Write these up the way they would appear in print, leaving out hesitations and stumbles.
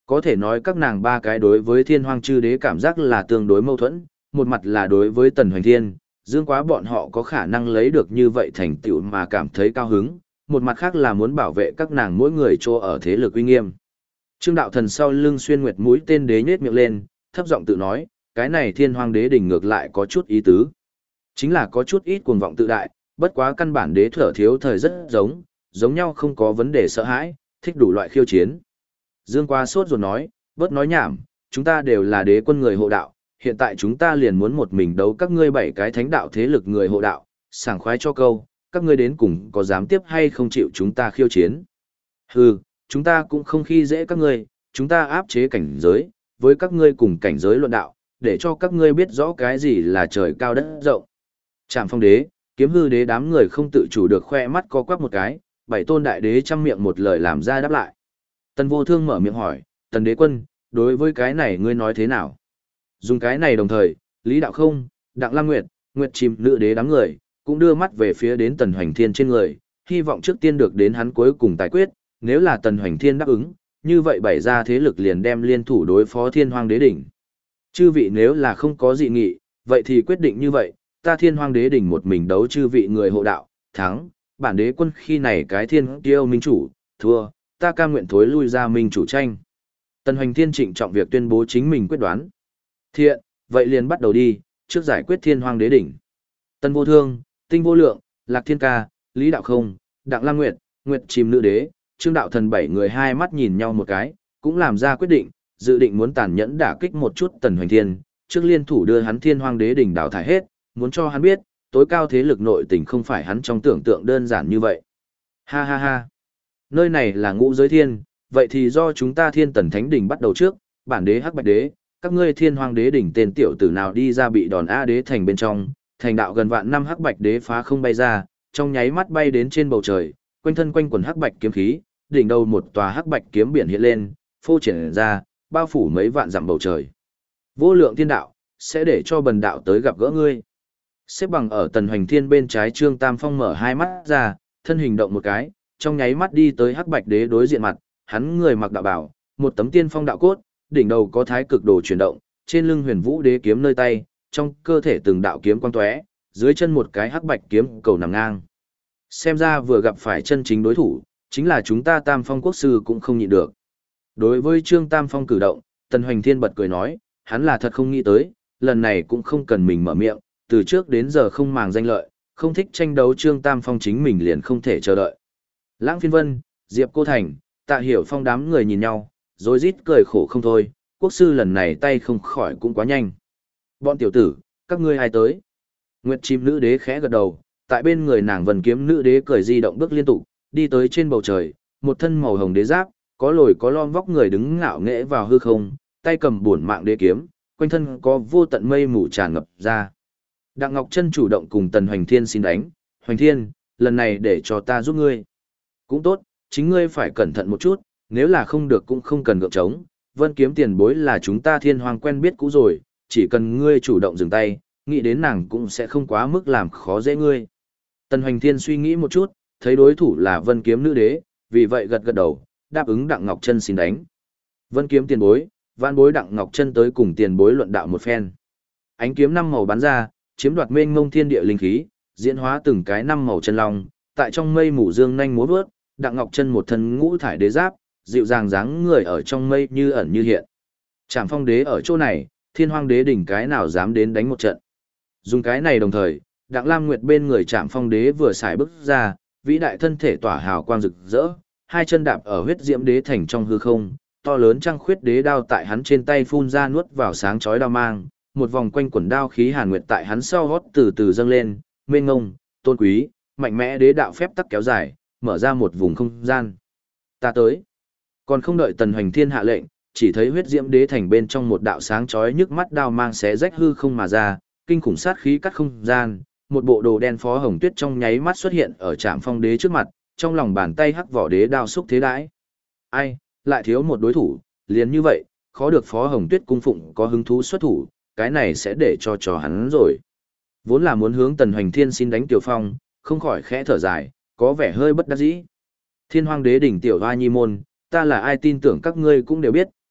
Có thể nói các nàng ba cái đối với thiên hoang chư đế cảm giác là tương đối mâu thuẫn, một mặt là đối với Tần Hoành Thiên, Dương Quá bọn họ có khả năng lấy được như vậy thành tựu mà cảm thấy cao hứng, một mặt khác là muốn bảo vệ các nàng mỗi người chỗ ở thế lực uy nghiêm. Trương Đạo Thần sau lưng xuyên nguyệt mũi tên đế nhếch miệng lên, thấp giọng tự nói, cái này thiên hoang đế đỉnh ngược lại có chút ý tứ. Chính là có chút ít cuồng vọng tự đại, bất quá căn bản đế thở thiếu thời rất giống nhau không có vấn đề sợ hãi, thích đủ loại khiêu chiến. Dương Quá sốt ruột nói, bớt nói nhảm, chúng ta đều là đế quân người hộ đạo, hiện tại chúng ta liền muốn một mình đấu các ngươi 7 cái thánh đạo thế lực người hộ đạo, sảng khoái cho câu, các ngươi đến cùng có dám tiếp hay không chịu chúng ta khiêu chiến. Hừ, chúng ta cũng không khi dễ các ngươi, chúng ta áp chế cảnh giới, với các ngươi cùng cảnh giới luận đạo, để cho các ngươi biết rõ cái gì là trời cao đất rộng. Trạm Phong đế, Kiếm Hư đế đám người không tự chủ được khoe mắt co quắp một cái, 7 tôn đại đế trăm miệng một lời làm ra đáp lại. Tần Vô Thương mở miệng hỏi, Tần đế quân, đối với cái này ngươi nói thế nào? Dùng cái này đồng thời, Lý Đạo Không, Đặng Lam Nguyệt, Nguyệt Chìm nữ đế đám người, cũng đưa mắt về phía đến Tần Hoành Thiên trên người, hy vọng trước tiên được đến hắn cuối cùng tài quyết, nếu là Tần Hoành Thiên đáp ứng, như vậy bảy ra thế lực liền đem liên thủ đối phó Thiên Hoang Đế đỉnh. Chư vị nếu là không có dị nghị, vậy thì quyết định như vậy, ta Thiên Hoang Đế đỉnh một mình đấu chư vị người hộ đạo, thắng, bản đế quân khi này cái thiên kiêu minh chủ, thua, ta cam nguyện thối lui ra minh chủ tranh. Tần Hoành Thiên trịnh trọng việc tuyên bố chính mình quyết đoán. Thiện, vậy liền bắt đầu đi, trước giải quyết Thiên Hoang Đế đỉnh. Tần Vô Thương, Tinh Vô Lượng, Lạc Thiên Ca, Lý Đạo Không, Đặng Lam Nguyệt, Nguyệt Chìm nữ đế, Trương Đạo Thần 7 người hai mắt nhìn nhau một cái, cũng làm ra quyết định, dự định muốn tàn nhẫn đả kích một chút Tần Hoành Thiên, trước liên thủ đưa hắn Thiên Hoang Đế đỉnh đào thải hết, muốn cho hắn biết, tối cao thế lực nội tình không phải hắn trong tưởng tượng đơn giản như vậy. Ha ha ha. Nơi này là ngũ giới thiên, vậy thì do chúng ta Thiên Tần Thánh đỉnh bắt đầu trước, bản đế Hắc Bạch đế, các ngươi Thiên Hoang Đế đỉnh tên tiểu tử nào đi ra bị đòn A đế thành bên trong, thành đạo gần vạn năm Hắc Bạch đế phá không bay ra, trong nháy mắt bay đến trên bầu trời, quanh thân quanh quần hắc bạch kiếm khí, đỉnh đầu một tòa hắc bạch kiếm biển hiện lên, phô triển ra, bao phủ mấy vạn dặm bầu trời. Vô lượng thiên đạo, sẽ để cho bần đạo tới gặp gỡ ngươi. Xếp bằng ở Tần Hoành Thiên bên trái Trương Tam Phong mở hai mắt ra, thân hình động một cái, trong nháy mắt đi tới hắc bạch đế đối diện mặt, hắn người mặc đạo bào, một tấm tiên phong đạo cốt, đỉnh đầu có thái cực đồ chuyển động, trên lưng huyền vũ đế kiếm nơi tay, trong cơ thể từng đạo kiếm quang tóe, dưới chân một cái hắc bạch kiếm cầu nằm ngang. Xem ra vừa gặp phải chân chính đối thủ, chính là chúng ta Tam Phong quốc sư cũng không nhịn được. Đối với Trương Tam Phong cử động, Tần Hoành Thiên bật cười nói, hắn là thật không nghĩ tới, lần này cũng không cần mình mở miệng, từ trước đến giờ không màng danh lợi, không thích tranh đấu Trương Tam Phong chính mình liền không thể chờ đợi. Lãng Phiên Vân, Diệp Cô Thành, Tạ Hiểu Phong đám người nhìn nhau, rồi rít cười khổ không thôi, quốc sư lần này tay không khỏi cũng quá nhanh. Bọn tiểu tử, các ngươi ai tới? Nguyệt Chim nữ đế khẽ gật đầu, tại bên người nàng Vân Kiếm nữ đế cười di động bước liên tục, đi tới trên bầu trời, một thân màu hồng đế giáp, có lồi có lõm vóc người đứng ngạo nghễ vào hư không, tay cầm bổn mạng đế kiếm, quanh thân có vô tận mây mù tràn ngập ra. Đặng Ngọc Chân chủ động cùng Tần Hoành Thiên xin đánh, Hoành Thiên, lần này để cho ta giúp ngươi. Cũng tốt, chính ngươi phải cẩn thận một chút, nếu là không được cũng không cần gượng trống, Vân Kiếm tiền bối là chúng ta Thiên Hoàng quen biết cũ rồi, chỉ cần ngươi chủ động dừng tay, nghĩ đến nàng cũng sẽ không quá mức làm khó dễ ngươi. Tần Hoành Thiên suy nghĩ một chút, thấy đối thủ là Vân Kiếm nữ đế, vì vậy gật gật đầu, đáp ứng Đặng Ngọc Chân xin đánh. Vân Kiếm tiền bối, vạn bối Đặng Ngọc Chân tới cùng tiền bối luận đạo một phen. Ánh kiếm năm màu bắn ra, chiếm đoạt mênh mông thiên địa linh khí, diễn hóa từng cái năm màu chân long, tại trong mây mù dương nhanh múa vớt, Đặng Ngọc Chân một thân ngũ thải đế giáp, dịu dàng dáng người ở trong mây như ẩn như hiện. Trảm Phong đế ở chỗ này, Thiên Hoang đế đỉnh cái nào dám đến đánh một trận. Dùng cái này đồng thời, Đặng Lam Nguyệt bên người Trảm Phong đế vừa xài bước ra, vĩ đại thân thể tỏa hào quang rực rỡ, hai chân đạp ở huyết diễm đế thành trong hư không, to lớn trăng khuyết đế đao tại hắn trên tay phun ra nuốt vào sáng chói đao mang, một vòng quanh quần đao khí hàn nguyệt tại hắn sau gót từ từ dâng lên, mênh ngông, tôn quý, mạnh mẽ đế đạo phép tắc kéo dài, mở ra một vùng không gian. Ta tới. Còn không đợi Tần Hoành Thiên hạ lệnh, chỉ thấy huyết diễm đế thành bên trong một đạo sáng chói nhức mắt đao mang xé rách hư không mà ra, kinh khủng sát khí cắt không gian, một bộ đồ đen Phó Hồng Tuyết trong nháy mắt xuất hiện ở Trảm Phong đế trước mặt, trong lòng bàn tay hắc vỏ đế đao xúc thế đãi. Ai, lại thiếu một đối thủ, liền như vậy, khó được Phó Hồng Tuyết cung phụng có hứng thú xuất thủ, cái này sẽ để cho trò hắn rồi. Vốn là muốn hướng Tần Hoành Thiên xin đánh Tiểu Phong, không khỏi khẽ thở dài, có vẻ hơi bất đắc dĩ. Thiên Hoang đế đỉnh tiểu hoa nhi môn, ta là ai tin tưởng các ngươi cũng đều biết,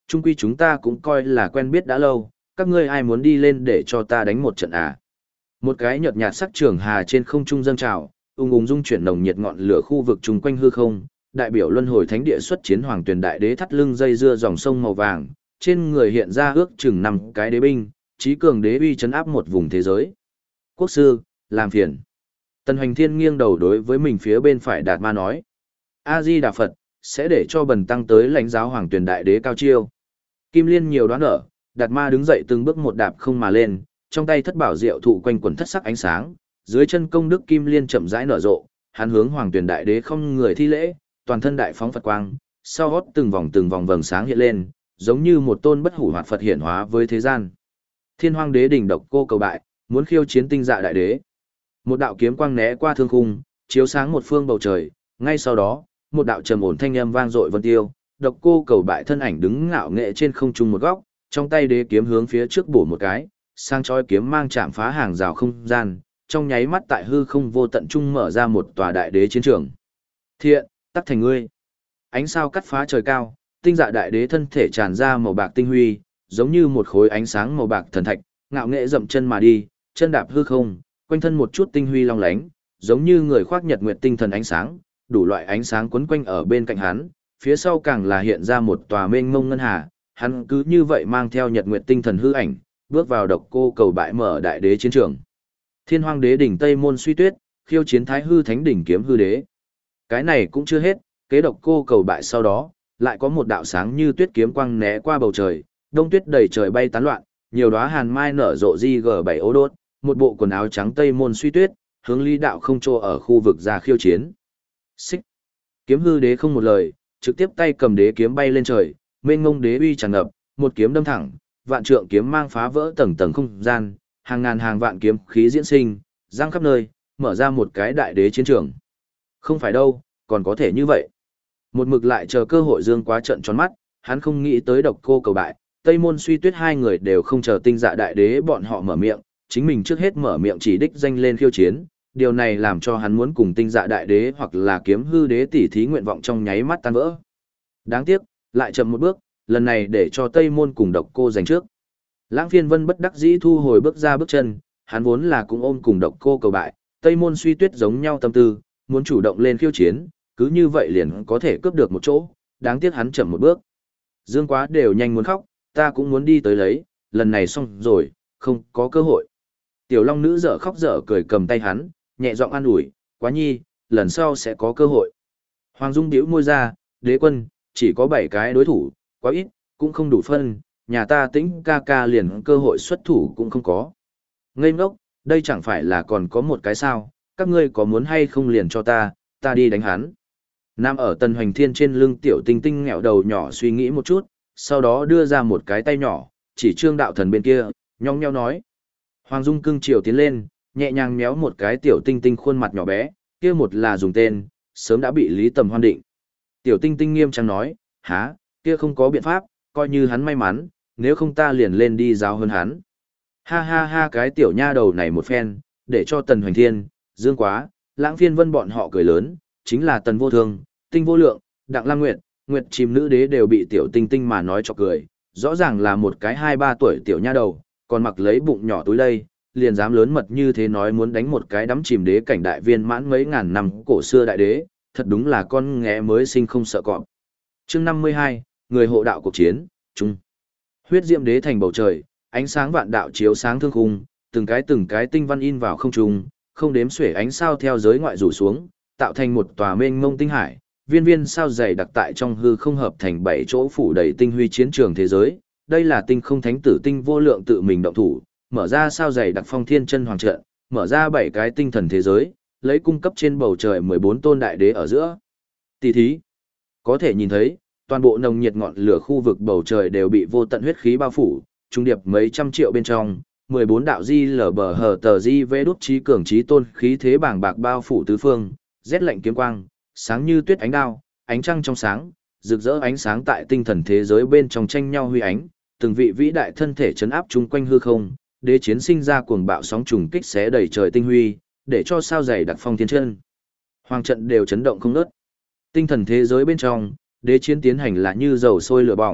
chung quy chúng ta cũng coi là quen biết đã lâu, các ngươi ai muốn đi lên để cho ta đánh một trận à? Một cái nhợt nhạt sắc trường hà trên không trung dâng trào, ung ung dung chuyển nồng nhiệt ngọn lửa khu vực chung quanh hư không, đại biểu luân hồi thánh địa xuất chiến hoàng tuyển đại đế thắt lưng dây dưa dòng sông màu vàng, trên người hiện ra ước chừng 5 cái đế binh, trí cường đế uy chấn áp một vùng thế giới. Quốc sư, làm phiền. Tần Hoành Thiên nghiêng đầu đối với mình phía bên phải Đạt Ma nói: A Di Đà Phật, sẽ để cho bần tăng tới lãnh giáo hoàng tuyển đại đế cao chiêu. Kim Liên nhiều đoán ở, Đạt Ma đứng dậy từng bước một đạp không mà lên, trong tay thất bảo diệu thụ quanh quần thất sắc ánh sáng, dưới chân công đức Kim Liên chậm rãi nở rộ, hắn hướng hoàng tuyển đại đế không người thi lễ, toàn thân đại phóng Phật quang, sau hót từng vòng vầng sáng hiện lên, giống như một tôn bất hủ hoạt Phật hiển hóa với thế gian. Thiên Hoang Đế đỉnh độc cô cầu bại, muốn khiêu chiến Tinh Dạ đại đế. Một đạo kiếm quang né qua thương khung, chiếu sáng một phương bầu trời, ngay sau đó, một đạo trầm ổn thanh âm vang dội vân tiêu, độc cô cầu bại thân ảnh đứng ngạo nghệ trên không trung một góc, trong tay đế kiếm hướng phía trước bổ một cái, sang chói kiếm mang chạm phá hàng rào không gian, trong nháy mắt tại hư không vô tận trung mở ra một tòa đại đế chiến trường. Thiện, tắc thành ngươi. Ánh sao cắt phá trời cao, Tinh Dạ đại đế thân thể tràn ra màu bạc tinh huy, giống như một khối ánh sáng màu bạc thần thạch, ngạo nghệ dậm chân mà đi, chân đạp hư không, quanh thân một chút tinh huy long lánh, giống như người khoác nhật nguyệt tinh thần ánh sáng, đủ loại ánh sáng quấn quanh ở bên cạnh hắn, phía sau càng là hiện ra một tòa mênh mông ngân hà, hắn cứ như vậy mang theo nhật nguyệt tinh thần hư ảnh, bước vào độc cô cầu bại mở đại đế chiến trường. Thiên Hoang Đế đỉnh Tây Môn Suy Tuyết, khiêu chiến Thái Hư Thánh đỉnh kiếm hư đế. Cái này cũng chưa hết, kế độc cô cầu bại sau đó, lại có một đạo sáng như tuyết kiếm quang né qua bầu trời, đông tuyết đầy trời bay tán loạn, nhiều đóa hàn mai nở rộ di G7 ố đốt, một bộ quần áo trắng Tây Môn Suy Tuyết, hướng Lý đạo không trô ở khu vực ra khiêu chiến. Xích. Kiếm hư đế không một lời, trực tiếp tay cầm đế kiếm bay lên trời, mênh ngông đế uy tràn ngập, một kiếm đâm thẳng, vạn trượng kiếm mang phá vỡ tầng tầng không gian, hàng ngàn hàng vạn kiếm khí diễn sinh, giăng khắp nơi, mở ra một cái đại đế chiến trường. Không phải đâu, còn có thể như vậy. Một mực lại chờ cơ hội Dương Quá trận tròn mắt, hắn không nghĩ tới độc cô cầu bại, Tây Môn Suy Tuyết hai người đều không chờ Tinh Dạ đại đế bọn họ mở miệng, chính mình trước hết mở miệng chỉ đích danh lên khiêu chiến, điều này làm cho hắn muốn cùng Tinh Dạ đại đế hoặc là kiếm hư đế tỉ thí nguyện vọng trong nháy mắt tan vỡ. Đáng tiếc, lại chậm một bước, lần này để cho Tây Môn cùng độc cô giành trước. Lãng Phiên Vân bất đắc dĩ thu hồi bước ra bước chân, hắn vốn là cũng ôm cùng độc cô cầu bại, Tây Môn Suy Tuyết giống nhau tâm tư, muốn chủ động lên khiêu chiến, cứ như vậy liền có thể cướp được một chỗ, đáng tiếc hắn chậm một bước. Dương Quá đều nhanh muốn khóc, ta cũng muốn đi tới lấy, lần này xong rồi, không có cơ hội. Tiểu Long nữ dở khóc dở cười cầm tay hắn, nhẹ giọng an ủi, Quá nhi, lần sau sẽ có cơ hội. Hoàng Dung điếu môi ra, đế quân, chỉ có 7 cái đối thủ, quá ít, cũng không đủ phân, nhà ta Tĩnh ca ca liền cơ hội xuất thủ cũng không có. Ngây ngốc, đây chẳng phải là còn có một cái sao, các ngươi có muốn hay không liền cho ta đi đánh hắn. Nam ở Tần Hoành Thiên trên lưng tiểu tinh tinh nghẹo đầu nhỏ suy nghĩ một chút, sau đó đưa ra một cái tay nhỏ, chỉ Trương Đạo Thần bên kia, nhong nheo nói. Hoàng Dung cưng chiều tiến lên, nhẹ nhàng méo một cái tiểu tinh tinh khuôn mặt nhỏ bé, kia một là dùng tên, sớm đã bị Lý Tầm hoan định. Tiểu tinh tinh nghiêm trang nói, há, kia không có biện pháp, coi như hắn may mắn, nếu không ta liền lên đi giáo hơn hắn. Ha ha ha, cái tiểu nha đầu này một phen, để cho Tần Hoành Thiên, Dương Quá, Lãng Phiên Vân bọn họ cười lớn, chính là Tần Vô Thương, Tinh Vô Lượng, Đặng Lam Nguyệt, Nguyệt Chìm nữ đế đều bị tiểu tinh tinh mà nói cho cười, rõ ràng là một cái 2-3 tuổi tiểu nha đầu, còn mặc lấy bụng nhỏ túi đây, liền dám lớn mật như thế nói muốn đánh một cái đắm chìm đế cảnh đại viên mãn mấy ngàn năm cổ xưa đại đế, thật đúng là con nghé mới sinh không sợ cọp. Chương 52, người hộ đạo cuộc chiến, chung. Huyết diệm đế thành bầu trời, ánh sáng vạn đạo chiếu sáng thương khung, từng cái tinh văn in vào không trung, không đếm xuể ánh sao theo giới ngoại rủ xuống, tạo thành một tòa mênh mông tinh hải, viên viên sao dày đặc tại trong hư không hợp thành 7 chỗ phủ đầy tinh huy chiến trường thế giới. Đây là tinh không thánh tử Tinh Vô Lượng tự mình động thủ, mở ra sao dày đặc phong thiên chân hoàng trận, mở ra 7 cái tinh thần thế giới, lấy cung cấp trên bầu trời 14 tôn đại đế ở giữa. Tỷ thí, có thể nhìn thấy, toàn bộ nồng nhiệt ngọn lửa khu vực bầu trời đều bị vô tận huyết khí bao phủ, trung điệp mấy trăm triệu bên trong, 14 đạo di lở bờ hờ tờ di vê đút trí cường trí tôn khí thế bảng bạc bao phủ tứ phương, rét lạnh kiếm quang, sáng như tuyết ánh đao, ánh trăng trong sáng, rực rỡ ánh sáng tại tinh thần thế giới bên trong tranh nhau huy ánh, từng vị vĩ đại thân thể chấn áp chung quanh hư không, đế chiến sinh ra cuồng bạo sóng trùng kích xé đầy trời tinh huy, để cho sao dày đặc phong thiên chân. Hoàng trận đều chấn động không ngớt. Tinh thần thế giới bên trong, đế chiến tiến hành là như dầu sôi lửa bỏng,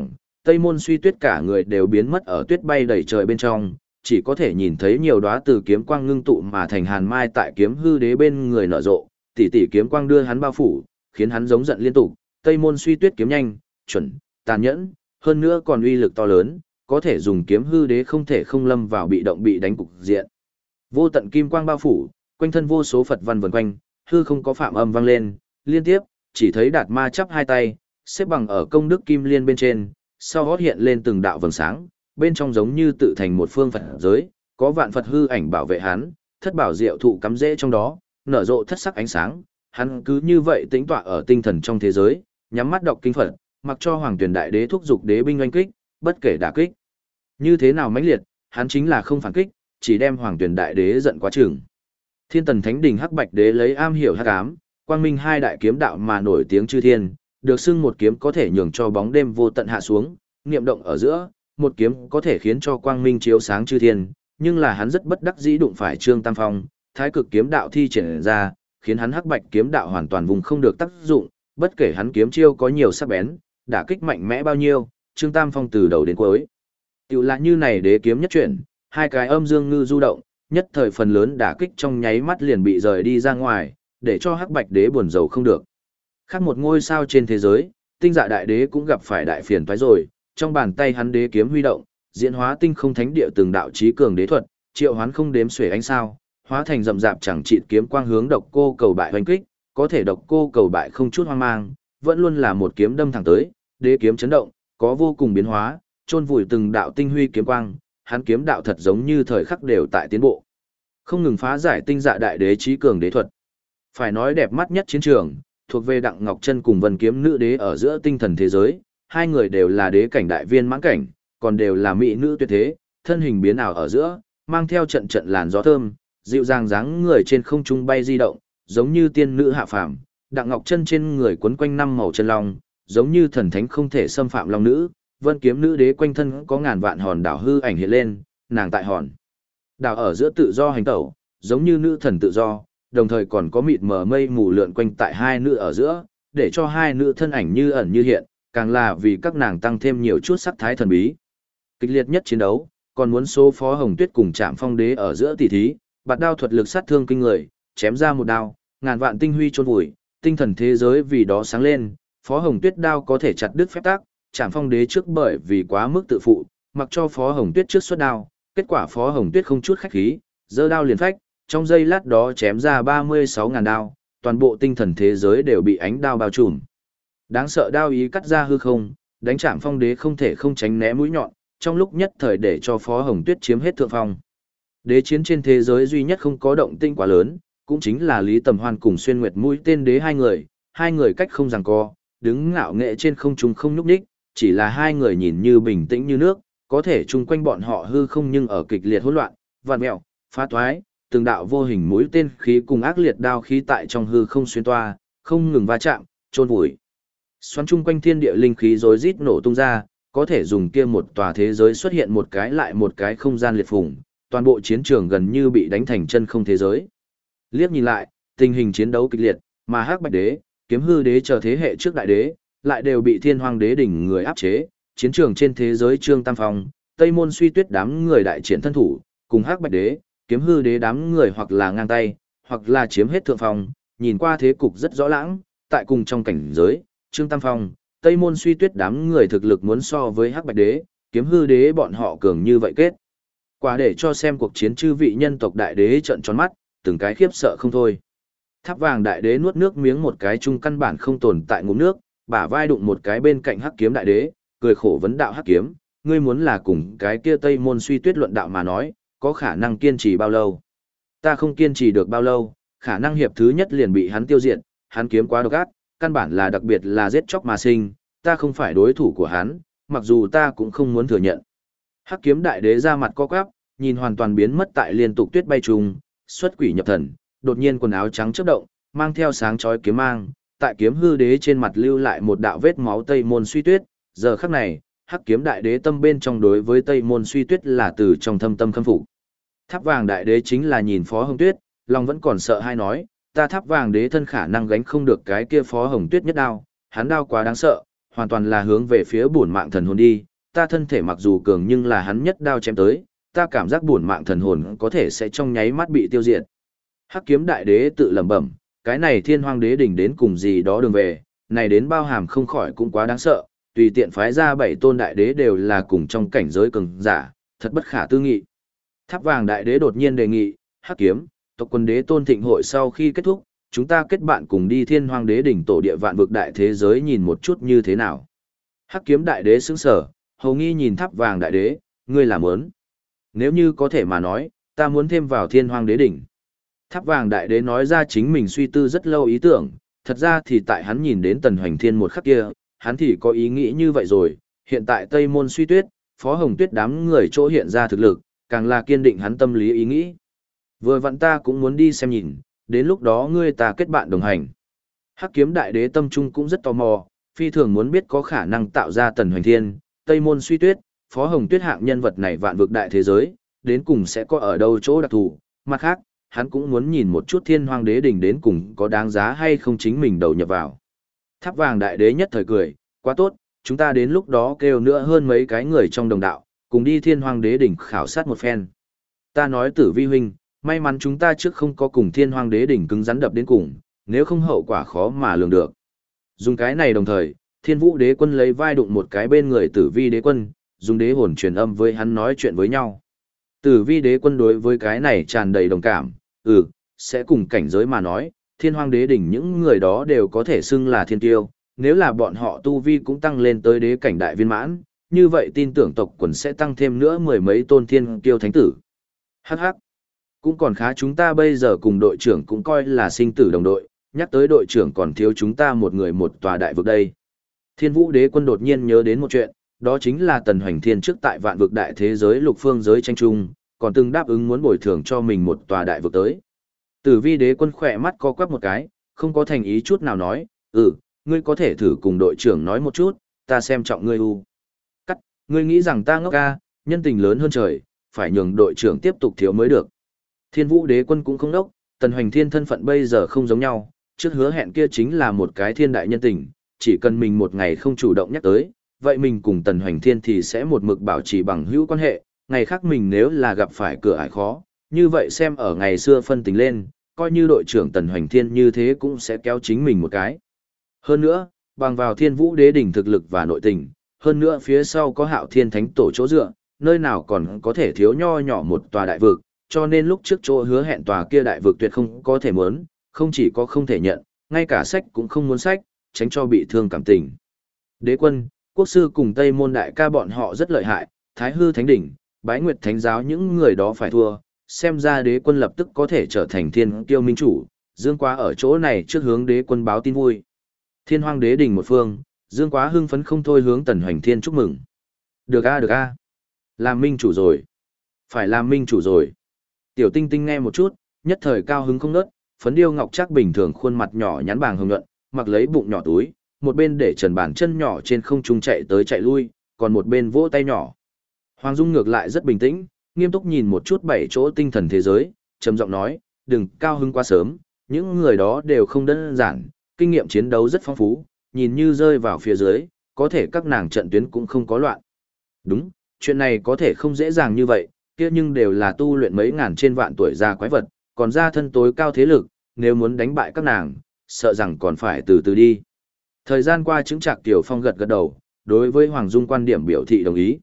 Tây Môn Suy Tuyết cả người đều biến mất ở tuyết bay đầy trời bên trong, chỉ có thể nhìn thấy nhiều đóa từ kiếm quang ngưng tụ mà thành hàn mai tại kiếm hư đế bên người nở rộ, tỷ tỷ kiếm quang đưa hắn bao phủ, khiến hắn giống giận liên tục. Tây Môn Suy Tuyết kiếm nhanh, chuẩn, tàn nhẫn, hơn nữa còn uy lực to lớn, có thể dùng kiếm hư đế không thể không lâm vào bị động bị đánh cục diện. Vô tận kim quang bao phủ, quanh thân vô số Phật văn vần quanh, hư không có phạm âm vang lên, liên tiếp, chỉ thấy Đạt Ma chắp hai tay, xếp bằng ở công đức kim liên bên trên, sau hót hiện lên từng đạo vầng sáng, bên trong giống như tự thành một phương Phật giới, có vạn Phật hư ảnh bảo vệ hắn, thất bảo diệu thụ cắm rễ trong đó, nở rộ thất sắc ánh sáng, hắn cứ như vậy tĩnh tọa ở tinh thần trong thế giới, nhắm mắt đọc kinh Phật, mặc cho Hoàng Tuyền Đại Đế thúc giục đế binh oanh kích, bất kể đả kích như thế nào mãnh liệt, hắn chính là không phản kích, chỉ đem Hoàng Tuyền Đại Đế giận quá chừng. Thiên Tần Thánh Đình Hắc Bạch Đế lấy am hiểu hắc ám, quang minh hai đại kiếm đạo mà nổi tiếng chư thiên, được xưng một kiếm có thể nhường cho bóng đêm vô tận hạ xuống, niệm động ở giữa, một kiếm có thể khiến cho quang minh chiếu sáng chư thiên, nhưng là hắn rất bất đắc dĩ đụng phải Trương Tam Phong, thái cực kiếm đạo thi triển ra, khiến hắn Hắc Bạch kiếm đạo hoàn toàn vùng không được tác dụng, bất kể hắn kiếm chiêu có nhiều sắc bén, đả kích mạnh mẽ bao nhiêu, Trương Tam Phong từ đầu đến cuối tiểu là như này đế kiếm nhất chuyển, hai cái âm dương ngư du động, nhất thời phần lớn đả kích trong nháy mắt liền bị rời đi ra ngoài, để cho Hắc Bạch Đế buồn rầu không được. Khác một ngôi sao trên thế giới, Tinh Dạ Đại Đế cũng gặp phải đại phiền toái rồi, trong bàn tay hắn đế kiếm huy động, diễn hóa tinh không thánh địa từng đạo chí cường đế thuật, triệu hoán không đếm xuể ánh sao, hóa thành rậm rạp chẳng chịt kiếm quang hướng Độc Cô Cầu Bại hoành kích, có thể Độc Cô Cầu Bại không chút hoang mang, vẫn luôn là một kiếm đâm thẳng tới, đế kiếm chấn động, có vô cùng biến hóa, chôn vùi từng đạo tinh huy kiếm quang, hắn kiếm đạo thật giống như thời khắc đều tại tiến bộ, không ngừng phá giải Tinh Dạ Đại Đế chí cường đế thuật. Phải nói đẹp mắt nhất chiến trường, thuộc về Đặng Ngọc Chân cùng Vân Kiếm Nữ Đế ở giữa tinh thần thế giới, hai người đều là đế cảnh đại viên mãn cảnh, còn đều là mỹ nữ tuyệt thế, thân hình biến ảo ở giữa, mang theo trận trận làn gió thơm, dịu dàng dáng người trên không trung bay di động, giống như tiên nữ hạ phàm. Đặng Ngọc Chân trên người quấn quanh năm màu chân long, giống như thần thánh không thể xâm phạm long nữ. Vân Kiếm Nữ Đế quanh thân có ngàn vạn hòn đảo hư ảnh hiện lên, nàng tại hòn đảo ở giữa tự do hành tẩu, giống như nữ thần tự do, đồng thời còn có mịt mờ mây mù lượn quanh tại hai nữ ở giữa, để cho hai nữ thân ảnh như ẩn như hiện, càng là vì các nàng tăng thêm nhiều chút sắc thái thần bí. Kịch liệt nhất chiến đấu, còn muốn số Phó Hồng Tuyết cùng Trảm Phong Đế ở giữa tỷ thí, bạt đao thuật lực sát thương kinh người, chém ra một đao, ngàn vạn tinh huy chôn vùi, tinh thần thế giới vì đó sáng lên, Phó Hồng Tuyết đao có thể chặt đứt phép tắc, Trảm Phong Đế trước bởi vì quá mức tự phụ, mặc cho Phó Hồng Tuyết trước xuất đao, kết quả Phó Hồng Tuyết không chút khách khí, giơ đao liền phách, trong giây lát đó chém ra 36.000 đao, toàn bộ tinh thần thế giới đều bị ánh đao bao trùm. Đáng sợ đao ý cắt ra hư không, đánh Trảm Phong Đế không thể không tránh né mũi nhọn, trong lúc nhất thời để cho Phó Hồng Tuyết chiếm hết thượng phong. Đế chiến trên thế giới duy nhất không có động tĩnh quá lớn, cũng chính là Lý Tầm Hoan cùng Xuyên Nguyệt Mũi Tên Đế hai người cách không giằng co, đứng ngạo nghệ trên không trung không nhúc nhích, chỉ là hai người nhìn như bình tĩnh như nước, có thể chung quanh bọn họ hư không nhưng ở kịch liệt hỗn loạn, vạn mèo, phá toái, từng đạo vô hình mũi tên khí cùng ác liệt đao khí tại trong hư không xuyên toa, không ngừng va chạm, chôn vùi. Xoắn chung quanh thiên địa linh khí rối rít nổ tung ra, có thể dùng kia một tòa thế giới xuất hiện một cái lại một cái không gian liệt phủng, toàn bộ chiến trường gần như bị đánh thành chân không thế giới. Liếc nhìn lại, tình hình chiến đấu kịch liệt, mà Hắc Bạch Đế, Kiếm Hư Đế chờ thế hệ trước đại đế, lại đều bị Thiên Hoang Đế đỉnh người áp chế, chiến trường trên thế giới Trương Tam Phong, Tây Môn Suy Tuyết đám người đại chiến thân thủ, cùng Hắc Bạch Đế, Kiếm Hư Đế đám người hoặc là ngang tay, hoặc là chiếm hết thượng phong, nhìn qua thế cục rất rõ lãng, tại cùng trong cảnh giới, Trương Tam Phong, Tây Môn Suy Tuyết đám người thực lực muốn so với Hắc Bạch Đế, Kiếm Hư Đế bọn họ cường như vậy kết. Quả để cho xem cuộc chiến chư vị nhân tộc đại đế trợn tròn mắt, từng cái khiếp sợ không thôi. Tháp Vàng đại đế nuốt nước miếng một cái chung căn bản không tồn tại ngụm nước, bả vai đụng một cái bên cạnh Hắc Kiếm đại đế, cười khổ vấn đạo Hắc Kiếm, ngươi muốn là cùng cái kia Tây Môn Suy Tuyết luận đạo mà nói, có khả năng kiên trì bao lâu? Ta không kiên trì được bao lâu, khả năng hiệp thứ nhất liền bị hắn tiêu diệt, hắn kiếm quá độc ác, căn bản là đặc biệt là giết chóc mà sinh, ta không phải đối thủ của hắn, mặc dù ta cũng không muốn thừa nhận. Hắc Kiếm đại đế ra mặt co quắp, nhìn hoàn toàn biến mất tại liên tục tuyết bay trùng, xuất quỷ nhập thần, đột nhiên quần áo trắng chớp động, mang theo sáng chói kiếm mang, tại Kiếm Hư Đế trên mặt lưu lại một đạo vết máu Tây Môn Suy Tuyết, giờ khắc này, Hắc Kiếm đại đế tâm bên trong đối với Tây Môn Suy Tuyết là từ trong thâm tâm khâm phục. Tháp Vàng đại đế chính là nhìn Phó Hồng Tuyết, lòng vẫn còn sợ hai nói, ta Tháp Vàng đế thân khả năng gánh không được cái kia Phó Hồng Tuyết nhất đao, hắn đao quá đáng sợ, hoàn toàn là hướng về phía bổn mạng thần hồn đi, ta thân thể mặc dù cường nhưng là hắn nhất đao chém tới, ta cảm giác buồn mạng thần hồn có thể sẽ trong nháy mắt bị tiêu diệt. Hắc kiếm đại đế tự lẩm bẩm, cái này thiên hoang đế đỉnh đến cùng gì đó đường về, này đến bao hàm không khỏi cũng quá đáng sợ, tùy tiện phái ra 7 tôn đại đế đều là cùng trong cảnh giới cường giả, thật bất khả tư nghị. Tháp vàng đại đế đột nhiên đề nghị, Hắc kiếm, tộc quân đế tôn thịnh hội sau khi kết thúc, chúng ta kết bạn cùng đi thiên hoang đế đỉnh tổ địa vạn vực đại thế giới nhìn một chút như thế nào. Hắc kiếm đại đế sững sở, hầu nghi nhìn tháp vàng đại đế, ngươi làm muốn. Nếu như có thể mà nói, ta muốn thêm vào thiên hoang đế đỉnh. Tháp vàng đại đế nói ra chính mình suy tư rất lâu ý tưởng, thật ra thì tại hắn nhìn đến tần hoành thiên một khắc kia, hắn thì có ý nghĩ như vậy rồi, hiện tại Tây Môn Suy Tuyết, Phó Hồng Tuyết đám người chỗ hiện ra thực lực, càng là kiên định hắn tâm lý ý nghĩ. Vừa vặn ta cũng muốn đi xem nhìn, đến lúc đó ngươi ta kết bạn đồng hành. Hắc kiếm đại đế tâm trung cũng rất tò mò, phi thường muốn biết có khả năng tạo ra tần hoành thiên, Tây Môn Suy Tuyết, Phó Hồng Tuyết hạng nhân vật này vạn vực đại thế giới, đến cùng sẽ có ở đâu chỗ đặc thù. Mặt khác, hắn cũng muốn nhìn một chút thiên hoang đế đỉnh đến cùng có đáng giá hay không chính mình đầu nhập vào. Tháp vàng đại đế nhất thời cười, quá tốt, chúng ta đến lúc đó kêu nữa hơn mấy cái người trong đồng đạo, cùng đi thiên hoang đế đỉnh khảo sát một phen. Ta nói Tử Vi huynh, may mắn chúng ta trước không có cùng thiên hoang đế đỉnh cứng rắn đập đến cùng, nếu không hậu quả khó mà lường được. Dùng cái này đồng thời, thiên vũ đế quân lấy vai đụng một cái bên người Tử Vi đế quân, dùng đế hồn truyền âm với hắn nói chuyện với nhau. Tử Vi đế quân đối với cái này tràn đầy đồng cảm, sẽ cùng cảnh giới mà nói, thiên hoang đế đỉnh những người đó đều có thể xưng là thiên tiêu, nếu là bọn họ tu vi cũng tăng lên tới đế cảnh đại viên mãn, như vậy tin tưởng tộc quần sẽ tăng thêm nữa mười mấy tôn thiên kiêu thánh tử. Hắc hắc, cũng còn khá, chúng ta bây giờ cùng đội trưởng cũng coi là sinh tử đồng đội, nhắc tới đội trưởng còn thiếu chúng ta một người một tòa đại vực đây. Thiên vũ đế quân đột nhiên nhớ đến một chuyện, đó chính là Tần Hoành Thiên trước tại vạn vực đại thế giới lục phương giới tranh chung, còn từng đáp ứng muốn bồi thường cho mình một tòa đại vực tới. Tử Vi đế quân khỏe mắt co quắp một cái, không có thành ý chút nào nói, ngươi có thể thử cùng đội trưởng nói một chút, ta xem trọng ngươi u. Cắt, ngươi nghĩ rằng ta ngốc ca, nhân tình lớn hơn trời, phải nhường đội trưởng tiếp tục thiếu mới được. Thiên vũ đế quân cũng không đốc, Tần Hoành Thiên thân phận bây giờ không giống nhau, trước hứa hẹn kia chính là một cái thiên đại nhân tình, chỉ cần mình một ngày không chủ động nhắc tới, vậy mình cùng Tần Hoành Thiên thì sẽ một mực bảo trì bằng hữu quan hệ, ngày khác mình nếu là gặp phải cửa ải khó, như vậy xem ở ngày xưa phân tình lên, coi như đội trưởng Tần Hoành Thiên như thế cũng sẽ kéo chính mình một cái. Hơn nữa, bằng vào thiên vũ đế đỉnh thực lực và nội tình, hơn nữa phía sau có hạo thiên thánh tổ chỗ dựa, nơi nào còn có thể thiếu nho nhỏ một tòa đại vực, cho nên lúc trước chỗ hứa hẹn tòa kia đại vực tuyệt không có thể muốn, không chỉ có không thể nhận, ngay cả sách cũng không muốn sách, tránh cho bị thương cảm tình. Đế quân, quốc sư cùng Tây Môn đại ca bọn họ rất lợi hại, Thái Hư Thánh đỉnh, Bái Nguyệt Thánh giáo những người đó phải thua, xem ra đế quân lập tức có thể trở thành thiên kiêu minh chủ, Dương Quá ở chỗ này trước hướng đế quân báo tin vui. Thiên hoang đế đỉnh một phương, Dương Quá hưng phấn không thôi hướng Tần Hoành Thiên chúc mừng. Được a, làm minh chủ rồi. Phải làm minh chủ rồi. Tiểu Tinh Tinh nghe một chút, nhất thời cao hứng không ngớt, phấn điêu ngọc chắc bình thường khuôn mặt nhỏ nhắn bàng hồng nhuận, mặc lấy bụng nhỏ túi, một bên để trần bàn chân nhỏ trên không trung chạy tới chạy lui, còn một bên vỗ tay nhỏ. Hoàng Dung ngược lại rất bình tĩnh, nghiêm túc nhìn một chút 7 chỗ tinh thần thế giới, trầm giọng nói, đừng cao hứng quá sớm, những người đó đều không đơn giản, kinh nghiệm chiến đấu rất phong phú, nhìn như rơi vào phía dưới, có thể các nàng trận tuyến cũng không có loạn. Đúng, chuyện này có thể không dễ dàng như vậy, kia nhưng đều là tu luyện mấy ngàn trên vạn tuổi ra quái vật, còn ra thân tối cao thế lực, nếu muốn đánh bại các nàng, sợ rằng còn phải từ từ đi. Thời gian qua chứng trạc Tiểu Phong gật gật đầu, đối với Hoàng Dung quan điểm biểu thị đồng ý.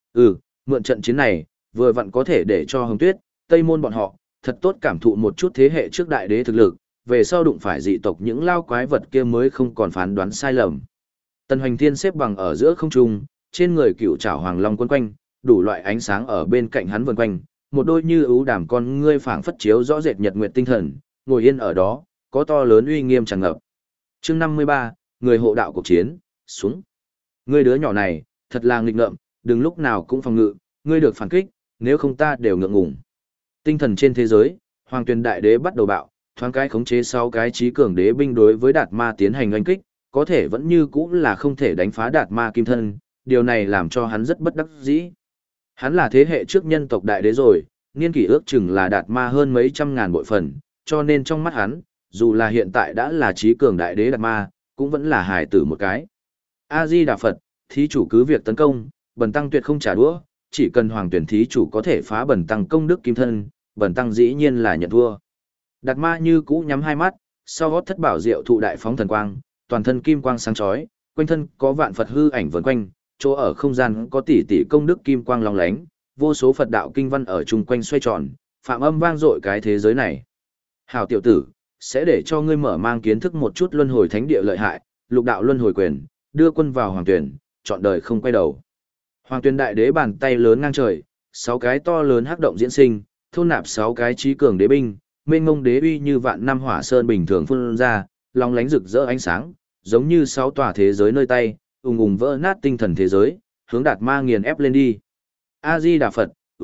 Mượn trận chiến này, vừa vặn có thể để cho Hồng Tuyết, Tây Môn bọn họ, thật tốt cảm thụ một chút thế hệ trước đại đế thực lực, về sau đụng phải dị tộc những lao quái vật kia mới không còn phán đoán sai lầm. Tần Hoành Thiên xếp bằng ở giữa không trung, trên người cựu trảo hoàng long quấn quanh, đủ loại ánh sáng ở bên cạnh hắn vần quanh, một đôi như ưu đàm con ngươi phảng phất chiếu rõ rệt nhật nguyệt tinh thần, ngồi yên ở đó, có to lớn uy nghiêm tràn ngập. Chương 53, người hộ đạo cuộc chiến, xuống. Ngươi đứa nhỏ này, thật là nghịch ngợm, đừng lúc nào cũng phòng ngự, ngươi được phản kích, nếu không ta đều ngượng ngùng. Tinh thần trên thế giới, Hoàng Tuyền Đại Đế bắt đầu bạo, thoáng cái khống chế 6 cái trí cường đế binh đối với Đạt Ma tiến hành oanh kích, có thể vẫn như cũ là không thể đánh phá Đạt Ma kim thân, điều này làm cho hắn rất bất đắc dĩ. Hắn là thế hệ trước nhân tộc đại đế rồi, niên kỷ ước chừng là Đạt Ma hơn mấy trăm ngàn bội phần, cho nên trong mắt hắn, dù là hiện tại đã là trí cường đại đế Đạt Ma, cũng vẫn là hài tử một cái. A Di Đà Phật, thí chủ cứ việc tấn công, bần tăng tuyệt không trả đũa, chỉ cần Hoàng Tuyển thí chủ có thể phá bần tăng công đức kim thân, bần tăng dĩ nhiên là nhận thua. Đạt Ma như cũ nhắm hai mắt, sau gót thất bảo diệu thụ đại phóng thần quang, toàn thân kim quang sáng chói, quanh thân có vạn Phật hư ảnh vần quanh, chỗ ở không gian có tỷ tỷ công đức kim quang long lánh, vô số Phật đạo kinh văn ở chung quanh xoay tròn, phạm âm vang dội cái thế giới này. Hảo tiểu tử, sẽ để cho ngươi mở mang kiến thức một chút luân hồi thánh địa lợi hại, lục đạo luân hồi quyền, đưa quân vào hoàng tuyển, chọn đời không quay đầu. Hoàng tuyển đại đế bàn tay lớn ngang trời, 6 cái to lớn hắc động diễn sinh, thôn nạp 6 cái trí cường đế binh, mênh mông đế uy như vạn năm hỏa sơn bình thường phun ra, long lánh rực rỡ ánh sáng, giống như 6 tòa thế giới nơi tay, ùng ùng vỡ nát tinh thần thế giới, hướng Đạt Ma nghiền ép lên đi. A Di Đà Phật,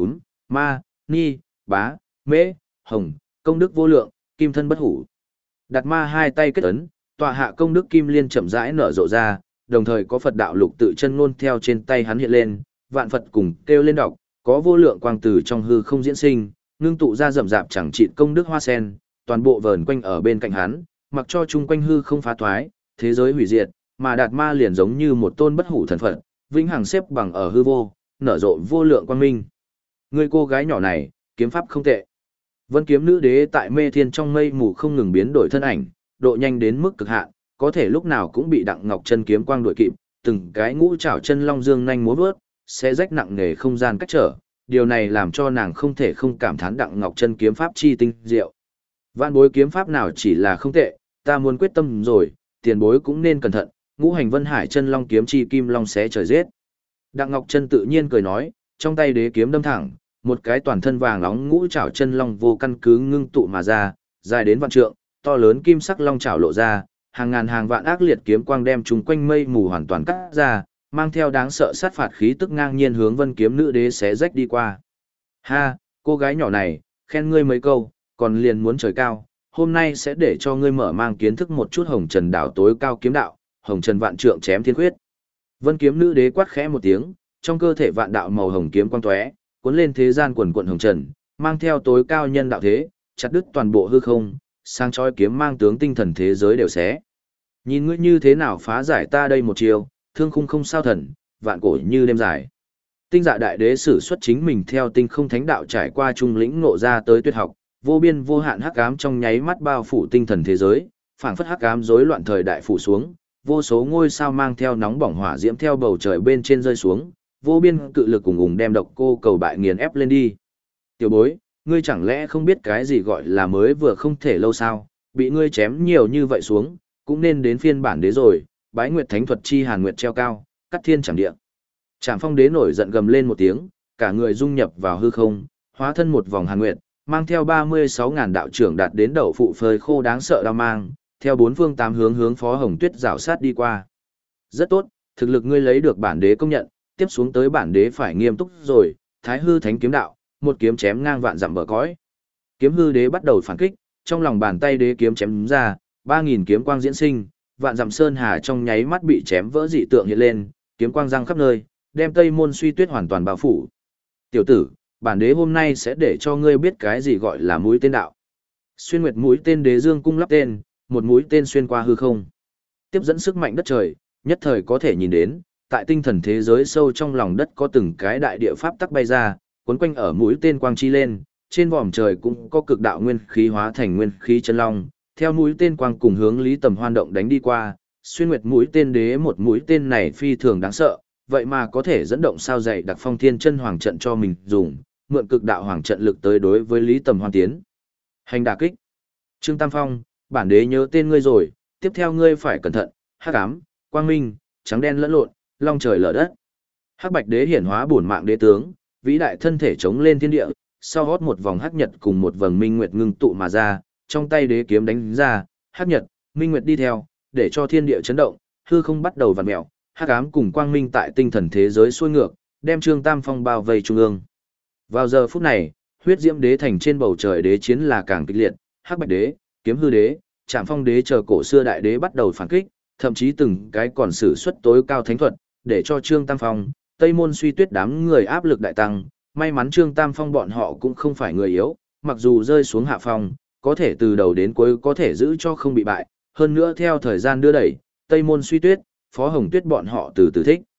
Ma, Ni, Bá, Mễ, Hồng, công đức vô lượng, kim thân bất hủ. Đạt Ma hai tay kết ấn, tọa hạ công đức kim liên chậm rãi nở rộ ra, đồng thời có Phật đạo lục tự chân ngôn theo trên tay hắn hiện lên, vạn Phật cùng kêu lên đọc, có vô lượng quang từ trong hư không diễn sinh, ngưng tụ ra rậm rạp chẳng trị công đức hoa sen, toàn bộ vờn quanh ở bên cạnh hắn, mặc cho chung quanh hư không phá thoái, thế giới hủy diệt, mà Đạt Ma liền giống như một tôn bất hủ thần Phật, vĩnh hằng xếp bằng ở hư vô, nở rộ vô lượng quang minh. Người cô gái nhỏ này, kiếm pháp không tệ. Vân Kiếm Nữ Đế tại Mê Thiên trong mây mù không ngừng biến đổi thân ảnh, độ nhanh đến mức cực hạn, có thể lúc nào cũng bị Đặng Ngọc Chân kiếm quang đuổi kịp, từng cái ngũ trảo chân long dương nhanh múa vớt, sẽ rách nặng nề không gian cách trở, điều này làm cho nàng không thể không cảm thán Đặng Ngọc Chân kiếm pháp chi tinh diệu. Vạn bối kiếm pháp nào chỉ là không tệ, ta muốn quyết tâm rồi, tiền bối cũng nên cẩn thận, ngũ hành vân hải chân long kiếm chi kim long xé trời giết. Đặng Ngọc Chân tự nhiên cười nói, trong tay đế kiếm đâm thẳng, một cái toàn thân vàng nóng ngũ trảo chân long vô căn cứ ngưng tụ mà ra, dài đến vạn trượng, to lớn kim sắc long trảo lộ ra, hàng ngàn hàng vạn ác liệt kiếm quang đem chúng quanh mây mù hoàn toàn cắt ra, mang theo đáng sợ sát phạt khí tức ngang nhiên hướng Vân Kiếm Nữ Đế xé rách đi qua. Ha, cô gái nhỏ này, khen ngươi mấy câu, còn liền muốn trời cao, hôm nay sẽ để cho ngươi mở mang kiến thức một chút hồng trần đảo tối cao kiếm đạo, hồng trần vạn trượng chém thiên khuyết. Vân Kiếm Nữ Đế quát khẽ một tiếng, trong cơ thể vạn đạo màu hồng kiếm quang tóe, cuốn lên thế gian quần quần hồng trần, mang theo tối cao nhân đạo thế, chặt đứt toàn bộ hư không, sang chói kiếm mang tướng tinh thần thế giới đều xé. Nhìn ngươi như thế nào phá giải ta đây một chiều, thương khung không sao thần, vạn cổ như đêm dài. Tinh Dạ Đại Đế sử xuất chính mình theo tinh không thánh đạo trải qua trung lĩnh ngộ ra tới tuyệt học, vô biên vô hạn hắc ám trong nháy mắt bao phủ tinh thần thế giới, phảng phất hắc ám rối loạn thời đại phủ xuống, vô số ngôi sao mang theo nóng bỏng hỏa diễm theo bầu trời bên trên rơi xuống, vô biên cự lực cùng ùng đem độc cô cầu bại nghiền ép lên đi. Tiểu bối, ngươi chẳng lẽ không biết cái gì gọi là mới vừa không thể lâu sao, bị ngươi chém nhiều như vậy xuống, cũng nên đến phiên bản đế rồi, bái nguyệt thánh thuật chi hàn nguyệt treo cao, cắt thiên chẳng địa. Trảm Phong đế nổi giận gầm lên một tiếng, cả người dung nhập vào hư không, hóa thân một vòng hàn nguyệt, mang theo 36.000 đạo trưởng đạt đến đậu phụ phơi khô đáng sợ đao mang, theo bốn phương tám hướng hướng Phó Hồng Tuyết rảo sát đi qua. Rất tốt, thực lực ngươi lấy được bản đế công nhận, tiếp xuống tới bản đế phải nghiêm túc rồi, Thái Hư Thánh kiếm đạo, một kiếm chém ngang vạn dặm bờ cõi. Kiếm hư đế bắt đầu phản kích, trong lòng bàn tay đế kiếm chém ra, 3.000 kiếm quang diễn sinh, vạn dặm sơn hà trong nháy mắt bị chém vỡ dị tượng hiện lên, kiếm quang răng khắp nơi, đem Tây Môn Suy Tuyết hoàn toàn bao phủ. Tiểu tử, bản đế hôm nay sẽ để cho ngươi biết cái gì gọi là mũi tên đạo. Xuyên nguyệt mũi tên đế dương cung lắp tên, một mũi tên xuyên qua hư không. Tiếp dẫn sức mạnh đất trời, nhất thời có thể nhìn đến, tại tinh thần thế giới sâu trong lòng đất có từng cái đại địa pháp tắc bay ra, cuốn quanh ở mũi tên quang chi lên, trên vòm trời cũng có cực đạo nguyên khí hóa thành nguyên khí chân long, theo mũi tên quang cùng hướng Lý Tầm Hoan động đánh đi qua, xuyên nguyệt mũi tên đế một mũi tên này phi thường đáng sợ, vậy mà có thể dẫn động sao dày đặc phong thiên chân hoàng trận cho mình dùng, mượn cực đạo hoàng trận lực tới đối với Lý Tầm Hoan tiến hành đả kích. Trương Tam Phong, bản đế nhớ tên ngươi rồi, tiếp theo ngươi phải cẩn thận, hắc ám, quang minh, trắng đen lẫn lộn, long trời lở đất. Hắc Bạch đế hiển hóa bổn mạng đế tướng, vĩ đại thân thể chống lên thiên địa, sau hót một vòng hắc nhật cùng một vầng minh nguyệt ngưng tụ mà ra, trong tay đế kiếm đánh ra, hắc nhật, minh nguyệt đi theo, để cho thiên địa chấn động, hư không bắt đầu vặn mèo, hắc ám cùng quang minh tại tinh thần thế giới xuôi ngược, đem Trương Tam Phong bao vây trung ương. Vào giờ phút này, huyết diễm đế thành trên bầu trời đế chiến là càng kịch liệt, hắc bạch đế, kiếm hư đế, trảm phong đế chờ cổ xưa đại đế bắt đầu phản kích, thậm chí từng cái còn sử xuất tối cao thánh thuật, để cho Trương Tam Phong, Tây Môn Suy Tuyết đám người áp lực đại tăng. May mắn Trương Tam Phong bọn họ cũng không phải người yếu, mặc dù rơi xuống hạ phong, có thể từ đầu đến cuối có thể giữ cho không bị bại, hơn nữa theo thời gian đưa đẩy, Tây Môn Suy Tuyết, Phó Hồng Tuyết bọn họ từ từ thích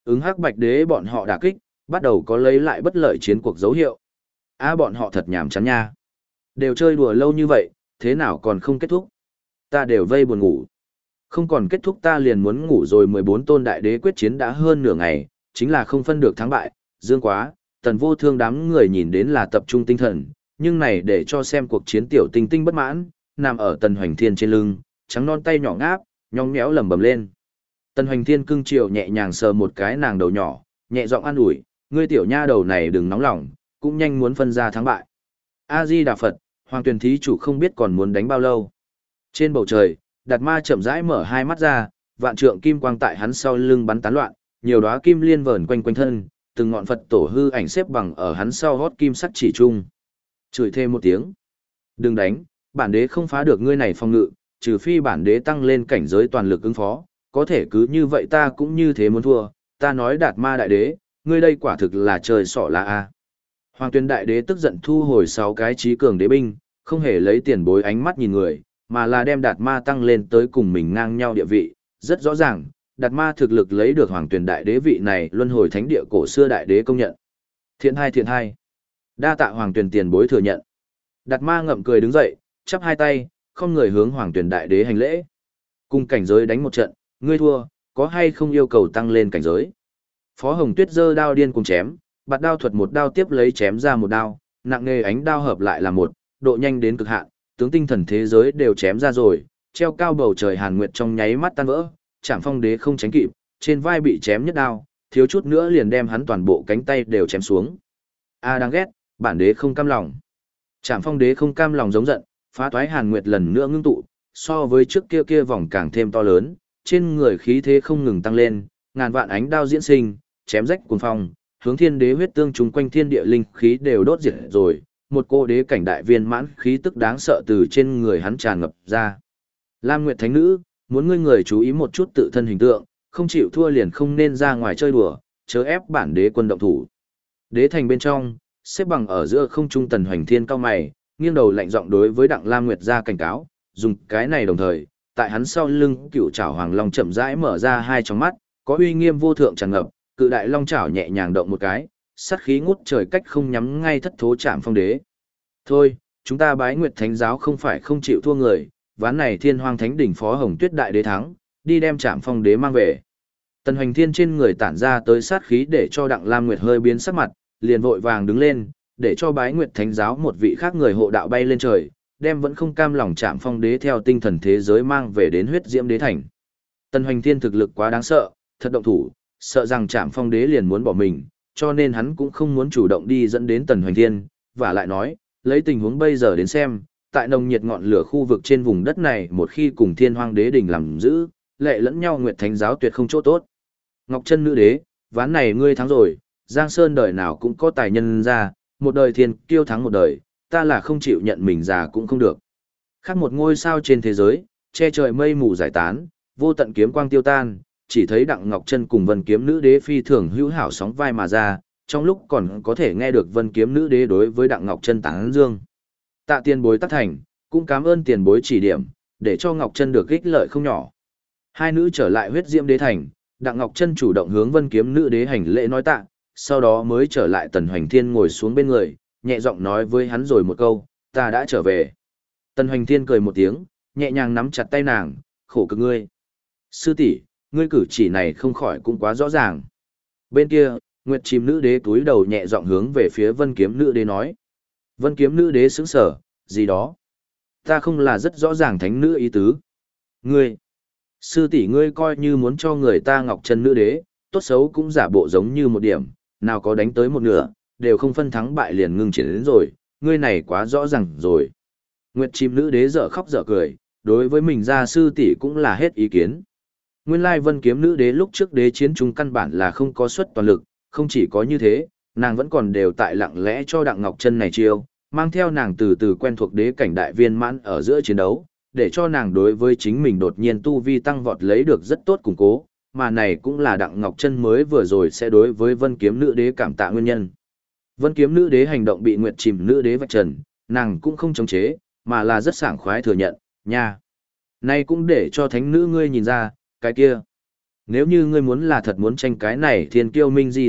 Ứng Hắc Bạch Đế bọn họ đả kích, bắt đầu có lấy lại bất lợi chiến cuộc dấu hiệu. Bọn họ thật nhàm chán nha. Đều chơi đùa lâu như vậy, thế nào còn không kết thúc? Ta đều vây buồn ngủ. Không còn kết thúc ta liền muốn ngủ rồi. 14 tôn đại đế quyết chiến đã hơn nửa ngày, chính là không phân được thắng bại, dương quá, Tần Vô Thương đám người nhìn đến là tập trung tinh thần, nhưng này để cho xem cuộc chiến tiểu tinh tinh bất mãn, nằm ở Tần Hoành Thiên trên lưng, trắng non tay nhỏ ngáp, nhóng méo lẩm bẩm lên. Tần Hoành Thiên cưng chiều nhẹ nhàng sờ một cái nàng đầu nhỏ, nhẹ giọng an ủi, ngươi tiểu nha đầu này đừng nóng lòng, cũng nhanh muốn phân ra thắng bại. A Di Đà Phật, Hoàng Tuyền thí chủ không biết còn muốn đánh bao lâu. Trên bầu trời, Đạt Ma chậm rãi mở hai mắt ra, vạn trượng kim quang tại hắn sau lưng bắn tán loạn, nhiều đóa kim liên vờn quanh quanh thân, từng ngọn Phật tổ hư ảnh xếp bằng ở hắn sau hót kim sắc chỉ trung. Chửi thêm một tiếng. Đừng đánh, bản đế không phá được ngươi này phòng ngự, trừ phi bản đế tăng lên cảnh giới toàn lực ứng phó, có thể cứ như vậy ta cũng như thế muốn thua, ta nói Đạt Ma đại đế, ngươi đây quả thực là trời sọ là a. Hoàng Tuyền đại đế tức giận thu hồi 6 cái trí cường đế binh, không hề lấy tiền bối ánh mắt nhìn người, mà là đem Đạt Ma tăng lên tới cùng mình ngang nhau địa vị, rất rõ ràng, Đạt Ma thực lực lấy được Hoàng Tuyền đại đế vị này luân hồi thánh địa cổ xưa đại đế công nhận. Thiện hai. Đa tạ Hoàng Tuyền tiền bối thừa nhận. Đạt Ma ngậm cười đứng dậy, chắp hai tay, không người hướng Hoàng Tuyền đại đế hành lễ. Cùng cảnh giới đánh một trận, ngươi thua, có hay không yêu cầu tăng lên cảnh giới? Phó Hồng Tuyết giơ đao điên cùng chém, bạt đao thuật một đao tiếp lấy chém ra một đao, nặng nề ánh đao hợp lại là một, độ nhanh đến cực hạn, tướng tinh thần thế giới đều chém ra rồi, treo cao bầu trời hàn nguyệt trong nháy mắt tan vỡ, Trảm Phong đế không tránh kịp, trên vai bị chém nhất đao, thiếu chút nữa liền đem hắn toàn bộ cánh tay đều chém xuống. Đáng ghét, bản đế không cam lòng. Trảm Phong đế không cam lòng giống giận, phá toái hàn nguyệt lần nữa ngưng tụ, so với trước kia vòng càng thêm to lớn, trên người khí thế không ngừng tăng lên, ngàn vạn ánh đao diễn sinh, chém rách cuồng phong, hướng thiên đế huyết tương trùng quanh thiên địa linh khí đều đốt diệt rồi, một cô đế cảnh đại viên mãn khí tức đáng sợ từ trên người hắn tràn ngập ra. Lam Nguyệt Thánh Nữ, muốn ngươi người chú ý một chút tự thân hình tượng, không chịu thua liền không nên ra ngoài chơi đùa, chớ ép bản đế quân động thủ. Đế thành bên trong, xếp bằng ở giữa không trung Tần Hoành Thiên cao mày, nghiêng đầu lạnh giọng đối với Đặng Lam Nguyệt ra cảnh cáo, dùng cái này đồng thời, tại hắn sau lưng cựu trảo hoàng long chậm rãi mở ra hai tròng mắt, có uy nghiêm vô thượng tràn ngập, cự đại long chảo nhẹ nhàng động một cái, sát khí ngút trời cách không nhắm ngay thất thố Trảm Phong đế. Thôi, chúng ta Bái Nguyệt Thánh giáo không phải không chịu thua người, ván này Thiên Hoang Thánh đỉnh Phó Hồng Tuyết đại đế thắng, đi đem Trảm Phong đế mang về. Tần Hoành Thiên trên người tản ra tới sát khí để cho Đặng Lam Nguyệt hơi biến sắc mặt, liền vội vàng đứng lên, để cho Bái Nguyệt Thánh giáo một vị khác người hộ đạo bay lên trời, đem vẫn không cam lòng Trảm Phong đế theo tinh thần thế giới mang về đến Huyết Diễm đế thành. Tần Hoành Thiên thực lực quá đáng sợ, thật động thủ, sợ rằng Trảm Phong đế liền muốn bỏ mình, cho nên hắn cũng không muốn chủ động đi dẫn đến Tần Hoành Thiên, và lại nói, lấy tình huống bây giờ đến xem, tại nồng nhiệt ngọn lửa khu vực trên vùng đất này một khi cùng Thiên Hoang đế đình làm giữ, lệ lẫn nhau Nguyệt Thánh giáo tuyệt không chỗ tốt. Ngọc Chân nữ đế, ván này ngươi thắng rồi, Giang Sơn đời nào cũng có tài nhân ra, một đời thiên kiêu thắng một đời, ta là không chịu nhận mình già cũng không được. Khác một ngôi sao trên thế giới, che trời mây mù giải tán, vô tận kiếm quang tiêu tan, chỉ thấy Đặng Ngọc Chân cùng Vân Kiếm Nữ Đế phi thường hữu hảo sóng vai mà ra, trong lúc còn có thể nghe được Vân Kiếm Nữ Đế đối với Đặng Ngọc Chân tán dương. Tạ tiền bối tác thành, cũng cảm ơn tiền bối chỉ điểm, để cho Ngọc Chân được ích lợi không nhỏ. Hai nữ trở lại Huyết Diễm đế thành, Đặng Ngọc Chân chủ động hướng Vân Kiếm Nữ Đế hành lễ nói tạ, sau đó mới trở lại Tần Hoành Thiên ngồi xuống bên người, nhẹ giọng nói với hắn rồi một câu, ta đã trở về. Tần Hoành Thiên cười một tiếng, nhẹ nhàng nắm chặt tay nàng, khổ cực ngươi. Sư tỷ, ngươi cử chỉ này không khỏi cũng quá rõ ràng. Bên kia, Nguyệt Chim Nữ Đế túi đầu nhẹ giọng hướng về phía Vân Kiếm Nữ Đế nói. Vân Kiếm Nữ Đế sững sờ, gì đó? Ta không là rất rõ ràng thánh nữ ý tứ. Ngươi, sư tỷ ngươi coi như muốn cho người ta Ngọc Chân Nữ Đế, tốt xấu cũng giả bộ giống như một điểm, nào có đánh tới một nửa, đều không phân thắng bại liền ngưng chiến đến rồi, ngươi này quá rõ ràng rồi. Nguyệt Chim Nữ Đế dở khóc dở cười, đối với mình gia sư tỷ cũng là hết ý kiến. Nguyên lai Vân Kiếm Nữ Đế lúc trước đế chiến chúng căn bản là không có suất toàn lực, không chỉ có như thế, nàng vẫn còn đều tại lặng lẽ cho Đặng Ngọc Chân này chiêu, mang theo nàng từ từ quen thuộc đế cảnh đại viên mãn ở giữa chiến đấu, để cho nàng đối với chính mình đột nhiên tu vi tăng vọt lấy được rất tốt củng cố, mà này cũng là Đặng Ngọc Chân mới vừa rồi sẽ đối với Vân Kiếm Nữ Đế cảm tạ nguyên nhân. Vân Kiếm Nữ Đế hành động bị Nguyệt Chìm Nữ Đế vạch trần, nàng cũng không chống chế, mà là rất sảng khoái thừa nhận, nha. Này cũng để cho thánh nữ ngươi nhìn ra, cái kia. Nếu như ngươi muốn là thật muốn tranh cái này thiên kiêu minh di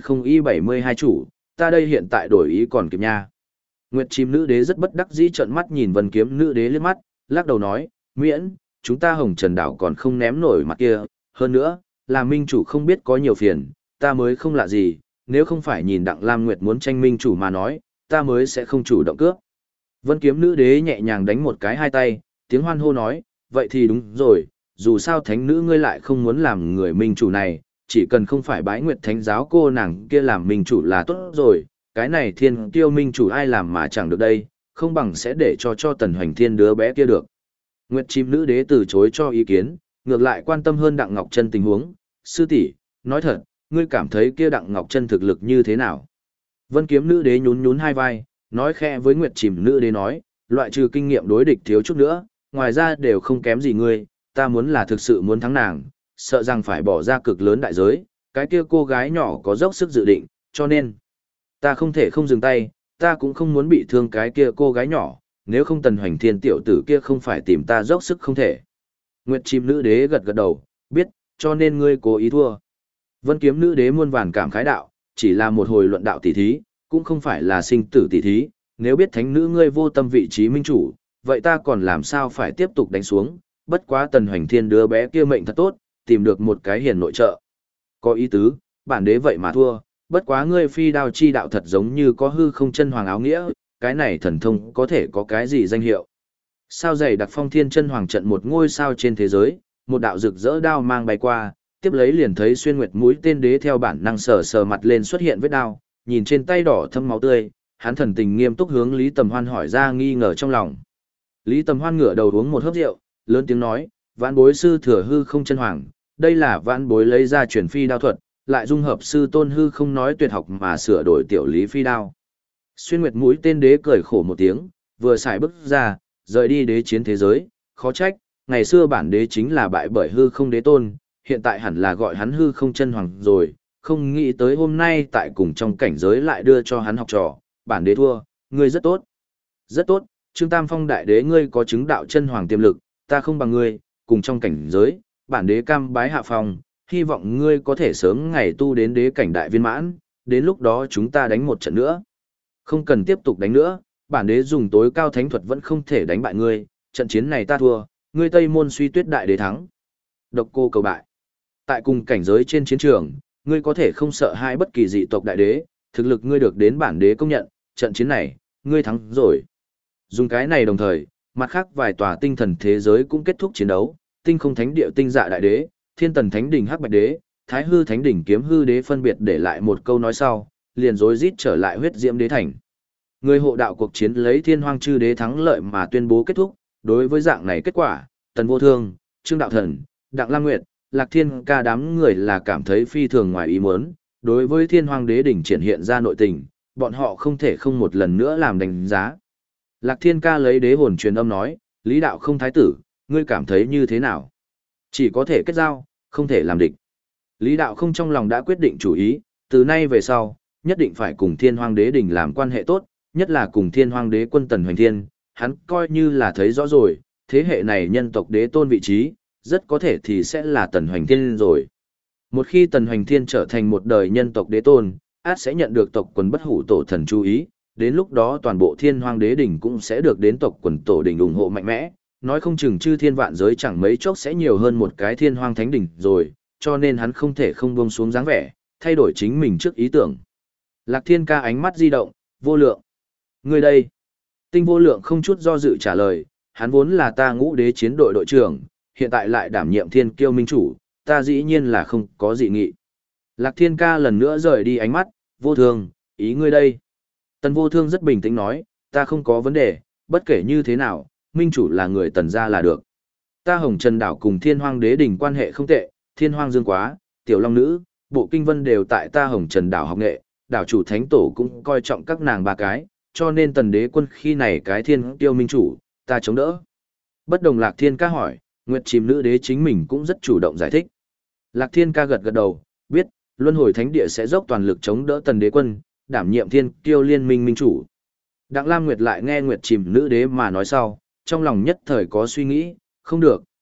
8G0i72 chủ, ta đây hiện tại đổi ý còn kịp nha. Nguyệt chim nữ đế rất bất đắc dĩ trợn mắt nhìn Vân Kiếm nữ đế liếc mắt, lắc đầu nói, miễn, chúng ta Hồng Trần đảo còn không ném nổi mặt kia, hơn nữa, là minh chủ không biết có nhiều phiền, ta mới không lạ gì, nếu không phải nhìn Đặng Lam Nguyệt muốn tranh minh chủ mà nói, ta mới sẽ không chủ động cướp. Vân Kiếm nữ đế nhẹ nhàng đánh một cái hai tay, tiếng hoan hô nói, vậy thì đúng rồi, dù sao thánh nữ ngươi lại không muốn làm người minh chủ này, chỉ cần không phải bái nguyệt thánh giáo cô nàng kia làm minh chủ là tốt rồi, cái này thiên tiêu minh chủ ai làm mà chẳng được đây, không bằng sẽ để cho Tần Hoành Thiên đứa bé kia được. Nguyệt chim nữ đế từ chối cho ý kiến, ngược lại quan tâm hơn Đặng Ngọc Chân tình huống, sư tỷ, nói thật, ngươi cảm thấy kia Đặng Ngọc Chân thực lực như thế nào? Vân Kiếm nữ đế nhún nhún hai vai, nói khẽ với Nguyệt chim nữ đế nói, loại trừ kinh nghiệm đối địch thiếu chút nữa, ngoài ra đều không kém gì ngươi, ta muốn là thực sự muốn thắng nàng, sợ rằng phải bỏ ra cực lớn đại giới, cái kia cô gái nhỏ có dốc sức dự định, cho nên, ta không thể không dừng tay, ta cũng không muốn bị thương cái kia cô gái nhỏ, nếu không Tần Hoành Thiên tiểu tử kia không phải tìm ta dốc sức không thể. Nguyệt chim nữ đế gật gật đầu, biết, cho nên ngươi cố ý thua. Vân Kiếm nữ đế muôn vàn cảm khái đạo, chỉ là một hồi luận đạo tỷ thí, cũng không phải là sinh tử tỷ thí, nếu biết thánh nữ ngươi vô tâm vị trí minh chủ, vậy ta còn làm sao phải tiếp tục đánh xuống, bất quá Tần Hoành Thiên đứa bé kia mệnh thật tốt, tìm được một cái hiền nội trợ. Có ý tứ, bản đế vậy mà thua, bất quá ngươi phi đao chi đạo thật giống như có hư không chân hoàng áo nghĩa, cái này thần thông có thể có cái gì danh hiệu. Sao dày đặc phong thiên chân hoàng trận một ngôi sao trên thế giới, một đạo rực rỡ đao mang bay qua, tiếp lấy liền thấy xuyên nguyệt mũi tên đế theo bản năng sờ sờ mặt lên xuất hiện vết đao, nhìn trên tay đỏ thâm máu tươi, hắn thần tình nghiêm túc hướng Lý Tầm Hoan hỏi ra nghi ngờ trong lòng. Lý Tầm Hoan ngửa đầu uống một hớp rượu, lớn tiếng nói, vãn bối sư thừa hư không chân hoàng, đây là vãn bối lấy ra truyền phi đao thuật, lại dung hợp sư tôn hư không nói tuyệt học mà sửa đổi tiểu lý phi đao. Xuyên nguyệt mũi tên đế cười khổ một tiếng, vừa xài bước ra, rời đi đế chiến thế giới, khó trách, ngày xưa bản đế chính là bại bởi hư không đế tôn, hiện tại hẳn là gọi hắn hư không chân hoàng rồi, không nghĩ tới hôm nay tại cùng trong cảnh giới lại đưa cho hắn học trò, bản đế thua, ngươi rất tốt. Rất tốt, Trương Tam Phong đại đế ngươi có chứng đạo chân hoàng tiềm lực, ta không bằng ngươi, cùng trong cảnh giới, bản đế cam bái hạ phong, hy vọng ngươi có thể sớm ngày tu đến đế cảnh đại viên mãn, đến lúc đó chúng ta đánh một trận nữa. Không cần tiếp tục đánh nữa, bản đế dùng tối cao thánh thuật vẫn không thể đánh bại ngươi, trận chiến này ta thua, ngươi Tây Môn Suy Tuyết đại đế thắng. Độc Cô Cầu bại. Tại cùng cảnh giới trên chiến trường, ngươi có thể không sợ hai bất kỳ dị tộc đại đế, thực lực ngươi được đến bản đế công nhận, trận chiến này, ngươi thắng rồi. Dùng cái này đồng thời, mặt khác vài tòa tinh thần thế giới cũng kết thúc chiến đấu, Tinh Không Thánh Địa Tinh Dạ đại đế, Thiên Tần Thánh Đỉnh Hắc Bạch đế, Thái Hư Thánh Đỉnh Kiếm Hư đế phân biệt để lại một câu nói sau, liền rối rít trở lại huyết diễm đế thành. Người hộ đạo cuộc chiến lấy Thiên Hoang Chư đế thắng lợi mà tuyên bố kết thúc, đối với dạng này kết quả, Tần Vô Thương, Trương Đạo Thần, Đặng Lam Nguyệt, Lạc Thiên Ca đám người là cảm thấy phi thường ngoài ý muốn, đối với Thiên Hoang đế đỉnh triển hiện ra nội tình, bọn họ không thể không một lần nữa làm đánh giá. Lạc Thiên Ca lấy đế hồn truyền âm nói, Lý đạo không thái tử, ngươi cảm thấy như thế nào? Chỉ có thể kết giao, không thể làm địch. Lý đạo không trong lòng đã quyết định chủ ý, từ nay về sau, nhất định phải cùng Thiên Hoang đế đỉnh làm quan hệ tốt, nhất là cùng Thiên Hoang đế quân Tần Hoành Thiên, hắn coi như là thấy rõ rồi, thế hệ này nhân tộc đế tôn vị trí, rất có thể thì sẽ là Tần Hoành Thiên rồi. Một khi Tần Hoành Thiên trở thành một đời nhân tộc đế tôn, át sẽ nhận được tộc quần bất hủ tổ thần chú ý, đến lúc đó toàn bộ Thiên Hoang đế đỉnh cũng sẽ được đến tộc quần tổ đỉnh ủng hộ mạnh mẽ, nói không chừng chư thiên vạn giới chẳng mấy chốc sẽ nhiều hơn một cái Thiên Hoang thánh đỉnh rồi, cho nên hắn không thể không buông xuống dáng vẻ, thay đổi chính mình trước ý tưởng. Lạc Thiên Ca ánh mắt di động, Vô Lượng. Người đây. Tinh Vô Lượng không chút do dự trả lời, hắn vốn là ta Ngũ Đế chiến đội đội trưởng, hiện tại lại đảm nhiệm Thiên Kiêu minh chủ, ta dĩ nhiên là không có dị nghị. Lạc Thiên Ca lần nữa rời đi ánh mắt, Vô Thương, ý ngươi đây. Tần Vô Thương rất bình tĩnh nói, ta không có vấn đề, bất kể như thế nào, minh chủ là người Tần gia là được. Ta Hồng Trần đảo cùng Thiên Hoang đế đỉnh quan hệ không tệ, Thiên Hoang Dương Quá, Tiểu Long Nữ, Bộ Kinh Vân đều tại ta Hồng Trần đảo học nghệ, đảo chủ thánh tổ cũng coi trọng các nàng ba cái, cho nên Tần đế quân khi này cái Thiên Kiêu minh chủ, ta chống đỡ. Bất đồng Lạc Thiên Ca hỏi, Nguyệt Chìm nữ đế chính mình cũng rất chủ động giải thích. Lạc Thiên Ca gật gật đầu, biết, Luân Hồi Thánh Địa sẽ dốc toàn lực chống đỡ Tần đế quân, đảm nhiệm Thiên Kiêu liên minh minh chủ. Đặng Lam Nguyệt lại nghe Nguyệt Chìm nữ đế mà nói sau, trong lòng nhất thời có suy nghĩ, không được,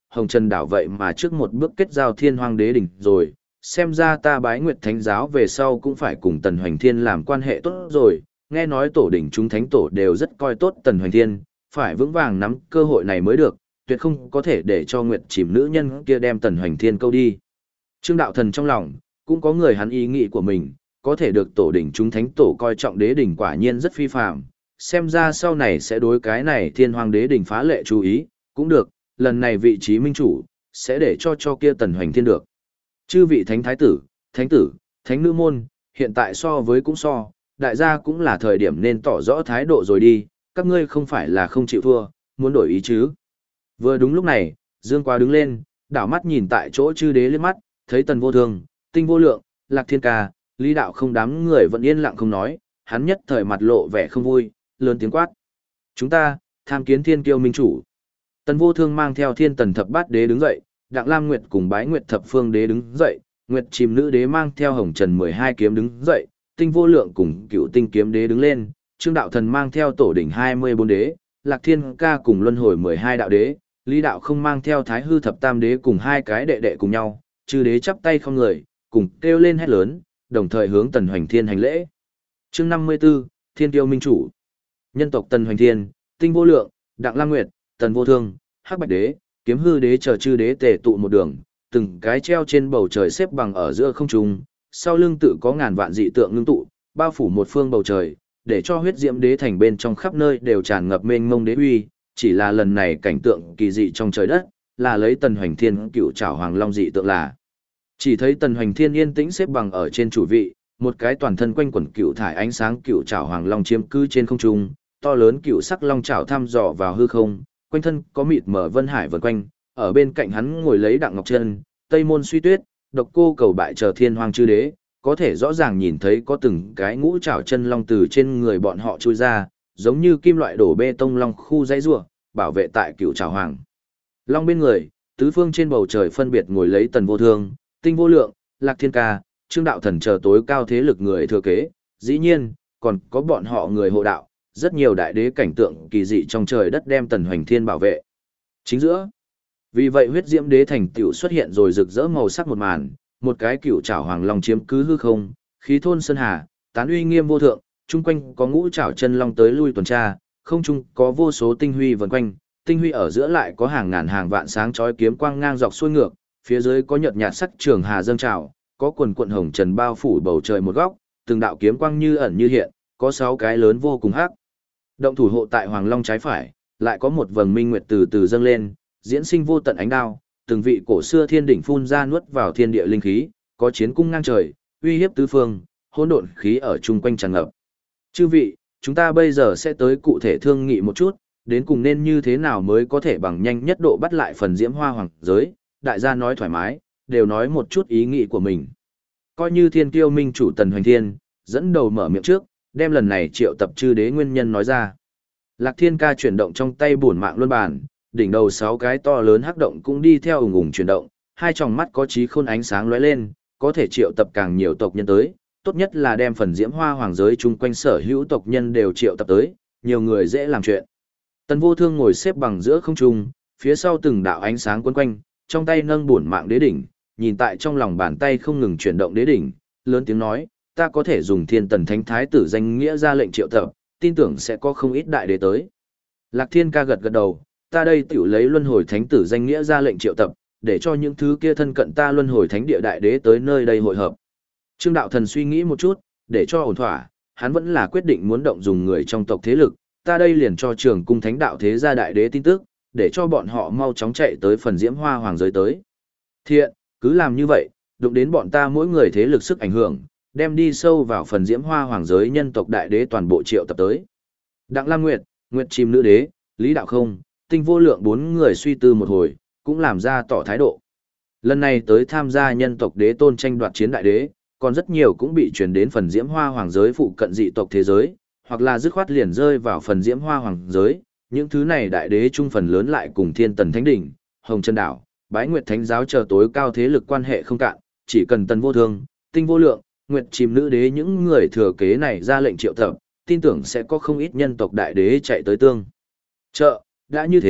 Hồng Trần đảo vậy mà trước một bước kết giao Thiên Hoang Đế đỉnh rồi, xem ra ta bái Nguyệt Thánh giáo về sau cũng phải cùng Tần Hoành Thiên làm quan hệ tốt rồi, nghe nói tổ đỉnh chúng thánh tổ đều rất coi tốt Tần Hoành Thiên, phải vững vàng nắm cơ hội này mới được, tuyệt không có thể để cho Nguyệt Chìm nữ nhân kia đem Tần Hoành Thiên câu đi. Trương Đạo Thần trong lòng, cũng có người hắn ý nghĩ của mình, có thể được tổ đỉnh chúng thánh tổ coi trọng đế đỉnh quả nhiên rất phi phàm, xem ra sau này sẽ đối cái này Thiên Hoang Đế đỉnh phá lệ chú ý, cũng được, lần này vị trí minh chủ, sẽ để cho kia Tần Hoành Thiên được. Chư vị thánh thái tử, thánh nữ môn, hiện tại so với cũng so, đại gia cũng là thời điểm nên tỏ rõ thái độ rồi đi, các ngươi không phải là không chịu thua, muốn đổi ý chứ. Vừa đúng lúc này, Dương Quá đứng lên, đảo mắt nhìn tại chỗ chư đế liếc mắt, thấy Tần Vô Thương, Tinh Vô Lượng, Lạc Thiên Ca, Lý Đạo không đám người vẫn yên lặng không nói, hắn nhất thời mặt lộ vẻ không vui, lớn tiếng quát. Chúng ta, tham kiến thiên kiêu minh chủ. Tần Vô Thương mang theo Thiên Tần thập bát đế đứng dậy, Đặng Lam Nguyệt cùng Bái Nguyệt thập phương đế đứng dậy, Nguyệt Chìm nữ đế mang theo Hồng Trần 12 kiếm đứng dậy, Tinh Vô Lượng cùng Cựu Tinh kiếm đế đứng lên, Trương Đạo Thần mang theo tổ đỉnh 24 đế, Lạc Thiên Ca cùng luân hồi 12 đạo đế, Lý Đạo không mang theo Thái Hư thập tam đế cùng hai cái đệ đệ cùng nhau, chư đế chắp tay không người, cùng kêu lên hét lớn, đồng thời hướng Tần Hoành Thiên hành lễ. Chương 54, Thiên Tiêu Minh Chủ. Nhân tộc Tần Hoành Thiên, Tinh Vô Lượng, Đặng Lam Nguyệt, Tần Vô Thương, Hắc Bạch Đế, Kiếm Hư Đế chờ chư đế tề tụ một đường, từng cái treo trên bầu trời xếp bằng ở giữa không trung, sau lưng tự có ngàn vạn dị tượng ngưng tụ, bao phủ một phương bầu trời, để cho huyết diễm đế thành bên trong khắp nơi đều tràn ngập mênh mông đế uy, chỉ là lần này cảnh tượng kỳ dị trong trời đất, là lấy Tần Hoành Thiên cựu trảo hoàng long dị tượng là. Chỉ thấy Tần Hoành Thiên yên tĩnh xếp bằng ở trên chủ vị, một cái toàn thân quanh quẩn cựu thải ánh sáng cựu trảo hoàng long chiếm cư trên không trung, to lớn cựu sắc long trảo thăm dò vào hư không, quanh thân có mịt mờ vân hải vần quanh, ở bên cạnh hắn ngồi lấy Đặng Ngọc Trân, Tây Môn Suy Tuyết, Độc Cô Cầu Bại chờ Thiên Hoang chư đế, có thể rõ ràng nhìn thấy có từng cái ngũ trảo chân long từ trên người bọn họ chui ra, giống như kim loại đổ bê tông long khu dãy rùa, bảo vệ tại cựu trảo hoàng long bên người. Tứ phương trên bầu trời phân biệt ngồi lấy Tần Vô Thương, Tinh Vô Lượng, Lạc Thiên Ca, Trương Đạo Thần chờ tối cao thế lực người thừa kế, dĩ nhiên còn có bọn họ người hộ đạo, rất nhiều đại đế cảnh tượng kỳ dị trong trời đất đem Tần Hoành Thiên bảo vệ. Chính giữa, vì vậy huyết diễm đế thành tựu xuất hiện rồi rực rỡ màu sắc một màn, một cái cựu trảo hoàng long chiếm cứ hư không, khí thôn sơn hà, tán uy nghiêm vô thượng, chung quanh có ngũ trảo chân long tới lui tuần tra, không trung có vô số tinh huy vần quanh, tinh huy ở giữa lại có hàng ngàn hàng vạn sáng chói kiếm quang ngang dọc xuôi ngược, phía dưới có nhợt nhạt sắc trường hà dâng trào, có quần quần hồng trần bao phủ bầu trời một góc, từng đạo kiếm quang như ẩn như hiện, có 6 cái lớn vô cùng hắc động thủ hộ tại hoàng long trái phải, lại có một vầng minh nguyệt từ từ dâng lên, diễn sinh vô tận ánh đao, từng vị cổ xưa thiên đỉnh phun ra nuốt vào thiên địa linh khí, có chiến cung ngang trời, uy hiếp tứ phương, hỗn độn khí ở chung quanh tràn ngập. Chư vị, chúng ta bây giờ sẽ tới cụ thể thương nghị một chút, đến cùng nên như thế nào mới có thể bằng nhanh nhất độ bắt lại phần diễm hoa hoàng giới, đại gia nói thoải mái, đều nói một chút ý nghĩ của mình. Coi như thiên kiêu minh chủ Tần Hoành Thiên, dẫn đầu mở miệng trước, đem lần này triệu tập chư đế nguyên nhân nói ra. Lạc Thiên Ca chuyển động trong tay bổn mạng luân bàn, đỉnh đầu 6 cái to lớn hắc động cũng đi theo ùng ùng chuyển động, hai tròng mắt có trí khôn ánh sáng lóe lên, có thể triệu tập càng nhiều tộc nhân tới, tốt nhất là đem phần diễm hoa hoàng giới chung quanh sở hữu tộc nhân đều triệu tập tới, nhiều người dễ làm chuyện. Tần Vô Thương ngồi xếp bằng giữa không trung, phía sau từng đạo ánh sáng quấn quanh, trong tay nâng bổn mạng đế đỉnh, nhìn tại trong lòng bàn tay không ngừng chuyển động đế đỉnh, lớn tiếng nói, ta có thể dùng Thiên Tần Thánh Thái tử danh nghĩa ra lệnh triệu tập, tin tưởng sẽ có không ít đại đế tới. Lạc Thiên Ca gật gật đầu, ta đây tiểu lấy luân hồi thánh tử danh nghĩa ra lệnh triệu tập, để cho những thứ kia thân cận ta luân hồi thánh địa đại đế tới nơi đây hội hợp. Trương Đạo Thần suy nghĩ một chút, để cho ổn thỏa, hắn vẫn là quyết định muốn động dùng người trong tộc thế lực, ta đây liền cho Trường Cung Thánh Đạo thế gia đại đế tin tức, để cho bọn họ mau chóng chạy tới phần diễm hoa hoàng giới tới. Thiện, cứ làm như vậy, đụng đến bọn ta mỗi người thế lực sức ảnh hưởng, đem đi sâu vào phần diễm hoa hoàng giới nhân tộc đại đế toàn bộ triệu tập tới. Đặng Lam Nguyệt, Nguyệt Chìm nữ đế, Lý Đạo không, Tinh Vô Lượng 4 người suy tư một hồi, cũng làm ra tỏ thái độ. Lần này tới tham gia nhân tộc đế tôn tranh đoạt chiến đại đế, còn rất nhiều cũng bị truyền đến phần diễm hoa hoàng giới phụ cận dị tộc thế giới, hoặc là dứt khoát liền rơi vào phần diễm hoa hoàng giới, những thứ này đại đế chung phần lớn lại cùng Thiên Tần Thánh Đỉnh, Hồng Trần Đảo, Bái Nguyệt Thánh giáo chờ tối cao thế lực quan hệ không cạn, chỉ cần Tần Vô Thương, Tinh Vô Lượng, Nguyệt Chìm nữ đế những người thừa kế này ra lệnh triệu tập, tin tưởng sẽ có không ít nhân tộc đại đế chạy tới tương trợ. Đã như thế,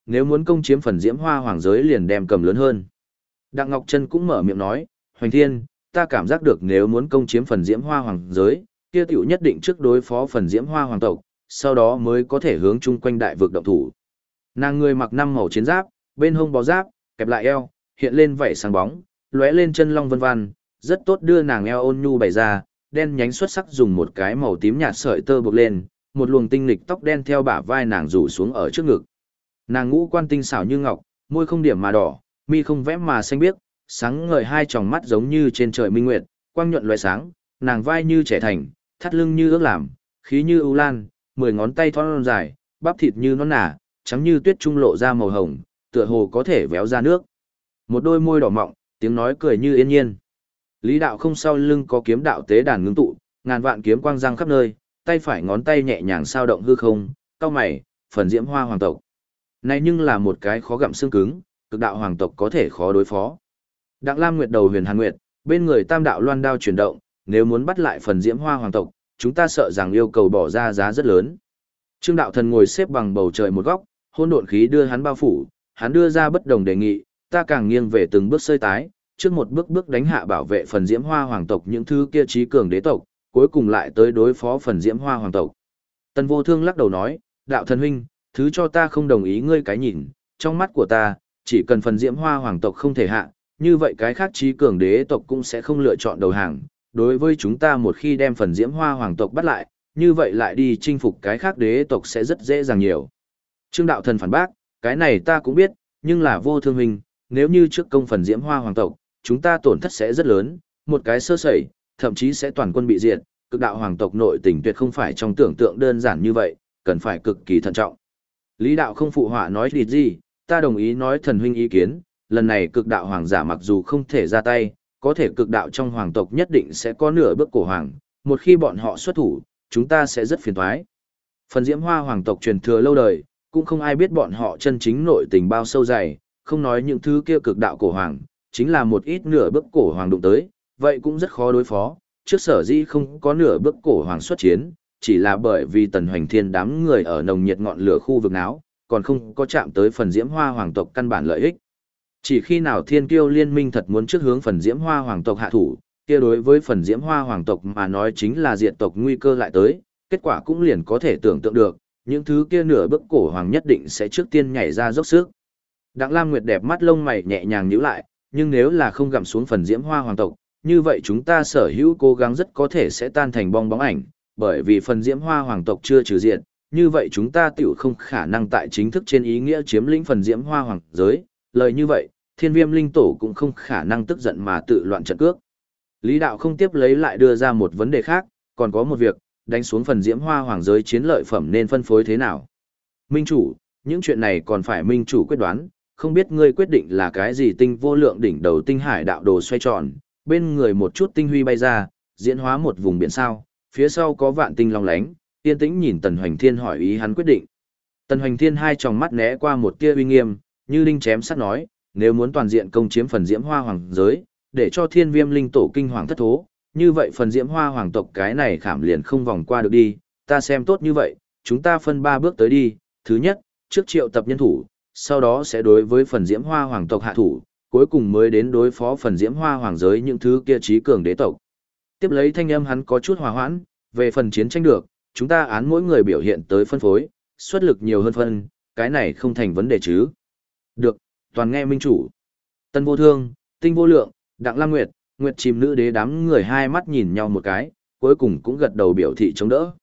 nếu muốn công chiếm phần diễm hoa hoàng giới liền đem cầm lớn hơn. Đặng Ngọc Trân cũng mở miệng nói, Hoành Thiên, ta cảm giác được nếu muốn công chiếm phần diễm hoa hoàng giới, kia tiểu nhất định trước đối phó phần diễm hoa hoàng tộc, sau đó mới có thể hướng chung quanh đại vực động thủ. Nàng người mặc 5 màu chiến giáp, bên hông bó giáp, kẹp lại eo, hiện lên vảy sáng bóng, lóe lên chân long vân vân, rất tốt đưa nàng eo ôn nhu bày ra, đen nhánh xuất sắc dùng một cái màu tím nhạt sợi tơ buộc lên, một luồng tinh lịch tóc đen theo bả vai nàng rủ xuống ở trước ngực. Nàng ngũ quan tinh xảo như ngọc, môi không điểm mà đỏ, mi không vẽ mà xanh biếc, sáng ngời hai tròng mắt giống như trên trời minh nguyệt, quang nhuận lóe sáng, nàng vai như trẻ thành, thắt lưng như ước làm, khí như ưu lan, 10 ngón tay thon dài, bắp thịt như non nả, trắng như tuyết trung lộ ra màu hồng, tựa hồ có thể véo ra nước. Một đôi môi đỏ mọng, tiếng nói cười như yên nhiên. Lý Đạo Không sau lưng có kiếm đạo tế đàn ngưng tụ, ngàn vạn kiếm quang răng khắp nơi, tay phải ngón tay nhẹ nhàng sao động hư không, cau mày, phần diễm hoa hoàng tộc. Này nhưng là một cái khó gặm xương cứng, cực đạo hoàng tộc có thể khó đối phó. Đặng Lam Nguyệt đầu Huyền Hàn Nguyệt, bên người Tam đạo loan đao chuyển động, nếu muốn bắt lại phần diễm hoa hoàng tộc, chúng ta sợ rằng yêu cầu bỏ ra giá rất lớn. Trương Đạo Thần ngồi xếp bằng bầu trời một góc, hỗn độn khí đưa hắn bao phủ, hắn đưa ra bất đồng đề nghị, ta càng nghiêng về từng bước sơi tái, trước một bước bước đánh hạ bảo vệ phần diễm hoa hoàng tộc những thứ kia trí cường đế tộc, cuối cùng lại tới đối phó phần diễm hoa hoàng tộc. Tần Vô Thương lắc đầu nói, Đạo Thần huynh, thứ cho ta không đồng ý ngươi cái nhìn, trong mắt của ta, chỉ cần phần diễm hoa hoàng tộc không thể hạ, như vậy cái khác trí cường đế tộc cũng sẽ không lựa chọn đầu hàng. Đối với chúng ta một khi đem phần diễm hoa hoàng tộc bắt lại, như vậy lại đi chinh phục cái khác đế tộc sẽ rất dễ dàng nhiều. Trương Đạo Thần phản bác, cái này ta cũng biết, nhưng là Vô Thương huynh, nếu như trước công phần diễm hoa hoàng tộc, chúng ta tổn thất sẽ rất lớn, một cái sơ sẩy, thậm chí sẽ toàn quân bị diệt, cực đạo hoàng tộc nội tình tuyệt không phải trong tưởng tượng đơn giản như vậy, cần phải cực kỳ thận trọng. Lý Đạo Không phụ họa nói gì, ta đồng ý nói thần huynh ý kiến, lần này cực đạo hoàng giả mặc dù không thể ra tay, có thể cực đạo trong hoàng tộc nhất định sẽ có nửa bước cổ hoàng, một khi bọn họ xuất thủ, chúng ta sẽ rất phiền toái. Phần diễm hoa hoàng tộc truyền thừa lâu đời, cũng không ai biết bọn họ chân chính nội tình bao sâu dày, không nói những thứ kia cực đạo cổ hoàng, chính là một ít nửa bước cổ hoàng đụng tới, vậy cũng rất khó đối phó. Trước sở dĩ không có nửa bước cổ hoàng xuất chiến, chỉ là bởi vì Tần Hoành Thiên đám người ở nồng nhiệt ngọn lửa khu vực náo, còn không có chạm tới phần diễm hoa hoàng tộc căn bản lợi ích. Chỉ khi nào Thiên Kiêu liên minh thật muốn trước hướng phần diễm hoa hoàng tộc hạ thủ, kia đối với phần diễm hoa hoàng tộc mà nói chính là diệt tộc nguy cơ lại tới, kết quả cũng liền có thể tưởng tượng được, những thứ kia nửa bước cổ hoàng nhất định sẽ trước tiên nhảy ra dốc sức. Đặng Lam Nguyệt đẹp mắt lông mày nhẹ nhàng nhíu lại, nhưng nếu là không gặm xuống phần diễm hoa hoàng tộc, như vậy chúng ta sở hữu cố gắng rất có thể sẽ tan thành bong bóng ảnh, bởi vì phần diễm hoa hoàng tộc chưa trừ diệt, như vậy chúng ta tiểu không khả năng tại chính thức trên ý nghĩa chiếm lĩnh phần diễm hoa hoàng giới, lời như vậy, Thiên Viêm linh tổ cũng không khả năng tức giận mà tự loạn trận cước. Lý Đạo Không tiếp lấy lại đưa ra một vấn đề khác, còn có một việc, đánh xuống phần diễm hoa hoàng giới chiến lợi phẩm nên phân phối thế nào? Minh chủ, những chuyện này còn phải minh chủ quyết đoán, không biết ngươi quyết định là cái gì. Tinh vô lượng đỉnh đầu tinh hải đạo đồ xoay tròn, bên người một chút tinh huy bay ra, diễn hóa một vùng biển sao, phía sau có vạn tinh long lánh, yên tĩnh nhìn Tần Hoành Thiên hỏi ý hắn quyết định. Tần Hoành Thiên hai tròng mắt né qua một tia uy nghiêm, như đinh chém sắt nói, nếu muốn toàn diện công chiếm phần diễm hoa hoàng giới, để cho Thiên Viêm linh tổ kinh hoàng thất thố, như vậy phần diễm hoa hoàng tộc cái này khảm liền không vòng qua được đi, ta xem tốt như vậy, chúng ta phân 3 bước tới đi. Thứ nhất, trước triệu tập nhân thủ, sau đó sẽ đối với phần diễm hoa hoàng tộc hạ thủ, cuối cùng mới đến đối phó phần diễm hoa hoàng giới những thứ kia trí cường đế tộc. Tiếp lấy thanh âm hắn có chút hòa hoãn, về phần chiến tranh được, chúng ta án mỗi người biểu hiện tới phân phối, xuất lực nhiều hơn phân, cái này không thành vấn đề chứ. Được, toàn nghe minh chủ. Tân Vô Thương, Tinh Vô Lượng, Đặng Lam Nguyệt, Nguyệt Chim Nữ Đế đám người hai mắt nhìn nhau một cái, cuối cùng cũng gật đầu biểu thị chống đỡ.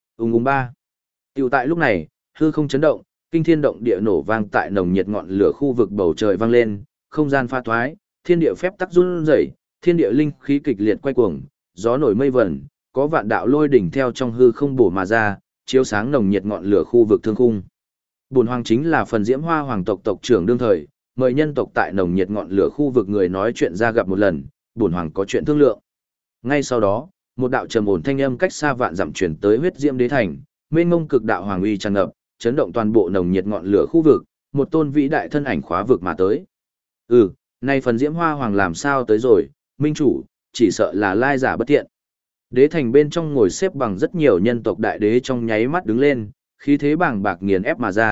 Ba. Tiểu tại lúc này, hư không chấn động, kinh thiên động địa nổ vang tại nồng nhiệt ngọn lửa khu vực bầu trời vang lên, không gian pha thoái, thiên địa phép tắc run rẩy, thiên địa linh khí kịch liệt quay cuồng, gió nổi mây vẩn, có vạn đạo lôi đỉnh theo trong hư không bổ mà ra, chiếu sáng nồng nhiệt ngọn lửa khu vực thương khung. Bổn hoàng chính là phần diễm hoa hoàng tộc tộc trưởng đương thời, mời nhân tộc tại nồng nhiệt ngọn lửa khu vực người nói chuyện ra gặp một lần, bổn hoàng có chuyện thương lượng. Ngay sau đó, một đạo trầm ổn thanh âm cách xa vạn dặm truyền tới huyết diễm đế thành, mênh mông cực đạo hoàng uy tràn ngập, chấn động toàn bộ nồng nhiệt ngọn lửa khu vực, một tôn vĩ đại thân ảnh khóa vực mà tới. Nay phần diễm hoa hoàng làm sao tới rồi, minh chủ, chỉ sợ là lai giả bất thiện. Đế thành bên trong ngồi xếp bằng rất nhiều nhân tộc đại đế trong nháy mắt đứng lên, khí thế bàng bạc nghiền ép mà ra,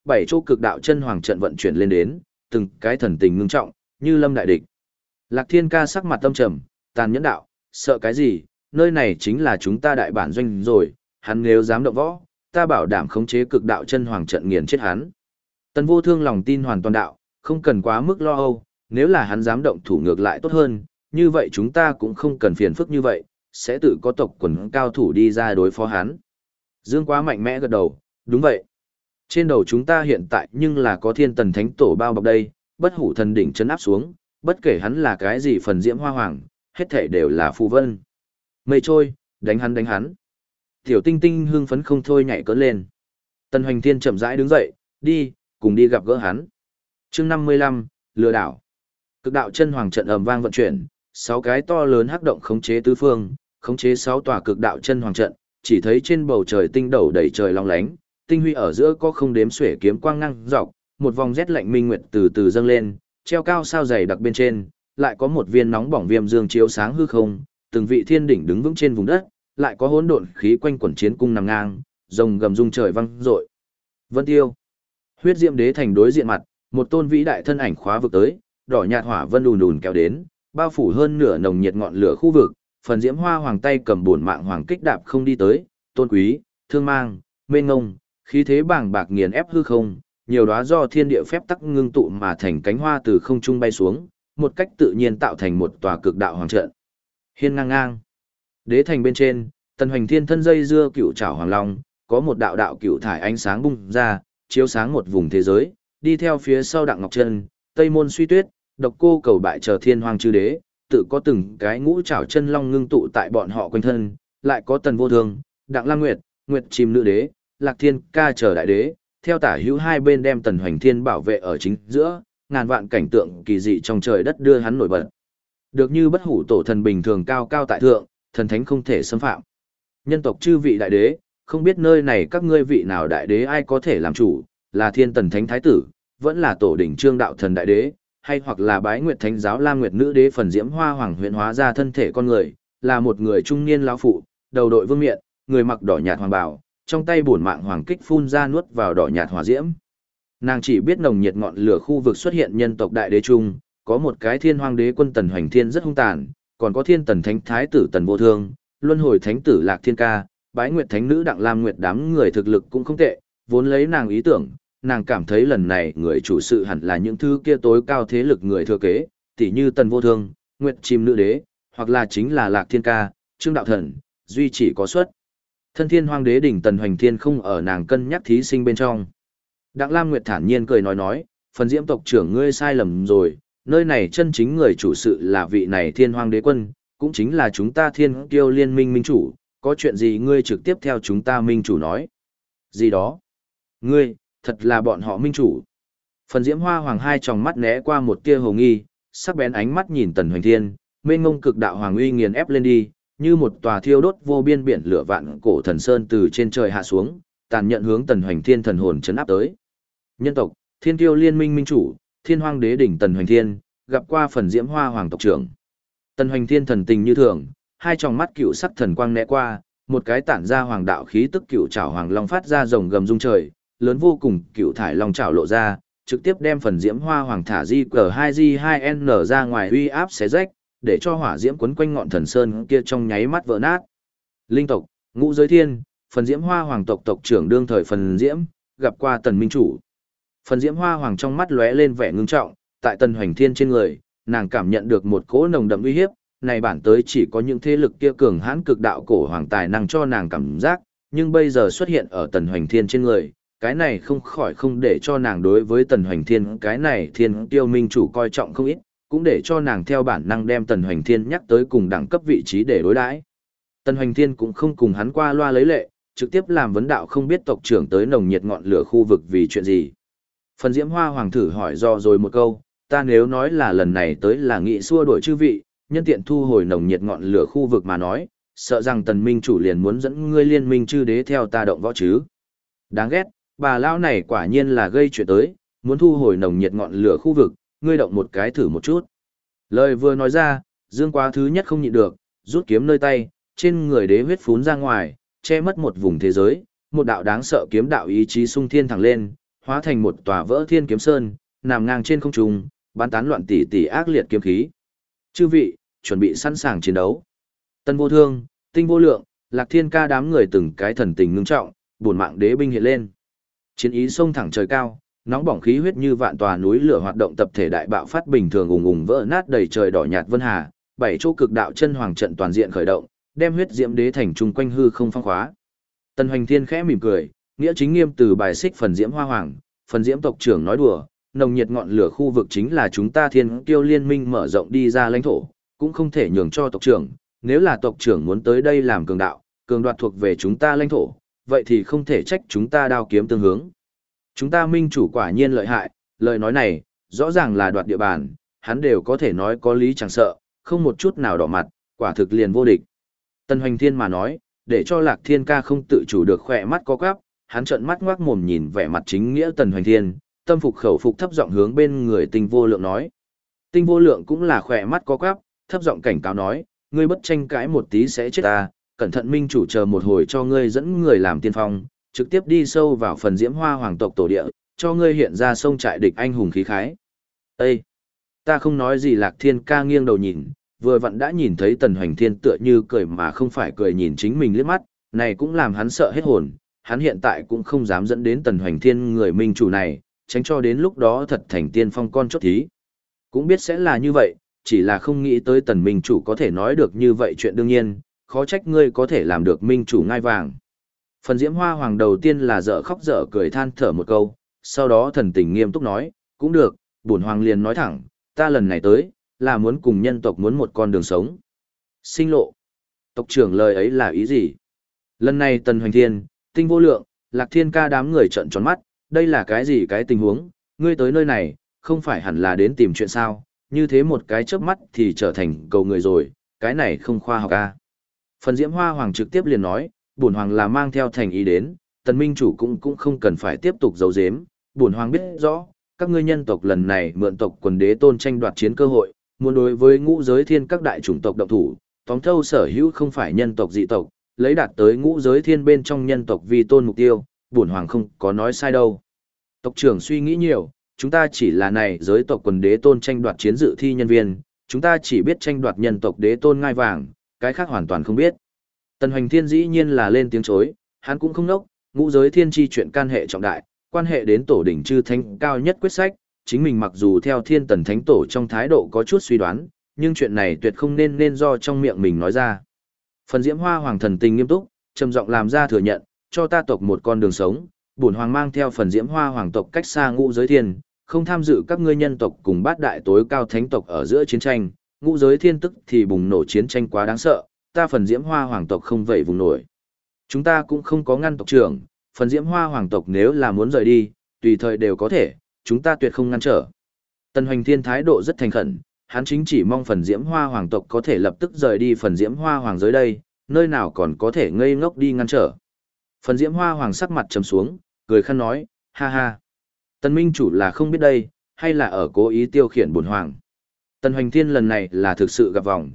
7 chỗ cực đạo chân hoàng trận vận chuyển lên đến, từng cái thần tình ngưng trọng, như lâm đại địch. Lạc Thiên Ca sắc mặt tâm trầm, tàn nhẫn đạo, sợ cái gì, nơi này chính là chúng ta đại bản doanh rồi, hắn nếu dám động võ, ta bảo đảm khống chế cực đạo chân hoàng trận nghiền chết hắn. Tần Vô Thương lòng tin hoàn toàn đạo, không cần quá mức lo âu, nếu là hắn dám động thủ ngược lại tốt hơn, như vậy chúng ta cũng không cần phiền phức như vậy, sẽ tự có tộc quần cao thủ đi ra đối phó hắn. Dương Quá mạnh mẽ gật đầu, đúng vậy. Trên đầu chúng ta hiện tại nhưng là có Thiên Tần Thánh Tổ bao bọc đây, bất hủ thần đỉnh chấn áp xuống, bất kể hắn là cái gì phần diễm hoa hoàng, hết thảy đều là phù vân. Mây trôi, đánh hắn đánh hắn. Tiểu Tinh Tinh hưng phấn không thôi nhảy cỡ lên. Tần Hoành Thiên chậm rãi đứng dậy, đi, cùng đi gặp gỡ hắn. Chương 55, lừa đảo. Cực đạo chân hoàng trận ầm vang vận chuyển, 6 cái to lớn hắc động khống chế tứ phương, khống chế 6 tòa cực đạo chân hoàng trận, chỉ thấy trên bầu trời tinh đầu đầy trời long lánh, tinh huy ở giữa có không đếm xuể kiếm quang năng dọc, một vòng rét lạnh minh nguyệt từ từ dâng lên, treo cao sao dày đặc bên trên, lại có một viên nóng bỏng viêm dương chiếu sáng hư không, từng vị thiên đỉnh đứng vững trên vùng đất, lại có hỗn độn khí quanh quẩn chiến cung nằm ngang, rồng gầm rung trời vang dội. Vân Tiêu, huyết diệm đế thành đối diện mặt, một tôn vĩ đại thân ảnh khóa vực tới, đỏ nhạt hỏa vân ùn ùn kéo đến, bao phủ hơn nửa nồng nhiệt ngọn lửa khu vực, phần diễm hoa hoàng tay cầm bổn mạng hoàng kích đạp không đi tới, tôn quý, thương mang, mênh ngông, khí thế bàng bạc nghiền ép hư không, nhiều đóa do thiên địa phép tắc ngưng tụ mà thành cánh hoa từ không trung bay xuống, một cách tự nhiên tạo thành một tòa cực đạo hoàng trận. Hiên ngang ngang. Đế thành bên trên, Tần Hoành Thiên thân dây dưa cựu trảo hoàng long, có một đạo đạo cựu thải ánh sáng bung ra, chiếu sáng một vùng thế giới, đi theo phía sau Đặng Ngọc Chân, Tây Môn Suy Tuyết, Độc Cô Cầu Bại chờ thiên hoàng chư đế, tự có từng cái ngũ trảo chân long ngưng tụ tại bọn họ quanh thân, lại có Tần Vô Thương, Đặng Lam Nguyệt, Nguyệt Chim nữ đế, Lạc Thiên Ca chờ đại đế, theo tả hữu hai bên đem Tần Hoành Thiên bảo vệ ở chính giữa, ngàn vạn cảnh tượng kỳ dị trong trời đất đưa hắn nổi bật. Được như bất hủ tổ thần bình thường cao cao tại thượng, thần thánh không thể xâm phạm. Nhân tộc chư vị đại đế, không biết nơi này các ngươi vị nào đại đế ai có thể làm chủ, là Thiên Tần Thánh Thái tử, vẫn là tổ đỉnh Trương Đạo Thần đại đế, hay hoặc là Bái Nguyệt Thánh giáo Lam Nguyệt nữ đế phần diễm hoa hoàng huyễn hóa ra thân thể con người, là một người trung niên lão phụ, đầu đội vương miện, người mặc đỏ nhạt hoàng bào, trong tay bổn mạng hoàng kích phun ra nuốt vào đỏ nhạt hỏa diễm. Nàng chỉ biết nồng nhiệt ngọn lửa khu vực xuất hiện nhân tộc đại đế trung, có một cái thiên hoàng đế quân Tần Hoành Thiên rất hung tàn, còn có Thiên Tần Thánh Thái tử Tần Vô Thương, luân hồi thánh tử Lạc Thiên Ca, Bái Nguyệt Thánh nữ Đặng Lam Nguyệt đám người thực lực cũng không tệ, vốn lấy nàng ý tưởng, nàng cảm thấy lần này người chủ sự hẳn là những thứ kia tối cao thế lực người thừa kế, tỉ như Tần Vô Thương, Nguyệt Chim nữ đế, hoặc là chính là Lạc Thiên Ca, Trương Đạo Thần, duy chỉ có suất. Thân Thiên Hoàng đế đỉnh Tần Hoành Thiên không ở nàng cân nhắc thí sinh bên trong. Đặng Lam Nguyệt thản nhiên cười nói, phần diễm tộc trưởng ngươi sai lầm rồi, nơi này chân chính người chủ sự là vị này Thiên Hoàng đế quân, cũng chính là chúng ta Thiên Kiêu liên minh minh chủ, có chuyện gì ngươi trực tiếp theo chúng ta minh chủ nói. Gì đó? Ngươi, thật là bọn họ minh chủ. Phần diễm hoa hoàng hai tròng mắt né qua một tia hồ nghi, sắc bén ánh mắt nhìn Tần Hoành Thiên, mênh ngông cực đạo hoàng uy nghiền ép lên đi, như một tòa thiêu đốt vô biên biển lửa vạn cổ thần sơn từ trên trời hạ xuống, tàn nhận hướng Tần Hoành Thiên thần hồn chấn áp tới. Nhân tộc, Thiên Kiêu liên minh minh chủ, Thiên Hoàng đế đỉnh Tần Hoành Thiên, gặp qua phần diễm hoa hoàng tộc trưởng. Tần Hoành Thiên thần tình như thường, hai tròng mắt cựu sắc thần quang né qua, một cái tản ra hoàng đạo khí tức cựu trảo hoàng long phát ra rồng gầm rung trời, lớn vô cùng cựu thải long trảo lộ ra, trực tiếp đem phần diễm hoa hoàng thả di G2 G2N ra ngoài uy áp xé rách, để cho hỏa diễm quấn quanh ngọn thần sơn kia trong nháy mắt vỡ nát. Linh tộc, ngũ giới thiên, phần diễm hoa hoàng tộc tộc trưởng đương thời phần diễm, gặp qua Tần minh chủ. Phần diễm hoa hoàng trong mắt lóe lên vẻ ngưng trọng, tại Tần Hoành Thiên trên người, nàng cảm nhận được một cỗ nồng đậm uy hiếp, này bản tới chỉ có những thế lực kia cường hãn cực đạo cổ hoàng tài năng cho nàng cảm giác, nhưng bây giờ xuất hiện ở Tần Hoành Thiên trên người, cái này không khỏi không để cho nàng đối với Tần Hoành Thiên cái này thiên tiêu minh chủ coi trọng không ít, cũng để cho nàng theo bản năng đem Tần Hoành Thiên nhắc tới cùng đẳng cấp vị trí để đối đãi. Tần Hoành Thiên cũng không cùng hắn qua loa lấy lệ, trực tiếp làm vấn đạo không biết tộc trưởng tới nồng nhiệt ngọn lửa khu vực vì chuyện gì. Phần diễm hoa hoàng thử hỏi do rồi một câu, ta nếu nói là lần này tới là nghị xua đuổi chư vị, nhân tiện thu hồi nồng nhiệt ngọn lửa khu vực mà nói, sợ rằng Tần minh chủ liền muốn dẫn ngươi liên minh chư đế theo ta động võ chứ. Đáng ghét, bà lão này quả nhiên là gây chuyện tới, muốn thu hồi nồng nhiệt ngọn lửa khu vực, ngươi động một cái thử một chút. Lời vừa nói ra, Dương Quá thứ nhất không nhịn được, rút kiếm nơi tay, trên người đế huyết phún ra ngoài, che mất một vùng thế giới, một đạo đáng sợ kiếm đạo ý chí sung thiên thẳng lên, hóa thành một tòa vỡ thiên kiếm sơn, nằm ngang trên không trung, bắn tán loạn tỷ tỷ ác liệt kiếm khí. Chư vị, chuẩn bị sẵn sàng chiến đấu. Tân Vô Thương, Tinh Vô Lượng, Lạc Thiên Ca đám người từng cái thần tình ngưng trọng, bổn mạng đế binh hiện lên. Chiến ý xông thẳng trời cao, nóng bỏng khí huyết như vạn tòa núi lửa hoạt động tập thể đại bạo phát bình thường ùng ùng vỡ nát đầy trời đỏ nhạt vân hà, bảy chỗ cực đạo chân hoàng trận toàn diện khởi động, đem huyết diễm đế thành trung quanh hư không phong khóa. Tần Hoành Thiên khẽ mỉm cười, nghĩa chính nghiêm từ bài xích phần diễm hoa hoàng, phần diễm tộc trưởng nói đùa, nồng nhiệt ngọn lửa khu vực chính là chúng ta Thiên Kiêu liên minh mở rộng đi ra lãnh thổ, cũng không thể nhường cho tộc trưởng, nếu là tộc trưởng muốn tới đây làm cường đạo, cường đoạt thuộc về chúng ta lãnh thổ, vậy thì không thể trách chúng ta đao kiếm tương hướng. Chúng ta minh chủ quả nhiên lợi hại, lời nói này, rõ ràng là đoạt địa bàn, hắn đều có thể nói có lý chẳng sợ, không một chút nào đỏ mặt, quả thực liền vô địch. Tần Hoành Thiên mà nói, để cho Lạc Thiên Ca không tự chủ được khỏe mắt có quắp, hắn trợn mắt ngoác mồm nhìn vẻ mặt chính nghĩa Tần Hoành Thiên, tâm phục khẩu phục thấp giọng hướng bên người Tinh Vô Lượng nói. Tinh Vô Lượng cũng là khỏe mắt có quắp, thấp giọng cảnh cáo nói, ngươi bất tranh cãi một tí sẽ chết ta, cẩn thận minh chủ chờ một hồi cho ngươi dẫn người làm tiên phong, trực tiếp đi sâu vào phần diễm hoa hoàng tộc tổ địa, cho ngươi hiện ra sông trại địch anh hùng khí khái. Ê! Ta không nói gì. Lạc Thiên Ca nghiêng đầu nhìn, vừa vặn đã nhìn thấy Tần Hoành Thiên tựa như cười mà không phải cười nhìn chính mình liếc mắt, này cũng làm hắn sợ hết hồn, hắn hiện tại cũng không dám dẫn đến Tần Hoành Thiên người minh chủ này, tránh cho đến lúc đó thật thành tiên phong con chốt thí. Cũng biết sẽ là như vậy, chỉ là không nghĩ tới Tần minh chủ có thể nói được như vậy chuyện đương nhiên, khó trách ngươi có thể làm được minh chủ ngai vàng. Phần diễm hoa hoàng đầu tiên là dở khóc dở cười than thở một câu, sau đó thần tình nghiêm túc nói, cũng được, bổn hoàng liền nói thẳng, ta lần này tới, là muốn cùng nhân tộc muốn một con đường sống. Sinh lộ. Tộc trưởng lời ấy là ý gì? Lần này Tần Hoành Thiên, Tinh Vô Lượng, Lạc Thiên Ca đám người trợn tròn mắt, đây là cái gì cái tình huống, ngươi tới nơi này, không phải hẳn là đến tìm chuyện sao, như thế một cái chớp mắt thì trở thành cầu người rồi, cái này không khoa học a. Phần diễm hoa hoàng trực tiếp liền nói, bổn hoàng là mang theo thành ý đến, Tần minh chủ cũng không cần phải tiếp tục giấu giếm, bổn hoàng biết rõ, các ngươi nhân tộc lần này mượn tộc quần đế tôn tranh đoạt chiến cơ hội, muốn đối với ngũ giới thiên các đại chủng tộc động thủ, tóm thâu sở hữu không phải nhân tộc dị tộc, lấy đạt tới ngũ giới thiên bên trong nhân tộc vì tôn mục tiêu, bổn hoàng không có nói sai đâu. Tộc trưởng suy nghĩ nhiều, chúng ta chỉ là này giới tộc quần đế tôn tranh đoạt chiến dự thi nhân viên, chúng ta chỉ biết tranh đoạt nhân tộc đế tôn ngai vàng, cái khác hoàn toàn không biết. Tần Hoành Thiên dĩ nhiên là lên tiếng chối, hắn cũng không nốc, ngũ giới thiên chi chuyện can hệ trọng đại, quan hệ đến tổ đỉnh chư thánh cao nhất quyết sách, chính mình mặc dù theo thiên tần thánh tổ trong thái độ có chút suy đoán, nhưng chuyện này tuyệt không nên do trong miệng mình nói ra. Phần diễm hoa hoàng thần tình nghiêm túc, trầm giọng làm ra thừa nhận, cho ta tộc một con đường sống, bổn hoàng mang theo phần diễm hoa hoàng tộc cách xa ngũ giới thiên, không tham dự các ngươi nhân tộc cùng bát đại tối cao thánh tộc ở giữa chiến tranh, ngũ giới thiên tức thì bùng nổ chiến tranh quá đáng sợ, ta phần diễm hoa hoàng tộc không vậy vùng nổi. Chúng ta cũng không có ngăn tộc trưởng, phần diễm hoa hoàng tộc nếu là muốn rời đi, tùy thời đều có thể, chúng ta tuyệt không ngăn trở. Tần Hoành Thiên thái độ rất thành khẩn, hắn chính chỉ mong phần diễm hoa hoàng tộc có thể lập tức rời đi phần diễm hoa hoàng giới đây, nơi nào còn có thể ngây ngốc đi ngăn trở. Phần diễm hoa hoàng sắc mặt trầm xuống, cười khăn nói, ha ha. Tần minh chủ là không biết đây, hay là ở cố ý tiêu khiển bổn hoàng. Tần Hoành Thiên lần này là thực sự gặp vòng,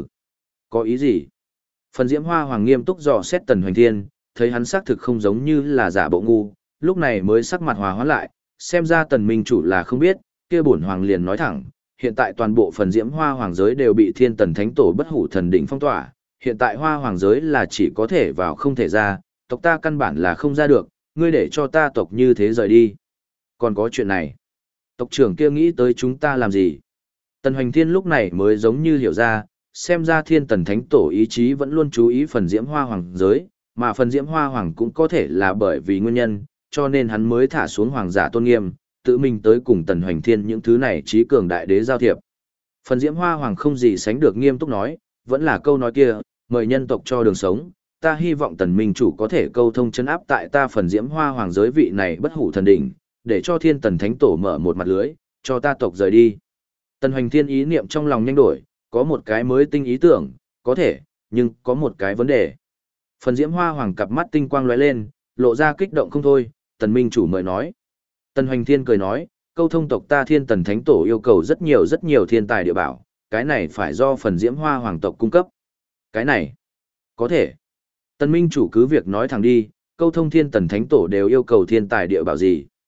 có ý gì? Phần diễm hoa hoàng nghiêm túc dò xét Tần Hoành Thiên, thấy hắn xác thực không giống như là giả bộ ngu, lúc này mới sắc mặt hòa hoãn lại, xem ra Tần minh chủ là không biết, kia bổn hoàng liền nói thẳng, hiện tại toàn bộ phần diễm hoa hoàng giới đều bị thiên tần thánh tổ bất hủ thần đỉnh phong tỏa, hiện tại hoa hoàng giới là chỉ có thể vào không thể ra, tộc ta căn bản là không ra được, ngươi để cho ta tộc như thế rời đi. Còn có chuyện này, tộc trưởng kia nghĩ tới chúng ta làm gì? Tần Hoành Thiên lúc này mới giống như hiểu ra, xem ra thiên tần thánh tổ ý chí vẫn luôn chú ý phần diễm hoa hoàng giới, mà phần diễm hoa hoàng cũng có thể là bởi vì nguyên nhân, cho nên hắn mới thả xuống hoàng giả tôn nghiêm, tự mình tới cùng Tần Hoành Thiên những thứ này trí cường đại đế giao thiệp. Phần diễm hoa hoàng không gì sánh được nghiêm túc nói, vẫn là câu nói kia, mời nhân tộc cho đường sống, ta hy vọng Tần minh chủ có thể câu thông chân áp tại ta phần diễm hoa hoàng giới vị này bất hủ thần đỉnh, để cho thiên tần thánh tổ mở một mặt lưới, cho ta tộc rời đi. Tần Hoành Thiên ý niệm trong lòng nhanh đổi, có một cái mới tinh ý tưởng, có thể, nhưng có một cái vấn đề. Phần diễm hoa hoàng cặp mắt tinh quang lóe lên, lộ ra kích động không thôi, Tần minh chủ mời nói. Tần Hoành Thiên cười nói, câu thông tộc ta thiên tần thánh tổ yêu cầu rất nhiều thiên tài địa bảo, cái này phải do phần diễm hoa hoàng tộc cung cấp. Cái này, có thể. Tần minh chủ cứ việc nói thẳng đi, câu thông thiên tần thánh tổ đều yêu cầu thiên tài địa bảo gì.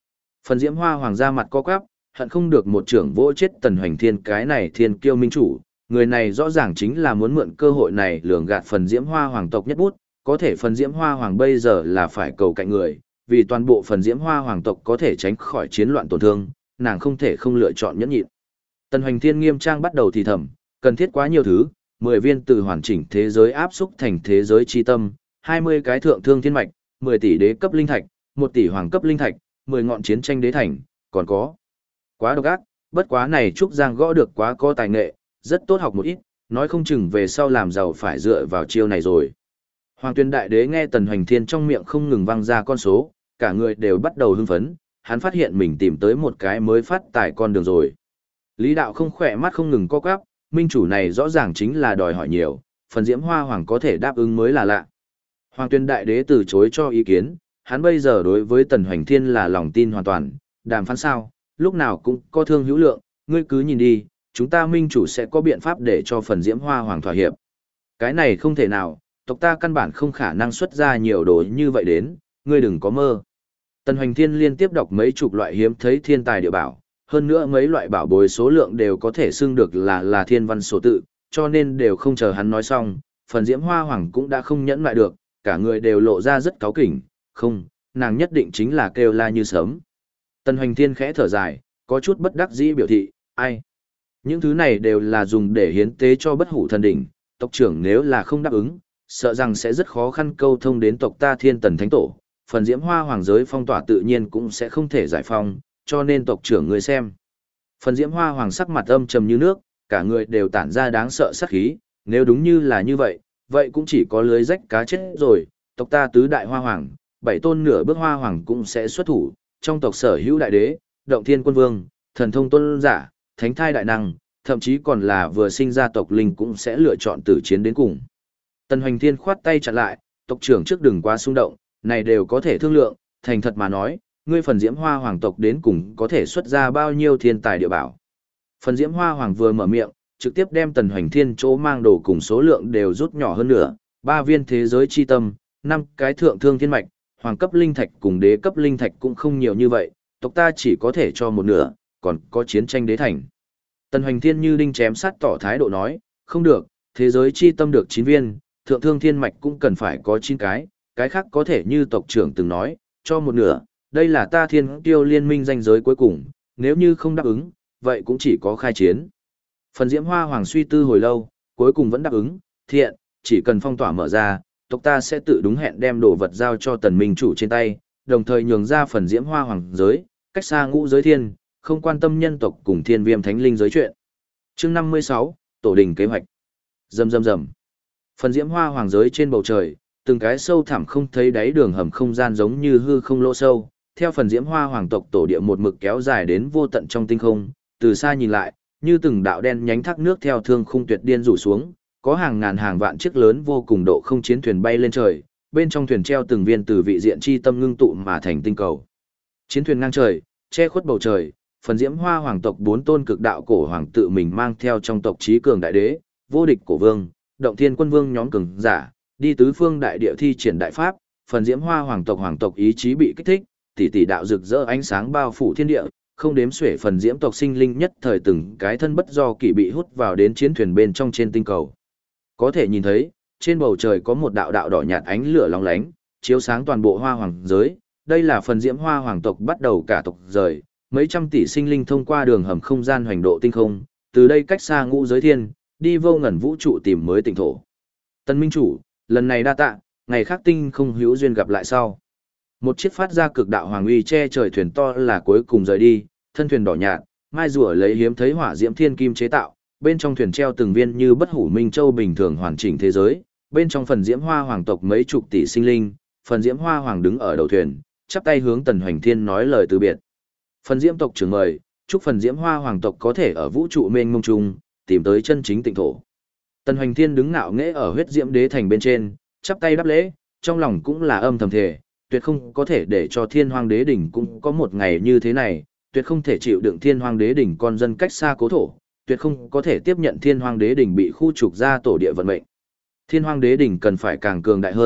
Phần Diễm Hoa Hoàng ra mặt co quắp, hận không được một trưởng vỗ chết Tần Hoành Thiên cái này thiên kiêu minh chủ, người này rõ ràng chính là muốn mượn cơ hội này lường gạt Phần Diễm Hoa Hoàng tộc nhất bút, có thể Phần Diễm Hoa Hoàng bây giờ là phải cầu cạnh người, vì toàn bộ Phần Diễm Hoa Hoàng tộc có thể tránh khỏi chiến loạn tổn thương, nàng không thể không lựa chọn nhẫn nhịn. Tần Hoành Thiên nghiêm trang bắt đầu thì thầm, cần thiết quá nhiều thứ, 10 viên từ hoàn chỉnh thế giới áp xúc thành thế giới chi tâm, 20 cái thượng thương thiên mạch, 10 tỷ đế cấp linh thạch, 1 tỷ hoàng cấp linh thạch, 10 ngọn chiến tranh đế thành, còn có. Quá độc ác, bất quá này Trúc Giang gõ được quá có tài nghệ, rất tốt học một ít, nói không chừng về sau làm giàu phải dựa vào chiêu này rồi. Hoàng Tuyên Đại Đế nghe Tần Hoành Thiên trong miệng không ngừng vang ra con số, cả người đều bắt đầu hưng phấn, hắn phát hiện mình tìm tới một cái mới phát tài con đường rồi. Lý Đạo không khỏe mắt không ngừng co quắp, minh chủ này rõ ràng chính là đòi hỏi nhiều, Phần Diễm Hoa Hoàng có thể đáp ứng mới là lạ. Hoàng Tuyên Đại Đế từ chối cho ý kiến, hắn bây giờ đối với Tần Hoành Thiên là lòng tin hoàn toàn, đàm phán sao, lúc nào cũng có thương hữu lượng, ngươi cứ nhìn đi, chúng ta minh chủ sẽ có biện pháp để cho Phần Diễm Hoa Hoàng thỏa hiệp. Cái này không thể nào, tộc ta căn bản không khả năng xuất ra nhiều đồ như vậy đến, ngươi đừng có mơ. Tần Hoành Thiên liên tiếp đọc mấy chục loại hiếm thấy thiên tài địa bảo, hơn nữa mấy loại bảo bối số lượng đều có thể xưng được là thiên văn số tự, cho nên đều không chờ hắn nói xong, Phần Diễm Hoa Hoàng cũng đã không nhẫn lại được, cả người đều lộ ra rất cáu kỉnh, không, nàng nhất định chính là kêu la như sớm. Tần Hoành Thiên khẽ thở dài, có chút bất đắc dĩ biểu thị, ai? Những thứ này đều là dùng để hiến tế cho bất hủ thần đỉnh, tộc trưởng nếu là không đáp ứng, sợ rằng sẽ rất khó khăn câu thông đến tộc ta Thiên Tần Thánh Tổ, Phần Diễm Hoa Hoàng giới phong tỏa tự nhiên cũng sẽ không thể giải phong, cho nên tộc trưởng người xem. Phần Diễm Hoa Hoàng sắc mặt âm trầm như nước, cả người đều tản ra đáng sợ sát khí, nếu đúng như là như vậy, vậy cũng chỉ có lưới rách cá chết rồi, tộc ta tứ đại hoa hoàng, 7 tôn nửa bước hoa hoàng cũng sẽ xuất thủ, trong tộc sở hữu đại đế, động thiên quân vương, thần thông tôn giả, thánh thai đại năng, thậm chí còn là vừa sinh ra tộc linh cũng sẽ lựa chọn tử chiến đến cùng. Tần Hoành Thiên khoát tay chặn lại, tộc trưởng trước đừng quá xung động, này đều có thể thương lượng, thành thật mà nói, ngươi Phần Diễm Hoa Hoàng tộc đến cùng có thể xuất ra bao nhiêu thiên tài địa bảo. Phần Diễm Hoa Hoàng vừa mở miệng, trực tiếp đem Tần Hoành Thiên chỗ mang đồ cùng số lượng đều rút nhỏ hơn nữa, 3 viên thế giới chi tâm, 5 cái thượng thương thiên mạch, hoàng cấp linh thạch cùng đế cấp linh thạch cũng không nhiều như vậy, tộc ta chỉ có thể cho một nửa, còn có chiến tranh đế thành. Tần Hoành Thiên như đinh chém sắt tỏ thái độ nói, không được, thế giới chi tâm được 9 viên, thượng thương thiên mạch cũng cần phải có 9 cái khác có thể như tộc trưởng từng nói, cho một nửa, đây là ta Thiên Tiêu liên minh danh giới cuối cùng, nếu như không đáp ứng, vậy cũng chỉ có khai chiến. Phần Diễm Hoa Hoàng suy tư hồi lâu, cuối cùng vẫn đáp ứng, thiện, chỉ cần phong tỏa mở ra, tộc ta sẽ tự đúng hẹn đem đồ vật giao cho Tần Minh chủ trên tay, đồng thời nhường ra Phần Diễm Hoa Hoàng giới, cách xa ngũ giới thiên, không quan tâm nhân tộc cùng thiên viêm thánh linh giới chuyện. Chương 56, Tổ đình kế hoạch. Rầm rầm rầm. Phần Diễm Hoa Hoàng giới trên bầu trời, từng cái sâu thẳm không thấy đáy đường hầm không gian giống như hư không lỗ sâu, theo Phần Diễm Hoa Hoàng tộc tổ địa một mực kéo dài đến vô tận trong tinh không, từ xa nhìn lại, như từng đạo đen nhánh thác nước theo thương khung tuyệt điên rủ xuống, có hàng ngàn hàng vạn chiếc lớn vô cùng độ không chiến thuyền bay lên trời, bên trong thuyền treo từng viên từ vị diện chi tâm ngưng tụ mà thành tinh cầu. Chiến thuyền ngang trời, che khuất bầu trời, Phần Diễm Hoa Hoàng tộc 4 tôn cực đạo cổ hoàng tự mình mang theo trong tộc trí cường đại đế, vô địch cổ vương, động thiên quân vương nhóm cường giả, đi tứ phương đại địa thi triển đại pháp, Phần Diễm Hoa hoàng tộc ý chí bị kích thích, tỷ tỷ đạo rực rỡ ánh sáng bao phủ thiên địa, không đếm xuể Phần Diễm tộc sinh linh nhất thời từng cái thân bất do kỷ bị hút vào đến chiến thuyền bên trong trên tinh cầu. Có thể nhìn thấy, trên bầu trời có một đạo đạo đỏ nhạt ánh lửa long lánh, chiếu sáng toàn bộ Hoa Hoàng giới, đây là Phần Diễm Hoa hoàng tộc bắt đầu cả tộc rời, mấy trăm tỷ sinh linh thông qua đường hầm không gian hoành độ tinh không, từ đây cách xa ngũ giới thiên, đi vô ngần vũ trụ tìm mới tỉnh thổ. Tân Minh chủ, lần này đa tạ, ngày khác tinh không hữu duyên gặp lại sau. Một chiếc phát ra cực đạo hoàng uy che trời thuyền to là cuối cùng rời đi, thân thuyền đỏ nhạt, mai rùa lấy hiếm thấy hỏa diễm thiên kim chế tạo, bên trong thuyền treo từng viên như bất hủ minh châu bình thường hoàn chỉnh thế giới, bên trong Phần Diễm Hoa hoàng tộc mấy chục tỷ sinh linh, Phần Diễm Hoa hoàng đứng ở đầu thuyền, chắp tay hướng Tần Hoành Thiên nói lời từ biệt. Phần Diễm tộc trưởng mời, chúc Phần Diễm Hoa hoàng tộc có thể ở vũ trụ mênh mông trung, tìm tới chân chính tịnh thổ. Tần Hoành Thiên đứng ngạo nghễ ở huyết diễm đế thành bên trên, chắp tay đáp lễ, trong lòng cũng là âm thầm thề, tuyệt không có thể để cho Thiên Hoang Đế đỉnh cũng có một ngày như thế này, tuyệt không thể chịu đựng Thiên Hoang Đế đỉnh con dân cách xa cố thổ, tuyệt không có thể tiếp nhận Thiên Hoang Đế đỉnh bị khu trục ra tổ địa vận mệnh. Thiên Hoang Đế đỉnh cần phải càng cường đại hơn,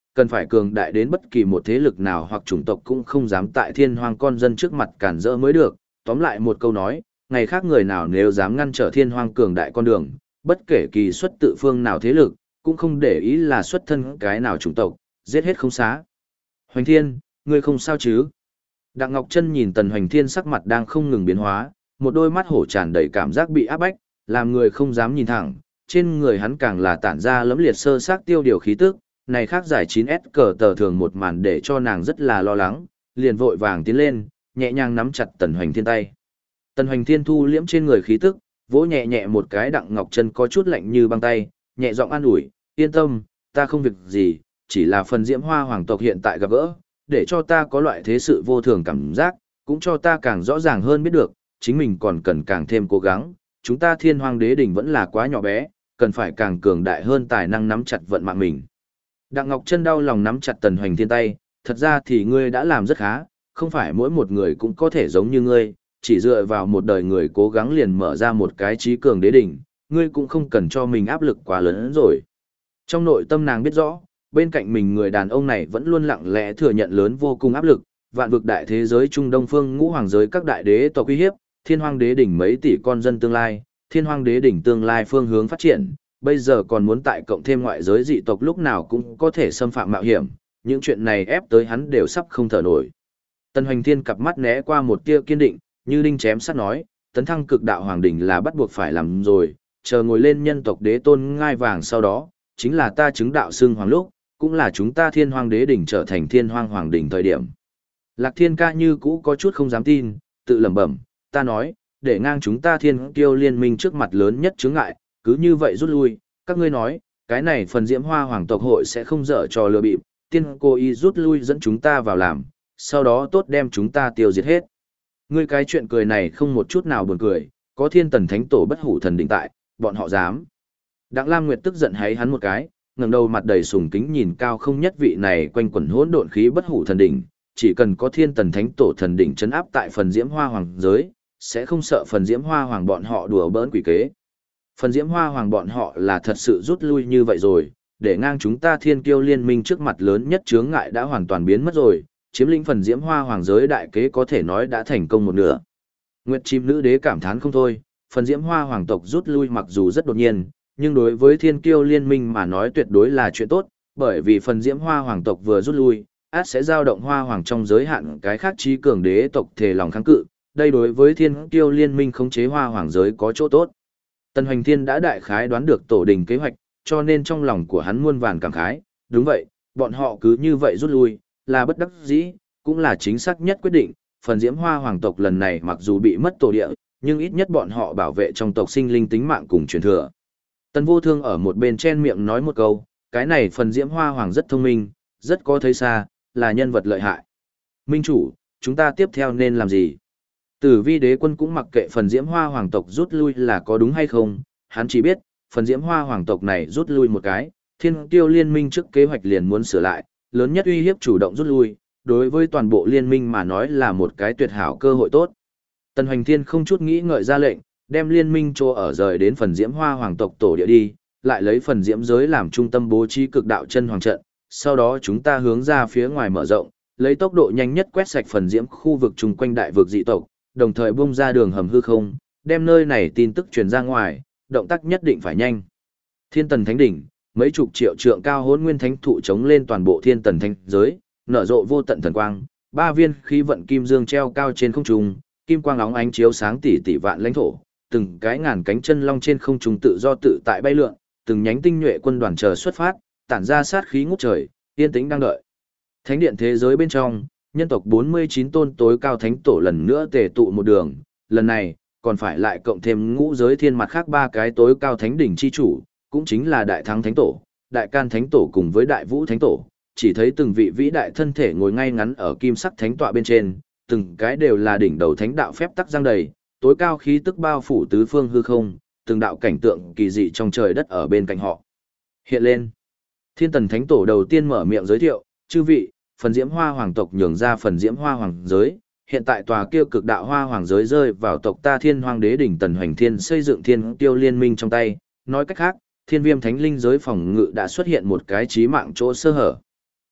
cần phải cường đại đến bất kỳ một thế lực nào hoặc chủng tộc cũng không dám tại thiên hoang con dân trước mặt cản rỡ mới được. Tóm lại một câu nói, ngày khác người nào nếu dám ngăn trở thiên hoang cường đại con đường, bất kể kỳ xuất tự phương nào thế lực, cũng không để ý là xuất thân cái nào chủng tộc, giết hết không xá. Hoành Thiên, ngươi không sao chứ? Đặng Ngọc Trân nhìn Tần Hoành Thiên sắc mặt đang không ngừng biến hóa, một đôi mắt hổ tràn đầy cảm giác bị áp bách, làm người không dám nhìn thẳng, trên người hắn càng là tản ra lẫm liệt sơ xác tiêu điều khí tức, này khác giải 9S cờ tờ thường một màn để cho nàng rất là lo lắng, liền vội vàng tiến lên, nhẹ nhàng nắm chặt Tần Hoành Thiên tay. Tần Hoành Thiên thu liễm trên người khí tức, vỗ nhẹ nhẹ một cái. Đặng Ngọc Trân có chút lạnh như băng tay, nhẹ giọng an ủi, yên tâm, ta không việc gì, chỉ là phần diễm hoa hoàng tộc hiện tại gặp gỡ, để cho ta có loại thế sự vô thường cảm giác, cũng cho ta càng rõ ràng hơn biết được, chính mình còn cần càng thêm cố gắng, chúng ta thiên hoàng đế đỉnh vẫn là quá nhỏ bé, cần phải càng cường đại hơn tài năng nắm chặt vận mạng mình. Đặng Ngọc Trân đau lòng nắm chặt Tần Hoành Thiên tay, thật ra thì ngươi đã làm rất khá, không phải mỗi một người cũng có thể giống như ngươi, chỉ dựa vào một đời người cố gắng liền mở ra một cái trí cường đế đỉnh, ngươi cũng không cần cho mình áp lực quá lớn hơn rồi. Trong nội tâm nàng biết rõ, bên cạnh mình người đàn ông này vẫn luôn lặng lẽ thừa nhận lớn vô cùng áp lực, vạn vực đại thế giới Trung Đông phương ngũ hoàng giới các đại đế tộc uy hiếp, thiên hoàng đế đỉnh mấy tỷ con dân tương lai, thiên hoàng đế đỉnh tương lai phương hướng phát triển, bây giờ còn muốn tại cộng thêm ngoại giới dị tộc lúc nào cũng có thể xâm phạm mạo hiểm, những chuyện này ép tới hắn đều sắp không thở nổi. Tần Hoành Thiên cặp mắt né qua một tia kiên định, như đinh chém sắt nói, tấn thăng cực đạo hoàng đỉnh là bắt buộc phải làm rồi, chờ ngồi lên nhân tộc đế tôn ngai vàng sau đó, chính là ta chứng đạo xưng hoàng lúc, cũng là chúng ta thiên hoàng đế đỉnh trở thành thiên hoàng hoàng đỉnh thời điểm. Lạc Thiên ca như cũ có chút không dám tin, tự lẩm bẩm, ta nói, để ngang chúng ta thiên kiêu liên minh trước mặt lớn nhất chướng ngại, cứ như vậy rút lui, các ngươi nói, cái này phần diễm hoa hoàng tộc hội sẽ không dở trò lừa bịp, tiên cô y rút lui dẫn chúng ta vào làm, sau đó tốt đem chúng ta tiêu diệt hết. Ngươi cái chuyện cười này không một chút nào buồn cười, có thiên tần thánh tổ bất hủ thần định tại, bọn họ dám. Đặng Lam Nguyệt tức giận háy hắn một cái, ngẩng đầu mặt đầy sùng kính nhìn cao không nhất vị này quanh quẩn hỗn độn khí bất hủ thần đỉnh, chỉ cần có thiên tần thánh tổ thần đỉnh trấn áp tại phần diễm hoa hoàng giới, sẽ không sợ phần diễm hoa hoàng bọn họ đùa bỡn quỷ kế. Phần diễm hoa hoàng bọn họ là thật sự rút lui như vậy rồi, để ngang chúng ta thiên kiêu liên minh trước mặt lớn nhất chướng ngại đã hoàn toàn biến mất rồi, chiếm lĩnh phần diễm hoa hoàng giới đại kế có thể nói đã thành công một nửa. Nguyệt chim nữ đế cảm thán không thôi, phần diễm hoa hoàng tộc rút lui mặc dù rất đột nhiên, nhưng đối với thiên kiêu liên minh mà nói tuyệt đối là chuyện tốt, bởi vì phần diễm hoa hoàng tộc vừa rút lui, át sẽ giao động hoa hoàng trong giới hạn cái khác trí cường đế tộc thề lòng kháng cự, đây đối với thiên kiêu liên minh khống chế hoa hoàng giới có chỗ tốt. Tần Hoành Thiên đã đại khái đoán được tổ đình kế hoạch, cho nên trong lòng của hắn muôn vàn cảm khái, đúng vậy, bọn họ cứ như vậy rút lui, là bất đắc dĩ, cũng là chính xác nhất quyết định, phần diễm hoa hoàng tộc lần này mặc dù bị mất tổ địa, nhưng ít nhất bọn họ bảo vệ trong tộc sinh linh tính mạng cùng truyền thừa. Tần Vô Thương ở một bên chen miệng nói một câu, cái này phần diễm hoa hoàng rất thông minh, rất có thấy xa, là nhân vật lợi hại. Minh chủ, chúng ta tiếp theo nên làm gì? Tử Vi đế quân cũng mặc kệ phần diễm hoa hoàng tộc rút lui là có đúng hay không, hắn chỉ biết, phần diễm hoa hoàng tộc này rút lui một cái, thiên kiêu liên minh trước kế hoạch liền muốn sửa lại, lớn nhất uy hiếp chủ động rút lui, đối với toàn bộ liên minh mà nói là một cái tuyệt hảo cơ hội tốt. Tần Hoành Thiên không chút nghĩ ngợi ra lệnh, đem liên minh chỗ ở rời đến phần diễm hoa hoàng tộc tổ địa đi, lại lấy phần diễm giới làm trung tâm bố trí cực đạo chân hoàng trận, sau đó chúng ta hướng ra phía ngoài mở rộng, lấy tốc độ nhanh nhất quét sạch phần diễm khu vực chung quanh đại vực dị tộc, đồng thời bung ra đường hầm hư không, đem nơi này tin tức truyền ra ngoài, động tác nhất định phải nhanh. Thiên Tần Thánh đỉnh, mấy chục triệu trượng cao hỗn nguyên thánh thụ chống lên toàn bộ Thiên Tần Thánh giới, nở rộ vô tận thần quang, ba viên khí vận kim dương treo cao trên không trung, kim quang óng ánh chiếu sáng tỷ tỷ vạn lãnh thổ, từng cái ngàn cánh chân long trên không trung tự do tự tại bay lượn, từng nhánh tinh nhuệ quân đoàn chờ xuất phát, tản ra sát khí ngút trời, yên tĩnh đang đợi. Thánh điện thế giới bên trong, nhân tộc 49 tôn tối cao thánh tổ lần nữa tề tụ một đường, lần này còn phải lại cộng thêm ngũ giới thiên mặt khác ba cái tối cao thánh đỉnh chi chủ, cũng chính là Đại Thắng Thánh Tổ, Đại Can Thánh Tổ cùng với Đại Vũ Thánh Tổ, chỉ thấy từng vị vĩ đại thân thể ngồi ngay ngắn ở kim sắc thánh tọa bên trên, từng cái đều là đỉnh đầu thánh đạo phép tắc giang đầy, tối cao khí tức bao phủ tứ phương hư không, từng đạo cảnh tượng kỳ dị trong trời đất ở bên cạnh họ. Hiện lên, Thiên Tần Thánh Tổ đầu tiên mở miệng giới thiệu, chư vị, phần diễm hoa hoàng tộc nhường ra phần diễm hoa hoàng giới, hiện tại tòa kia cực đạo hoa hoàng giới rơi vào tộc ta thiên hoàng đế đỉnh Tần Hoành Thiên xây dựng thiên tiêu liên minh trong tay, nói cách khác, thiên viêm thánh linh giới phòng ngự đã xuất hiện một cái chí mạng chỗ sơ hở.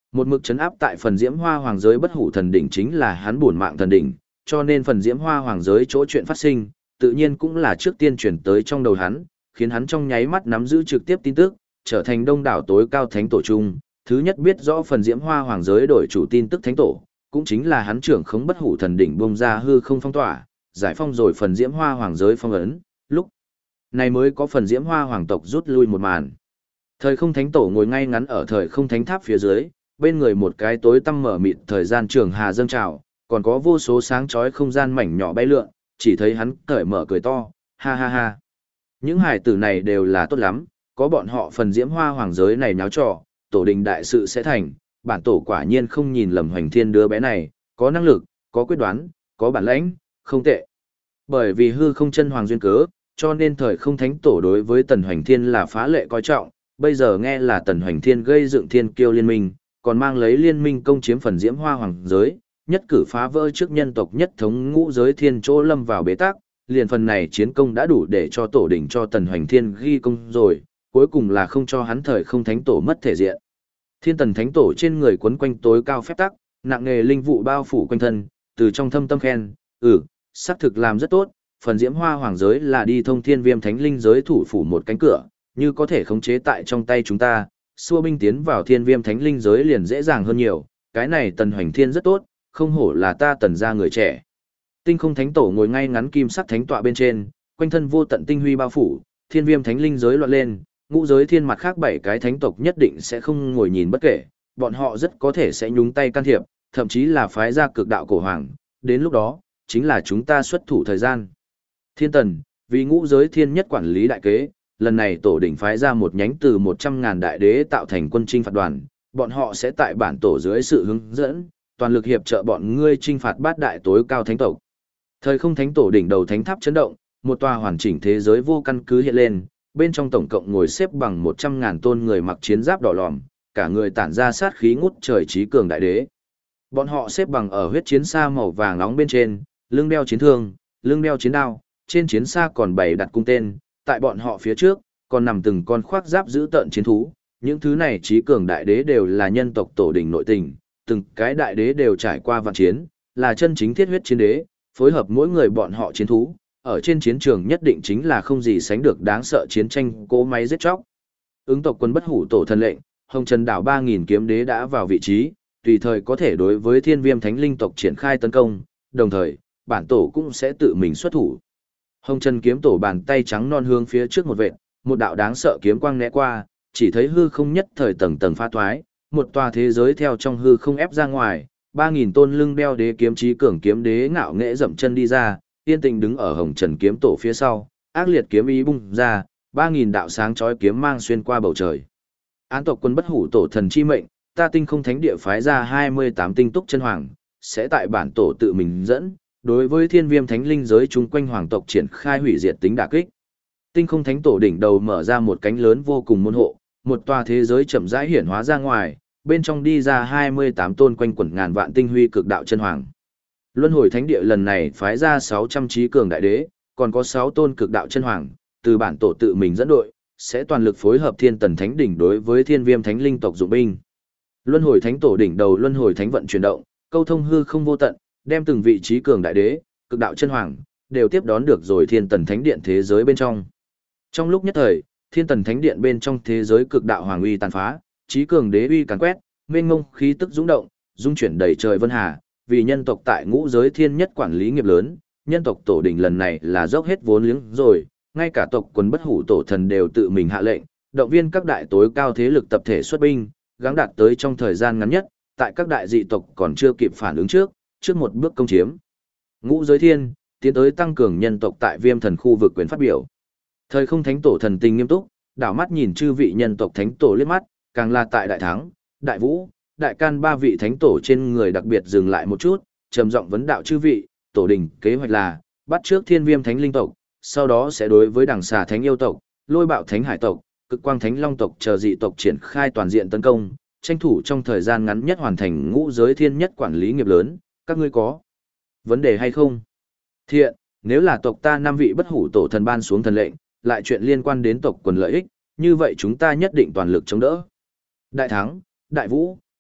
Một mực trấn áp tại phần Diễm Hoa Hoàng giới bất hủ thần đỉnh chính là hắn bổn mạng thần đỉnh, cho nên phần Diễm Hoa Hoàng giới chỗ chuyện phát sinh, tự nhiên cũng là trước tiên chuyển tới trong đầu hắn, khiến hắn trong nháy mắt nắm giữ trực tiếp tin tức, trở thành đông đảo tối cao thánh tổ chung, thứ nhất biết rõ phần Diễm Hoa Hoàng giới đổi chủ tin tức thánh tổ, cũng chính là hắn trưởng khống bất hủ thần đỉnh bông ra hư không phong tỏa, giải phong rồi phần Diễm Hoa Hoàng giới phong ấn, lúc này mới có phần Diễm Hoa Hoàng tộc rút lui một màn. Thời không thánh tổ ngồi ngay ngắn ở thời không thánh tháp phía dưới, bên người một cái tối tăm mở mịt thời gian trường hà dâng trào, còn có vô số sáng chói không gian mảnh nhỏ bay lượn, chỉ thấy hắn cởi mở cười to, ha ha ha. Những hải tử này đều là tốt lắm, có bọn họ phần Diễm Hoa Hoàng giới này nháo trò, tổ đình đại sự sẽ thành, bản tổ quả nhiên không nhìn lầm Hoành Thiên đứa bé này, có năng lực, có quyết đoán, có bản lãnh, không tệ. Bởi vì hư không chân hoàng duyên cớ, cho nên thời không thánh tổ đối với Tần Hoành Thiên là phá lệ coi trọng, bây giờ nghe là Tần Hoành Thiên gây dựng thiên kiêu liên minh, còn mang lấy liên minh công chiếm phần Diễm Hoa Hoàng giới, nhất cử phá vỡ trước nhân tộc nhất thống ngũ giới thiên chỗ lâm vào bế tắc, liền phần này chiến công đã đủ để cho tổ đỉnh cho Tần Hoành Thiên ghi công rồi, cuối cùng là không cho hắn thời không thánh tổ mất thể diện. Thiên Tần thánh tổ trên người quấn quanh tối cao phép tắc, nặng nghề linh vụ bao phủ quanh thân, từ trong thâm tâm khen, xác thực làm rất tốt, phần Diễm Hoa Hoàng giới là đi thông Thiên Viêm Thánh Linh giới thủ phủ một cánh cửa, như có thể khống chế tại trong tay chúng ta, xua binh tiến vào Thiên Viêm Thánh Linh giới liền dễ dàng hơn nhiều, cái này Tần Hoành Thiên rất tốt, không hổ là ta Tần gia người trẻ. Tinh Không Thánh Tổ ngồi ngay ngắn kim sắc thánh tọa bên trên, quanh thân vô tận tinh huy bao phủ, Thiên Viêm Thánh Linh giới loạn lên, ngũ giới thiên mặt khác 7 cái thánh tộc nhất định sẽ không ngồi nhìn bất kể, bọn họ rất có thể sẽ nhúng tay can thiệp, thậm chí là phái ra cực đạo cổ hoàng, đến lúc đó, chính là chúng ta xuất thủ thời gian. Thiên Tần, vì ngũ giới thiên nhất quản lý đại kế, lần này tổ đỉnh phái ra một nhánh từ 100.000 đại đế tạo thành quân chinh phạt đoàn, bọn họ sẽ tại bản tổ dưới sự hướng dẫn, toàn lực hiệp trợ bọn ngươi chinh phạt bát đại tối cao thánh tộc. Thời không thánh tổ đỉnh đầu thánh tháp chấn động, một tòa hoàn chỉnh thế giới vô căn cứ hiện lên, bên trong tổng cộng ngồi xếp bằng 100.000 tôn người mặc chiến giáp đỏ lòm, cả người tản ra sát khí ngút trời trí cường đại đế. Bọn họ xếp bằng ở huyết chiến xa màu vàng nóng bên trên, lưng đeo chiến thương, lưng đeo chiến đao, trên chiến xa còn bày đặt cung tên, tại bọn họ phía trước, còn nằm từng con khoác giáp giữ tợn chiến thú. Những thứ này trí cường đại đế đều là nhân tộc tổ đỉnh nội tình, từng cái đại đế đều trải qua vạn chiến, là chân chính thiết huyết chiến đế, phối hợp mỗi người bọn họ chiến thú, ở trên chiến trường nhất định chính là không gì sánh được đáng sợ chiến tranh cỗ máy giết chóc. Ứng tộc quân bất hủ tổ thần lệnh, Hồng Trần đảo 3000 kiếm đế đã vào vị trí, tùy thời có thể đối với Thiên Viêm Thánh Linh tộc triển khai tấn công, đồng thời, bản tổ cũng sẽ tự mình xuất thủ. Hồng Trần kiếm tổ bàn tay trắng non hướng phía trước một vệt, một đạo đáng sợ kiếm quang né qua, chỉ thấy hư không nhất thời tầng tầng pha thoái, một tòa thế giới theo trong hư không ép ra ngoài, 3000 tôn lưng đeo đế kiếm chí cường kiếm đế ngạo nghễ dậm chân đi ra, yên tĩnh đứng ở Hồng Trần kiếm tổ phía sau, ác liệt kiếm ý bung ra, 3000 đạo sáng chói kiếm mang xuyên qua bầu trời. Án tộc quân bất hủ tổ thần chi mệnh, ta Tinh Không Thánh địa phái ra 28 tinh túc chân hoàng, sẽ tại bản tổ tự mình dẫn, đối với Thiên Viêm Thánh Linh giới chung quanh hoàng tộc triển khai hủy diệt tính đả kích. Tinh Không Thánh tổ đỉnh đầu mở ra một cánh lớn vô cùng môn hộ, một tòa thế giới chậm rãi hiển hóa ra ngoài, bên trong đi ra 28 tôn quanh quẩn ngàn vạn tinh huy cực đạo chân hoàng. Luân hồi thánh địa lần này phái ra 600 trí cường đại đế, còn có 6 tôn cực đạo chân hoàng, từ bản tổ tự mình dẫn đội, sẽ toàn lực phối hợp Thiên Tần Thánh đỉnh đối với Thiên Viêm Thánh Linh tộc dụng binh. Luân hồi thánh tổ đỉnh đầu luân hồi thánh vận chuyển động, câu thông hư không vô tận, đem từng vị trí cường đại đế, cực đạo chân hoàng đều tiếp đón được rồi Thiên Tần Thánh điện thế giới bên trong. Trong lúc nhất thời, Thiên Tần Thánh điện bên trong thế giới cực đạo hoàng uy tàn phá, trí cường đế uy càn quét, mênh mông khí tức dũng động, dung chuyển đầy trời vân hà, vì nhân tộc tại ngũ giới thiên nhất quản lý nghiệp lớn, nhân tộc tổ đình lần này là dốc hết vốn liếng rồi, ngay cả tộc quần bất hủ tổ thần đều tự mình hạ lệnh, động viên các đại tối cao thế lực tập thể xuất binh, gắng đạt tới trong thời gian ngắn nhất, tại các đại dị tộc còn chưa kịp phản ứng trước một bước công chiếm. Ngũ giới thiên, tiến tới tăng cường nhân tộc tại Viêm Thần khu vực quyền phát biểu. Thời không thánh tổ thần tình nghiêm túc, đảo mắt nhìn chư vị nhân tộc thánh tổ liếc mắt, càng là tại Đại Thắng, Đại Vũ, Đại Can ba vị thánh tổ trên người đặc biệt dừng lại một chút, trầm giọng vấn đạo chư vị, tổ đình kế hoạch là bắt trước Thiên Viêm Thánh Linh tộc, sau đó sẽ đối với Đằng Xà Thánh yêu tộc, Lôi Bạo Thánh hải tộc, Cực Quang Thánh long tộc chờ dị tộc triển khai toàn diện tấn công, tranh thủ trong thời gian ngắn nhất hoàn thành ngũ giới thiên nhất quản lý nghiệp lớn, các ngươi có vấn đề hay không? Thiện, nếu là tộc ta 5 vị bất hủ tổ thần ban xuống thần lệnh, lại chuyện liên quan đến tộc quần lợi ích, như vậy chúng ta nhất định toàn lực chống đỡ. Đại Thắng, Đại Vũ,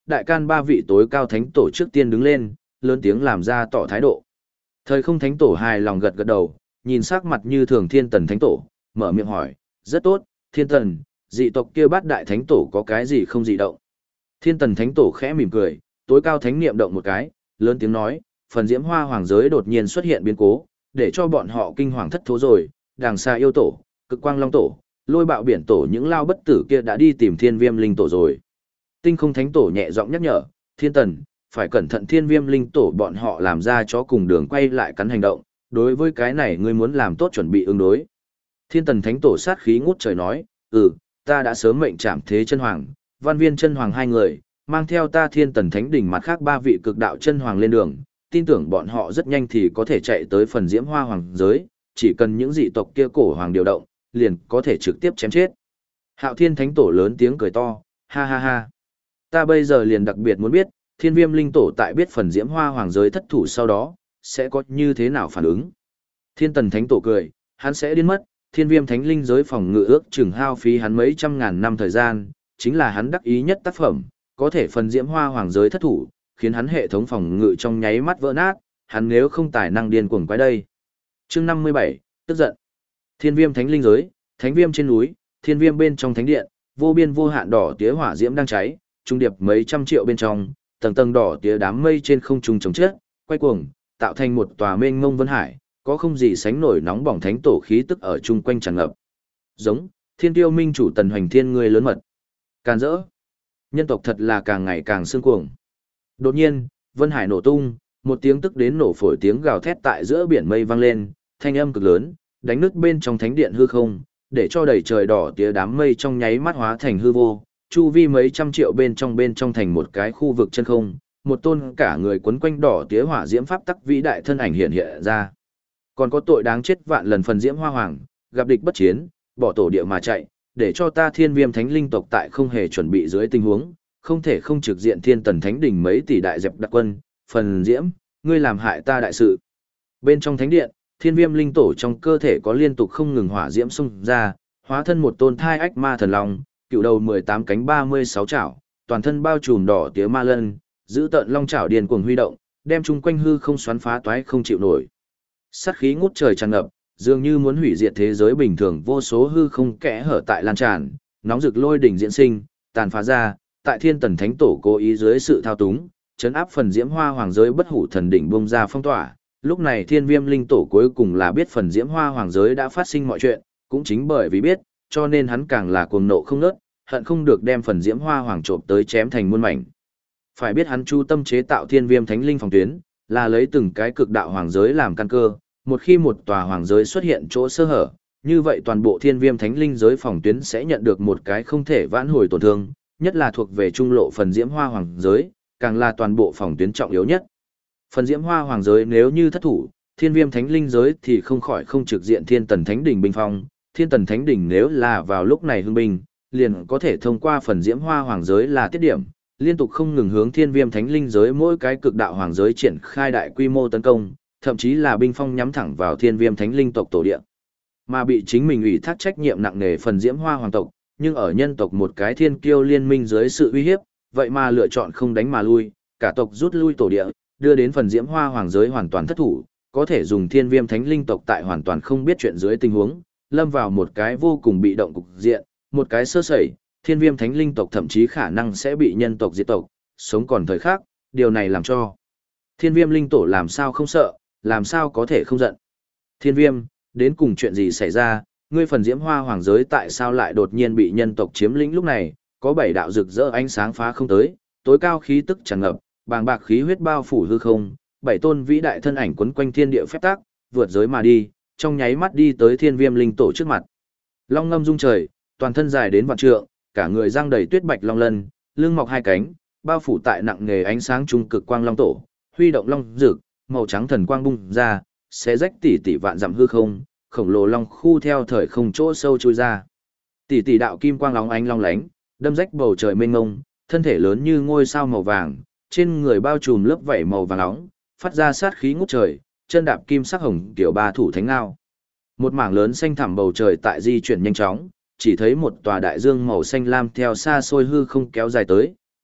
đại can ba vị tối cao thánh tổ trước tiên đứng lên, lớn tiếng làm ra tỏ thái độ. Thời không thánh tổ hài lòng gật gật đầu, nhìn sắc mặt như thường thiên tần thánh tổ, mở miệng hỏi, rất tốt, thiên tần, dị tộc kia bát đại thánh tổ có cái gì không dị động? Thiên tần thánh tổ khẽ mỉm cười, tối cao thánh niệm động một cái, lớn tiếng nói, phần diễm hoa hoàng giới đột nhiên xuất hiện biến cố, để cho bọn họ kinh hoàng thất thố rồi, đàng xa yêu tổ, cực quang long tổ, lôi bạo biển tổ những lao bất tử kia đã đi tìm thiên viêm linh tổ rồi. Tinh không thánh tổ nhẹ giọng nhắc nhở, thiên tần, phải cẩn thận thiên viêm linh tổ bọn họ làm ra cho cùng đường quay lại cắn hành động, đối với cái này ngươi muốn làm tốt chuẩn bị ứng đối. Thiên tần thánh tổ sát khí ngút trời nói, ta đã sớm mệnh trảm thế chân hoàng, văn viên chân hoàng hai người, mang theo ta thiên tần thánh đỉnh mặt khác ba vị cực đạo chân hoàng lên đường, tin tưởng bọn họ rất nhanh thì có thể chạy tới phần diễm hoa hoàng giới, chỉ cần những dị tộc kia cổ hoàng điều động, liền có thể trực tiếp chém chết. Hạo thiên thánh tổ lớn tiếng cười to, ha ha ha. Ta bây giờ liền đặc biệt muốn biết, thiên viêm linh tổ tại biết phần diễm hoa hoàng giới thất thủ sau đó, sẽ có như thế nào phản ứng. Thiên tần thánh tổ cười, hắn sẽ điên mất, thiên viêm thánh linh giới phòng ngự ước chừng hao phí hắn mấy trăm ngàn năm thời gian, chính là hắn đắc ý nhất tác phẩm, có thể phần diễm hoa hoàng giới thất thủ, khiến hắn hệ thống phòng ngự trong nháy mắt vỡ nát, hắn nếu không tài năng điên cuồng quái đây. Chương 57, tức giận. Thiên viêm thánh linh giới, thánh viêm trên núi, thiên viêm bên trong thánh điện, vô biên vô hạn đỏ tía hỏa diễm đang cháy, trung điệp mấy trăm triệu bên trong, tầng tầng đỏ tía đám mây trên không trung chồng chết, quay cuồng, tạo thành một tòa mênh mông vân hải, có không gì sánh nổi nóng bỏng thánh tổ khí tức ở chung quanh tràn ngập. Giống, thiên tiêu minh chủ tần hoành thiên người lớn mật. Càn rỡ. Nhân tộc thật là càng ngày càng xương cuồng. Đột nhiên, vân hải nổ tung, một tiếng tức đến nổ phổi tiếng gào thét tại giữa biển mây vang lên, thanh âm cực lớn, đánh nứt bên trong thánh điện hư không, để cho đầy trời đỏ tía đám mây trong nháy mắt hóa thành hư vô, chu vi mấy trăm triệu bên trong thành một cái khu vực chân không, một tôn cả người quấn quanh đỏ tía hỏa diễm pháp tắc vĩ đại thân ảnh hiện hiện ra. Còn có tội đáng chết vạn lần phần diễm hoa hoàng, gặp địch bất chiến, bỏ tổ địa mà chạy, để cho ta thiên viêm thánh linh tộc tại không hề chuẩn bị dưới tình huống, không thể không trực diện thiên tần thánh đỉnh mấy tỷ đại dẹp đặc quân, phần diễm, ngươi làm hại ta đại sự. Bên trong thánh điện, thiên viêm linh tổ trong cơ thể có liên tục không ngừng hỏa diễm xung ra, hóa thân một tôn thai ách ma thần long, cựu đầu 18 cánh 36 chảo, toàn thân bao trùm đỏ tía ma lân, giữ tợn long chảo điên cuồng huy động, đem chung quanh hư không xoắn phá toái không chịu nổi. Sát khí ngút trời tràn ngập, dường như muốn hủy diệt thế giới bình thường, vô số hư không kẽ hở tại lan tràn, nóng rực lôi đỉnh diễn sinh, tàn phá ra, tại thiên tần thánh tổ cố ý dưới sự thao túng, chấn áp phần diễm hoa hoàng giới bất hủ thần đỉnh bung ra phong tỏa. Lúc này thiên viêm linh tổ cuối cùng là biết phần diễm hoa hoàng giới đã phát sinh mọi chuyện, cũng chính bởi vì biết, cho nên hắn càng là cuồng nộ không nớt, hận không được đem phần diễm hoa hoàng trộm tới chém thành muôn mảnh. Phải biết hắn chu tâm chế tạo thiên viêm thánh linh phòng tuyến, là lấy từng cái cực đạo hoàng giới làm căn cơ, một khi một tòa hoàng giới xuất hiện chỗ sơ hở, như vậy toàn bộ thiên viêm thánh linh giới phòng tuyến sẽ nhận được một cái không thể vãn hồi tổn thương, nhất là thuộc về trung lộ phần diễm hoa hoàng giới, càng là toàn bộ phòng tuyến trọng yếu nhất. Phần diễm hoa hoàng giới nếu như thất thủ, thiên viêm thánh linh giới thì không khỏi không trực diện thiên tần thánh đỉnh binh phong, thiên tần thánh đỉnh nếu là vào lúc này hưng binh, liền có thể thông qua phần diễm hoa hoàng giới là tiết điểm, liên tục không ngừng hướng thiên viêm thánh linh giới mỗi cái cực đạo hoàng giới triển khai đại quy mô tấn công, thậm chí là binh phong nhắm thẳng vào thiên viêm thánh linh tộc tổ địa. Mà bị chính mình ủy thác trách nhiệm nặng nề phần diễm hoa hoàng tộc, nhưng ở nhân tộc một cái thiên kiêu liên minh dưới sự uy hiếp, vậy mà lựa chọn không đánh mà lui, cả tộc rút lui tổ địa, đưa đến phần diễm hoa hoàng giới hoàn toàn thất thủ, có thể dùng thiên viêm thánh linh tộc tại hoàn toàn không biết chuyện dưới tình huống, lâm vào một cái vô cùng bị động cục diện, một cái sơ sẩy, thiên viêm thánh linh tộc thậm chí khả năng sẽ bị nhân tộc diệt tộc, sống còn thời khác, điều này làm cho thiên viêm linh tổ làm sao không sợ, làm sao có thể không giận. Thiên viêm, đến cùng chuyện gì xảy ra, ngươi phần diễm hoa hoàng giới tại sao lại đột nhiên bị nhân tộc chiếm lĩnh lúc này, có 7 đạo rực rỡ ánh sáng phá không tới, tối cao khí tức tràn ngập, bàng bạc khí huyết bao phủ hư không, 7 tôn vĩ đại thân ảnh quấn quanh thiên địa phép tắc, vượt giới mà đi, trong nháy mắt đi tới thiên viêm linh tổ trước mặt. Long ngâm rung trời, toàn thân dài đến vạn trượng, cả người răng đầy tuyết bạch long lân, lưng mọc hai cánh, bao phủ tại nặng nghề ánh sáng trung cực quang long tổ, huy động long rực, màu trắng thần quang bung ra, xé rách tỷ tỷ vạn dặm hư không, khổng lồ long khu theo thời không chỗ sâu chui ra. Tỷ tỷ đạo kim quang lóng ánh long lánh, đâm rách bầu trời mênh mông, thân thể lớn như ngôi sao màu vàng, trên người bao trùm lớp vảy màu vàng nóng, phát ra sát khí ngút trời, chân đạp kim sắc hồng kiểu ba thủ thánh ngao. Một mảng lớn xanh thẳm bầu trời tại di chuyển nhanh chóng, chỉ thấy một tòa đại dương màu xanh lam theo xa xôi hư không kéo dài tới,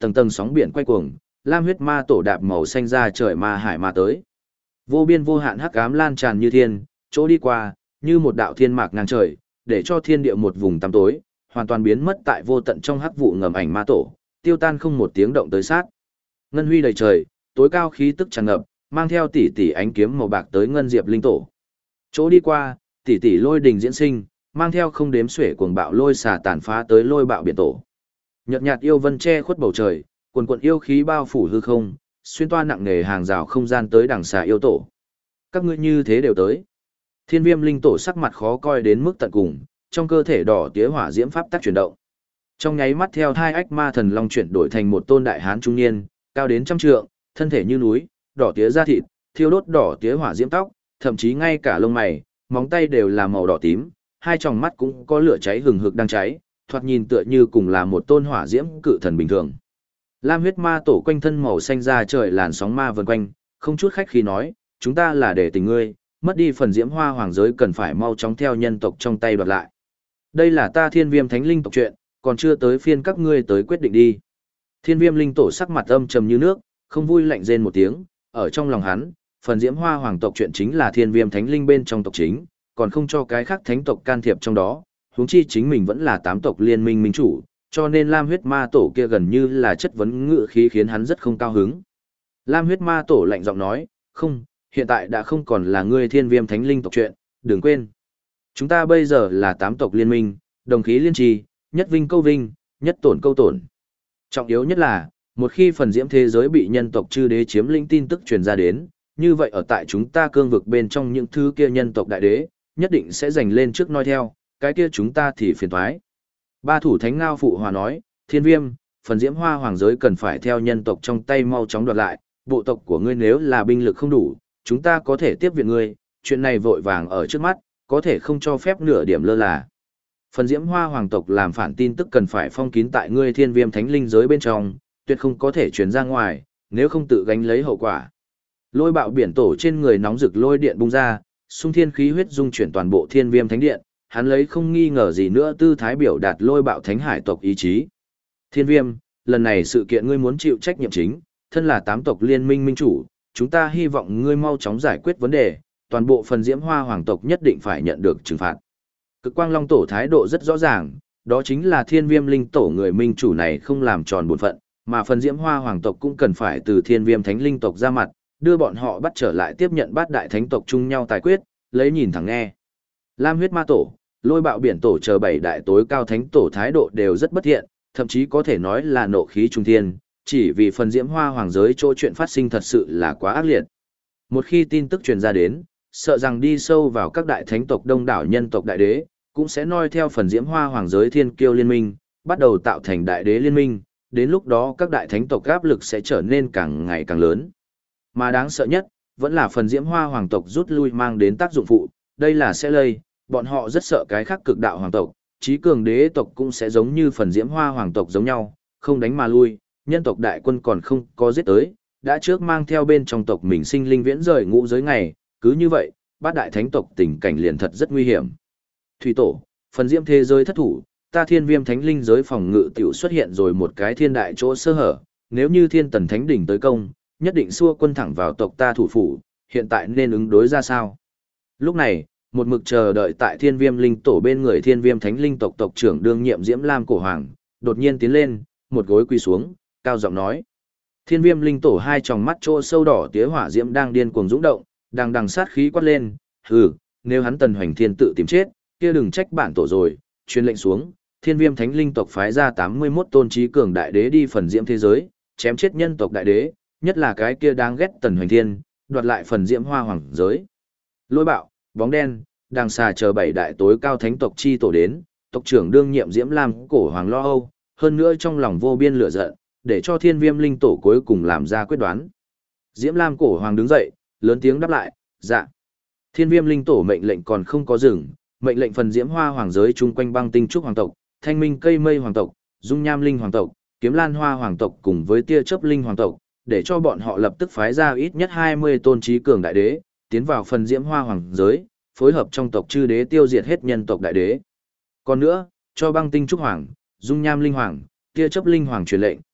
tầng tầng sóng biển quay cuồng, lam huyết ma tổ đạp màu xanh ra trời ma hải ma tới. Vô biên vô hạn hắc ám lan tràn như thiên, chỗ đi qua, như một đạo thiên mạc ngang trời, để cho thiên địa một vùng tăm tối, hoàn toàn biến mất tại vô tận trong hắc vụ ngầm ảnh ma tổ, tiêu tan không một tiếng động tới sát. Ngân huy đầy trời, tối cao khí tức tràn ngập, mang theo tỷ tỷ ánh kiếm màu bạc tới ngân diệp linh tổ. Chỗ đi qua, tỷ tỷ lôi đình diễn sinh, mang theo không đếm xuể cuồng bạo lôi xà tàn phá tới lôi bạo biển tổ. Nhợt nhạt yêu vân che khuất bầu trời, quần quần yêu khí bao phủ hư không, xuyên toa nặng nề hàng rào không gian tới đằng xà yêu tổ. Các ngươi như thế đều tới. Thiên Viêm linh tổ sắc mặt khó coi đến mức tận cùng, trong cơ thể đỏ tía hỏa diễm pháp tắc chuyển động. Trong nháy mắt theo hai ách ma thần long chuyển đổi thành một tôn đại hán trung niên, cao đến trăm trượng, thân thể như núi, đỏ tía da thịt, thiêu đốt đỏ tía hỏa diễm tóc, thậm chí ngay cả lông mày, móng tay đều là màu đỏ tím, hai tròng mắt cũng có lửa cháy hừng hực đang cháy, thoạt nhìn tựa như cùng là một tôn hỏa diễm cự thần bình thường. Lam huyết ma tổ quanh thân màu xanh ra trời làn sóng ma vần quanh, không chút khách khí nói, chúng ta là để tình ngươi, mất đi phần diễm hoa hoàng giới cần phải mau chóng theo nhân tộc trong tay đoạt lại. Đây là ta Thiên Viêm Thánh Linh tộc chuyện, còn chưa tới phiên các ngươi tới quyết định đi. Thiên Viêm linh tổ sắc mặt âm trầm như nước, không vui lạnh rên một tiếng, ở trong lòng hắn, phần diễm hoa hoàng tộc chuyện chính là Thiên Viêm Thánh Linh bên trong tộc chính, còn không cho cái khác thánh tộc can thiệp trong đó, huống chi chính mình vẫn là tám tộc liên minh minh chủ, cho nên Lam huyết ma tổ kia gần như là chất vấn ngự khí khiến hắn rất không cao hứng. Lam huyết ma tổ lạnh giọng nói, không, hiện tại đã không còn là ngươi Thiên Viêm Thánh Linh tộc chuyện, đừng quên. Chúng ta bây giờ là tám tộc liên minh, đồng khí liên trì, nhất vinh câu vinh, nhất tổn câu tổn. Trọng yếu nhất là, một khi phần diễm thế giới bị nhân tộc chư đế chiếm lĩnh tin tức truyền ra đến, như vậy ở tại chúng ta cương vực bên trong những thứ kia nhân tộc đại đế, nhất định sẽ giành lên trước noi theo, cái kia chúng ta thì phiền toái. Ba thủ thánh ngao phụ hòa nói, Thiên Viêm, phần diễm hoa hoàng giới cần phải theo nhân tộc trong tay mau chóng đoạt lại, bộ tộc của ngươi nếu là binh lực không đủ, chúng ta có thể tiếp viện ngươi, chuyện này vội vàng ở trước mắt, có thể không cho phép nửa điểm lơ là. Phần diễm hoa hoàng tộc làm phản tin tức cần phải phong kín tại ngươi Thiên Viêm Thánh Linh giới bên trong, tuyệt không có thể truyền ra ngoài, nếu không tự gánh lấy hậu quả. Lôi bạo biển tổ trên người nóng rực lôi điện bung ra, xung thiên khí huyết dung chuyển toàn bộ Thiên Viêm Thánh Điện, hắn lấy không nghi ngờ gì nữa tư thái biểu đạt lôi bạo thánh hải tộc ý chí. Thiên Viêm, lần này sự kiện ngươi muốn chịu trách nhiệm chính, thân là tám tộc liên minh minh chủ, chúng ta hy vọng ngươi mau chóng giải quyết vấn đề, toàn bộ phần diễm hoa hoàng tộc nhất định phải nhận được trừng phạt. Cực quang long tổ thái độ rất rõ ràng, đó chính là Thiên Viêm linh tổ người minh chủ này không làm tròn bổn phận, mà phần diễm hoa hoàng tộc cũng cần phải từ Thiên Viêm thánh linh tộc ra mặt, đưa bọn họ bắt trở lại tiếp nhận bát đại thánh tộc chung nhau tài quyết, lấy nhìn thẳng nghe. Lam huyết ma tổ, lôi bạo biển tổ chờ bảy đại tối cao thánh tổ thái độ đều rất bất thiện, thậm chí có thể nói là nộ khí trung thiên, chỉ vì phần diễm hoa hoàng giới chỗ chuyện phát sinh thật sự là quá ác liệt. Một khi tin tức truyền ra đến, sợ rằng đi sâu vào các đại thánh tộc đông đảo nhân tộc đại đế, cũng sẽ noi theo phần diễm hoa hoàng giới thiên kiêu liên minh, bắt đầu tạo thành đại đế liên minh, đến lúc đó các đại thánh tộc áp lực sẽ trở nên càng ngày càng lớn. Mà đáng sợ nhất, vẫn là phần diễm hoa hoàng tộc rút lui mang đến tác dụng phụ, đây là sẽ lây, bọn họ rất sợ cái khác cực đạo hoàng tộc, trí cường đế tộc cũng sẽ giống như phần diễm hoa hoàng tộc giống nhau, không đánh mà lui, nhân tộc đại quân còn không có giết tới, đã trước mang theo bên trong tộc mình sinh linh viễn rời ngũ giới ngày, cứ như vậy, bát đại thánh tộc tình cảnh liền thật rất nguy hiểm. Thủy tổ, phần diễm thế giới thất thủ, ta Thiên Viêm thánh linh giới phòng ngự tiểu xuất hiện rồi một cái thiên đại chỗ sơ hở, nếu như thiên tần thánh đỉnh tới công, nhất định xua quân thẳng vào tộc ta thủ phủ, hiện tại nên ứng đối ra sao? Lúc này, một mực chờ đợi tại Thiên Viêm linh tổ bên người Thiên Viêm thánh linh tộc tộc trưởng đương nhiệm Diễm Lam cổ hoàng, đột nhiên tiến lên, một gối quỳ xuống, cao giọng nói: Thiên Viêm linh tổ hai tròng mắt chỗ sâu đỏ tía hỏa diễm đang điên cuồng dũng động, đang đằng sát khí quát lên, hừ, nếu hắn Tần Hoành Thiên tự tìm chết, kia đừng trách bản tổ rồi, truyền lệnh xuống, Thiên Viêm thánh linh tộc phái ra 81 tôn trí cường đại đế đi phần diễm thế giới, chém chết nhân tộc đại đế, nhất là cái kia đáng ghét Tần Hoành Thiên, đoạt lại phần diễm hoa hoàng giới. Lôi bạo, bóng đen, đằng xà chờ bảy đại tối cao thánh tộc chi tổ đến, tộc trưởng đương nhiệm Diễm Lam cổ hoàng lo âu, hơn nữa trong lòng vô biên lửa giận, để cho Thiên Viêm linh tổ cuối cùng làm ra quyết đoán. Diễm Lam cổ hoàng đứng dậy, lớn tiếng đáp lại, dạ. Thiên Viêm linh tổ mệnh lệnh còn không có dừng, mệnh lệnh phần diễm hoa hoàng giới chung quanh băng tinh trúc hoàng tộc, thanh minh cây mây hoàng tộc, dung nham linh hoàng tộc, kiếm lan hoa hoàng tộc cùng với tia chớp linh hoàng tộc, để cho bọn họ lập tức phái ra ít nhất 20 tôn trí cường đại đế, tiến vào phần diễm hoa hoàng giới, phối hợp trong tộc chư đế tiêu diệt hết nhân tộc đại đế. Còn nữa, cho băng tinh trúc hoàng, dung nham linh hoàng, tia chớp linh hoàng truyền lệnh,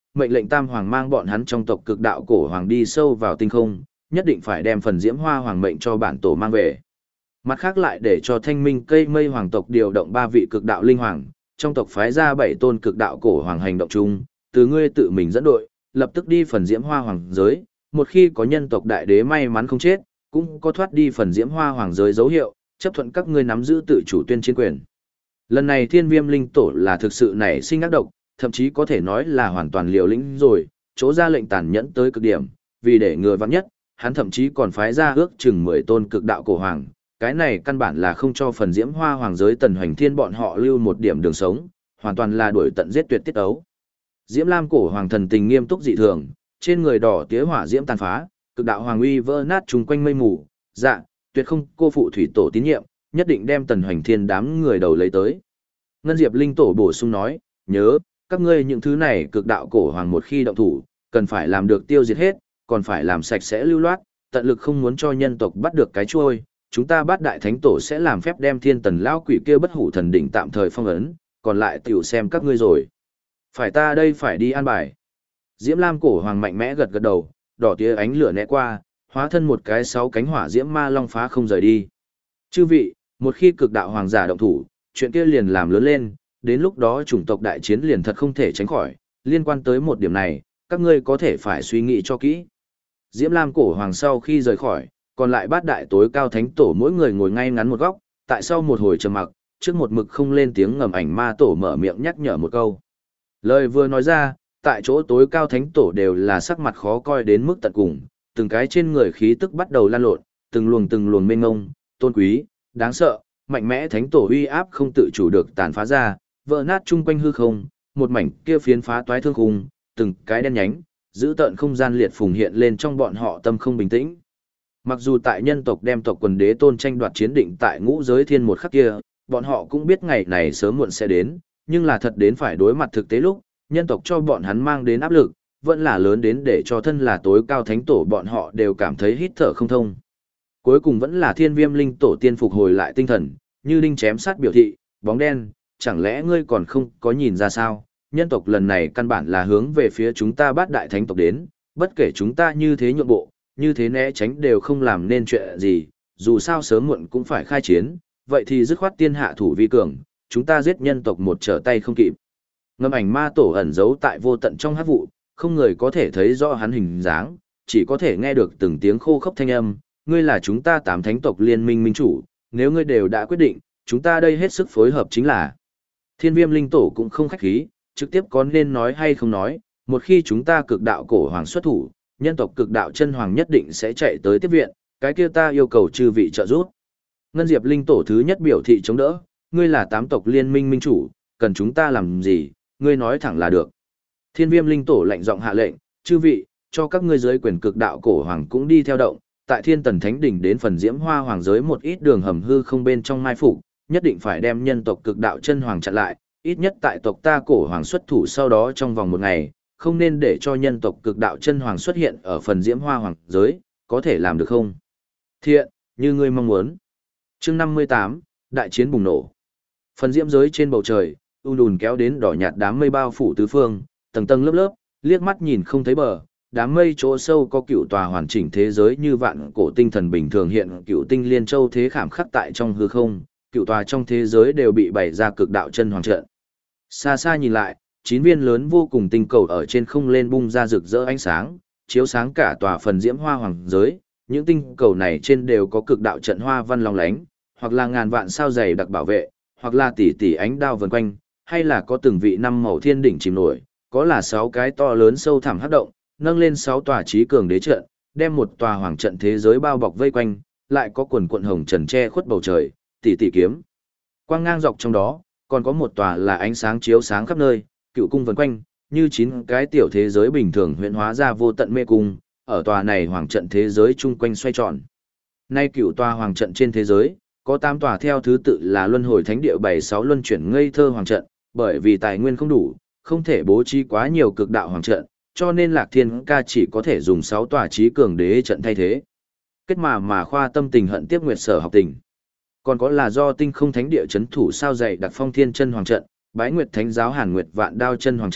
mệnh lệnh Tam Hoàng mang bọn hắn trong tộc cực đạo cổ hoàng đi sâu vào tinh không, nhất định phải đem phần diễm hoa hoàng mệnh cho bản tổ mang về. Mặt khác lại để cho Thanh Minh Cây Mây hoàng tộc điều động 3 vị cực đạo linh hoàng, trong tộc phái ra 7 tôn cực đạo cổ hoàng hành động chung, từ ngươi tự mình dẫn đội, lập tức đi phần diễm hoa hoàng giới, một khi có nhân tộc đại đế may mắn không chết, cũng có thoát đi phần diễm hoa hoàng giới dấu hiệu, chấp thuận các ngươi nắm giữ tự chủ tuyên chiến quyền. Lần này Thiên Viêm linh tổ là thực sự nảy sinh ác độc, thậm chí có thể nói là hoàn toàn liều lĩnh rồi, chỗ ra lệnh tàn nhẫn tới cực điểm, vì để ngừa vắng nhất, hắn thậm chí còn phái ra ước chừng 10 tôn cực đạo cổ hoàng, cái này căn bản là không cho phần diễm hoa hoàng giới Tần Hoành Thiên bọn họ lưu một điểm đường sống, hoàn toàn là đuổi tận giết tuyệt tiết ấu. Diễm Lam cổ hoàng thần tình nghiêm túc dị thường, trên người đỏ tía hỏa diễm tàn phá, cực đạo hoàng uy vỡ nát chung quanh mây mù, dạ, tuyệt không cô phụ thủy tổ tín nhiệm, nhất định đem Tần Hoành Thiên đám người đầu lấy tới. Ngân Diệp linh tổ bổ sung nói, nhớ, các ngươi những thứ này cực đạo cổ hoàng một khi động thủ, cần phải làm được tiêu diệt hết, còn phải làm sạch sẽ lưu loát, tận lực không muốn cho nhân tộc bắt được cái chuôi. Chúng ta Bát Đại Thánh Tổ sẽ làm phép đem Thiên Tần lão quỷ kia bất hủ thần đỉnh tạm thời phong ấn, còn lại tiểu xem các ngươi rồi. Phải ta đây phải đi an bài. Diễm Lam cổ hoàng mạnh mẽ gật gật đầu, đỏ tía ánh lửa né qua, hóa thân một cái 6 cánh hỏa diễm ma long phá không rời đi. Chư vị, một khi cực đạo hoàng giả động thủ, chuyện kia liền làm lớn lên, đến lúc đó chủng tộc đại chiến liền thật không thể tránh khỏi, liên quan tới một điểm này, các ngươi có thể phải suy nghĩ cho kỹ. Diễm Lam cổ hoàng sau khi rời khỏi, còn lại 8 đại tối cao thánh tổ mỗi người ngồi ngay ngắn một góc, tại sau một hồi trầm mặc, trước một mực không lên tiếng ngầm ảnh ma tổ mở miệng nhắc nhở một câu. Lời vừa nói ra, tại chỗ tối cao thánh tổ đều là sắc mặt khó coi đến mức tận cùng, từng cái trên người khí tức bắt đầu lan lộn, từng luồng mênh ngông, tôn quý, đáng sợ, mạnh mẽ thánh tổ uy áp không tự chủ được tàn phá ra, vỡ nát chung quanh hư không, một mảnh kia phiến phá toái thương khung, từng cái đen nhánh, giữ tợn không gian liệt phùng hiện lên trong bọn họ tâm không bình tĩnh. Mặc dù tại nhân tộc đem tộc quần đế tôn tranh đoạt chiến định tại ngũ giới thiên một khắc kia, bọn họ cũng biết ngày này sớm muộn sẽ đến, nhưng là thật đến phải đối mặt thực tế lúc, nhân tộc cho bọn hắn mang đến áp lực, vẫn là lớn đến để cho thân là tối cao thánh tổ bọn họ đều cảm thấy hít thở không thông. Cuối cùng vẫn là Thiên Viêm linh tổ tiên phục hồi lại tinh thần, như đinh chém sát biểu thị, bóng đen, chẳng lẽ ngươi còn không có nhìn ra sao, nhân tộc lần này căn bản là hướng về phía chúng ta Bát Đại Thánh tộc đến, bất kể chúng ta như thế nhượng bộ, như thế né tránh đều không làm nên chuyện gì, dù sao sớm muộn cũng phải khai chiến, vậy thì dứt khoát tiên hạ thủ vi cường, chúng ta giết nhân tộc một trở tay không kịp. Ngâm ảnh ma tổ ẩn giấu tại vô tận trong hắc vụ, không người có thể thấy rõ hắn hình dáng, chỉ có thể nghe được từng tiếng khô khốc thanh âm, ngươi là chúng ta 8 thánh tộc liên minh minh chủ, nếu ngươi đều đã quyết định, chúng ta đây hết sức phối hợp chính là. Thiên Viêm linh tổ cũng không khách khí, trực tiếp có nên nói hay không nói, một khi chúng ta cực đạo cổ hoàng xuất thủ, nhân tộc cực đạo chân hoàng nhất định sẽ chạy tới tiếp viện, cái kia ta yêu cầu chư vị trợ giúp. Ngân Diệp linh tổ thứ nhất biểu thị chống đỡ, ngươi là 8 tộc liên minh minh chủ, cần chúng ta làm gì, ngươi nói thẳng là được. Thiên Viêm linh tổ lạnh giọng hạ lệnh, chư vị, cho các ngươi giới quyền cực đạo cổ hoàng cũng đi theo động, tại Thiên Tần Thánh đỉnh đến phần diễm hoa hoàng giới một ít đường hầm hư không bên trong mai phục, nhất định phải đem nhân tộc cực đạo chân hoàng chặn lại, ít nhất tại tộc ta cổ hoàng xuất thủ sau đó trong vòng một ngày, không nên để cho nhân tộc cực đạo chân hoàng xuất hiện ở phần diễm hoa hoàng giới, có thể làm được không? Thiện, như ngươi mong muốn. Chương 58, đại chiến bùng nổ. Phần diễm giới trên bầu trời, đùn kéo đến đỏ nhạt đám mây bao phủ tứ phương, tầng tầng lớp lớp, liếc mắt nhìn không thấy bờ, đám mây chỗ sâu có cựu tòa hoàn chỉnh thế giới như vạn cổ tinh thần bình thường hiện cựu tinh liên châu thế khảm khắc tại trong hư không, cựu tòa trong thế giới đều bị bày ra cực đạo chân hoàng trận. Xa xa nhìn lại, 9 viên lớn vô cùng tinh cầu ở trên không lên bung ra rực rỡ ánh sáng, chiếu sáng cả tòa phần diễm hoa hoàng giới, những tinh cầu này trên đều có cực đạo trận hoa văn long lánh, hoặc là ngàn vạn sao dày đặc bảo vệ, hoặc là tỷ tỷ ánh đao vần quanh, hay là có từng vị năm màu thiên đỉnh chìm nổi, có là 6 cái to lớn sâu thẳm hắc động, nâng lên 6 tòa trí cường đế trận, đem một tòa hoàng trận thế giới bao bọc vây quanh, lại có quần quận hồng trần che khuất bầu trời, tỷ tỷ kiếm. Quang ngang dọc trong đó, còn có một tòa là ánh sáng chiếu sáng khắp nơi, cựu cung vần quanh, như 9 cái tiểu thế giới bình thường huyễn hóa ra vô tận mê cung, ở tòa này hoàng trận thế giới chung quanh xoay tròn. Nay cựu tòa hoàng trận trên thế giới, có 8 tòa theo thứ tự là luân hồi thánh địa 76 luân chuyển ngây thơ hoàng trận, bởi vì tài nguyên không đủ, không thể bố trí quá nhiều cực đạo hoàng trận, cho nên Lạc Thiên ca chỉ có thể dùng 6 tòa trí cường đế trận thay thế. Kết mà khoa tâm tình hận tiếp nguyệt sở học tình. Còn có là do tinh không thánh địa chấn thủ sao dày đặc phong thiên chân hoàng trận, bái nguyệt thánh giáo hàn nguyệt vạn đao chân hoàng trận,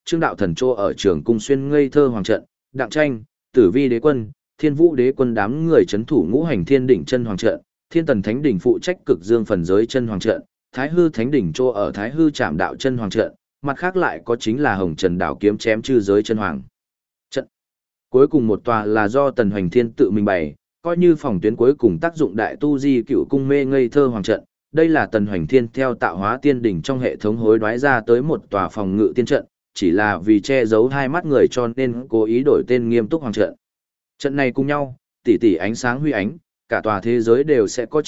Trương Đạo Thần Trô ở Trường Cung Xuyên Ngây Thơ Hoàng trận, Đặng Tranh, Tử Vi Đế Quân, Thiên Vũ Đế Quân đám người chấn thủ Ngũ Hành Thiên Đỉnh chân hoàng trận, Thiên Tần Thánh Đỉnh phụ trách Cực Dương phần giới chân hoàng trận, Thái Hư Thánh Đỉnh Trô ở Thái Hư Trảm Đạo chân hoàng trận, mặt khác lại có chính là Hồng Trần Đảo kiếm chém chư giới chân hoàng trận. Cuối cùng một tòa là do Tần Hoành Thiên tự mình bày, coi như phòng tuyến cuối cùng tác dụng đại tu di cựu cung mê ngây thơ hoàng trận. Đây là Tần Hoành Thiên theo tạo hóa tiên đỉnh trong hệ thống hối đoái ra tới một tòa phòng ngự tiên trận, chỉ là vì che giấu hai mắt người cho nên cố ý đổi tên Nghiêm Túc Hoàng trận. Trận này cùng nhau, tỷ tỷ ánh sáng huy ánh, cả tòa thế giới đều sẽ có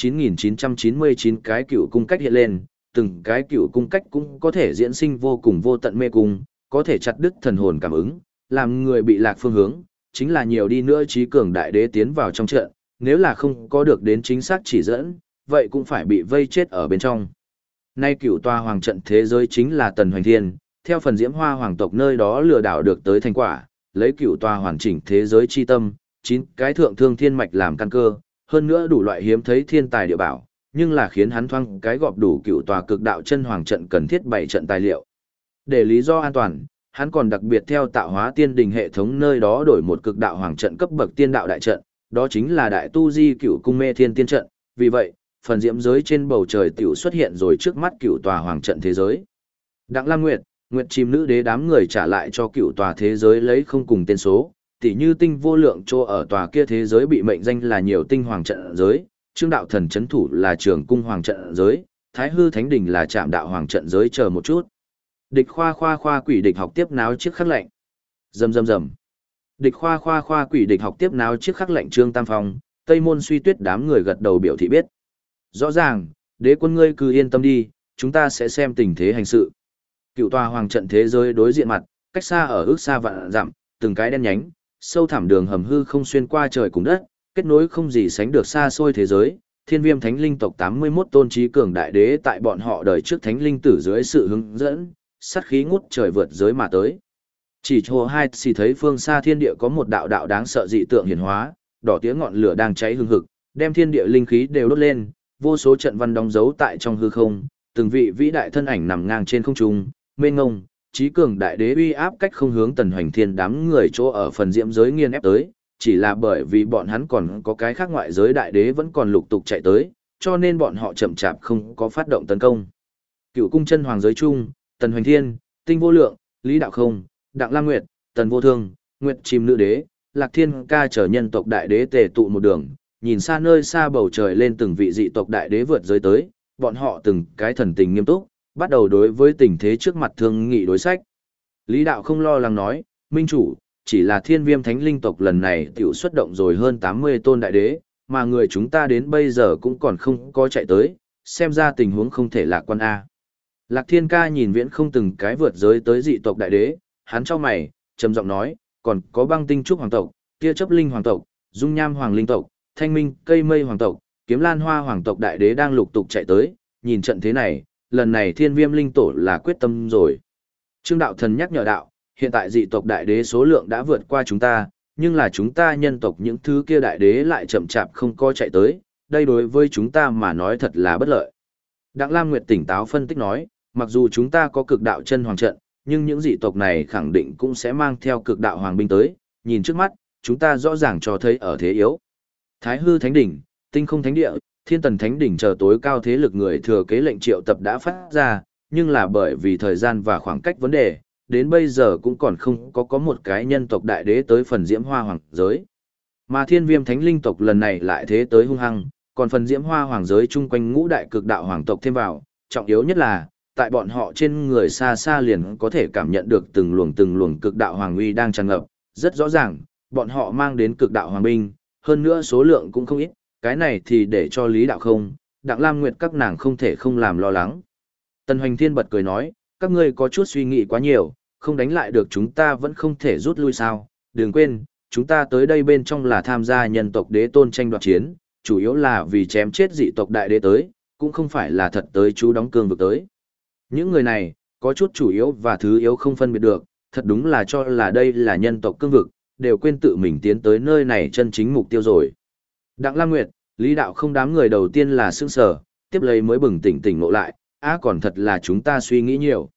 9.999 cái cựu cung cách hiện lên, từng cái cựu cung cách cũng có thể diễn sinh vô cùng vô tận mê cung, có thể chặt đứt thần hồn cảm ứng, làm người bị lạc phương hướng, chính là nhiều đi nữa trí cường đại đế tiến vào trong trận, nếu là không có được đến chính xác chỉ dẫn, vậy cũng phải bị vây chết ở bên trong. Nay cựu tòa hoàng trận thế giới chính là Tần Hoành Thiên, theo phần Diễm Hoa hoàng tộc nơi đó lừa đảo được tới thành quả, lấy cựu tòa hoàn chỉnh thế giới chi tâm, 9 cái thượng thương thiên mạch làm căn cơ, hơn nữa đủ loại hiếm thấy thiên tài địa bảo, nhưng là khiến hắn thoang cái gọp đủ cựu tòa cực đạo chân hoàng trận cần thiết 7 trận tài liệu. Để lý do an toàn, hắn còn đặc biệt theo tạo hóa tiên đình hệ thống nơi đó đổi một cực đạo hoàng trận cấp bậc tiên đạo đại trận, đó chính là đại tu di cựu cung mê thiên tiên trận, vì vậy, phần diễm giới trên bầu trời tiểu xuất hiện rồi trước mắt cựu tòa hoàng trận thế giới. Đặng Lam Nguyệt, Nguyệt Chim Nữ Đế đám người trả lại cho cựu tòa thế giới lấy không cùng tên số, tỉ như tinh vô lượng chỗ ở tòa kia thế giới bị mệnh danh là nhiều tinh hoàng trận giới, Trương Đạo Thần chấn thủ là Trường Cung hoàng trận giới, Thái Hư Thánh Đỉnh là Trạm Đạo hoàng trận giới chờ một chút. Địch khoa quỷ địch học tiếp náo chiếc khắc lệnh. Rầm rầm rầm. Địch khoa quỷ địch học tiếp náo chiếc khắc lệnh Trương Tam Phong, Tây Môn Suy Tuyết đám người gật đầu biểu thị biết. Rõ ràng, đế quân ngươi cứ yên tâm đi, chúng ta sẽ xem tình thế hành sự. Cựu tòa hoàng trận thế giới đối diện mặt, cách xa ở ước xa vạn dặm, từng cái đen nhánh, sâu thẳm đường hầm hư không xuyên qua trời cùng đất, kết nối không gì sánh được xa xôi thế giới. Thiên Viêm Thánh Linh tộc 81 tôn trí cường đại đế tại bọn họ đời trước Thánh Linh tử dưới sự hướng dẫn, sát khí ngút trời vượt giới mà tới. Chỉ cho hai chỉ thấy phương xa thiên địa có một đạo đạo đáng sợ dị tượng hiển hóa, đỏ tía ngọn lửa đang cháy hừng hực, đem thiên địa linh khí đều đốt lên, vô số trận văn đóng dấu tại trong hư không, từng vị vĩ đại thân ảnh nằm ngang trên không trung, mênh ngông, trí cường đại đế uy áp cách không hướng Tần Hoành Thiên đám người chỗ ở phần diễm giới nghiền ép tới, chỉ là bởi vì bọn hắn còn có cái khác ngoại giới đại đế vẫn còn lục tục chạy tới, cho nên bọn họ chậm chạp không có phát động tấn công. Cựu cung chân hoàng giới chung, Tần Hoành Thiên, Tinh Vô Lượng, Lý Đạo Không, Đặng Lam Nguyệt, Tần Vô Thương, Nguyệt Chim Nữ Đế, Lạc Thiên Ca trở nhân tộc đại đế tề tụ một đường, nhìn xa nơi xa bầu trời lên từng vị dị tộc đại đế vượt giới tới, bọn họ từng cái thần tình nghiêm túc, bắt đầu đối với tình thế trước mặt thương nghị đối sách. Lý Đạo Không lo lắng nói, minh chủ, chỉ là Thiên Viêm Thánh Linh tộc lần này tiểu xuất động rồi hơn 80 tôn đại đế, mà người chúng ta đến bây giờ cũng còn không có chạy tới, xem ra tình huống không thể lạc quan A. Lạc Thiên Ca nhìn viễn không từng cái vượt giới tới dị tộc đại đế, hắn cho mày, trầm giọng nói, còn có Băng Tinh Trúc hoàng tộc, Tia Chấp Linh hoàng tộc, Dung Nham hoàng linh tộc, Thanh Minh Cây Mây hoàng tộc, Kiếm Lan Hoa hoàng tộc đại đế đang lục tục chạy tới, nhìn trận thế này, lần này Thiên Viêm Linh tổ là quyết tâm rồi. Trương Đạo Thần nhắc nhở đạo, hiện tại dị tộc đại đế số lượng đã vượt qua chúng ta, nhưng là chúng ta nhân tộc những thứ kia đại đế lại chậm chạp không có chạy tới, đây đối với chúng ta mà nói thật là bất lợi. Đặng Lam Nguyệt tỉnh táo phân tích nói, mặc dù chúng ta có cực đạo chân hoàng trận, nhưng những dị tộc này khẳng định cũng sẽ mang theo cực đạo hoàng binh tới, nhìn trước mắt, chúng ta rõ ràng cho thấy ở thế yếu. Thái Hư Thánh Đỉnh, Tinh Không Thánh Địa, Thiên Tần Thánh Đỉnh chờ tối cao thế lực người thừa kế lệnh triệu tập đã phát ra, nhưng là bởi vì thời gian và khoảng cách vấn đề, đến bây giờ cũng còn không có một cái nhân tộc đại đế tới phần Diễm Hoa hoàng giới. Mà Thiên Viêm Thánh Linh tộc lần này lại thế tới hung hăng, còn phần Diễm Hoa hoàng giới chung quanh ngũ đại cực đạo hoàng tộc thêm vào, trọng yếu nhất là, tại bọn họ trên người xa xa liền có thể cảm nhận được từng luồng cực đạo hoàng uy đang tràn ngập, rất rõ ràng, bọn họ mang đến cực đạo hoàng binh, hơn nữa số lượng cũng không ít, cái này thì để cho Lý Đạo Không, Đặng Lam Nguyệt các nàng không thể không làm lo lắng. Tần Hoành Thiên bật cười nói, các ngươi có chút suy nghĩ quá nhiều, không đánh lại được chúng ta vẫn không thể rút lui sao, đừng quên, chúng ta tới đây bên trong là tham gia nhân tộc đế tôn tranh đoạt chiến, chủ yếu là vì chém chết dị tộc đại đế tới, cũng không phải là thật tới chú đóng cương vực tới. Những người này, có chút chủ yếu và thứ yếu không phân biệt được, thật đúng là cho là đây là nhân tộc cương vực, đều quên tự mình tiến tới nơi này chân chính mục tiêu rồi. Đặng Lam Nguyệt, Lý Đạo Không đám người đầu tiên là sững sờ, tiếp lấy mới bừng tỉnh ngộ lại, còn thật là chúng ta suy nghĩ nhiều.